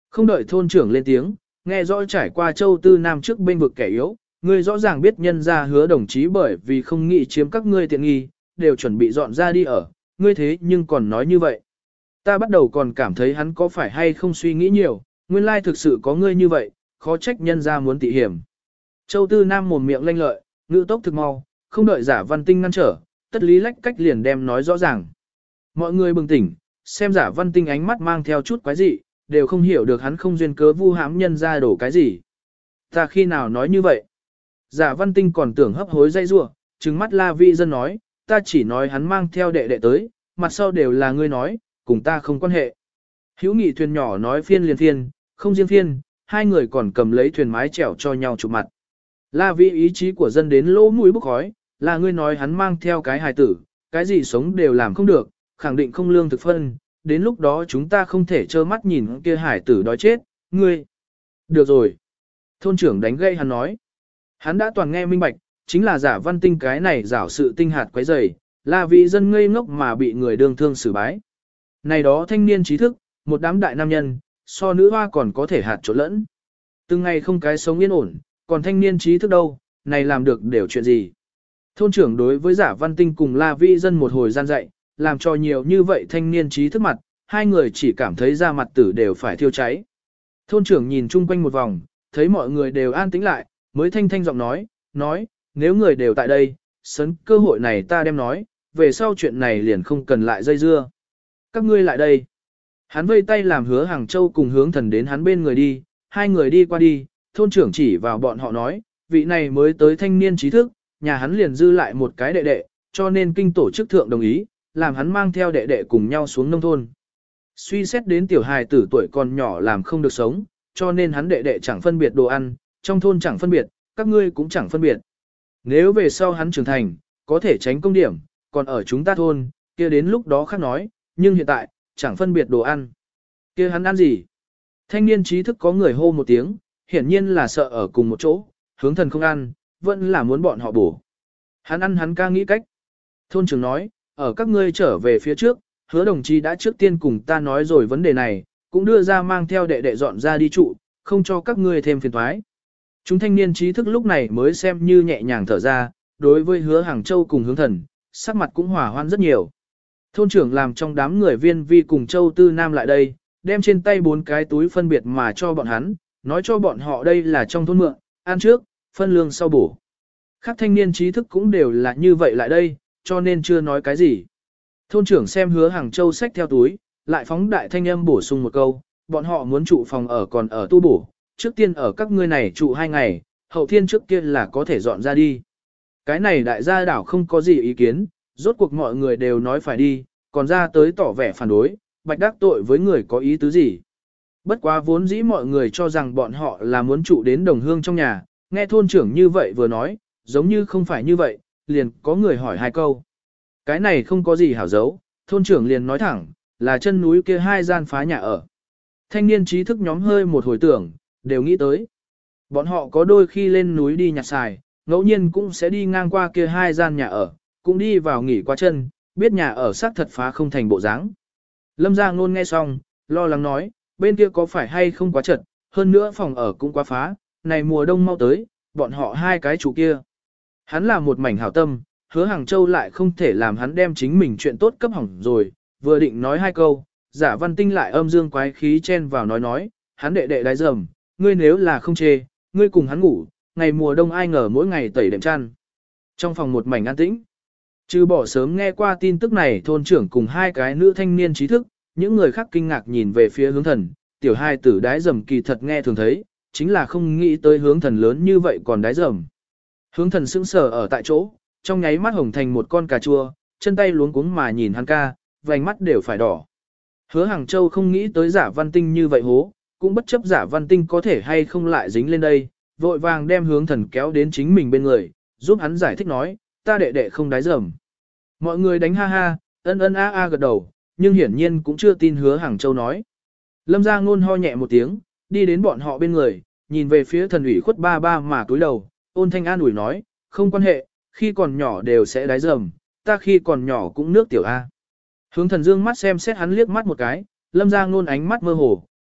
Không đợi thôn trưởng lên tiếng, nghe rõ trải qua Châu Tư Nam trước bên vực kẻ yếu, ngươi rõ ràng biết nhân ra hứa đồng chí bởi vì không nghĩ chiếm các ngươi tiện nghi, đều chuẩn bị dọn ra đi ở, ngươi thế nhưng còn nói như vậy. Ta bắt đầu còn cảm thấy hắn có phải hay không suy nghĩ nhiều, nguyên lai thực sự có ngươi như vậy, khó trách nhân ra muốn tị hiểm. Châu Tư Nam mồm miệng lanh lợi, ngữ tốc thực mau, không đợi Giả Văn Tinh ngăn trở, tất lý lách cách liền đem nói rõ ràng. Mọi người bừng tỉnh, xem Giả Văn Tinh ánh mắt mang theo chút quái dị, đều không hiểu được hắn không duyên cớ vu hãm nhân ra đổ cái gì. Ta khi nào nói như vậy? Giả Văn Tinh còn tưởng hấp hối dây rủa, trừng mắt La Vi Dân nói, ta chỉ nói hắn mang theo đệ đệ tới, mặt sau đều là ngươi nói, cùng ta không quan hệ. Hữu nghị thuyền nhỏ nói phiên liền phiên, không riêng phiên, hai người còn cầm lấy thuyền mái chèo cho nhau chụp mặt. La Vi ý chí của dân đến lỗ mũi bốc khói, là ngươi nói hắn mang theo cái hài tử, cái gì sống đều làm không được, khẳng định không lương thực phân, đến lúc đó chúng ta không thể trơ mắt nhìn kia hải tử đói chết, ngươi. Được rồi. Thôn trưởng đánh gây hắn nói. Hắn đã toàn nghe minh bạch, chính là Giả Văn Tinh cái này giảo sự tinh hạt quấy rầy, là vị dân ngây ngốc mà bị người đương thương xử bái. Này đó thanh niên trí thức, một đám đại nam nhân, so nữ hoa còn có thể hạt trộn lẫn. Từng ngày không cái sống yên ổn, còn thanh niên trí thức đâu, này làm được đều chuyện gì. Thôn trưởng đối với Giả Văn Tinh cùng La Vi Dân một hồi gian dạy, làm cho nhiều như vậy thanh niên trí thức mặt, hai người chỉ cảm thấy da mặt tử đều phải thiêu cháy. Thôn trưởng nhìn chung quanh một vòng, thấy mọi người đều an tĩnh lại, mới thanh thanh giọng nói, nếu người đều tại đây, sấn cơ hội này ta đem nói, về sau chuyện này liền không cần lại dây dưa. Các ngươi lại đây. Hắn vây tay làm Hứa Hàng Châu cùng Hướng Thần đến hắn bên người đi, hai người đi qua đi, thôn trưởng chỉ vào bọn họ nói, vị này mới tới thanh niên trí thức, nhà hắn liền dư lại một cái đệ đệ, cho nên kinh tổ chức thượng đồng ý, làm hắn mang theo đệ đệ cùng nhau xuống nông thôn. Suy xét đến tiểu hài tử tuổi còn nhỏ làm không được sống, cho nên hắn đệ đệ chẳng phân biệt đồ ăn, trong thôn chẳng phân biệt, các ngươi cũng chẳng phân biệt. Nếu về sau hắn trưởng thành, có thể tránh công điểm, còn ở chúng ta thôn, kia đến lúc đó khác nói, nhưng hiện tại, chẳng phân biệt đồ ăn. Kia hắn ăn gì? Thanh niên trí thức có người hô một tiếng, hiển nhiên là sợ ở cùng một chỗ, Hướng Thần không ăn, vẫn là muốn bọn họ bổ. Hắn ăn hắn ca nghĩ cách. Thôn trưởng nói, ở các ngươi trở về phía trước, Hứa đồng chí đã trước tiên cùng ta nói rồi vấn đề này, cũng đưa ra mang theo đệ đệ dọn ra đi trụ, không cho các ngươi thêm phiền toái. Chúng thanh niên trí thức lúc này mới xem như nhẹ nhàng thở ra, đối với Hứa Hàng Châu cùng Hướng Thần, sắc mặt cũng hòa hoan rất nhiều. Thôn trưởng làm trong đám người Viên Vi cùng Châu Tư Nam lại đây, đem trên tay 4 cái túi phân biệt mà cho bọn hắn, nói cho bọn họ đây là trong thôn mượn, ăn trước, phân lương sau bổ. Các thanh niên trí thức cũng đều là như vậy lại đây, cho nên chưa nói cái gì. Thôn trưởng xem Hứa Hàng Châu xách theo túi, lại phóng đại thanh âm bổ sung một câu, bọn họ muốn trụ phòng ở còn ở tu bổ, trước tiên ở các ngươi này trụ 2 ngày, hậu thiên trước kia là có thể dọn ra đi. Cái này đại gia đảo không có gì ý kiến, rốt cuộc mọi người đều nói phải đi, còn ra tới tỏ vẻ phản đối, bạch đắc tội với người có ý tứ gì. Bất quá vốn dĩ mọi người cho rằng bọn họ là muốn trụ đến đồng hương trong nhà, nghe thôn trưởng như vậy vừa nói, giống như không phải như vậy, liền có người hỏi 2 câu. Cái này không có gì hảo giấu, thôn trưởng liền nói thẳng, là chân núi kia 2 gian phá nhà ở. Thanh niên trí thức nhóm hơi một hồi tưởng, đều nghĩ tới. Bọn họ có đôi khi lên núi đi nhặt xài, ngẫu nhiên cũng sẽ đi ngang qua kia 2 gian nhà ở, cũng đi vào nghỉ qua chân, biết nhà ở xác thật phá không thành bộ dáng. Lâm Gia Ngôn nghe xong, lo lắng nói, bên kia có phải hay không quá chật, hơn nữa phòng ở cũng quá phá, này mùa đông mau tới, bọn họ 2 cái chủ kia. Hắn là một mảnh hảo tâm, Hứa Hàng Châu lại không thể làm hắn đem chính mình chuyện tốt cấp hỏng rồi, vừa định nói 2 câu, Giả Văn Tinh lại âm dương quái khí chen vào nói, hắn đệ đệ đái dầm, ngươi nếu là không chê, ngươi cùng hắn ngủ, ngày mùa đông ai ngờ mỗi ngày tẩy đệm chăn. Trong phòng một mảnh an tĩnh, trừ bỏ sớm nghe qua tin tức này thôn trưởng cùng 2 cái nữ thanh niên trí thức, những người khác kinh ngạc nhìn về phía Hướng Thần, tiểu hai tử đái dầm kỳ thật nghe thường thấy, chính là không nghĩ tới Hướng Thần lớn như vậy còn đái dầm. Hướng Thần sững sờ ở tại chỗ, trong nháy mắt hồng thành một con cà chua, chân tay luống cuống mà nhìn hắn ca, vành mắt đều phải đỏ. Hứa Hàng Châu không nghĩ tới Giả Văn Tinh như vậy hố, cũng bất chấp Giả Văn Tinh có thể hay không lại dính lên đây, vội vàng đem Hướng Thần kéo đến chính mình bên người, giúp hắn giải thích nói, ta đệ đệ không đái dầm. Mọi người đánh ha ha, ân ân a a gật đầu, nhưng hiển nhiên cũng chưa tin Hứa Hàng Châu nói. Lâm Gia Ngôn ho nhẹ một tiếng, đi đến bọn họ bên người, nhìn về phía Thần ủy khuất ba ba mà cúi đầu, ôn thanh an ủi nói, không quan hệ, khi còn nhỏ đều sẽ đái dầm, ta khi còn nhỏ cũng nước tiểu A. Hướng Thần dương mắt xem xét hắn liếc mắt một cái, Lâm Gia Ngôn ánh mắt mơ hồ,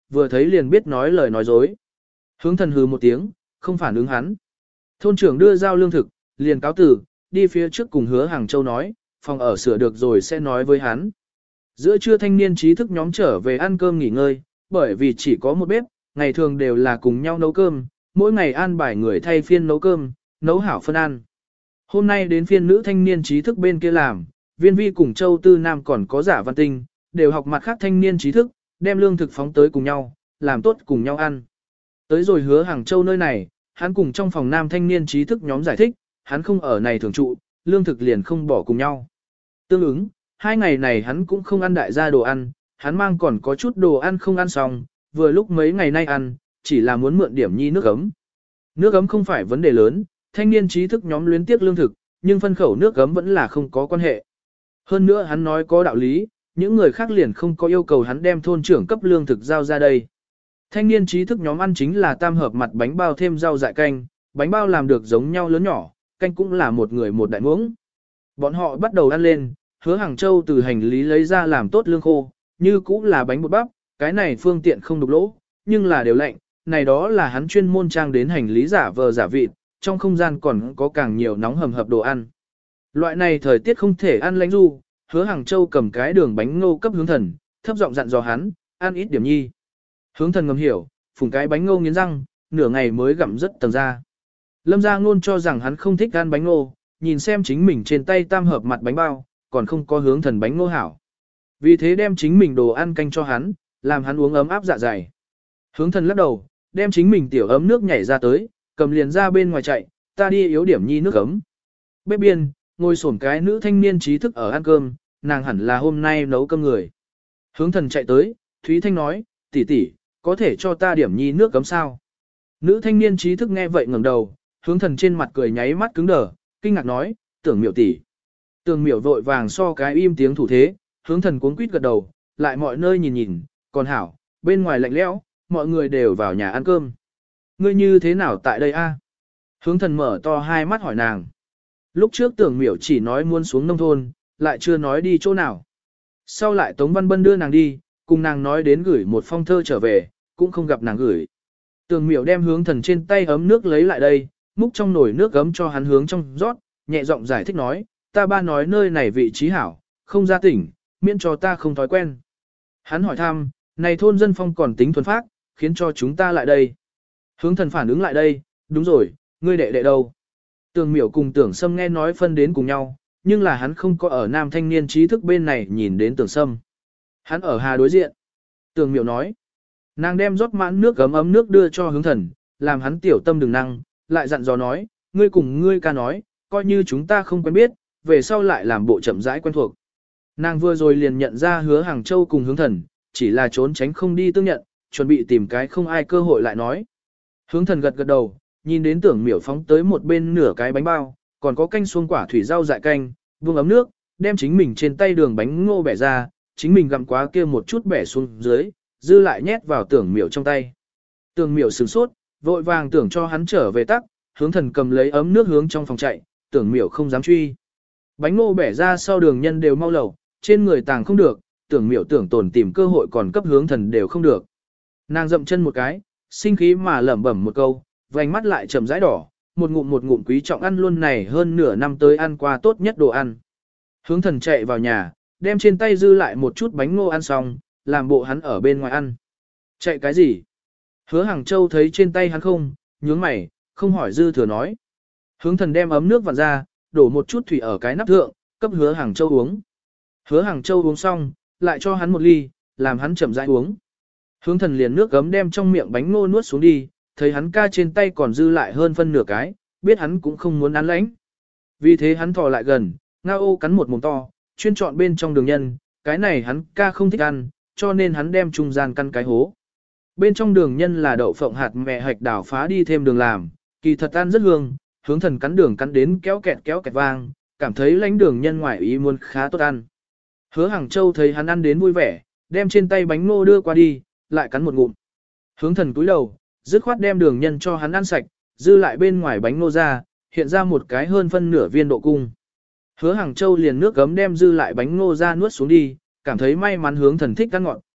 vừa thấy liền biết nói lời nói dối. Hướng thần hừ một tiếng, không phản ứng hắn. Thôn trưởng đưa giao lương thực, liền cáo tử, đi phía trước cùng Hứa Hàng Châu nói, phòng ở sửa được rồi sẽ nói với hắn. Giữa trưa thanh niên trí thức nhóm trở về ăn cơm nghỉ ngơi, bởi vì chỉ có một bếp, ngày thường đều là cùng nhau nấu cơm, mỗi ngày an bài người thay phiên nấu cơm, nấu hảo phân ăn. Hôm nay đến phiên nữ thanh niên trí thức bên kia làm, Viên Vi cùng Châu Tư Nam còn có Giả Văn Tinh, đều học mặt khác thanh niên trí thức, đem lương thực phóng tới cùng nhau, làm tốt cùng nhau ăn. Tới rồi Hứa Hàng Châu nơi này, hắn cùng trong phòng nam thanh niên trí thức nhóm giải thích, hắn không ở này thường trụ, lương thực liền không bỏ cùng nhau. Tương ứng, 2 ngày này hắn cũng không ăn đại gia đồ ăn, hắn mang còn có chút đồ ăn không ăn xong, vừa lúc mấy ngày nay ăn, chỉ là muốn mượn điểm nhi nước ấm. Nước ấm không phải vấn đề lớn, thanh niên trí thức nhóm luyến tiếc lương thực, nhưng phân khẩu nước ấm vẫn là không có quan hệ. Hơn nữa hắn nói có đạo lý, những người khác liền không có yêu cầu hắn đem thôn trưởng cấp lương thực giao ra đây. Thanh niên trí thức nhóm ăn chính là tam hợp mặt bánh bao thêm rau dại canh, bánh bao làm được giống nhau lớn nhỏ, canh cũng là một người một đại muỗng. Bọn họ bắt đầu ăn lên, Hứa Hàng Châu từ hành lý lấy ra làm tốt lương khô, như cũng là bánh bột bắp, cái này phương tiện không đục lỗ, nhưng là đều lạnh, này đó là hắn chuyên môn trang đến hành lý giả vờ giả vịt, trong không gian còn có càng nhiều nóng hầm hập đồ ăn. Loại này thời tiết không thể ăn lánh du, Hứa Hàng Châu cầm cái đường bánh ngô cấp Hướng Thần, thấp giọng dặn dò hắn, ăn ít điểm nhi. Hướng Thần ngầm hiểu, phùng cái bánh ngô nghiến răng, nửa ngày mới gặm rất tầng ra. Lâm Gia Ngôn cho rằng hắn không thích ăn bánh ngô, nhìn xem chính mình trên tay tam hợp mặt bánh bao, còn không có Hướng Thần bánh ngô hảo. Vì thế đem chính mình đồ ăn canh cho hắn, làm hắn uống ấm áp dạ dày. Hướng Thần lắc đầu, đem chính mình tiểu ấm nước nhảy ra tới, cầm liền ra bên ngoài chạy, ta đi yếu điểm nhi nước ấm. Bếp biên, ngồi xổm cái nữ thanh niên trí thức ở ăn cơm, nàng hẳn là hôm nay nấu cơm người. Hướng Thần chạy tới, Thúy Thanh nói, tỷ tỷ, có thể cho ta điểm nhi nước cấm sao? Nữ thanh niên trí thức nghe vậy ngẩng đầu, Hướng Thần trên mặt cười nháy mắt cứng đờ, kinh ngạc nói, Tưởng Miểu tỷ. Tưởng Miểu vội vàng so cái im tiếng thủ thế, Hướng Thần cuống quýt gật đầu, lại mọi nơi nhìn nhìn, còn hảo, bên ngoài lạnh lẽo, mọi người đều vào nhà ăn cơm. Ngươi như thế nào tại đây a? Hướng Thần mở to hai mắt hỏi nàng. Lúc trước Tưởng Miểu chỉ nói muốn xuống nông thôn, lại chưa nói đi chỗ nào. Sau lại Tống Văn Bân đưa nàng đi, cùng nàng nói đến gửi một phong thơ trở về, cũng không gặp nàng gửi. Tưởng Miểu đem Hướng Thần trên tay ấm nước lấy lại đây, múc trong nồi nước ấm cho hắn hướng trong rót, nhẹ giọng giải thích nói, ta ba nói nơi này vị trí hảo, không ra tỉnh, miễn cho ta không thói quen. Hắn hỏi thăm, này thôn dân phong còn tính thuần phác, khiến cho chúng ta lại đây. Hướng Thần phản ứng lại đây, đúng rồi, ngươi đệ đệ đâu? Tưởng Miểu cùng Tưởng Sâm nghe nói phân đến cùng nhau, nhưng là hắn không có ở nam thanh niên trí thức bên này nhìn đến Tưởng Sâm. Hắn ở Hà đối diện. Tưởng Miểu nói, nàng đem rót mãn nước gấm ấm nước đưa cho Hướng Thần, làm hắn tiểu tâm đừng năng, lại dặn dò nói, ngươi cùng ngươi ca nói, coi như chúng ta không quen biết, về sau lại làm bộ chậm rãi quen thuộc. Nàng vừa rồi liền nhận ra Hứa Hàng Châu cùng Hướng Thần, chỉ là trốn tránh không đi tương nhận, chuẩn bị tìm cái không ai cơ hội lại nói. Hướng Thần gật gật đầu, nhìn đến Tưởng Miểu phóng tới một bên nửa cái bánh bao, còn có canh xuông quả thủy rau dại canh, buông ấm nước, đem chính mình trên tay đường bánh ngô bẻ ra, chính mình gặm quá kia một chút bẻ xuống dưới, dư lại nhét vào Tưởng Miểu trong tay. Tưởng Miểu sửng sốt, vội vàng tưởng cho hắn trở về tắc, Hướng Thần cầm lấy ấm nước hướng trong phòng chạy, Tưởng Miểu không dám truy. Bánh ngô bẻ ra sau đường nhân đều mau lẩu, trên người tàng không được, Tưởng Miểu tưởng tồn tìm cơ hội còn cấp Hướng Thần đều không được. Nàng dậm chân một cái, sinh khí mà lẩm bẩm một câu, vành mắt lại chậm rãi đỏ, một ngụm quý trọng ăn luôn này hơn nửa năm tới ăn qua tốt nhất đồ ăn. Hướng Thần chạy vào nhà, đem trên tay dư lại một chút bánh ngô ăn xong, làm bộ hắn ở bên ngoài ăn. Chạy cái gì? Hứa Hàng Châu thấy trên tay hắn không, nhướng mày, không hỏi dư thừa nói. Hướng Thần đem ấm nước vặn ra, đổ một chút thủy ở cái nắp thượng, cấp Hứa Hàng Châu uống. Hứa Hàng Châu uống xong, lại cho hắn một ly, làm hắn chậm rãi uống. Hướng Thần liền nước gấm đem trong miệng bánh ngô nuốt xuống đi, thấy hắn ca trên tay còn dư lại hơn phân nửa cái, biết hắn cũng không muốn ăn lãnh. Vì thế hắn thò lại gần, ngao ô cắn một mồm to, chuyên chọn bên trong đường nhân, cái này hắn ca không thích ăn, cho nên hắn đem trung gian căn cái hố. Bên trong đường nhân là đậu phộng hạt mẹ hạch đảo phá đi thêm đường làm, kỳ thật ăn rất hương, Hướng Thần cắn đường cắn đến kéo kẹt vang, cảm thấy lãnh đường nhân ngoại ý muốn khá tốt ăn. Hứa Hàng Châu thấy hắn ăn đến vui vẻ, đem trên tay bánh ngô đưa qua đi, lại cắn một ngụm. Hướng Thần cúi đầu, dứt khoát đem đường nhân cho hắn ăn sạch, dư lại bên ngoài bánh ngô ra, hiện ra một cái hơn phân nửa viên độ cung. Hứa Hàng Châu liền nước gấm đem dư lại bánh ngô ra nuốt xuống đi, cảm thấy may mắn Hướng Thần thích ăn ngọt,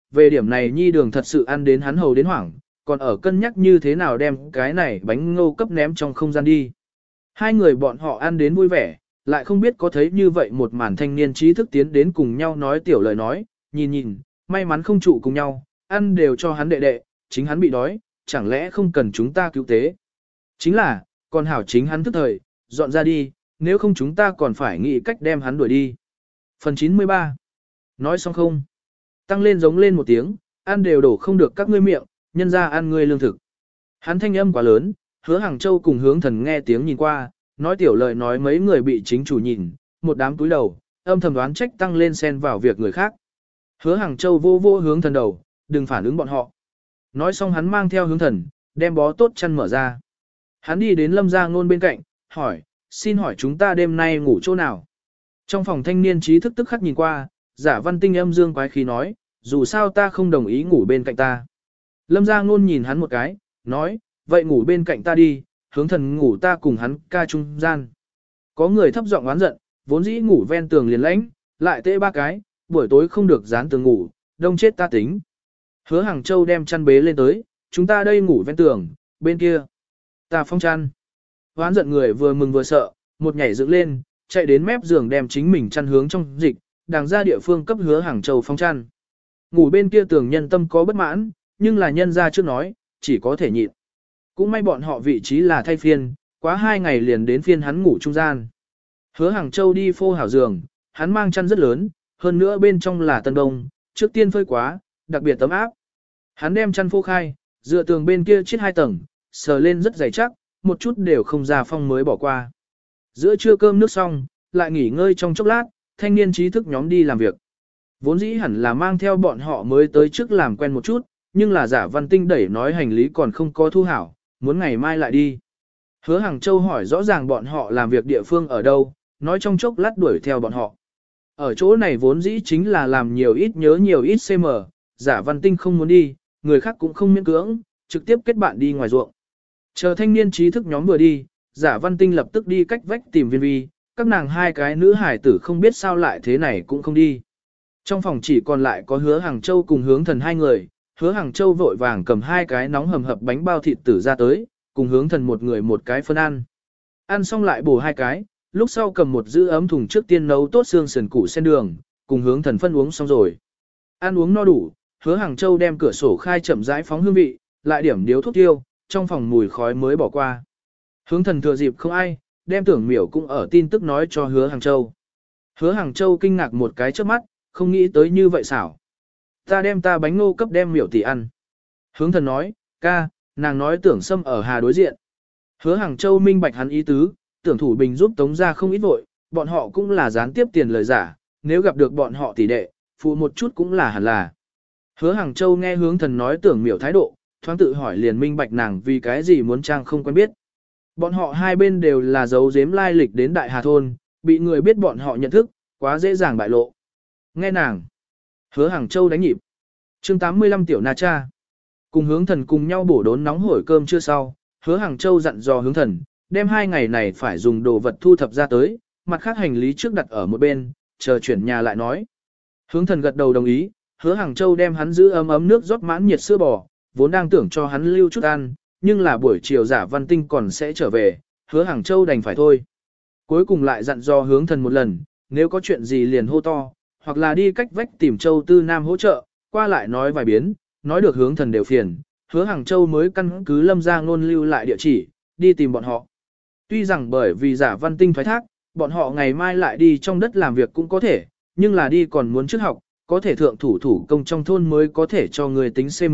về điểm này nhi đường thật sự ăn đến hắn hầu đến hoảng, còn ở cân nhắc như thế nào đem cái này bánh ngô cấp ném trong không gian đi. Hai người bọn họ ăn đến vui vẻ, lại không biết có thấy như vậy một màn thanh niên trí thức tiến đến cùng nhau nói tiểu lời nói, nhìn, may mắn không trụ cùng nhau, ăn đều cho hắn đệ đệ, chính hắn bị đói, chẳng lẽ không cần chúng ta cứu tế. Chính là, còn hảo chính hắn thức thời, dọn ra đi, nếu không chúng ta còn phải nghĩ cách đem hắn đuổi đi. Phần 93. Nói xong không? Tăng lên giống lên một tiếng, ăn đều đổ không được các ngươi miệng, nhân ra ăn ngươi lương thực. Hắn thanh âm quá lớn, Hứa Hàng Châu cùng Hướng Thần nghe tiếng nhìn qua, nói tiểu lời nói mấy người bị chính chủ nhìn, một đám túi đầu, âm thầm đoán trách Tăng lên xen vào việc người khác. Hứa Hàng Châu vô vô Hướng Thần đầu, đừng phản ứng bọn họ. Nói xong hắn mang theo Hướng Thần, đem bó tốt chăn mở ra. Hắn đi đến Lâm Gia Ngôn bên cạnh, hỏi, xin hỏi chúng ta đêm nay ngủ chỗ nào? Trong phòng thanh niên trí thức tức khắc nhìn qua, Giả Văn Tinh âm dương quái khí nói, dù sao ta không đồng ý ngủ bên cạnh ta. Lâm Gia Ngôn nhìn hắn một cái, nói, vậy ngủ bên cạnh ta đi, Hướng Thần ngủ ta cùng hắn ca trung gian. Có người thấp giọng oán giận, vốn dĩ ngủ ven tường liền lãnh, lại tê ba cái, buổi tối không được dán tường ngủ, đông chết ta tính. Hứa Hàng Châu đem chăn bế lên tới, chúng ta đây ngủ ven tường, bên kia. Ta phong chăn. Oán giận người vừa mừng vừa sợ, một nhảy dựng lên, chạy đến mép giường đem chính mình chăn hướng trong dịch, đàng ra địa phương cấp Hứa Hàng Châu phong chăn. Ngủ bên kia tường nhân tâm có bất mãn, nhưng là nhân ra trước nói, chỉ có thể nhịn. Cũng may bọn họ vị trí là thay phiên, quá 2 ngày liền đến phiên hắn ngủ trung gian. Hứa Hàng Châu đi phô hảo giường, hắn mang chăn rất lớn, hơn nữa bên trong là tân đông, trước tiên phơi quá, đặc biệt tấm áp. Hắn đem chăn phô khai, dựa tường bên kia chiết 2 tầng, sờ lên rất dày chắc, một chút đều không ra phong mới bỏ qua. Giữa trưa cơm nước xong, lại nghỉ ngơi trong chốc lát, thanh niên trí thức nhóm đi làm việc. Vốn dĩ hẳn là mang theo bọn họ mới tới trước làm quen một chút, nhưng là Giả Văn Tinh đẩy nói hành lý còn không có thu hảo, muốn ngày mai lại đi. Hứa Hàng Châu hỏi rõ ràng bọn họ làm việc địa phương ở đâu, nói trong chốc lát đuổi theo bọn họ. Ở chỗ này vốn dĩ chính là làm nhiều ít nhớ nhiều ít cm, Giả Văn Tinh không muốn đi, người khác cũng không miễn cưỡng, trực tiếp kết bạn đi ngoài ruộng. Chờ thanh niên trí thức nhóm vừa đi, Giả Văn Tinh lập tức đi cách vách tìm Viên Vi, các nàng hai cái nữ hải tử không biết sao lại thế này cũng không đi. Trong phòng chỉ còn lại có Hứa Hàng Châu cùng Hướng Thần hai người, Hứa Hàng Châu vội vàng cầm 2 cái nóng hầm hập bánh bao thịt tử ra tới, cùng Hướng Thần một người một cái phân ăn. Ăn xong lại bổ 2 cái, lúc sau cầm một giữ ấm thùng trước tiên nấu tốt xương sườn củ sen đường, cùng Hướng Thần phân uống xong rồi. Ăn uống no đủ, Hứa Hàng Châu đem cửa sổ khai chậm rãi phóng hương vị, lại điểm điếu thuốc tiêu, trong phòng mùi khói mới bỏ qua. Hướng Thần thừa dịp không ai, đem Tưởng Miểu cũng ở tin tức nói cho Hứa Hàng Châu. Hứa Hàng Châu kinh ngạc một cái trước mắt, không nghĩ tới như vậy xảo. Ta đem ta bánh ngô cấp đem Miểu tỷ ăn. Hướng Thần nói, ca, nàng nói Tưởng Sâm ở Hà đối diện. Hứa Hàng Châu minh bạch hắn ý tứ, Tưởng Thủ Bình giúp Tống ra không ít vội, bọn họ cũng là gián tiếp tiền lời giả, nếu gặp được bọn họ tỷ đệ, phụ một chút cũng là hẳn là. Hứa Hàng Châu nghe Hướng Thần nói Tưởng Miểu thái độ, thoáng tự hỏi liền minh bạch nàng vì cái gì muốn trang không quen biết. Bọn họ hai bên đều là giấu giếm lai lịch đến Đại Hà Thôn, bị người biết bọn họ nhận thức, quá dễ dàng bại lộ. Nghe nàng. Hứa Hàng Châu đánh nhịp. Chương 85 Tiểu Na Cha. Cùng Hướng Thần cùng nhau bổ đốn nóng hổi cơm trưa sau, Hứa Hàng Châu dặn dò Hướng Thần, đem 2 ngày này phải dùng đồ vật thu thập ra tới, mặt khác hành lý trước đặt ở một bên, chờ chuyển nhà lại nói. Hướng Thần gật đầu đồng ý, Hứa Hàng Châu đem hắn giữ ấm nước rót mãn nhiệt sữa bò, vốn đang tưởng cho hắn lưu chút ăn, nhưng là buổi chiều Giả Văn Tinh còn sẽ trở về, Hứa Hàng Châu đành phải thôi. Cuối cùng lại dặn dò Hướng Thần một lần, nếu có chuyện gì liền hô to, hoặc là đi cách vách tìm Châu Tư Nam hỗ trợ, qua lại nói vài biến, nói được Hướng Thần đều phiền, Hứa Hàng Châu mới căn cứ Lâm Gia Ngôn lưu lại địa chỉ, đi tìm bọn họ. Tuy rằng bởi vì Giả Văn Tinh thoái thác, bọn họ ngày mai lại đi trong đất làm việc cũng có thể, nhưng là đi còn muốn trước học, có thể thượng thủ công trong thôn mới có thể cho người tính CM.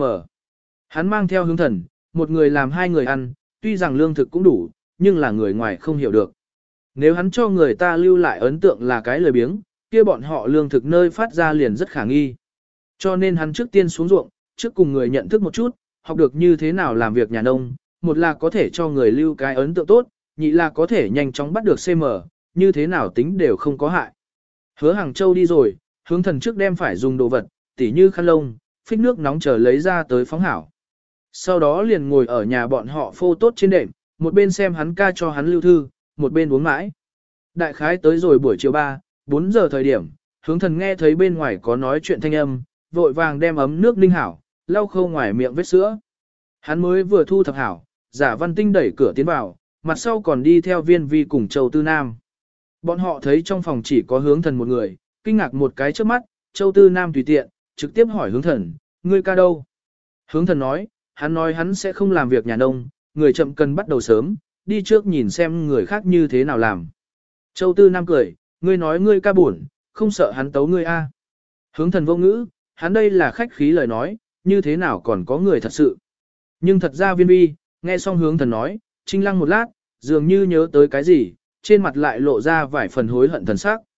Hắn mang theo Hướng Thần, một người làm 2 người ăn, tuy rằng lương thực cũng đủ, nhưng là người ngoài không hiểu được. Nếu hắn cho người ta lưu lại ấn tượng là cái lười biếng, kia bọn họ lương thực nơi phát ra liền rất khả nghi. Cho nên hắn trước tiên xuống ruộng, trước cùng người nhận thức một chút, học được như thế nào làm việc nhà nông, một là có thể cho người lưu cái ấn tượng tốt, nhị là có thể nhanh chóng bắt được CM, như thế nào tính đều không có hại. Hứa Hàng Châu đi rồi, Hướng Thần trước đem phải dùng đồ vật, tỉ như khăn lông, phích nước nóng chờ lấy ra tới phóng hảo. Sau đó liền ngồi ở nhà bọn họ phô tốt trên đệm, một bên xem hắn ca cho hắn lưu thư, một bên uống mãi. Đại khái tới rồi buổi chiều 3, 4 giờ thời điểm, Hướng Thần nghe thấy bên ngoài có nói chuyện thanh âm, vội vàng đem ấm nước ninh hảo, lau khô ngoài miệng vết sữa. Hắn mới vừa thu thập hảo, Giả Văn Tinh đẩy cửa tiến vào, mặt sau còn đi theo Viên Vi cùng Châu Tư Nam. Bọn họ thấy trong phòng chỉ có Hướng Thần một người, kinh ngạc một cái trước mắt, Châu Tư Nam tùy tiện, trực tiếp hỏi Hướng Thần, ngươi ca đâu? Hướng Thần nói hắn sẽ không làm việc nhà nông, người chậm cần bắt đầu sớm, đi trước nhìn xem người khác như thế nào làm. Châu Tư Nam cười, ngươi nói ngươi ca buồn, không sợ hắn tấu ngươi a? Hướng Thần vô ngữ, hắn đây là khách khí lời nói, như thế nào còn có người thật sự. Nhưng thật ra Viên Vi, nghe xong Hướng Thần nói, trinh lăng một lát, dường như nhớ tới cái gì, trên mặt lại lộ ra vài phần hối hận thần sắc.